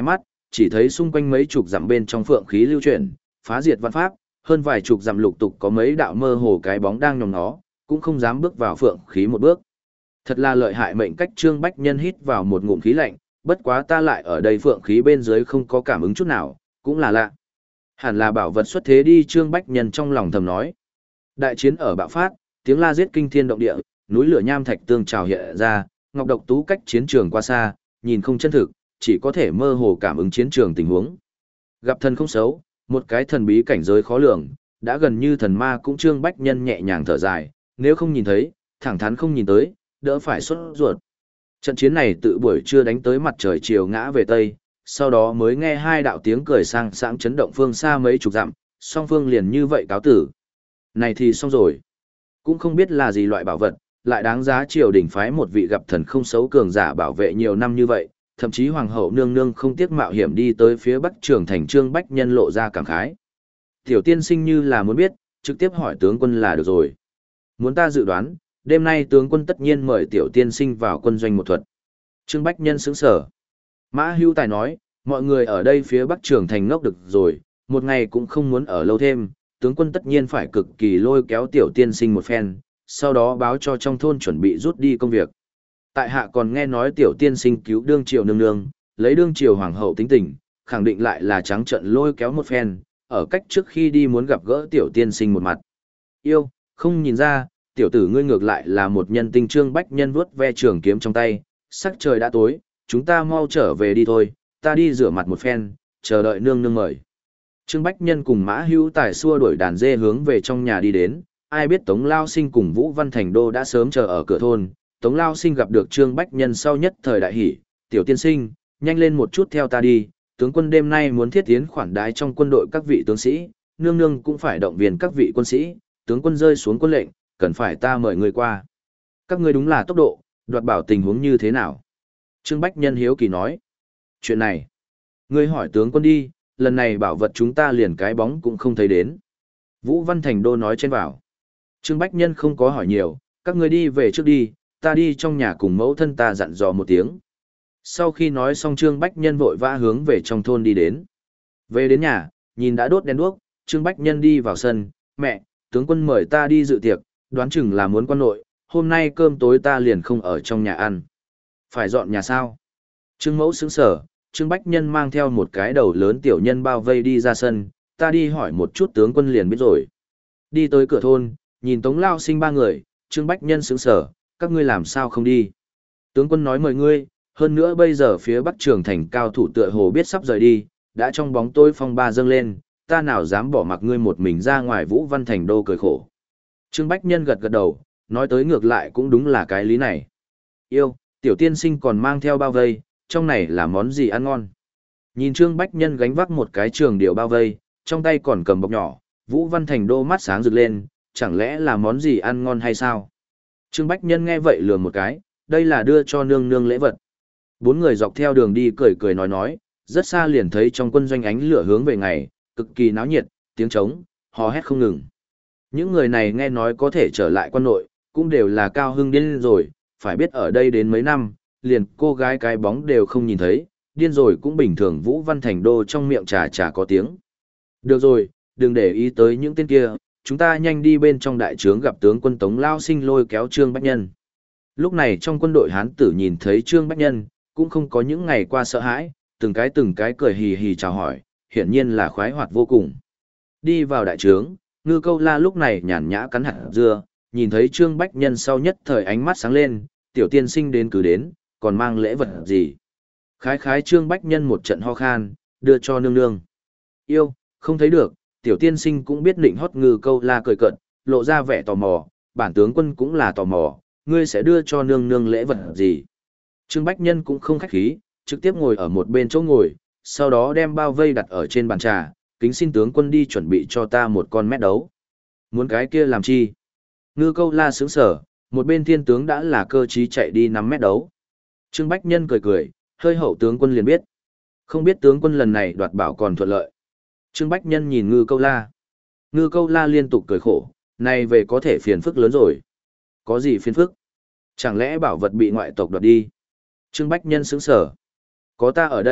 chỉ thấy xung quanh mấy chục dặm bên trong phượng khí lưu chuyển, phá diệt văn pháp, hơn vài chục dặm lục tục có mấy đạo mơ hồ cái bóng đang nhòm nó, cũng không dám bước vào phượng khí một bước. Thật là lợi hại mệnh cách. Trương Bách Nhân hít vào một ngụm khí lạnh, bất quá ta lại ở đây phượng khí bên dưới không có cảm ứng chút nào, cũng là lạ. Hẳn là bảo vật xuất thế đi. Trương Bách Nhân trong lòng thầm nói. Đại chiến ở bạo phát, tiếng la giết kinh thiên động địa, núi lửa nham thạch tương trào hiện ra, Ngọc Độc Tú cách chiến trường qua xa, nhìn không chân thực, chỉ có thể mơ hồ cảm ứng chiến trường tình huống. Gặp thần không xấu, một cái thần bí cảnh giới khó lường, đã gần như thần ma. Cũng Trương Bách Nhân nhẹ nhàng thở dài, nếu không nhìn thấy, thẳng thắn không nhìn tới, đỡ phải sốt ruột. Trận chiến này tự buổi trưa đánh tới mặt trời chiều ngã về tây, sau đó mới nghe hai đạo tiếng cười sang sảng chấn động phương xa mấy chục dặm, song phương liền như vậy cáo tử. Này thì xong rồi. Cũng không biết là gì loại bảo vật, lại đáng giá triều đình phái một vị gặp thần không xấu cường giả bảo vệ nhiều năm như vậy, thậm chí hoàng hậu nương nương không tiếc mạo hiểm đi tới phía bắc trường thành. Trương Bách Nhân lộ ra cảm khái. Tiểu tiên sinh như là muốn biết, trực tiếp hỏi tướng quân là được rồi. Muốn ta dự đoán, đêm nay tướng quân tất nhiên mời tiểu tiên sinh vào quân doanh một thuật. Trương Bách Nhân sững sờ. Mã Hữu Tài nói, mọi người ở đây phía bắc trường thành ngốc được rồi, một ngày cũng không muốn ở lâu thêm, tướng quân tất nhiên phải cực kỳ lôi kéo tiểu tiên sinh một phen, sau đó báo cho trong thôn chuẩn bị rút đi công việc. Tại hạ còn nghe nói tiểu tiên sinh cứu đương triều nương nương, lấy đương triều hoàng hậu tính tình, khẳng định lại là trắng trợn lôi kéo một phen, ở cách trước khi đi muốn gặp gỡ tiểu tiên sinh một mặt. Yêu, không nhìn ra, tiểu tử ngươi ngược lại là một nhân tinh. Trương Bách Nhân vuốt ve trường kiếm trong tay, sắc trời đã tối, chúng ta mau trở về đi thôi, ta đi rửa mặt một phen, chờ đợi nương nương mời. Trương Bách Nhân cùng Mã Hữu Tài xua đuổi đàn dê hướng về trong nhà đi đến, ai biết Tống Lao Sinh cùng Vũ Văn Thành Đô đã sớm chờ ở cửa thôn. Tống Lao Sinh gặp được Trương Bách Nhân sau nhất thời đại hỉ, tiểu tiên sinh, nhanh lên một chút theo ta đi, tướng quân đêm nay muốn thiết tiến khoản đái trong quân đội các vị tướng sĩ, nương nương cũng phải động viên các vị quân sĩ, tướng quân rơi xuống quân lệnh, cần phải ta mời người qua. Các ngươi đúng là tốc độ, đoạt bảo tình huống như thế nào? Trương Bách Nhân hiếu kỳ nói. Chuyện này, ngươi hỏi tướng quân đi, lần này bảo vật chúng ta liền cái bóng cũng không thấy đến. Vũ Văn Thành Đô nói trên vào. Trương Bách Nhân không có hỏi nhiều, các ngươi đi về trước đi, ta đi trong nhà cùng mẫu thân ta dặn dò một tiếng. Sau khi nói xong Trương Bách Nhân vội vã hướng về trong thôn đi đến. Về đến nhà, nhìn đã đốt đèn đuốc, Trương Bách Nhân đi vào sân, mẹ, tướng quân mời ta đi dự tiệc, đoán chừng là muốn quan nội, hôm nay cơm tối ta liền không ở trong nhà ăn. Phải dọn nhà sao? Trương Mẫu sững sở, Trương Bách Nhân mang theo một cái đầu lớn tiểu nhân bao vây đi ra sân, ta đi hỏi một chút tướng quân liền biết rồi. Đi tới cửa thôn, nhìn Tống Lao Sinh ba người, Trương Bách Nhân sững sở, các ngươi làm sao không đi? Tướng quân nói mời ngươi, hơn nữa bây giờ phía bắc trường thành cao thủ tựa hồ biết sắp rời đi, đã trong bóng tối phong ba dâng lên, ta nào dám bỏ mặc ngươi một mình ra ngoài. Vũ Văn Thành Đô cười khổ. Trương Bách Nhân gật gật đầu, nói tới ngược lại cũng đúng là cái lý này. Yêu, tiểu tiên sinh còn mang theo bao vây, trong này là món gì ăn ngon? Nhìn Trương Bách Nhân gánh vác một cái trường điều bao vây, trong tay còn cầm bọc nhỏ, Vũ Văn Thành Đô mắt sáng rực lên, chẳng lẽ là món gì ăn ngon hay sao? Trương Bách Nhân nghe vậy lườm một cái, đây là đưa cho nương nương lễ vật. Bốn người dọc theo đường đi cười cười nói nói, rất xa liền thấy trong quân doanh ánh lửa hướng về ngày, cực kỳ náo nhiệt, tiếng trống, hò hét không ngừng. Những người này nghe nói có thể trở lại quân nội, cũng đều là cao hưng điên rồi, phải biết ở đây đến mấy năm, liền cô gái cái bóng đều không nhìn thấy, điên rồi cũng bình thường. Vũ Văn Thành Đô trong miệng trà trà có tiếng. Được rồi, đừng để ý tới những tên kia, chúng ta nhanh đi bên trong đại trướng gặp tướng quân. Tống Lao Sinh lôi kéo Trương Bách Nhân. Lúc này trong quân đội Hán tử nhìn thấy Trương Bách Nhân, cũng không có những ngày qua sợ hãi, từng cái từng cái cười hì hì chào hỏi, hiển nhiên là khoái hoạt vô cùng. Đi vào đại trướng, Ngư Câu La lúc này nhàn nhã cắn hạt dưa, nhìn thấy Trương Bách Nhân sau nhất thời ánh mắt sáng lên, tiểu tiên sinh đến cứ đến, còn mang lễ vật gì? Khái khái Trương Bách Nhân một trận ho khan, đưa cho nương nương. Yêu, không thấy được, tiểu tiên sinh cũng biết định hót. Ngư Câu La cười cợt, lộ ra vẻ tò mò, bản tướng quân cũng là tò mò, ngươi sẽ đưa cho nương nương lễ vật gì? Trương Bách Nhân cũng không khách khí, trực tiếp ngồi ở một bên chỗ ngồi, sau đó đem bao vây đặt ở trên bàn trà, kính xin tướng quân đi chuẩn bị cho ta một con mét đấu. Muốn cái kia làm chi? Ngư Câu La sướng sở, một bên thiên tướng đã là cơ trí chạy đi nắm mét đấu. Trương Bách Nhân cười cười, hơi hậu tướng quân liền biết. Không biết tướng quân lần này đoạt bảo còn thuận lợi. Trương Bách Nhân nhìn Ngư Câu La. Ngư Câu La liên tục cười khổ, này về có thể phiền phức lớn rồi. Có gì phiền phức? Chẳng lẽ bảo vật bị ngoại tộc đoạt đi? Trương Bách Nhân sững sở. Có ta ở đây,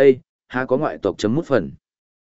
há có ngoại tộc chấm mút phần.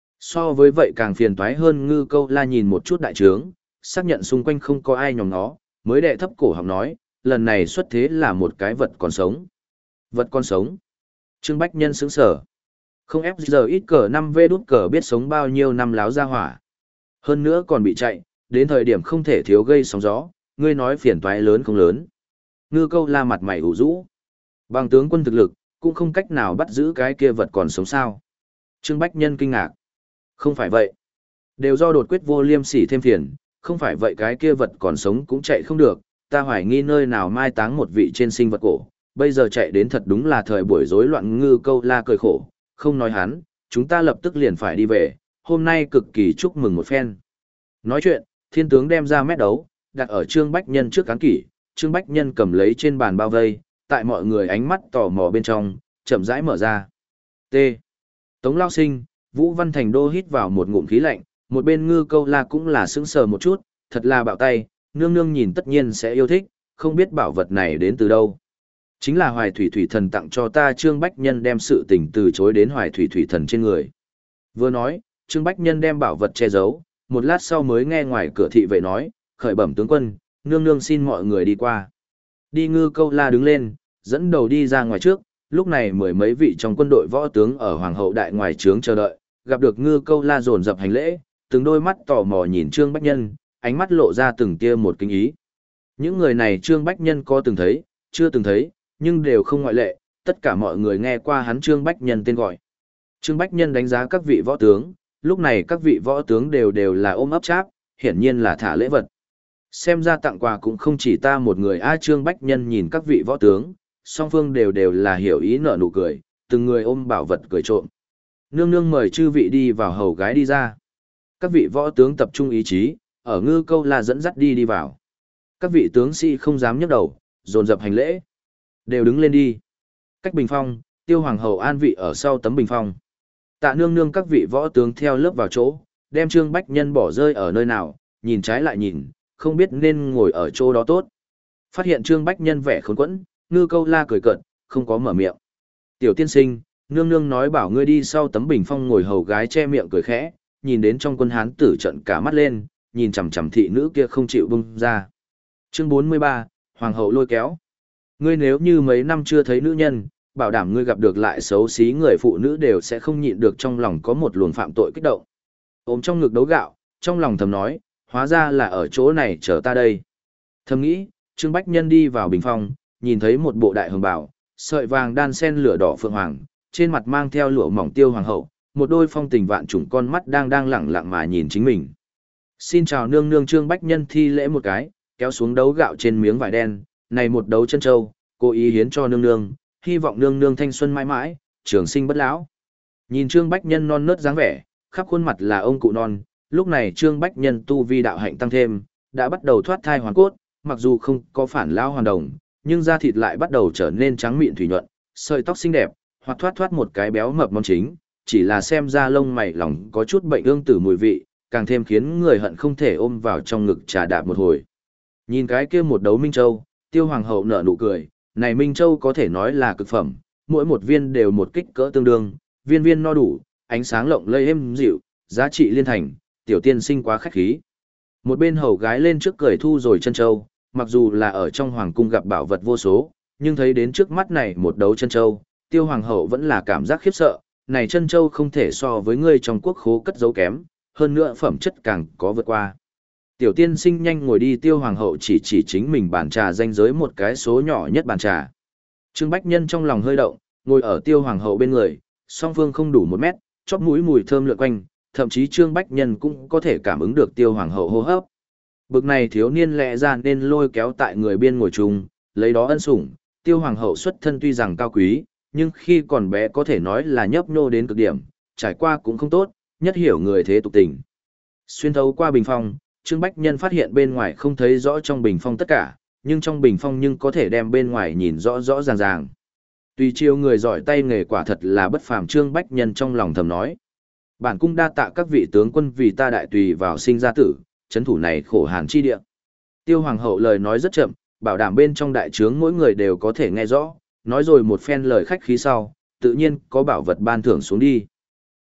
So với vậy càng phiền toái hơn Ngư Câu La nhìn một chút đại trướng, xác nhận xung quanh không có ai nhòm nó, mới đệ thấp cổ họng nói, lần này xuất thế là một cái vật còn sống. Vật còn sống. Trương Bách Nhân sững sở. Không ép giờ ít cờ năm v đút cờ biết sống bao nhiêu năm láo ra hỏa. Hơn nữa còn bị chạy, đến thời điểm không thể thiếu gây sóng gió, ngươi nói phiền toái lớn không lớn. Ngư Câu La mặt mày ủ rũ. Bằng tướng quân thực lực, cũng không cách nào bắt giữ cái kia vật còn sống sao. Trương Bách Nhân kinh ngạc. Không phải vậy. Đều do đột quyết vô liêm sỉ thêm phiền, không phải vậy cái kia vật còn sống cũng chạy không được, ta hoài nghi nơi nào mai táng một vị trên sinh vật cổ, bây giờ chạy đến thật đúng là thời buổi rối loạn. Ngư Câu La cười khổ, không nói hắn, chúng ta lập tức liền phải đi về, hôm nay cực kỳ chúc mừng một phen. Nói chuyện, thiên tướng đem ra mét đấu, đặt ở Trương Bách Nhân trước cán kỷ, Trương Bách Nhân cầm lấy trên bàn bao vây, tại mọi người ánh mắt tò mò bên trong, chậm rãi mở ra. T. Tống Lao Sinh, Vũ Văn Thành Đô hít vào một ngụm khí lạnh, một bên Ngư Câu La cũng là sững sờ một chút, thật là bạo tay, nương nương nhìn tất nhiên sẽ yêu thích, không biết bảo vật này đến từ đâu. Chính là Hoài Thủy Thủy Thần tặng cho ta. Trương Bách Nhân đem sự tình từ chối đến Hoài Thủy Thủy Thần trên người. Vừa nói, Trương Bách Nhân đem bảo vật che giấu, một lát sau mới nghe ngoài cửa thị vệ nói, khởi bẩm tướng quân, nương nương xin mọi người đi qua. Đi. Ngư Câu La đứng lên, dẫn đầu đi ra ngoài trước, lúc này mười mấy vị trong quân đội võ tướng ở Hoàng hậu đại ngoài trướng chờ đợi, gặp được Ngư Câu La dồn dập hành lễ, từng đôi mắt tò mò nhìn Trương Bách Nhân, ánh mắt lộ ra từng tia một kinh ý. Những người này Trương Bách Nhân có từng thấy, chưa từng thấy, nhưng đều không ngoại lệ, tất cả mọi người nghe qua hắn Trương Bách Nhân tên gọi. Trương Bách Nhân đánh giá các vị võ tướng, lúc này các vị võ tướng đều đều là ôm ấp cháp, hiển nhiên là thả lễ vật. Xem ra tặng quà cũng không chỉ ta một người. A. Trương Bách Nhân nhìn các vị võ tướng, song phương đều đều là hiểu ý nở nụ cười, từng người ôm bảo vật cười trộm. Nương nương mời chư vị đi vào, hầu gái đi ra. Các vị võ tướng tập trung ý chí, ở Ngư Câu La dẫn dắt đi đi vào. Các vị tướng sĩ không dám nhấc đầu, dồn dập hành lễ. Đều đứng lên đi. Cách bình phong, Tiêu Hoàng hậu an vị ở sau tấm bình phong. Tạ nương nương các vị võ tướng theo lớp vào chỗ, đem Trương Bách Nhân bỏ rơi ở nơi nào, nhìn trái lại nhìn, không biết nên ngồi ở chỗ đó tốt. Phát hiện Trương Bách Nhân vẻ khốn quẫn, Ngư Câu La cười cợt, không có mở miệng. Tiểu tiên sinh, nương nương nói bảo ngươi đi sau tấm bình phong ngồi. Hầu gái che miệng cười khẽ, nhìn đến trong quân hán tử trận cả mắt lên, nhìn chằm chằm thị nữ kia không chịu bung ra. Chương bốn mươi ba, Hoàng hậu lôi kéo. Ngươi nếu như mấy năm chưa thấy nữ nhân, bảo đảm ngươi gặp được lại xấu xí người phụ nữ đều sẽ không nhịn được trong lòng có một luồng phạm tội kích động. Ôm trong ngực đấu gạo, trong lòng thầm nói, hóa ra là ở chỗ này chờ ta đây. Thầm nghĩ, Trương Bách Nhân đi vào bình phong, nhìn thấy một bộ đại hồng bào, sợi vàng đan sen lửa đỏ phượng hoàng, trên mặt mang theo lụa mỏng Tiêu Hoàng hậu, một đôi phong tình vạn trùng con mắt đang đang lẳng lặng mà nhìn chính mình. Xin chào nương nương. Trương Bách Nhân thi lễ một cái, kéo xuống đấu gạo trên miếng vải đen, này một đấu chân châu, cố ý hiến cho nương nương, hy vọng nương nương thanh xuân mãi mãi, trường sinh bất lão. Nhìn Trương Bách Nhân non nớt dáng vẻ, khắp khuôn mặt là ông cụ non, lúc này Trương Bách Nhân tu vi đạo hạnh tăng thêm, đã bắt đầu thoát thai hoàn cốt, mặc dù không có phản lão hoàn đồng, nhưng da thịt lại bắt đầu trở nên trắng mịn thủy nhuận, sợi tóc xinh đẹp, hoặc thoát thoát một cái béo mập mong chính, chỉ là xem ra lông mày lòng có chút bệnh ương tử mùi vị, càng thêm khiến người hận không thể ôm vào trong ngực trà đạp một hồi. Nhìn cái kia một đấu Minh Châu, Tiêu Hoàng hậu nở nụ cười, này Minh Châu có thể nói là cực phẩm, mỗi một viên đều một kích cỡ tương đương, viên viên no đủ, ánh sáng lộng lẫy êm dịu, giá trị liên thành, tiểu tiên sinh quá khách khí. Một bên hầu gái lên trước cười thu rồi chân châu, mặc dù là ở trong hoàng cung gặp bảo vật vô số, nhưng thấy đến trước mắt này một đấu chân châu, Tiêu Hoàng hậu vẫn là cảm giác khiếp sợ, này chân châu không thể so với ngươi trong quốc khố cất giấu kém, hơn nữa phẩm chất càng có vượt qua. Tiểu tiên sinh nhanh ngồi đi. Tiêu Hoàng hậu chỉ chỉ chính mình bàn trà danh giới một cái số nhỏ nhất bàn trà. Trương Bách Nhân trong lòng hơi động, ngồi ở Tiêu Hoàng hậu bên người, song phương không đủ một mét, chóp mũi mùi thơm lượn quanh, thậm chí Trương Bách Nhân cũng có thể cảm ứng được Tiêu Hoàng hậu hô hấp. Bực này thiếu niên lẽ ra nên lôi kéo tại người biên ngồi chung, lấy đó ân sủng. Tiêu Hoàng hậu xuất thân tuy rằng cao quý, nhưng khi còn bé có thể nói là nhấp nhô đến cực điểm, trải qua cũng không tốt, nhất hiểu người thế tục tình. Xuyên thấu qua bình phong, Trương Bách Nhân phát hiện bên ngoài không thấy rõ trong bình phong tất cả, nhưng trong bình phong nhưng có thể đem bên ngoài nhìn rõ rõ ràng ràng. Tùy chiêu người giỏi tay nghề quả thật là bất phàm. Trương Bách Nhân trong lòng thầm nói. Bản cung đa tạ các vị tướng quân vì ta đại tùy vào sinh ra tử, chấn thủ này khổ hàn chi địa. Tiêu Hoàng hậu lời nói rất chậm, bảo đảm bên trong đại trướng mỗi người đều có thể nghe rõ, nói rồi một phen lời khách khí sau, tự nhiên có bảo vật ban thưởng xuống đi.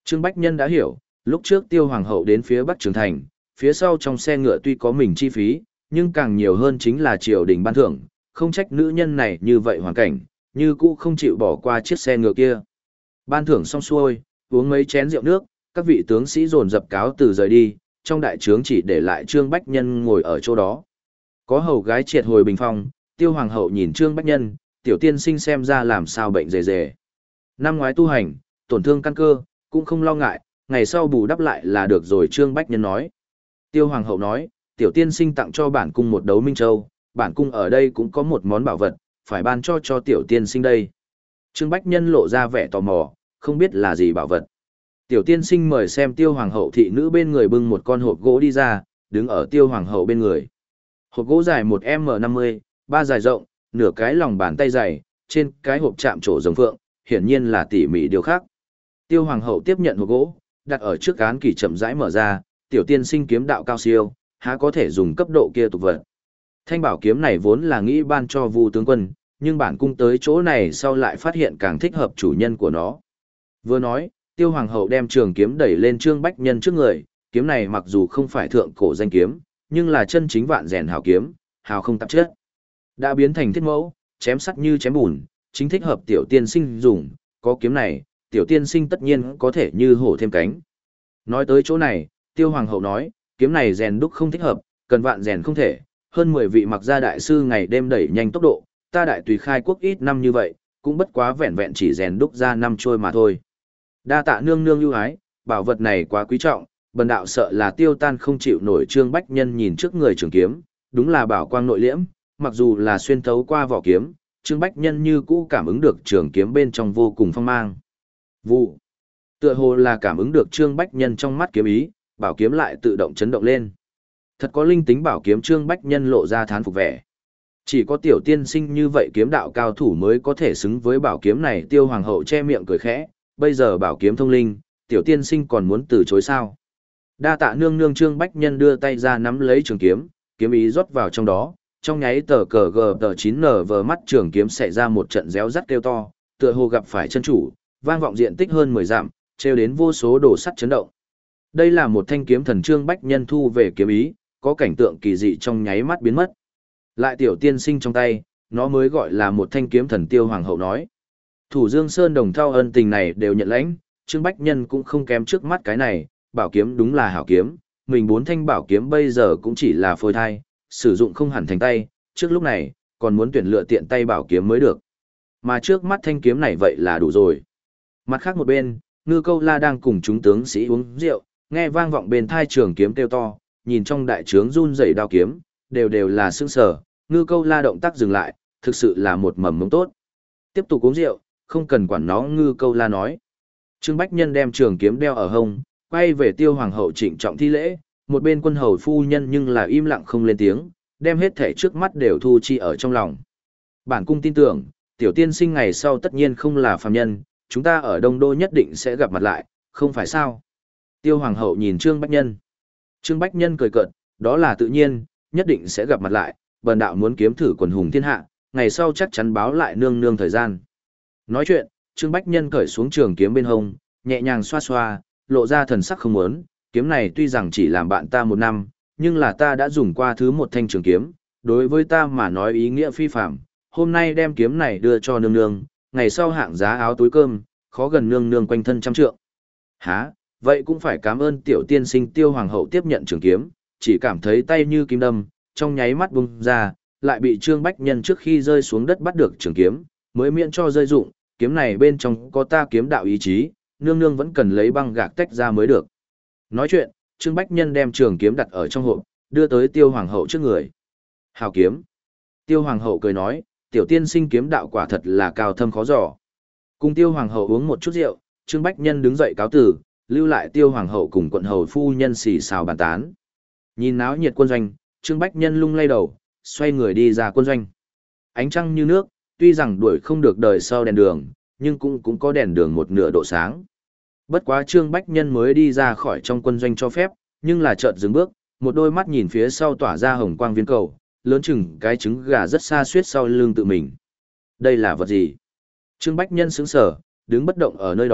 Trương Bách Nhân đã hiểu, lúc trước Tiêu Hoàng hậu đến phía Bắc Trường Thành, phía sau trong xe ngựa tuy có mình chi phí, nhưng càng nhiều hơn chính là triều đình ban thưởng, không trách nữ nhân này như vậy hoàn cảnh, như cũ không chịu bỏ qua chiếc xe ngựa kia. Ban thưởng xong xuôi, uống mấy chén rượu nước, các vị tướng sĩ dồn dập cáo từ rời đi, trong đại trướng chỉ để lại Trương Bách Nhân ngồi ở chỗ đó. Có hầu gái triệt hồi bình phong, Tiêu Hoàng hậu nhìn Trương Bách Nhân, tiểu tiên sinh xem ra làm sao bệnh rề rề. Năm ngoái tu hành, tổn thương căn cơ, cũng không lo ngại, ngày sau bù đắp lại là được rồi, Trương Bách Nhân nói. Tiêu Hoàng hậu nói, tiểu tiên sinh tặng cho bản cung một đấu minh châu, bản cung ở đây cũng có một món bảo vật, phải ban cho cho tiểu tiên sinh đây. Trương Bách Nhân lộ ra vẻ tò mò, không biết là gì bảo vật. Tiểu tiên sinh mời xem. Tiêu Hoàng hậu thị nữ bên người bưng một con hộp gỗ đi ra, đứng ở Tiêu Hoàng hậu bên người. Hộp gỗ dài một em em năm mươi, ba dài rộng, nửa cái lòng bàn tay dày, trên cái hộp chạm trổ rồng phượng, hiển nhiên là tỉ mỉ điều khác. Tiêu Hoàng hậu tiếp nhận hộp gỗ, đặt ở trước án kỳ chậm rãi mở ra, tiểu tiên sinh kiếm đạo cao siêu, há có thể dùng cấp độ kia tục vật. Thanh bảo kiếm này vốn là nghĩ ban cho Vu tướng quân, nhưng bản cung tới chỗ này sau lại phát hiện càng thích hợp chủ nhân của nó. Vừa nói, Tiêu Hoàng hậu đem trường kiếm đẩy lên Trương Bách Nhân trước người, kiếm này mặc dù không phải thượng cổ danh kiếm, nhưng là chân chính vạn rèn hào kiếm, hào không tạp chất. Đã biến thành thiết mẫu, chém sắt như chém bùn, chính thích hợp tiểu tiên sinh dùng, có kiếm này, tiểu tiên sinh tất nhiên có thể như hổ thêm cánh. Nói tới chỗ này, Tiêu Hoàng hậu nói, kiếm này rèn đúc không thích hợp, cần vạn rèn không thể, hơn mười vị mặc gia đại sư ngày đêm đẩy nhanh tốc độ, ta đại tùy khai quốc ít năm như vậy, cũng bất quá vẹn vẹn chỉ rèn đúc ra năm trôi mà thôi. Đa tạ nương nương ưu ái, bảo vật này quá quý trọng, bần đạo sợ là tiêu tan không chịu nổi. Trương Bách Nhân nhìn trước người trường kiếm, đúng là bảo quang nội liễm, mặc dù là xuyên thấu qua vỏ kiếm, Trương Bách Nhân như cũ cảm ứng được trường kiếm bên trong vô cùng phong mang. Vụ. Tựa hồ là cảm ứng được Trương Bách Nhân trong mắt kiếm ý, bảo kiếm lại tự động chấn động lên. Thật có linh tính bảo kiếm. Trương Bách Nhân lộ ra thán phục vẻ. Chỉ có tiểu tiên sinh như vậy kiếm đạo cao thủ mới có thể xứng với bảo kiếm này. Tiêu Hoàng hậu che miệng cười khẽ, bây giờ bảo kiếm thông linh, tiểu tiên sinh còn muốn từ chối sao? Đa tạ nương nương. Trương Bách Nhân đưa tay ra nắm lấy trường kiếm, kiếm ý rót vào trong đó, trong nháy tờ cờ gờ tờ chín nở vờ mắt trường kiếm xảy ra một trận réo rắt kêu to, tựa hồ gặp phải chân chủ, vang vọng diện tích hơn mười dặm, trêu đến vô số đồ sắt chấn động. Đây là một thanh kiếm thần. Trương Bách Nhân thu về kiếm ý, có cảnh tượng kỳ dị trong nháy mắt biến mất. Lại tiểu tiên sinh trong tay, nó mới gọi là một thanh kiếm thần. Tiêu Hoàng hậu nói. Thủ Dương Sơn đồng thao ân tình này đều nhận lãnh, Trương Bách Nhân cũng không kém trước mắt cái này, bảo kiếm đúng là hảo kiếm, mình bốn thanh bảo kiếm bây giờ cũng chỉ là phôi thai, sử dụng không hẳn thành tay, trước lúc này, còn muốn tuyển lựa tiện tay bảo kiếm mới được. Mà trước mắt thanh kiếm này vậy là đủ rồi. Mặt khác một bên, Ngư Câu La đang cùng chúng tướng sĩ uống rượu, nghe vang vọng bên thai trường kiếm kêu to, nhìn trong đại trướng run rẩy đao kiếm, đều đều là sững sờ. Ngư Câu La động tác dừng lại, thực sự là một mầm mống tốt. Tiếp tục uống rượu, không cần quản nó. Ngư Câu La nói. Trương Bách Nhân đem trường kiếm đeo ở hông, quay về Tiêu Hoàng hậu trịnh trọng thi lễ, một bên quân hầu phu nhân nhưng là im lặng không lên tiếng, đem hết thể trước mắt đều thu chi ở trong lòng. Bản cung tin tưởng, tiểu tiên sinh ngày sau tất nhiên không là phàm nhân, chúng ta ở Đông Đô nhất định sẽ gặp mặt lại, không phải sao? Tiêu Hoàng hậu nhìn Trương Bách Nhân. Trương Bách Nhân cười cợt, đó là tự nhiên, nhất định sẽ gặp mặt lại, bần đạo muốn kiếm thử quần hùng thiên hạ, ngày sau chắc chắn báo lại nương nương thời gian. Nói chuyện, Trương Bách Nhân cởi xuống trường kiếm bên hông, nhẹ nhàng xoa xoa, lộ ra thần sắc không muốn, kiếm này tuy rằng chỉ làm bạn ta một năm, nhưng là ta đã dùng qua thứ một thanh trường kiếm, đối với ta mà nói ý nghĩa phi phạm, hôm nay đem kiếm này đưa cho nương nương, ngày sau hạng giá áo túi cơm, khó gần nương nương quanh thân trăm trượng. Hả, vậy cũng phải cảm ơn tiểu tiên sinh. Tiêu Hoàng hậu tiếp nhận trường kiếm, chỉ cảm thấy tay như kim đâm, trong nháy mắt bung ra, lại bị Trương Bách Nhân trước khi rơi xuống đất bắt được trường kiếm, mới miễn cho rơi dụng, kiếm này bên trong có ta kiếm đạo ý chí, nương nương vẫn cần lấy băng gạc tách ra mới được. Nói chuyện, Trương Bách Nhân đem trường kiếm đặt ở trong hộp, đưa tới Tiêu Hoàng hậu trước người. Hào kiếm. Tiêu Hoàng hậu cười nói, tiểu tiên sinh kiếm đạo quả thật là cao thâm khó dò. Cùng Tiêu Hoàng hậu uống một chút rượu, Trương Bách Nhân đứng dậy cáo từ, lưu lại Tiêu Hoàng hậu cùng quận hầu phu nhân xì xào bàn tán. Nhìn náo nhiệt quân doanh, Trương Bách Nhân lung lay đầu, xoay người đi ra quân doanh. Ánh trăng như nước, tuy rằng đuổi không được đời sau đèn đường, nhưng cũng cũng có đèn đường một nửa độ sáng. Bất quá Trương Bách Nhân mới đi ra khỏi trong quân doanh cho phép, nhưng là chợt dừng bước, một đôi mắt nhìn phía sau tỏa ra hồng quang viên cầu, lớn chừng cái trứng gà rất xa suýt sau lưng tự mình. Đây là vật gì? Trương Bách Nhân sững sờ, đứng bất động ở nơi đó,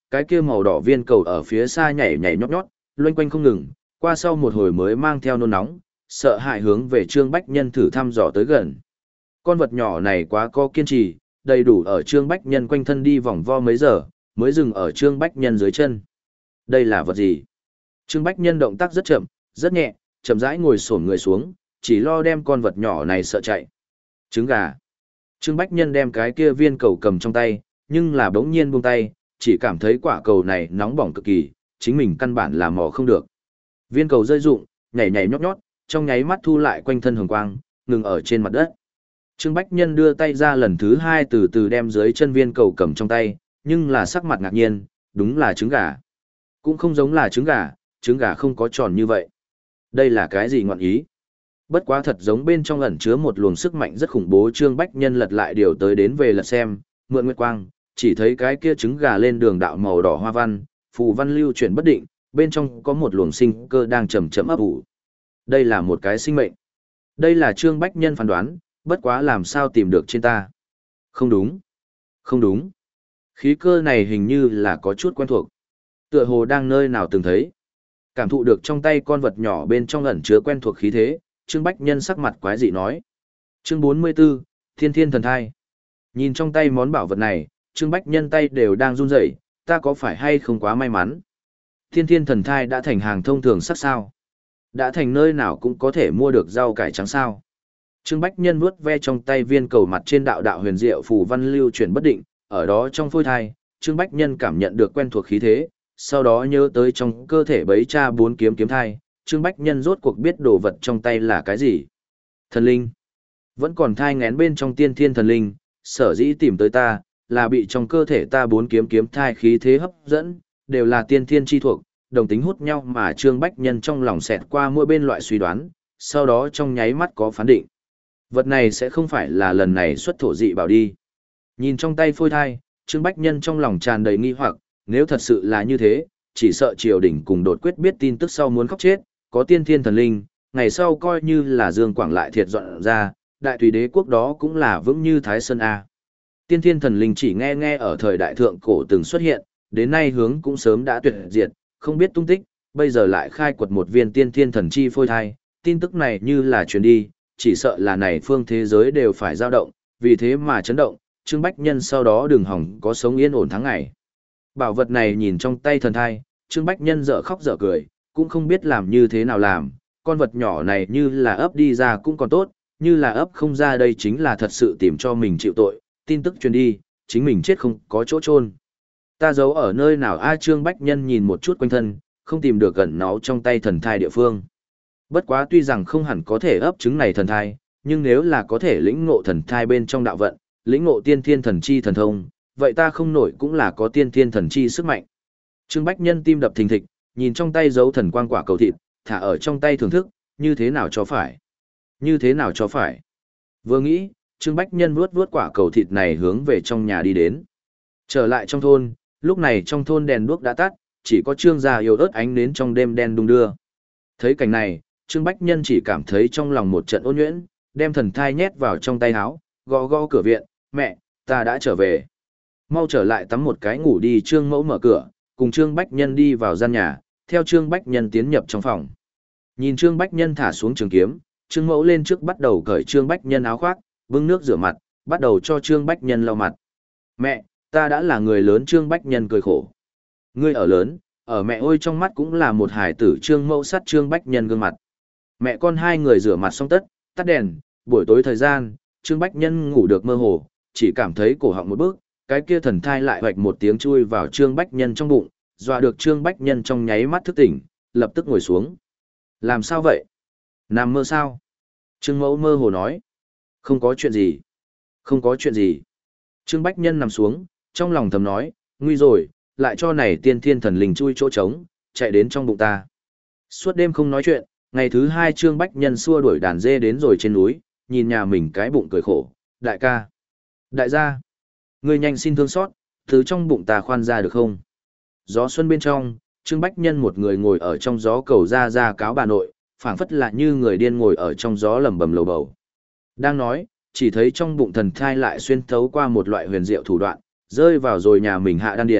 cái kia màu đỏ viên cầu ở phía xa nhảy nhảy nhót nhót, loanh quanh không ngừng, qua sau một hồi mới mang theo nôn nóng, sợ hãi hướng về Trương Bách Nhân thử thăm dò tới gần. Con vật nhỏ này quá có kiên trì, đầy đủ ở Trương Bách Nhân quanh thân đi vòng vo mấy giờ, mới dừng ở Trương Bách Nhân dưới chân. Đây là vật gì? Trương Bách Nhân động tác rất chậm, rất nhẹ, chậm rãi ngồi xổm người xuống, chỉ lo đem con vật nhỏ này sợ chạy. Trứng gà. Trương Bách Nhân đem cái kia viên cầu cầm trong tay, nhưng là bỗng nhiên buông tay, chỉ cảm thấy quả cầu này nóng bỏng cực kỳ, chính mình căn bản là mò không được. Viên cầu rơi rụng, nhảy nhảy nhót nhót, trong nháy mắt thu lại quanh thân hồng quang, ngừng ở trên mặt đất. Trương Bách Nhân đưa tay ra lần thứ hai từ từ đem dưới chân viên cầu cầm trong tay, nhưng là sắc mặt ngạc nhiên, đúng là trứng gà. Cũng không giống là trứng gà, trứng gà không có tròn như vậy. Đây là cái gì ngọn ý? Bất quá thật giống bên trong ẩn chứa một luồng sức mạnh rất khủng bố. Trương Bách Nhân lật lại điều tới đến về lật xem, mượn nguyệt quang, chỉ thấy cái kia trứng gà lên đường đạo màu đỏ hoa văn, phù văn lưu chuyển bất định, bên trong có một luồng sinh cơ đang chậm chậm ấp ủ. Đây là một cái sinh mệnh. Đây là Trương Bách Nhân phán đoán, bất quá làm sao tìm được trên ta. Không đúng. Không đúng. Khí cơ này hình như là có chút quen thuộc. Tựa hồ đang nơi nào từng thấy. Cảm thụ được trong tay con vật nhỏ bên trong ẩn chứa quen thuộc khí thế, Trương Bách Nhân sắc mặt quái dị nói. Chương bốn mươi 44, Thiên Thiên Thần Thai. Nhìn trong tay món bảo vật này, Trương Bách Nhân tay đều đang run rẩy, ta có phải hay không quá may mắn? Thiên Thiên Thần Thai đã thành hàng thông thường sắc sao? Đã thành nơi nào cũng có thể mua được rau cải trắng sao? Trương Bách Nhân vuốt ve trong tay viên cầu mặt trên đạo đạo huyền diệu phù văn lưu chuyển bất định, ở đó trong phôi thai, Trương Bách Nhân cảm nhận được quen thuộc khí thế, sau đó nhớ tới trong cơ thể bấy cha bốn kiếm kiếm thai, Trương Bách Nhân rốt cuộc biết đồ vật trong tay là cái gì. Thần linh. Vẫn còn thai ngén bên trong tiên thiên thần linh, sở dĩ tìm tới ta, là bị trong cơ thể ta bốn kiếm kiếm thai khí thế hấp dẫn, đều là tiên thiên chi thuộc, đồng tính hút nhau mà Trương Bách Nhân trong lòng xẹt qua mỗi bên loại suy đoán, sau đó trong nháy mắt có phán định. Vật này sẽ không phải là lần này xuất thổ dị bảo đi. Nhìn trong tay phôi thai, Trương Bách Nhân trong lòng tràn đầy nghi hoặc, nếu thật sự là như thế, chỉ sợ triều đình cùng đột quyết biết tin tức sau muốn khóc chết, có tiên thiên thần linh, ngày sau coi như là Dương Quảng lại thiệt dọn ra, đại tùy đế quốc đó cũng là vững như Thái Sơn A. Tiên thiên thần linh chỉ nghe nghe ở thời đại thượng cổ từng xuất hiện, đến nay hướng cũng sớm đã tuyệt diệt, không biết tung tích, bây giờ lại khai quật một viên tiên thiên thần chi phôi thai, tin tức này như là truyền đi, chỉ sợ là này phương thế giới đều phải dao động, vì thế mà chấn động, Trương Bách Nhân sau đó đừng hỏng có sống yên ổn tháng ngày. Bảo vật này nhìn trong tay thần thai, Trương Bách Nhân dở khóc dở cười, cũng không biết làm như thế nào làm, con vật nhỏ này như là ấp đi ra cũng còn tốt, như là ấp không ra đây chính là thật sự tìm cho mình chịu tội, tin tức truyền đi, chính mình chết không có chỗ chôn. Ta giấu ở nơi nào a? Trương Bách Nhân nhìn một chút quanh thân, không tìm được gần nó trong tay thần thai địa phương. Bất quá tuy rằng không hẳn có thể ấp trứng này thần thai, nhưng nếu là có thể lĩnh ngộ thần thai bên trong đạo vận, lĩnh ngộ tiên thiên thần chi thần thông, vậy ta không nổi cũng là có tiên thiên thần chi sức mạnh. Trương Bách Nhân tim đập thình thịch, nhìn trong tay giấu thần quang quả cầu thịt, thả ở trong tay thưởng thức, như thế nào cho phải? Như thế nào cho phải? Vừa nghĩ, Trương Bách Nhân vuốt vuốt quả cầu thịt này hướng về trong nhà đi đến. Trở lại trong thôn, lúc này trong thôn đèn đuốc đã tắt, chỉ có Trương gia yếu ớt ánh nến trong đêm đen đung đưa. Thấy cảnh này, Trương Bách Nhân chỉ cảm thấy trong lòng một trận ôn nhuyễn, đem thần thai nhét vào trong tay áo, gõ gõ cửa viện, mẹ, ta đã trở về. Mau trở lại tắm một cái ngủ đi. Trương Mẫu mở cửa, cùng Trương Bách Nhân đi vào gian nhà, theo Trương Bách Nhân tiến nhập trong phòng. Nhìn Trương Bách Nhân thả xuống trường kiếm, Trương Mẫu lên trước bắt đầu cởi Trương Bách Nhân áo khoác, bưng nước rửa mặt, bắt đầu cho Trương Bách Nhân lau mặt. Mẹ, ta đã là người lớn. Trương Bách Nhân cười khổ. Ngươi ở lớn, ở mẹ ôi trong mắt cũng là một hải tử. Trương Mẫu sát Trương Bách Nhân gương mặt. Mẹ con hai người rửa mặt xong tất, tắt đèn, buổi tối thời gian, Trương Bách Nhân ngủ được mơ hồ, chỉ cảm thấy cổ họng một bước, cái kia thần thai lại hoạch một tiếng chui vào Trương Bách Nhân trong bụng, dọa được Trương Bách Nhân trong nháy mắt thức tỉnh, lập tức ngồi xuống. Làm sao vậy? Nằm mơ sao? Trương Mẫu mơ hồ nói. Không có chuyện gì. Không có chuyện gì. Trương Bách Nhân nằm xuống, trong lòng thầm nói, nguy rồi, lại cho này tiên thiên thần linh chui chỗ trống, chạy đến trong bụng ta. Suốt đêm không nói chuyện, ngày thứ hai Trương Bách Nhân xua đuổi đàn dê đến rồi trên núi, nhìn nhà mình cái bụng cười khổ, đại ca. Đại gia, ngươi nhanh xin thương xót, từ trong bụng ta khoan ra được không? Gió xuân bên trong, Trương Bách Nhân một người ngồi ở trong gió cầu ra ra cáo bà nội, phảng phất là như người điên ngồi ở trong gió lầm bầm lầu bầu. Đang nói, chỉ thấy trong bụng thần thai lại xuyên thấu qua một loại huyền diệu thủ đoạn, rơi vào rồi nhà mình hạ đan điển,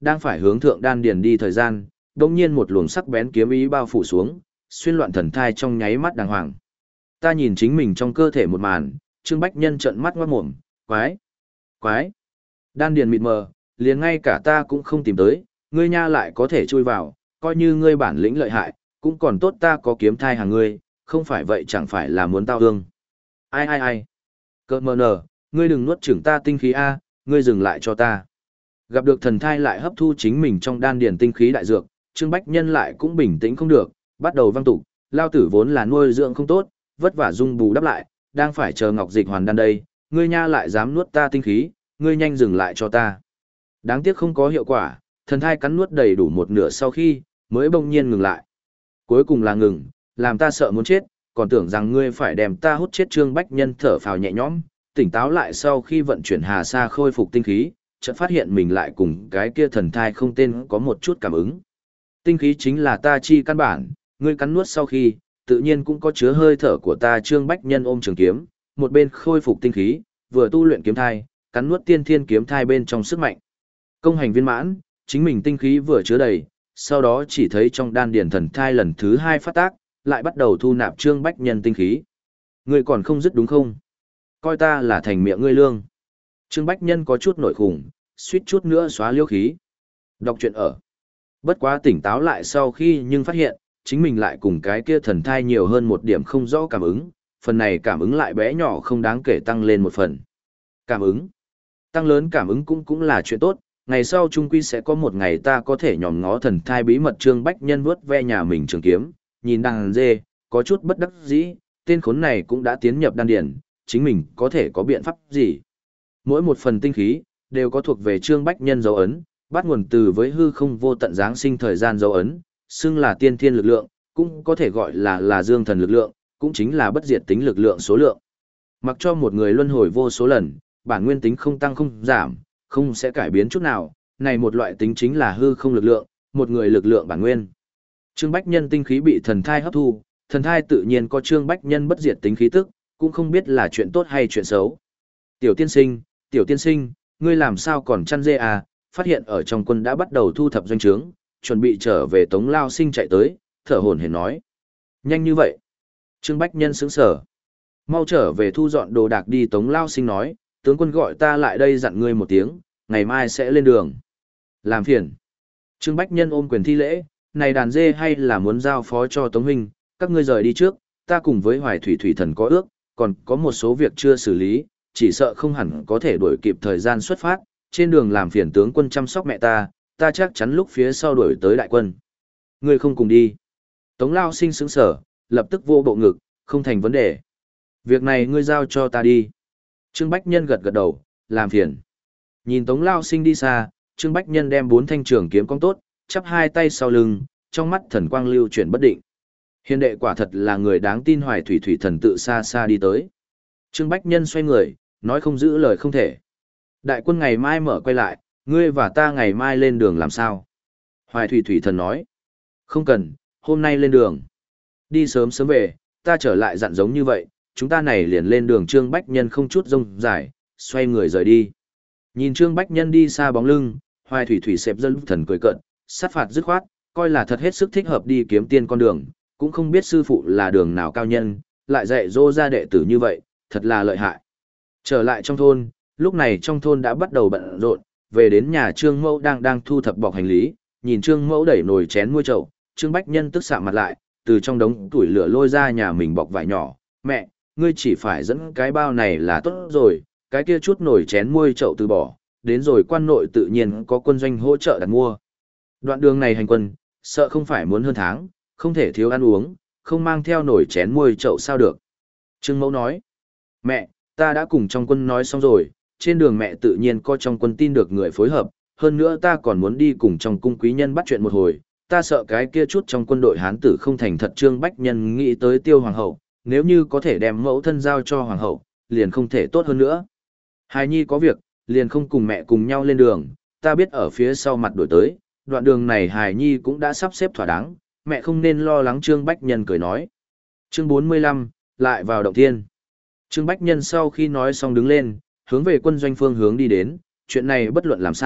đang phải hướng thượng đan điền đi thời gian, đống nhiên một luồng sắc bén kiếm ý bao phủ xuống, xuyên loạn thần thai trong nháy mắt đàng hoàng. Ta nhìn chính mình trong cơ thể một màn, Trương Bách Nhân trợn mắt ngoát mồm, quái, quái. Đan điền mịt mờ, liền ngay cả ta cũng không tìm tới, ngươi nha lại có thể chui vào, coi như ngươi bản lĩnh lợi hại, cũng còn tốt ta có kiếm thai hàng ngươi, không phải vậy chẳng phải là muốn tao hương. Ai ai ai. Cơ mờ nở, ngươi đừng nuốt chửng ta tinh khí A, ngươi dừng lại cho ta. Gặp được thần thai lại hấp thu chính mình trong đan điền tinh khí đại dược, Trương Bách Nhân lại cũng bình tĩnh không được, bắt đầu văng tục, lao tử vốn là nuôi dưỡng không tốt, vất vả dung bù đắp lại, đang phải chờ ngọc dịch hoàn đan đây, ngươi nha lại dám nuốt ta tinh khí, ngươi nhanh dừng lại cho ta. Đáng tiếc không có hiệu quả, thần thai cắn nuốt đầy đủ một nửa sau khi, mới bỗng nhiên ngừng lại. Cuối cùng là ngừng, làm ta sợ muốn chết, còn tưởng rằng ngươi phải đem ta hút chết. Trương Bách Nhân thở phào nhẹ nhõm, tỉnh táo lại sau khi vận chuyển hà sa khôi phục tinh khí, chợt phát hiện mình lại cùng cái kia thần thai không tên có một chút cảm ứng. Tinh khí chính là ta chi căn bản, ngươi cắn nuốt sau khi, tự nhiên cũng có chứa hơi thở của ta. Trương Bách Nhân ôm trường kiếm, một bên khôi phục tinh khí, vừa tu luyện kiếm thai, cắn nuốt tiên thiên kiếm thai bên trong sức mạnh. Công hành viên mãn, chính mình tinh khí vừa chứa đầy, sau đó chỉ thấy trong đan điền thần thai lần thứ hai phát tác, lại bắt đầu thu nạp Trương Bách Nhân tinh khí. Ngươi còn không dứt đúng không? Coi ta là thành miệng ngươi lương. Trương Bách Nhân có chút nổi khủng, suýt chút nữa xóa liêu khí. Đọc truyện ở. Bất quá tỉnh táo lại sau khi nhưng phát hiện, chính mình lại cùng cái kia thần thai nhiều hơn một điểm không rõ cảm ứng, phần này cảm ứng lại bé nhỏ không đáng kể tăng lên một phần. Cảm ứng. Tăng lớn cảm ứng cũng cũng là chuyện tốt, ngày sau chung quy sẽ có một ngày ta có thể nhòm ngó thần thai bí mật. Trương Bách Nhân vuốt ve nhà mình trường kiếm, nhìn đàn dê, có chút bất đắc dĩ, tên khốn này cũng đã tiến nhập đan điển, chính mình có thể có biện pháp gì. Mỗi một phần tinh khí, đều có thuộc về Trương Bách Nhân dấu ấn, bắt nguồn từ với hư không vô tận giáng sinh thời gian dấu ấn, xưng là tiên thiên lực lượng, cũng có thể gọi là là dương thần lực lượng, cũng chính là bất diệt tính lực lượng số lượng. Mặc cho một người luân hồi vô số lần, bản nguyên tính không tăng không giảm, không sẽ cải biến chút nào, này một loại tính chính là hư không lực lượng, một người lực lượng bản nguyên. Trương Bách Nhân tinh khí bị thần thai hấp thu, thần thai tự nhiên có Trương Bách Nhân bất diệt tính khí tức, cũng không biết là chuyện tốt hay chuyện xấu. Tiểu tiên sinh, tiểu tiên sinh, ngươi làm sao còn chăn dê à? Phát hiện ở trong quân đã bắt đầu thu thập doanh trướng, chuẩn bị trở về. Tống Lao Sinh chạy tới, thở hổn hển nói. Nhanh như vậy? Trương Bách Nhân sững sờ. Mau trở về thu dọn đồ đạc đi. Tống Lao Sinh nói, tướng quân gọi ta lại đây dặn ngươi một tiếng, ngày mai sẽ lên đường. Làm phiền. Trương Bách Nhân ôm quyền thi lễ, này đàn dê hay là muốn giao phó cho Tống huynh, các ngươi rời đi trước, ta cùng với Hoài Thủy Thủy Thần có ước, còn có một số việc chưa xử lý, chỉ sợ không hẳn có thể đuổi kịp thời gian xuất phát, trên đường làm phiền tướng quân chăm sóc mẹ ta, ta chắc chắn lúc phía sau đuổi tới đại quân. Ngươi không cùng đi. Tống Lao Sinh sững sở, lập tức vô bộ ngực, không thành vấn đề. Việc này ngươi giao cho ta đi. Trương Bách Nhân gật gật đầu, làm phiền. Nhìn Tống Lao Sinh đi xa, Trương Bách Nhân đem bốn thanh trường kiếm cong tốt, chắp hai tay sau lưng, trong mắt thần quang lưu chuyển bất định. Hiền đệ quả thật là người đáng tin. Hoài Thủy Thủy Thần tự xa xa đi tới. Trương Bách Nhân xoay người, nói không giữ lời không thể. Đại quân ngày mai mở quay lại, ngươi và ta ngày mai lên đường làm sao? Hoài Thủy Thủy Thần nói. Không cần, hôm nay lên đường. Đi sớm sớm về, ta trở lại dặn giống như vậy, chúng ta này liền lên đường. Trương Bách Nhân không chút rông dài, xoay người rời đi. Nhìn Trương Bách Nhân đi xa bóng lưng, Hoài Thủy Thủy xẹp dân thần cười cợt, sát phạt dứt khoát, coi là thật hết sức thích hợp đi kiếm tiên con đường, cũng không biết sư phụ là đường nào cao nhân, lại dạy dỗ ra đệ tử như vậy, thật là lợi hại. Trở lại trong thôn, lúc này trong thôn đã bắt đầu bận rộn, về đến nhà Trương Mẫu đang đang thu thập bọc hành lý, nhìn Trương Mẫu đẩy nồi chén muôi chậu, Trương Bách Nhân tức sạm mặt lại, từ trong đống củi lửa lôi ra nhà mình bọc vải nhỏ, mẹ, ngươi chỉ phải dẫn cái bao này là tốt rồi, cái kia chút nồi chén muôi chậu từ bỏ, đến rồi quan nội tự nhiên có quân doanh hỗ trợ đặt mua. Đoạn đường này hành quân, sợ không phải muốn hơn tháng, không thể thiếu ăn uống, không mang theo nồi chén muôi chậu sao được. Trương Mẫu nói, mẹ, ta đã cùng trong quân nói xong rồi, trên đường mẹ tự nhiên có trong quân tin được người phối hợp, hơn nữa ta còn muốn đi cùng trong cung quý nhân bắt chuyện một hồi, ta sợ cái kia chút trong quân đội hán tử không thành thật. Trương Bách Nhân nghĩ tới Tiêu Hoàng hậu, nếu như có thể đem mẫu thân giao cho Hoàng hậu, liền không thể tốt hơn nữa. Hài nhi có việc, liền không cùng mẹ cùng nhau lên đường, ta biết ở phía sau mặt đổi tới, đoạn đường này Hài nhi cũng đã sắp xếp thỏa đáng, mẹ không nên lo lắng. Trương Bách Nhân cười nói. Chương bốn mươi lăm, lại vào động thiên. Trương Bách Nhân sau khi nói xong đứng lên, hướng về quân doanh phương hướng đi đến, chuyện này bất luận làm sao,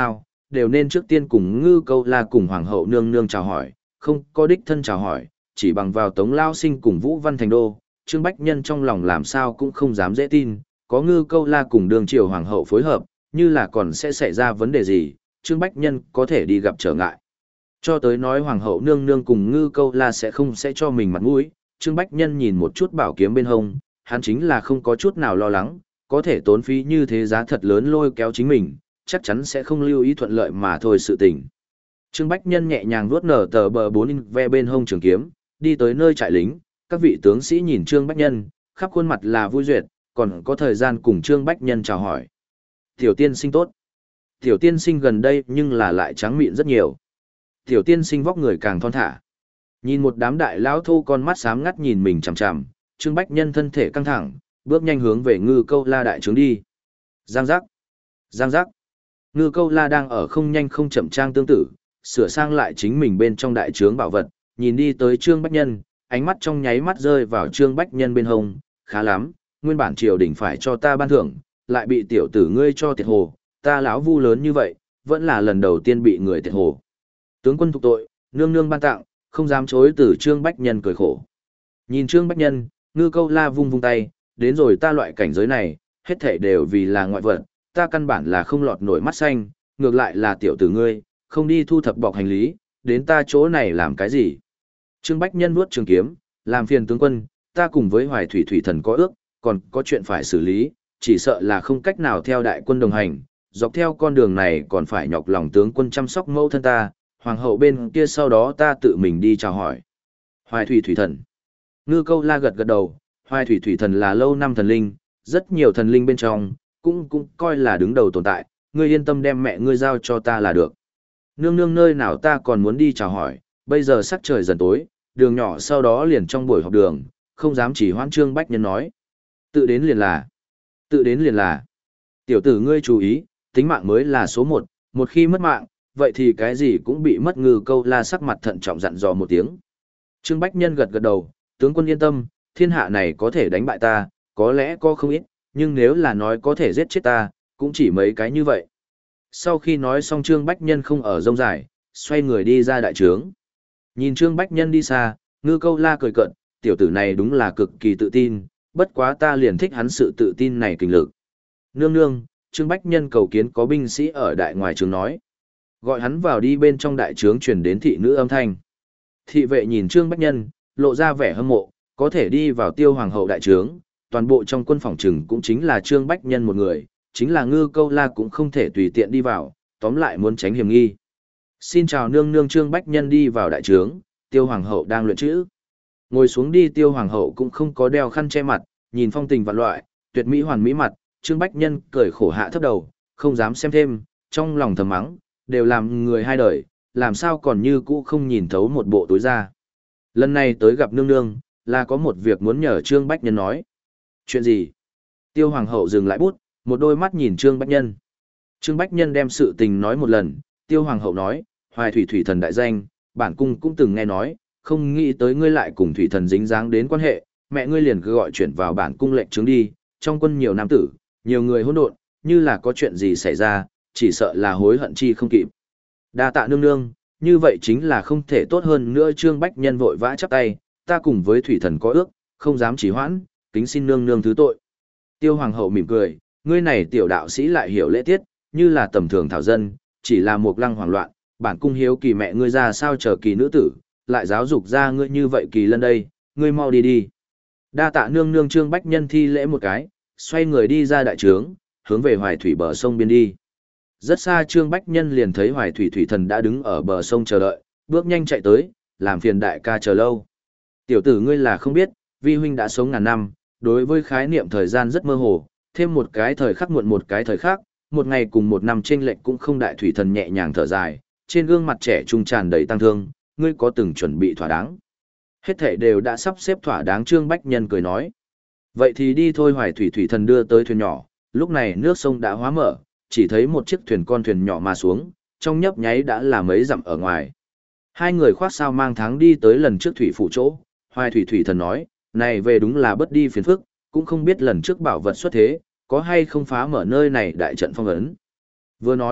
đều nên trước tiên cùng Ngư Câu La cùng Hoàng hậu nương nương chào hỏi, không có đích thân chào hỏi, chỉ bằng vào Tống Lao Sinh cùng Vũ Văn Thành Đô, Trương Bách Nhân trong lòng làm sao cũng không dám dễ tin, có Ngư Câu La cùng đường triều Hoàng hậu phối hợp, như là còn sẽ xảy ra vấn đề gì, Trương Bách Nhân có thể đi gặp trở ngại. Cho tới nói Hoàng hậu nương nương cùng Ngư Câu La sẽ không sẽ cho mình mặt mũi, Trương Bách Nhân nhìn một chút bảo kiếm bên hông, hắn chính là không có chút nào lo lắng, có thể tốn phí như thế giá thật lớn lôi kéo chính mình, chắc chắn sẽ không lưu ý thuận lợi mà thôi sự tình. Trương Bách Nhân nhẹ nhàng vuốt nở tờ bờ bốn ve bên hông trường kiếm, đi tới nơi trại lính, các vị tướng sĩ nhìn Trương Bách Nhân, khắp khuôn mặt là vui duyệt, còn có thời gian cùng Trương Bách Nhân chào hỏi. Tiểu tiên sinh tốt. Tiểu tiên sinh gần đây nhưng là lại trắng mịn rất nhiều. Tiểu tiên sinh vóc người càng thon thả. Nhìn một đám đại lão thô con mắt sáng ngắt nhìn mình chằm chằm, Trương Bách Nhân thân thể căng thẳng, bước nhanh hướng về Ngư Câu La đại trướng đi. Giang giác. Giang giác. Ngư Câu La đang ở không nhanh không chậm trang tương tự, sửa sang lại chính mình bên trong đại trướng bảo vật, nhìn đi tới Trương Bách Nhân, ánh mắt trong nháy mắt rơi vào Trương Bách Nhân bên hông, khá lắm, nguyên bản triều đình phải cho ta ban thưởng, lại bị tiểu tử ngươi cho tiệt hồ, ta lão Vu lớn như vậy, vẫn là lần đầu tiên bị người tiệt hồ. Tướng quân thục tội, nương nương ban tặng, không dám chối từ Trương Bách Nhân cười khổ. Nhìn Trương Bách Nhân, Ngư Câu La vung vung tay, đến rồi ta loại cảnh giới này, hết thảy đều vì là ngoại vật, ta căn bản là không lọt nổi mắt xanh, ngược lại là tiểu tử ngươi, không đi thu thập bọc hành lý, đến ta chỗ này làm cái gì? Trương Bách Nhân vuốt trường kiếm, làm phiền tướng quân, ta cùng với Hoài Thủy Thủy Thần có ước, còn có chuyện phải xử lý, chỉ sợ là không cách nào theo đại quân đồng hành, dọc theo con đường này còn phải nhọc lòng tướng quân chăm sóc mẫu thân ta, hoàng hậu bên kia sau đó ta tự mình đi chào hỏi. Hoài Thủy Thủy Thần. Ngư Câu La gật gật đầu, Hoài Thủy Thủy Thần là lâu năm thần linh, rất nhiều thần linh bên trong, cũng cũng coi là đứng đầu tồn tại, ngươi yên tâm đem mẹ ngươi giao cho ta là được. Nương nương nơi nào ta còn muốn đi chào hỏi, bây giờ sắc trời dần tối, đường nhỏ sau đó liền trong buổi họp đường, không dám chỉ hoãn. Trương Bách Nhân nói. Tự đến liền là. Tự đến liền là. Tiểu tử ngươi chú ý, tính mạng mới là số một, một khi mất mạng, vậy thì cái gì cũng bị mất. Ngư Câu La sắc mặt thận trọng dặn dò một tiếng. Trương Bách Nhân gật gật đầu, tướng quân yên tâm, thiên hạ này có thể đánh bại ta, có lẽ có không ít, nhưng nếu là nói có thể giết chết ta, cũng chỉ mấy cái như vậy. Sau khi nói xong Trương Bách Nhân không ở rông dài, xoay người đi ra đại trướng. Nhìn Trương Bách Nhân đi xa, Ngư Câu La cười cợt, tiểu tử này đúng là cực kỳ tự tin, bất quá ta liền thích hắn sự tự tin này kinh lực. Nương nương, Trương Bách Nhân cầu kiến có binh sĩ ở đại ngoài trướng nói. Gọi hắn vào đi. Bên trong đại trướng truyền đến thị nữ âm thanh. Thị vệ nhìn Trương Bách Nhân, lộ ra vẻ hâm mộ, có thể đi vào Tiêu hoàng hậu đại trướng, toàn bộ trong quân phòng trừng cũng chính là Trương Bách Nhân một người, chính là Ngư Câu La cũng không thể tùy tiện đi vào, tóm lại muốn tránh hiểm nghi. Xin chào nương nương. Trương Bách Nhân đi vào đại trướng, Tiêu hoàng hậu đang luyện chữ. Ngồi xuống đi. Tiêu hoàng hậu cũng không có đeo khăn che mặt, nhìn phong tình vạn loại, tuyệt mỹ hoàn mỹ mặt, Trương Bách Nhân cười khổ hạ thấp đầu, không dám xem thêm, trong lòng thầm mắng, đều làm người hai đời, làm sao còn như cũ không nhìn thấu một bộ tối ra. Lần này tới gặp nương nương, là có một việc muốn nhờ Trương Bách Nhân nói. Chuyện gì? Tiêu hoàng hậu dừng lại bút, một đôi mắt nhìn Trương Bách Nhân. Trương Bách Nhân đem sự tình nói một lần, Tiêu hoàng hậu nói, Hoài Thủy Thủy Thần đại danh, bản cung cũng từng nghe nói, không nghĩ tới ngươi lại cùng Thủy Thần dính dáng đến quan hệ, mẹ ngươi liền cứ gọi chuyển vào bản cung lệnh trướng đi, trong quân nhiều nam tử, nhiều người hỗn độn, như là có chuyện gì xảy ra, chỉ sợ là hối hận chi không kịp. Đa tạ nương nương, như vậy chính là không thể tốt hơn nữa. Trương Bách Nhân vội vã chắp tay, ta cùng với Thủy Thần có ước, không dám trì hoãn, kính xin nương nương thứ tội. Tiêu hoàng hậu mỉm cười, ngươi này tiểu đạo sĩ lại hiểu lễ tiết, như là tầm thường thảo dân, chỉ là một lăng hoảng loạn, bản cung hiếu kỳ mẹ ngươi ra sao chờ kỳ nữ tử, lại giáo dục ra ngươi như vậy kỳ lân đây, ngươi mau đi đi. Đa tạ nương nương. Trương Bách Nhân thi lễ một cái, xoay người đi ra đại trướng, hướng về Hoài Thủy bờ sông biên đi. Rất xa Trương Bách Nhân liền thấy Hoài Thủy Thủy Thần đã đứng ở bờ sông chờ đợi, bước nhanh chạy tới, làm phiền đại ca chờ lâu. Tiểu tử ngươi là không biết, vi huynh đã sống ngàn năm, đối với khái niệm thời gian rất mơ hồ, thêm một cái thời khắc muộn một cái thời khắc, một ngày cùng một năm chênh lệch cũng không đại. Thủy Thần nhẹ nhàng thở dài, trên gương mặt trẻ trung tràn đầy tăng thương, ngươi có từng chuẩn bị thỏa đáng? Hết thảy đều đã sắp xếp thỏa đáng. Trương Bách Nhân cười nói. Vậy thì đi thôi. Hoài Thủy Thủy Thần đưa tới thuyền nhỏ, lúc này nước sông đã hóa mở, chỉ thấy một chiếc thuyền con thuyền nhỏ mà xuống, trong nhấp nháy đã là mấy dặm ở ngoài. Hai người khoác sao mang tháng đi tới lần trước thủy phủ chỗ, Hoài Thủy Thủy Thần nói, này về đúng là bất đi phiền phức, cũng không biết lần trước bảo vật xuất thế, có hay không phá mở nơi này đại trận phong ấn. Vừa nói,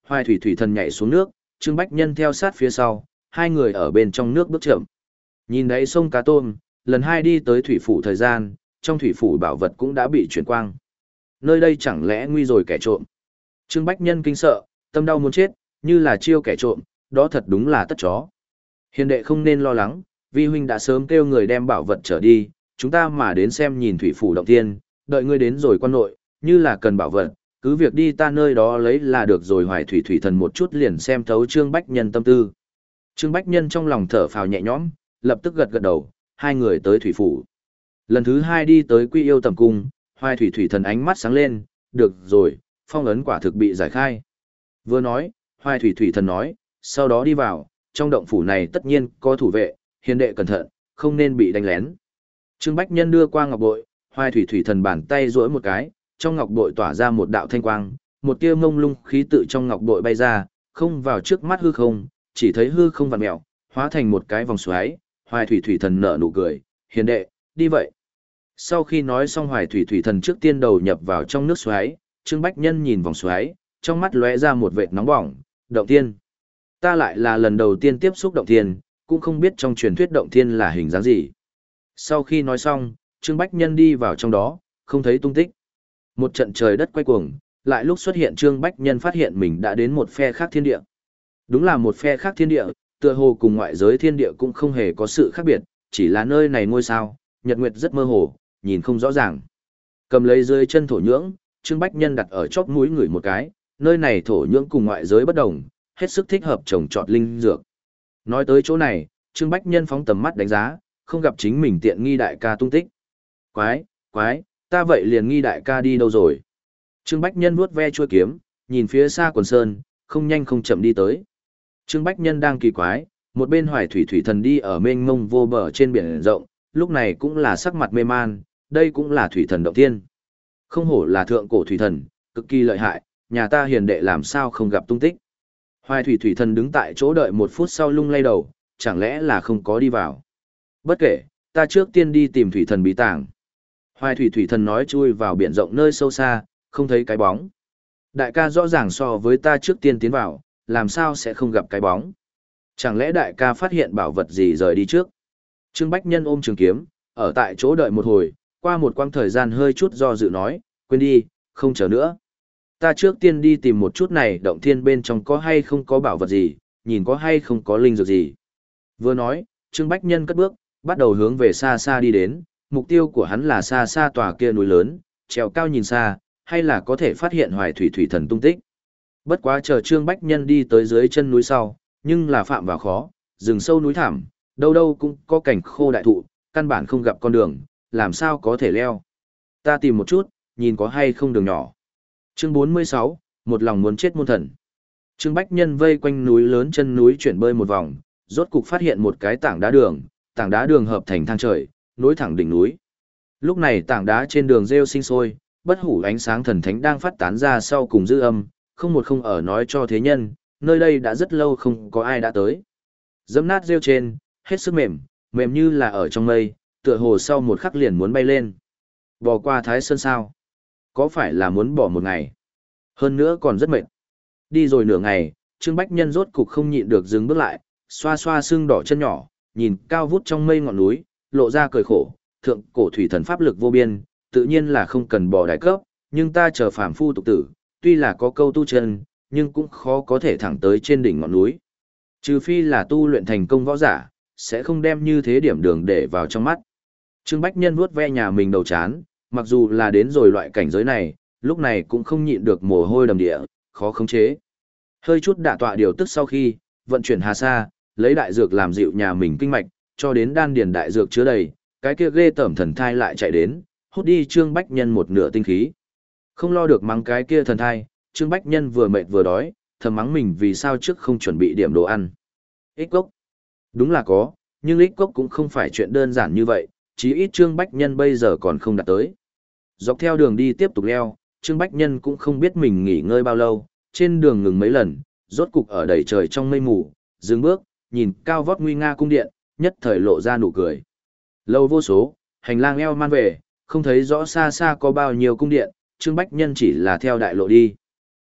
Hoài thủy thủy thần nhảy xuống nước, Trương Bách Nhân theo sát phía sau, hai người ở bên trong nước bước chậm. Nhìn đáy sông cá tôm, lần hai đi tới thủy phủ thời gian, trong thủy phủ bảo vật cũng đã bị chuyển quang. Nơi đây chẳng lẽ nguy rồi kẻ trộm. Trương Bách Nhân kinh sợ, tâm đau muốn chết, như là chiêu kẻ trộm, đó thật đúng là tất chó. Hiền đệ không nên lo lắng, vi huynh đã sớm kêu người đem bảo vật trở đi, chúng ta mà đến xem nhìn thủy phủ động thiên, đợi ngươi đến rồi quan nội, như là cần bảo vật, cứ việc đi ta nơi đó lấy là được rồi. Hoài thủy thủy thần một chút liền xem thấu Trương Bách Nhân tâm tư. Trương Bách Nhân trong lòng thở phào nhẹ nhõm, lập tức gật gật đầu, hai người tới thủy phủ. Lần thứ hai đi tới Quy Yêu tầm cung, Hoài thủy thủy thần ánh mắt sáng lên, được rồi, phong ấn quả thực bị giải khai. Vừa nói, Hoài thủy thủy thần nói, sau đó đi vào, trong động phủ này tất nhiên có thủ vệ, hiền đệ cẩn thận, không nên bị đánh lén. Trương Bách Nhân đưa qua ngọc bội, Hoài thủy thủy thần bàn tay duỗi một cái, trong ngọc bội tỏa ra một đạo thanh quang, một tia mông lung khí tự trong ngọc bội bay ra, không vào trước mắt hư không, chỉ thấy hư không vặn mèo, hóa thành một cái vòng xoáy. Hoài thủy thủy thần nở nụ cười, hiền đệ, đi vậy. Sau khi nói xong, Hoài thủy thủy thần trước tiên đầu nhập vào trong nước xoáy, Trương Bách Nhân nhìn vòng xoáy, trong mắt lóe ra một vệt nóng bỏng, động thiên. Ta lại là lần đầu tiên tiếp xúc động thiên, cũng không biết trong truyền thuyết động thiên là hình dáng gì. Sau khi nói xong, Trương Bách Nhân đi vào trong đó, không thấy tung tích. Một trận trời đất quay cuồng, lại lúc xuất hiện Trương Bách Nhân phát hiện mình đã đến một phe khác thiên địa. Đúng là một phe khác thiên địa, tựa hồ cùng ngoại giới thiên địa cũng không hề có sự khác biệt, chỉ là nơi này ngôi sao, nhật nguyệt rất mơ hồ, nhìn không rõ ràng. Cầm lấy dưới chân thổ nhưỡng, Trương Bách Nhân đặt ở chóp mũi ngửi một cái, nơi này thổ nhưỡng cùng ngoại giới bất đồng, hết sức thích hợp trồng trọt linh dược. Nói tới chỗ này, Trương Bách Nhân phóng tầm mắt đánh giá, không gặp chính mình tiện nghi đại ca tung tích. Quái, quái, ta vậy liền nghi đại ca đi đâu rồi? Trương Bách Nhân vuốt ve chuôi kiếm, nhìn phía xa quần sơn, không nhanh không chậm đi tới. Trương Bách Nhân đang kỳ quái, một bên Hoài thủy thủy thần đi ở mênh mông vô bờ trên biển rộng, lúc này cũng là sắc mặt mê man, đây cũng là thủy thần động thiên. Không hổ là thượng cổ thủy thần, cực kỳ lợi hại, nhà ta hiền đệ làm sao không gặp tung tích. Hoài thủy thủy thần đứng tại chỗ đợi một phút sau lung lay đầu, chẳng lẽ là không có đi vào. Bất kể, ta trước tiên đi tìm thủy thần bí tàng. Hoài thủy thủy thần nói chui vào biển rộng nơi sâu xa, không thấy cái bóng. Đại ca rõ ràng so với ta trước tiên tiến vào, làm sao sẽ không gặp cái bóng. Chẳng lẽ đại ca phát hiện bảo vật gì rời đi trước. Trương Bách Nhân ôm trường kiếm, ở tại chỗ đợi một hồi, qua một quãng thời gian hơi chút do dự nói, quên đi, không chờ nữa. Ta trước tiên đi tìm một chút này động thiên bên trong có hay không có bảo vật gì, nhìn có hay không có linh dược gì. Vừa nói, Trương Bách Nhân cất bước, bắt đầu hướng về xa xa đi đến, mục tiêu của hắn là xa xa tòa kia núi lớn, trèo cao nhìn xa, hay là có thể phát hiện Hoài thủy thủy thần tung tích. Bất quá chờ Trương Bách Nhân đi tới dưới chân núi sau, nhưng là phạm vào khó, rừng sâu núi thẳm, đâu đâu cũng có cảnh khô đại thụ, căn bản không gặp con đường, làm sao có thể leo. Ta tìm một chút, nhìn có hay không đường nhỏ. Chương bốn mươi sáu, một lòng muốn chết môn thần. Trương Bách Nhân vây quanh núi lớn chân núi chuyển bơi một vòng, rốt cục phát hiện một cái tảng đá đường, tảng đá đường hợp thành thang trời, nối thẳng đỉnh núi. Lúc này tảng đá trên đường rêu sinh sôi, bất hủ ánh sáng thần thánh đang phát tán ra sau cùng dư âm, không một không ở nói cho thế nhân, nơi đây đã rất lâu không có ai đã tới. Dẫm nát rêu trên, hết sức mềm, mềm như là ở trong mây, tựa hồ sau một khắc liền muốn bay lên. Bò qua Thái Sơn sao? Có phải là muốn bỏ một ngày? Hơn nữa còn rất mệt. Đi rồi nửa ngày, Trương Bách Nhân rốt cục không nhịn được dừng bước lại, xoa xoa xương đỏ chân nhỏ, nhìn cao vút trong mây ngọn núi, lộ ra cười khổ, thượng cổ thủy thần pháp lực vô biên, tự nhiên là không cần bỏ đại cấp, nhưng ta chờ phàm phu tục tử, tuy là có câu tu chân, nhưng cũng khó có thể thẳng tới trên đỉnh ngọn núi. Trừ phi là tu luyện thành công võ giả, sẽ không đem như thế điểm đường để vào trong mắt. Trương Bách Nhân vuốt ve nhà mình đầu chán, mặc dù là đến rồi loại cảnh giới này, lúc này cũng không nhịn được mồ hôi đầm địa, khó khống chế. Hơi chút đả tọa điều tức sau khi, vận chuyển hà sa, lấy đại dược làm dịu nhà mình kinh mạch, cho đến đan điền đại dược chứa đầy, cái kia ghê tởm thần thai lại chạy đến, hút đi Trương Bách Nhân một nửa tinh khí. Không lo được mắng cái kia thần thai, Trương Bách Nhân vừa mệt vừa đói, thầm mắng mình vì sao trước không chuẩn bị điểm đồ ăn. Ích cốc. Đúng là có, nhưng ích cốc cũng không phải chuyện đơn giản như vậy, chí ít Trương Bách Nhân bây giờ còn không đạt tới. Dọc theo đường đi tiếp tục leo, Trương Bách Nhân cũng không biết mình nghỉ ngơi bao lâu, trên đường ngừng mấy lần, rốt cục ở đầy trời trong mây mù, dừng bước, nhìn cao vót nguy nga cung điện, nhất thời lộ ra nụ cười. Lâu vô số, hành lang eo man về, không thấy rõ xa xa có bao nhiêu cung điện, Trương Bách Nhân chỉ là theo đại lộ đi.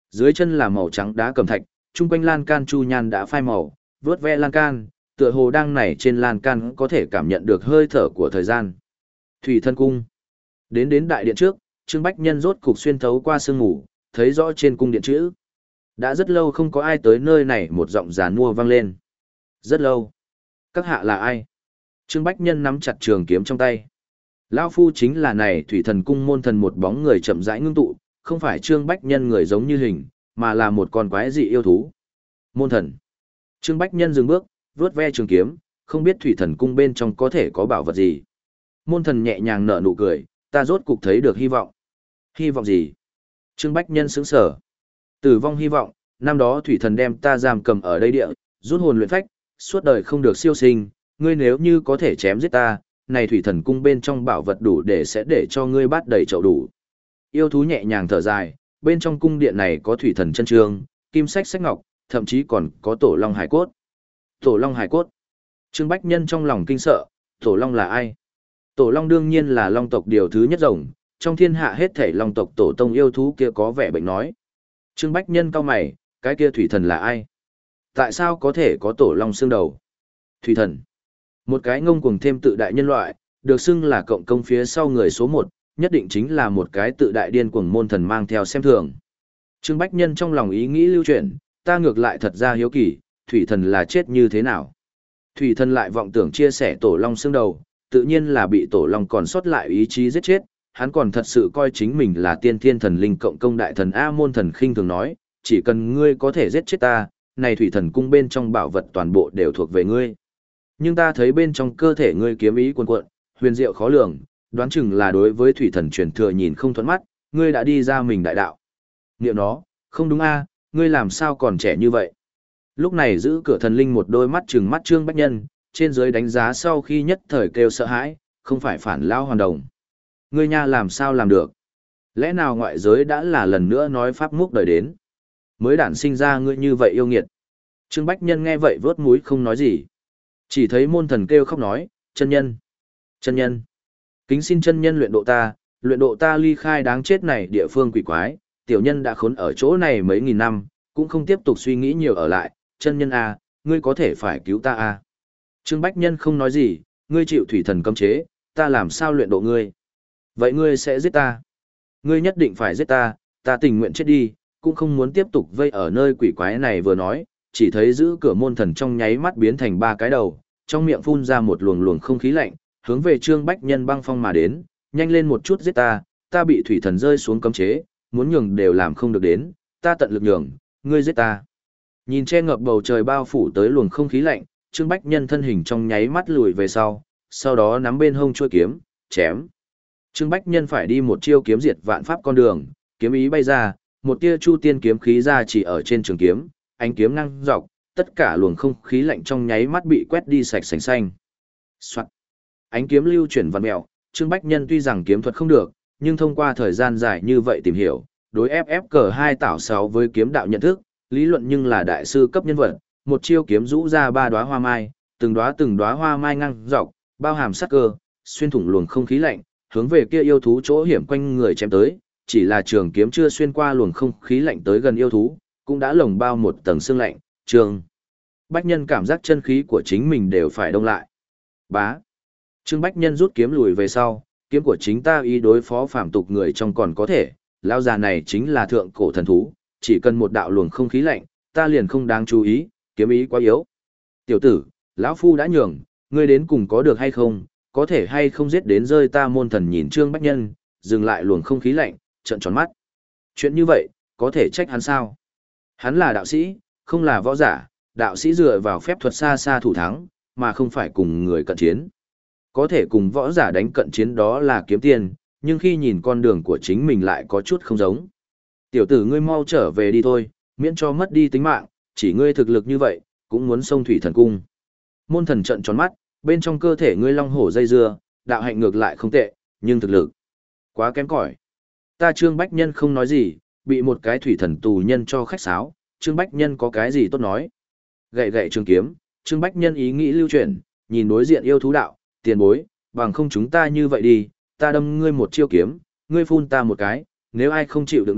Dưới chân là màu trắng đá cẩm thạch, chung quanh lan can chu nhan đã phai màu, vướt ve lan can, tựa hồ đang nảy trên lan can có thể cảm nhận được hơi thở của thời gian. Thủy Thần Cung. Đến đến đại điện trước, Trương Bách Nhân rốt cục xuyên thấu qua sương ngủ, thấy rõ trên cung điện chữ. Đã rất lâu không có ai tới nơi này, một giọng giàn mua vang lên. Rất lâu. Các hạ là ai? Trương Bách Nhân nắm chặt trường kiếm trong tay. Lão phu chính là này Thủy Thần Cung môn thần, một bóng người chậm rãi ngưng tụ, không phải Trương Bách Nhân người giống như hình, mà là một con quái dị yêu thú. Môn thần. Trương Bách Nhân dừng bước, vướt ve trường kiếm, không biết Thủy Thần Cung bên trong có thể có bảo vật gì. Môn thần nhẹ nhàng nở nụ cười, ta rốt cục thấy được hy vọng. Hy vọng gì? Trương Bách Nhân sững sờ. Tử vong hy vọng, năm đó Thủy Thần đem ta giam cầm ở đây địa, rút hồn luyện phách, suốt đời không được siêu sinh, ngươi nếu như có thể chém giết ta, này Thủy Thần Cung bên trong bảo vật đủ để sẽ để cho ngươi bát đầy chậu đủ. Yêu thú nhẹ nhàng thở dài, bên trong cung điện này có Thủy Thần chân trương, kim sách sách ngọc, thậm chí còn có Tổ Long hải cốt. Tổ Long hải cốt. Trương Bách Nhân trong lòng kinh sợ, Tổ Long là ai? Tổ Long đương nhiên là Long tộc điều thứ nhất rồng, trong thiên hạ hết thảy Long tộc tổ tông yêu thú kia có vẻ bệnh nói. Trương Bách Nhân cau mày, cái kia Thủy Thần là ai? Tại sao có thể có Tổ Long xương đầu? Thủy Thần. Một cái ngông cuồng thêm tự đại nhân loại, được xưng là cộng công phía sau người số một, nhất định chính là một cái tự đại điên cuồng môn thần mang theo xem thường. Trương Bách Nhân trong lòng ý nghĩ lưu chuyển, ta ngược lại thật ra hiếu kỳ, Thủy Thần là chết như thế nào? Thủy Thần lại vọng tưởng chia sẻ Tổ Long xương đầu, tự nhiên là bị Tổ Long còn sót lại ý chí giết chết, hắn còn thật sự coi chính mình là tiên thiên thần linh cộng công đại thần A. Môn thần khinh thường nói, chỉ cần ngươi có thể giết chết ta, này Thủy Thần Cung bên trong bảo vật toàn bộ đều thuộc về ngươi. Nhưng ta thấy bên trong cơ thể ngươi kiếm ý cuồn cuộn, huyền diệu khó lường, đoán chừng là đối với Thủy Thần truyền thừa nhìn không thuận mắt, ngươi đã đi ra mình đại đạo. Niệm nó, không đúng a, ngươi làm sao còn trẻ như vậy? Lúc này giữ cửa thần linh một đôi mắt trừng mắt Trương Bách Nhân, trên dưới đánh giá sau khi nhất thời kêu sợ hãi, không phải phản lao hoàn đồng. Ngươi nha làm sao làm được? Lẽ nào ngoại giới đã là lần nữa nói pháp múc đời đến? Mới đản sinh ra ngươi như vậy yêu nghiệt. Trương Bách Nhân nghe vậy vớt mũi không nói gì. Chỉ thấy môn thần kêu khóc nói, chân nhân, chân nhân, kính xin chân nhân luyện độ ta, luyện độ ta ly khai đáng chết này địa phương quỷ quái, tiểu nhân đã khốn ở chỗ này mấy nghìn năm, cũng không tiếp tục suy nghĩ nhiều ở lại, chân nhân a, ngươi có thể phải cứu ta a. Trương Bách Nhân không nói gì, ngươi chịu Thủy Thần cấm chế, ta làm sao luyện độ ngươi? Vậy ngươi sẽ giết ta? Ngươi nhất định phải giết ta, ta tình nguyện chết đi, cũng không muốn tiếp tục vây ở nơi quỷ quái này. Vừa nói, chỉ thấy giữ cửa môn thần trong nháy mắt biến thành ba cái đầu, trong miệng phun ra một luồng luồng không khí lạnh, hướng về Trương Bách Nhân băng phong mà đến, nhanh lên một chút giết ta, ta bị Thủy Thần rơi xuống cấm chế, muốn nhường đều làm không được đến, ta tận lực nhường, ngươi giết ta. Nhìn che ngập bầu trời bao phủ tới luồng không khí lạnh, Trương Bách Nhân thân hình trong nháy mắt lùi về sau, sau đó nắm bên hông chuôi kiếm, chém. Trương Bách Nhân phải đi một chiêu kiếm diệt vạn pháp con đường, kiếm ý bay ra, một tia chu tiên kiếm khí ra chỉ ở trên trường kiếm, ánh kiếm ngang dọc, tất cả luồng không khí lạnh trong nháy mắt bị quét đi sạch sành xanh. Soạt. Ánh kiếm lưu chuyển vặn mèo, Trương Bách Nhân tuy rằng kiếm thuật không được, nhưng thông qua thời gian dài như vậy tìm hiểu, đối ép ép cờ hai tảo sáu với kiếm đạo nhận thức, lý luận nhưng là đại sư cấp nhân vật, một chiêu kiếm rũ ra ba đóa hoa mai, từng đóa từng đóa hoa mai ngang dọc, bao hàm sát cơ, xuyên thủng luồng không khí lạnh, hướng về kia yêu thú chỗ hiểm quanh người chém tới, chỉ là trường kiếm chưa xuyên qua luồng không khí lạnh tới gần yêu thú, cũng đã lồng bao một tầng xương lạnh, Trương Bách Nhân cảm giác chân khí của chính mình đều phải đông lại. Bá. Trương Bách Nhân rút kiếm lùi về sau, kiếm của chính ta ý đối phó phàm tục người trong còn có thể, lão già này chính là thượng cổ thần thú, chỉ cần một đạo luồng không khí lạnh, ta liền không đáng chú ý, kiếm ý quá yếu. Tiểu tử, lão phu đã nhường, ngươi đến cùng có được hay không, có thể hay không giết đến rơi ta. Môn thần nhìn Trương Bách Nhân, dừng lại luồng không khí lạnh, trợn tròn mắt. Chuyện như vậy, có thể trách hắn sao? Hắn là đạo sĩ, không là võ giả, đạo sĩ dựa vào phép thuật xa xa thủ thắng, mà không phải cùng người cận chiến. Có thể cùng võ giả đánh cận chiến đó là kiếm tiền, nhưng khi nhìn con đường của chính mình lại có chút không giống. Tiểu tử ngươi mau trở về đi thôi, miễn cho mất đi tính mạng, chỉ ngươi thực lực như vậy, cũng muốn xông Thủy Thần Cung. Môn thần trợn tròn mắt, bên trong cơ thể ngươi long hổ dây dưa, đạo hạnh ngược lại không tệ, nhưng thực lực quá kém cỏi. Ta Trương Bách Nhân không nói gì, bị một cái thủy thần tù nhân cho khách sáo, Trương Bách Nhân có cái gì tốt nói. Gậy gậy trường kiếm, Trương Bách Nhân ý nghĩ lưu chuyển, nhìn đối diện yêu thú đạo, tiền bối, bằng không chúng ta như vậy đi, ta đâm ngươi một chiêu kiếm, ngươi phun ta một cái, nếu ai không chịu đựng được,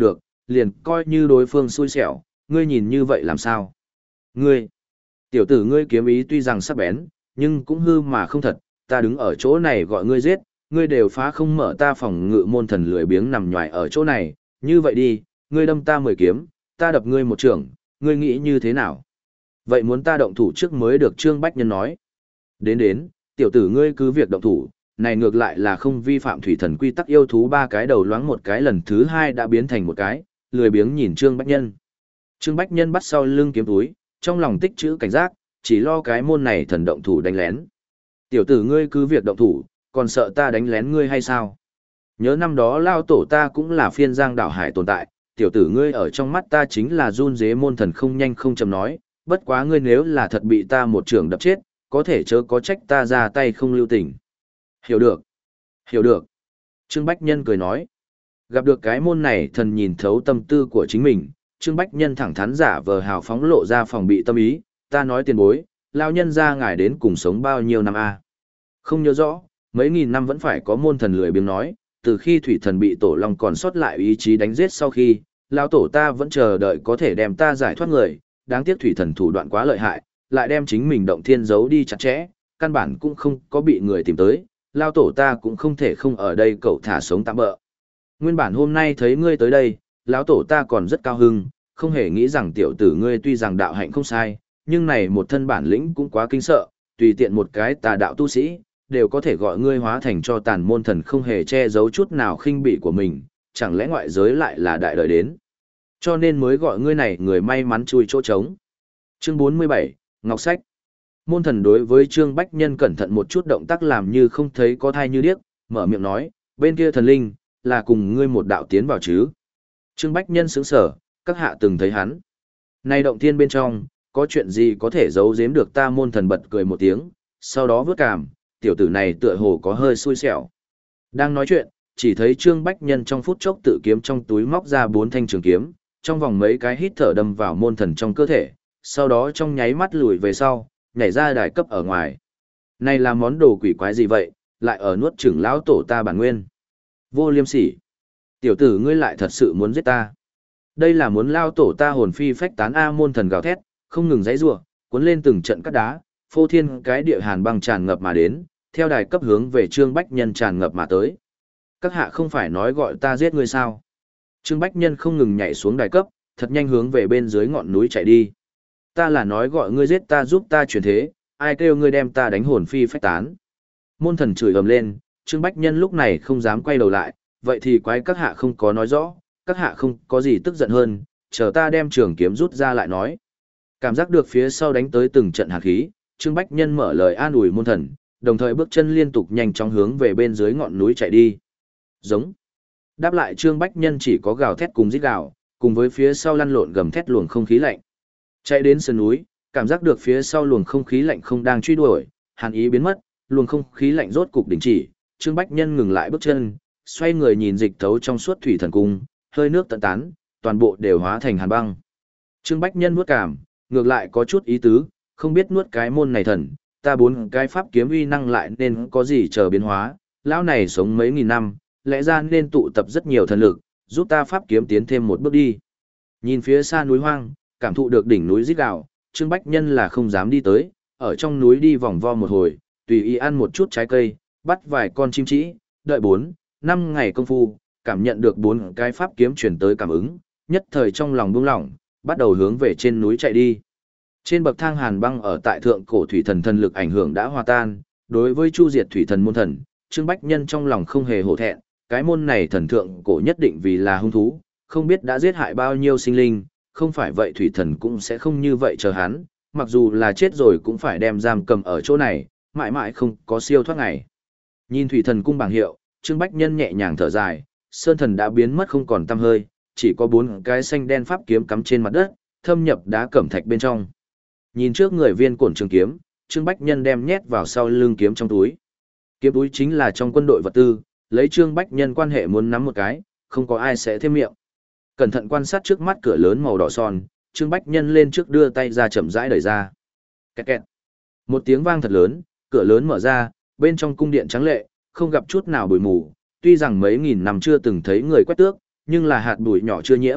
liền coi như đối phương xui xẻo, ngươi nhìn như vậy làm sao? Ngươi, tiểu tử ngươi kiếm ý tuy rằng sắc bén, nhưng cũng hư mà không thật, ta đứng ở chỗ này gọi ngươi giết, ngươi đều phá không mở ta phòng ngự môn thần lười biếng nằm nhòi ở chỗ này, như vậy đi, ngươi đâm ta mười kiếm, ta đập ngươi một trường, ngươi nghĩ như thế nào? Vậy muốn ta động thủ trước mới được Trương Bách Nhân nói. Đến đến, tiểu tử ngươi cứ việc động thủ, này ngược lại là không vi phạm thủy thần quy tắc yêu thú ba cái đầu loáng một cái lần thứ hai đã biến thành một cái, lười biếng nhìn Trương Bách Nhân. Trương Bách Nhân bắt sau lưng kiếm túi, trong lòng tích trữ cảnh giác, chỉ lo cái môn này thần động thủ đánh lén. Tiểu tử ngươi cứ việc động thủ, còn sợ ta đánh lén ngươi hay sao? Nhớ năm đó lao tổ ta cũng là phiên giang đảo hải tồn tại, tiểu tử ngươi ở trong mắt ta chính là run dế môn thần không nhanh không chậm nói, bất quá ngươi nếu là thật bị ta một trường đập chết, có thể chớ có trách ta ra tay không lưu tình. Hiểu được. Hiểu được. Trương Bách Nhân cười nói. Gặp được cái môn này thần nhìn thấu tâm tư của chính mình, Trương Bách Nhân thẳng thắn giả vờ hào phóng lộ ra phòng bị tâm ý, ta nói tiền bối, lao nhân ra ngài đến cùng sống bao nhiêu năm a? Không nhớ rõ, mấy nghìn năm vẫn phải có môn thần lười biếng nói, từ khi thủy thần bị tổ long còn sót lại ý chí đánh giết sau khi, lao tổ ta vẫn chờ đợi có thể đem ta giải thoát người, đáng tiếc thủy thần thủ đoạn quá lợi hại, lại đem chính mình động thiên giấu đi chặt chẽ, căn bản cũng không có bị người tìm tới, lao tổ ta cũng không thể không ở đây cậu thả sống tạm bỡ. Nguyên bản hôm nay thấy ngươi tới đây, lão tổ ta còn rất cao hưng, không hề nghĩ rằng tiểu tử ngươi tuy rằng đạo hạnh không sai, nhưng này một thân bản lĩnh cũng quá kinh sợ, tùy tiện một cái tà đạo tu sĩ, đều có thể gọi ngươi hóa thành cho tàn môn thần không hề che giấu chút nào khinh bỉ của mình, chẳng lẽ ngoại giới lại là đại đời đến. Cho nên mới gọi ngươi này người may mắn chui chỗ trống. Chương bốn mươi bảy, Ngọc Sách. Môn thần đối với Trương Bách Nhân cẩn thận một chút động tác làm như không thấy có thai như điếc, mở miệng nói, bên kia thần linh, là cùng ngươi một đạo tiến vào chứ. Trương Bách Nhân sững sở, các hạ từng thấy hắn. Này động thiên bên trong, có chuyện gì có thể giấu giếm được ta? Môn thần bật cười một tiếng, sau đó vớt cảm, tiểu tử này tựa hồ có hơi xui xẻo. Đang nói chuyện, chỉ thấy Trương Bách Nhân trong phút chốc tự kiếm trong túi móc ra bốn thanh trường kiếm, trong vòng mấy cái hít thở đâm vào môn thần trong cơ thể, sau đó trong nháy mắt lùi về sau, nhảy ra đài cấp ở ngoài. Này là món đồ quỷ quái gì vậy, lại ở nuốt chửng lão tổ ta bản nguyên. Vô liêm sỉ. Tiểu tử ngươi lại thật sự muốn giết ta. Đây là muốn lao tổ ta hồn phi phách tán. A. Môn thần gào thét, không ngừng giãy giụa, cuốn lên từng trận cắt đá, phô thiên cái địa hàn băng tràn ngập mà đến, theo đài cấp hướng về Trương Bách Nhân tràn ngập mà tới. Các hạ không phải nói gọi ta giết ngươi sao? Trương Bách Nhân không ngừng nhảy xuống đài cấp, thật nhanh hướng về bên dưới ngọn núi chạy đi. Ta là nói gọi ngươi giết ta giúp ta chuyển thế, ai kêu ngươi đem ta đánh hồn phi phách tán. Môn thần chửi ầm lên, Trương Bách Nhân lúc này không dám quay đầu lại, vậy thì quái các hạ không có nói rõ, các hạ không có gì tức giận hơn, chờ ta đem trường kiếm rút ra lại nói. Cảm giác được phía sau đánh tới từng trận hạt khí, Trương Bách Nhân mở lời an ủi môn thần, đồng thời bước chân liên tục nhanh chóng hướng về bên dưới ngọn núi chạy đi. Giống. Đáp lại Trương Bách Nhân chỉ có gào thét cùng rít gào, cùng với phía sau lăn lộn gầm thét luồng không khí lạnh. Chạy đến sườn núi, cảm giác được phía sau luồng không khí lạnh không đang truy đuổi, hàn ý biến mất, luồng không khí lạnh rốt cục đình chỉ, Trương Bách Nhân ngừng lại bước chân, xoay người nhìn dịch thấu trong suốt thủy thần cung, hơi nước tận tán, toàn bộ đều hóa thành hàn băng. Trương Bách Nhân nuốt cảm, ngược lại có chút ý tứ, không biết nuốt cái môn này thần, ta bốn cái pháp kiếm uy năng lại nên có gì chờ biến hóa, lão này sống mấy nghìn năm, lẽ ra nên tụ tập rất nhiều thần lực, giúp ta pháp kiếm tiến thêm một bước đi. Nhìn phía xa núi hoang, cảm thụ được đỉnh núi rít gào, Trương Bách Nhân là không dám đi tới, ở trong núi đi vòng vo một hồi, tùy ý ăn một chút trái cây, bắt vài con chim trĩ, đợi bốn, năm ngày công phu, cảm nhận được bốn cái pháp kiếm chuyển tới cảm ứng, nhất thời trong lòng buông lỏng, bắt đầu hướng về trên núi chạy đi. Trên bậc thang hàn băng ở tại thượng cổ thủy thần thần lực ảnh hưởng đã hòa tan, đối với chu diệt thủy thần môn thần, Trương Bách Nhân trong lòng không hề hổ thẹn, cái môn này thần thượng cổ nhất định vì là hung thú, không biết đã giết hại bao nhiêu sinh linh, không phải vậy thủy thần cũng sẽ không như vậy chờ hắn, mặc dù là chết rồi cũng phải đem giam cầm ở chỗ này, mãi mãi không có siêu thoát ngày. Nhìn thủy thần cung bảng hiệu, Trương Bách Nhân nhẹ nhàng thở dài, sơn thần đã biến mất không còn tăm hơi, chỉ có bốn cái xanh đen pháp kiếm cắm trên mặt đất, thâm nhập đá cẩm thạch bên trong. Nhìn trước người viên cổn trường kiếm, Trương Bách Nhân đem nhét vào sau lưng kiếm trong túi. Kiếm túi chính là trong quân đội vật tư, lấy Trương Bách Nhân quan hệ muốn nắm một cái, không có ai sẽ thêm miệng. Cẩn thận quan sát trước mắt cửa lớn màu đỏ son, Trương Bách Nhân lên trước đưa tay ra chậm rãi đẩy ra. Kẹt kẹt. Một tiếng vang thật lớn, cửa lớn mở ra, bên trong cung điện trắng lệ, không gặp chút nào bụi mù, tuy rằng mấy nghìn năm chưa từng thấy người quét tước, nhưng là hạt bụi nhỏ chưa nhiễm,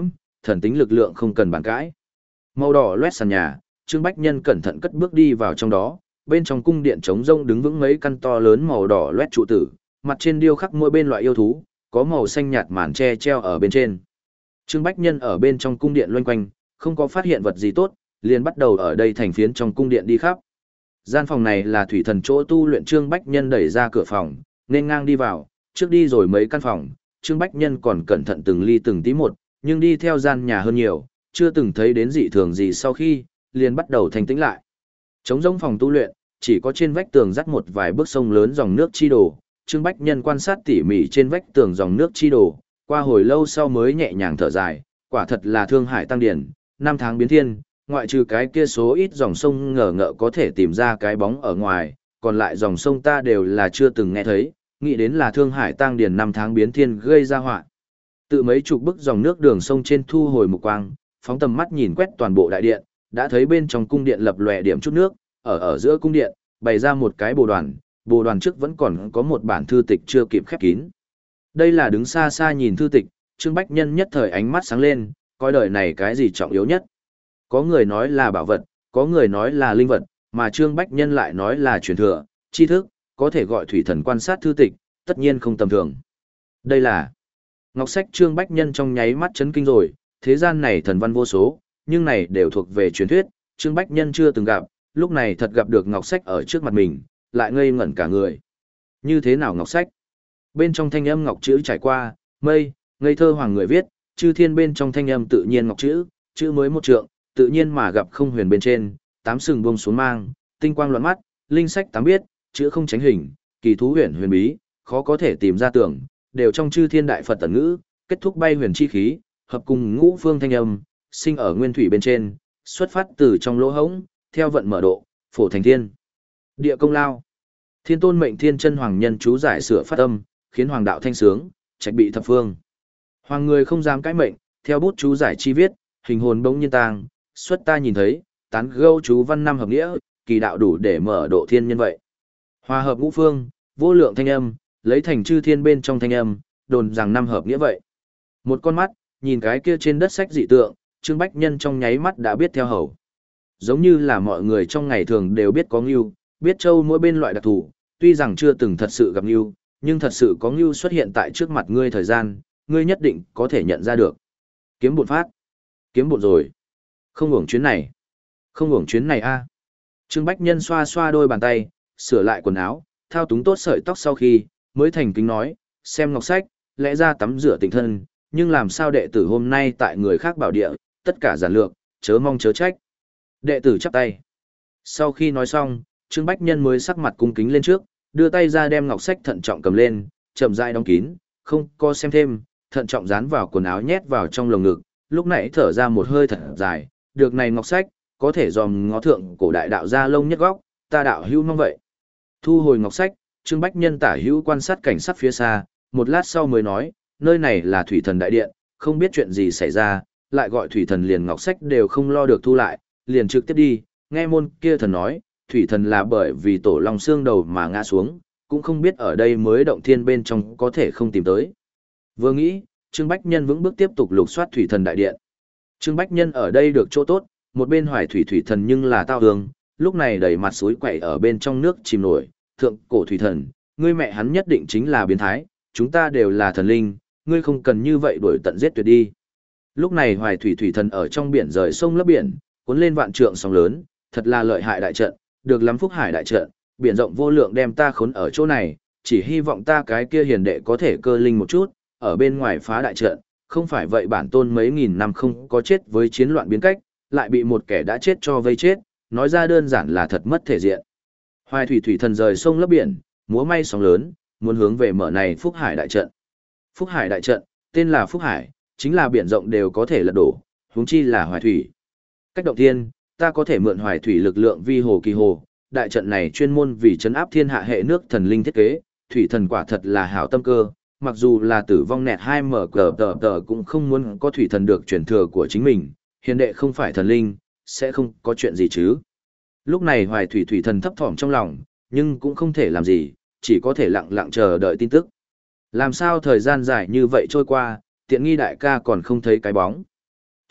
thần tính lực lượng không cần bàn cãi. Màu đỏ loét sàn nhà, Trương Bách Nhân cẩn thận cất bước đi vào trong đó, bên trong cung điện trống rông đứng vững mấy căn to lớn màu đỏ loét trụ tử, mặt trên điêu khắc mỗi bên loại yêu thú, có màu xanh nhạt màn tre treo ở bên trên. Trương Bách Nhân ở bên trong cung điện loanh quanh, không có phát hiện vật gì tốt, liền bắt đầu ở đây thành phiến trong cung điện đi khắp. Gian phòng này là thủy thần chỗ tu luyện. Trương Bách Nhân đẩy ra cửa phòng, nên ngang đi vào, trước đi rồi mấy căn phòng, Trương Bách Nhân còn cẩn thận từng ly từng tí một, nhưng đi theo gian nhà hơn nhiều, chưa từng thấy đến dị thường gì sau khi, liền bắt đầu thanh tĩnh lại. Trống rỗng phòng tu luyện, chỉ có trên vách tường dắt một vài bước sông lớn dòng nước chi đổ, Trương Bách Nhân quan sát tỉ mỉ trên vách tường dòng nước chi đổ, qua hồi lâu sau mới nhẹ nhàng thở dài, quả thật là thương hải tăng điển, năm tháng biến thiên, ngoại trừ cái kia số ít dòng sông ngờ ngợ có thể tìm ra cái bóng ở ngoài, còn lại dòng sông ta đều là chưa từng nghe thấy, nghĩ đến là thương hải tăng điển năm tháng biến thiên gây ra họa. Tự mấy chục bức dòng nước đường sông trên thu hồi mục quang, phóng tầm mắt nhìn quét toàn bộ đại điện, đã thấy bên trong cung điện lập lòe điểm chút nước, ở ở giữa cung điện, bày ra một cái bồ đoàn, bồ đoàn trước vẫn còn có một bản thư tịch chưa kịp khép kín. Đây là đứng xa xa nhìn thư tịch, Trương Bách Nhân nhất thời ánh mắt sáng lên, coi đời này cái gì trọng yếu nhất. Có người nói là bảo vật, có người nói là linh vật, mà Trương Bách Nhân lại nói là truyền thừa, tri thức, có thể gọi thủy thần quan sát thư tịch, tất nhiên không tầm thường. Đây là ngọc sách. Trương Bách Nhân trong nháy mắt chấn kinh rồi, thế gian này thần văn vô số, nhưng này đều thuộc về truyền thuyết, Trương Bách Nhân chưa từng gặp, lúc này thật gặp được ngọc sách ở trước mặt mình, lại ngây ngẩn cả người. Như thế nào ngọc sách? Bên trong thanh âm ngọc chữ trải qua, mây, ngây thơ hoàng người viết, chư thiên bên trong thanh âm tự nhiên ngọc chữ, chữ mới một trượng, tự nhiên mà gặp không huyền bên trên, tám sừng buông xuống mang, tinh quang loạn mắt, linh sách tám biết, chữ không tránh hình, kỳ thú huyền huyền bí, khó có thể tìm ra tưởng, đều trong chư thiên đại Phật tẩn ngữ, kết thúc bay huyền chi khí, hợp cùng ngũ phương thanh âm, sinh ở nguyên thủy bên trên, xuất phát từ trong lỗ hổng, theo vận mở độ, phổ thành thiên. Địa công lao. Thiên tôn mệnh thiên chân hoàng nhân chú giải sửa phát âm, khiến hoàng đạo thanh sướng, trạch bị thập phương. Hoàng người không dám cãi mệnh, theo bút chú giải chi viết, hình hồn bỗng nhiên tàng, xuất ta nhìn thấy, tán gâu chú văn năm hợp nghĩa, kỳ đạo đủ để mở độ thiên nhân vậy. Hòa hợp ngũ phương, vô lượng thanh âm, lấy thành chư thiên bên trong thanh âm, đồn rằng năm hợp nghĩa vậy. Một con mắt, nhìn cái kia trên đất sách dị tượng, Trương Bách Nhân trong nháy mắt đã biết theo hầu. Giống như là mọi người trong ngày thường đều biết có ngưu, biết châu mỗi bên loại đặc thù, tuy rằng chưa từng thật sự gặp ngưu, nhưng thật sự có ngưu xuất hiện tại trước mặt ngươi thời gian, ngươi nhất định có thể nhận ra được. Kiếm bột phát. Kiếm bột rồi. Không uổng chuyến này. Không uổng chuyến này a. Trương Bách Nhân xoa xoa đôi bàn tay, sửa lại quần áo, thao túng tốt sợi tóc sau khi, mới thành kính nói, xem ngọc sách, lẽ ra tắm rửa tịnh thân, nhưng làm sao đệ tử hôm nay tại người khác bảo địa, tất cả giản lược, chớ mong chớ trách. Đệ tử chắp tay. Sau khi nói xong, Trương Bách Nhân mới sắc mặt cung kính lên trước, đưa tay ra đem ngọc sách thận trọng cầm lên, chậm rãi đóng kín, không co xem thêm, thận trọng dán vào quần áo nhét vào trong lồng ngực, lúc nãy thở ra một hơi thật dài, được này ngọc sách, có thể dòm ngó thượng cổ đại đạo gia lông nhất góc, ta đạo hữu mong vậy. Thu hồi ngọc sách, Trương Bách Nhân tả hữu quan sát cảnh sát phía xa, một lát sau mới nói, nơi này là thủy thần đại điện, không biết chuyện gì xảy ra, lại gọi thủy thần liền ngọc sách đều không lo được thu lại, liền trực tiếp đi, nghe môn kia thần nói, thủy thần là bởi vì tổ long xương đầu mà ngã xuống, cũng không biết ở đây mới động thiên bên trong có thể không tìm tới. Vừa nghĩ, Trương Bách Nhân vững bước tiếp tục lục soát thủy thần đại điện. Trương Bách Nhân ở đây được chỗ tốt, một bên hoài thủy thủy thần nhưng là tao hương, lúc này đầy mặt suối quậy ở bên trong nước chìm nổi, thượng cổ thủy thần, ngươi mẹ hắn nhất định chính là biến thái, chúng ta đều là thần linh, ngươi không cần như vậy đuổi tận giết tuyệt đi. Lúc này hoài thủy thủy thần ở trong biển rời sông lấp biển, cuốn lên vạn trượng sóng lớn, thật là lợi hại đại trận, được lắm phúc hải đại trận, biển rộng vô lượng đem ta khốn ở chỗ này, chỉ hy vọng ta cái kia hiền đệ có thể cơ linh một chút, ở bên ngoài phá đại trận, không phải vậy bản tôn mấy nghìn năm không có chết với chiến loạn biến cách, lại bị một kẻ đã chết cho vây chết, nói ra đơn giản là thật mất thể diện. Hoài thủy thủy thần rời sông lấp biển, múa may sóng lớn, muốn hướng về mở này phúc hải đại trận. Phúc hải đại trận, tên là phúc hải, chính là biển rộng đều có thể lật đổ, huống chi là hoài thủy. Cách động thiên, ta có thể mượn hoài thủy lực lượng vi hồ kỳ hồ, đại trận này chuyên môn vì trấn áp thiên hạ hệ nước thần linh thiết kế, thủy thần quả thật là hảo tâm cơ, mặc dù là tử vong nẹt hai mở cờ tờ tờ cũng không muốn có thủy thần được truyền thừa của chính mình, hiền đệ không phải thần linh, sẽ không có chuyện gì chứ. Lúc này hoài thủy thủy thần thấp thỏm trong lòng, nhưng cũng không thể làm gì, chỉ có thể lặng lặng chờ đợi tin tức. Làm sao thời gian dài như vậy trôi qua, tiện nghi đại ca còn không thấy cái bóng.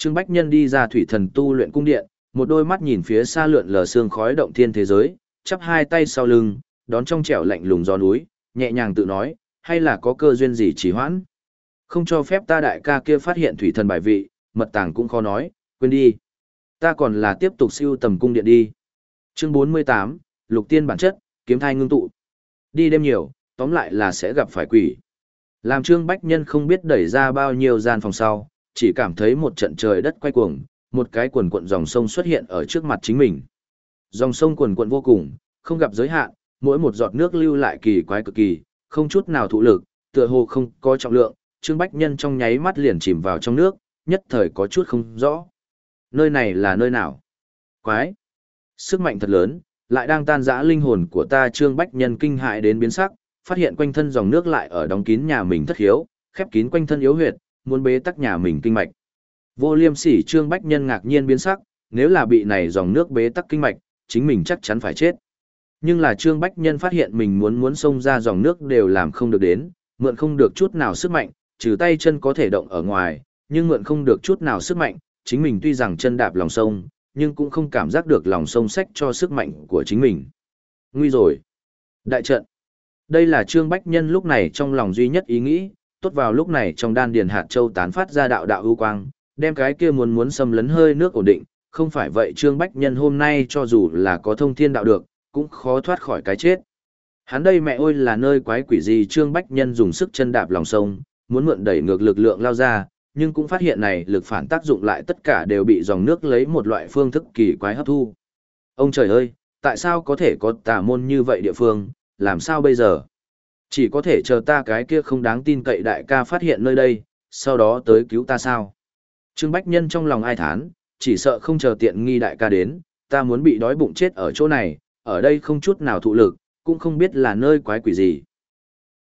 Trương Bách Nhân đi ra thủy thần tu luyện cung điện, một đôi mắt nhìn phía xa lượn lờ sương khói động thiên thế giới, chắp hai tay sau lưng, đón trong trẻo lạnh lùng gió núi, nhẹ nhàng tự nói, hay là có cơ duyên gì trì hoãn. Không cho phép ta đại ca kia phát hiện thủy thần bài vị, mật tàng cũng khó nói, quên đi. Ta còn là tiếp tục siêu tầm cung điện đi. Chương bốn mươi tám, Lục Tiên bản chất, kiếm thai ngưng tụ. Đi đêm nhiều, tóm lại là sẽ gặp phải quỷ. Làm Trương Bách Nhân không biết đẩy ra bao nhiêu gian phòng sau, chỉ cảm thấy một trận trời đất quay cuồng, một cái quần cuộn dòng sông xuất hiện ở trước mặt chính mình. Dòng sông quần cuộn vô cùng, không gặp giới hạn, mỗi một giọt nước lưu lại kỳ quái cực kỳ, không chút nào thụ lực, tựa hồ không có trọng lượng, Trương Bách Nhân trong nháy mắt liền chìm vào trong nước, nhất thời có chút không rõ. Nơi này là nơi nào? Quái! Sức mạnh thật lớn, lại đang tan rã linh hồn của ta. Trương Bách Nhân kinh hại đến biến sắc, phát hiện quanh thân dòng nước lại ở đóng kín nhà mình thất hiếu, khép kín quanh thân yếu huyệt, muốn bế tắc nhà mình kinh mạch. Vô Liêm Sỉ Trương Bách Nhân ngạc nhiên biến sắc, nếu là bị này dòng nước bế tắc kinh mạch, chính mình chắc chắn phải chết. Nhưng là Trương Bách Nhân phát hiện mình muốn muốn xông ra dòng nước đều làm không được đến, mượn không được chút nào sức mạnh, trừ tay chân có thể động ở ngoài, nhưng mượn không được chút nào sức mạnh, chính mình tuy rằng chân đạp lòng sông, nhưng cũng không cảm giác được lòng sông xách cho sức mạnh của chính mình. Nguy rồi! Đại trận! Đây là Trương Bách Nhân lúc này trong lòng duy nhất ý nghĩ, tốt vào lúc này trong đan điền hạt châu tán phát ra đạo đạo ưu quang, đem cái kia muốn muốn xâm lấn hơi nước ổn định, không phải vậy Trương Bách Nhân hôm nay cho dù là có thông thiên đạo được, cũng khó thoát khỏi cái chết. Hắn đây mẹ ơi là nơi quái quỷ gì. Trương Bách Nhân dùng sức chân đạp lòng sông, muốn mượn đẩy ngược lực lượng lao ra, nhưng cũng phát hiện này lực phản tác dụng lại tất cả đều bị dòng nước lấy một loại phương thức kỳ quái hấp thu. Ông trời ơi, tại sao có thể có tà môn như vậy địa phương, làm sao bây giờ? Chỉ có thể chờ ta cái kia không đáng tin cậy đại ca phát hiện nơi đây, sau đó tới cứu ta sao? Trương Bách Nhân trong lòng ai thán, chỉ sợ không chờ tiện nghi đại ca đến, ta muốn bị đói bụng chết ở chỗ này, ở đây không chút nào thụ lực, cũng không biết là nơi quái quỷ gì.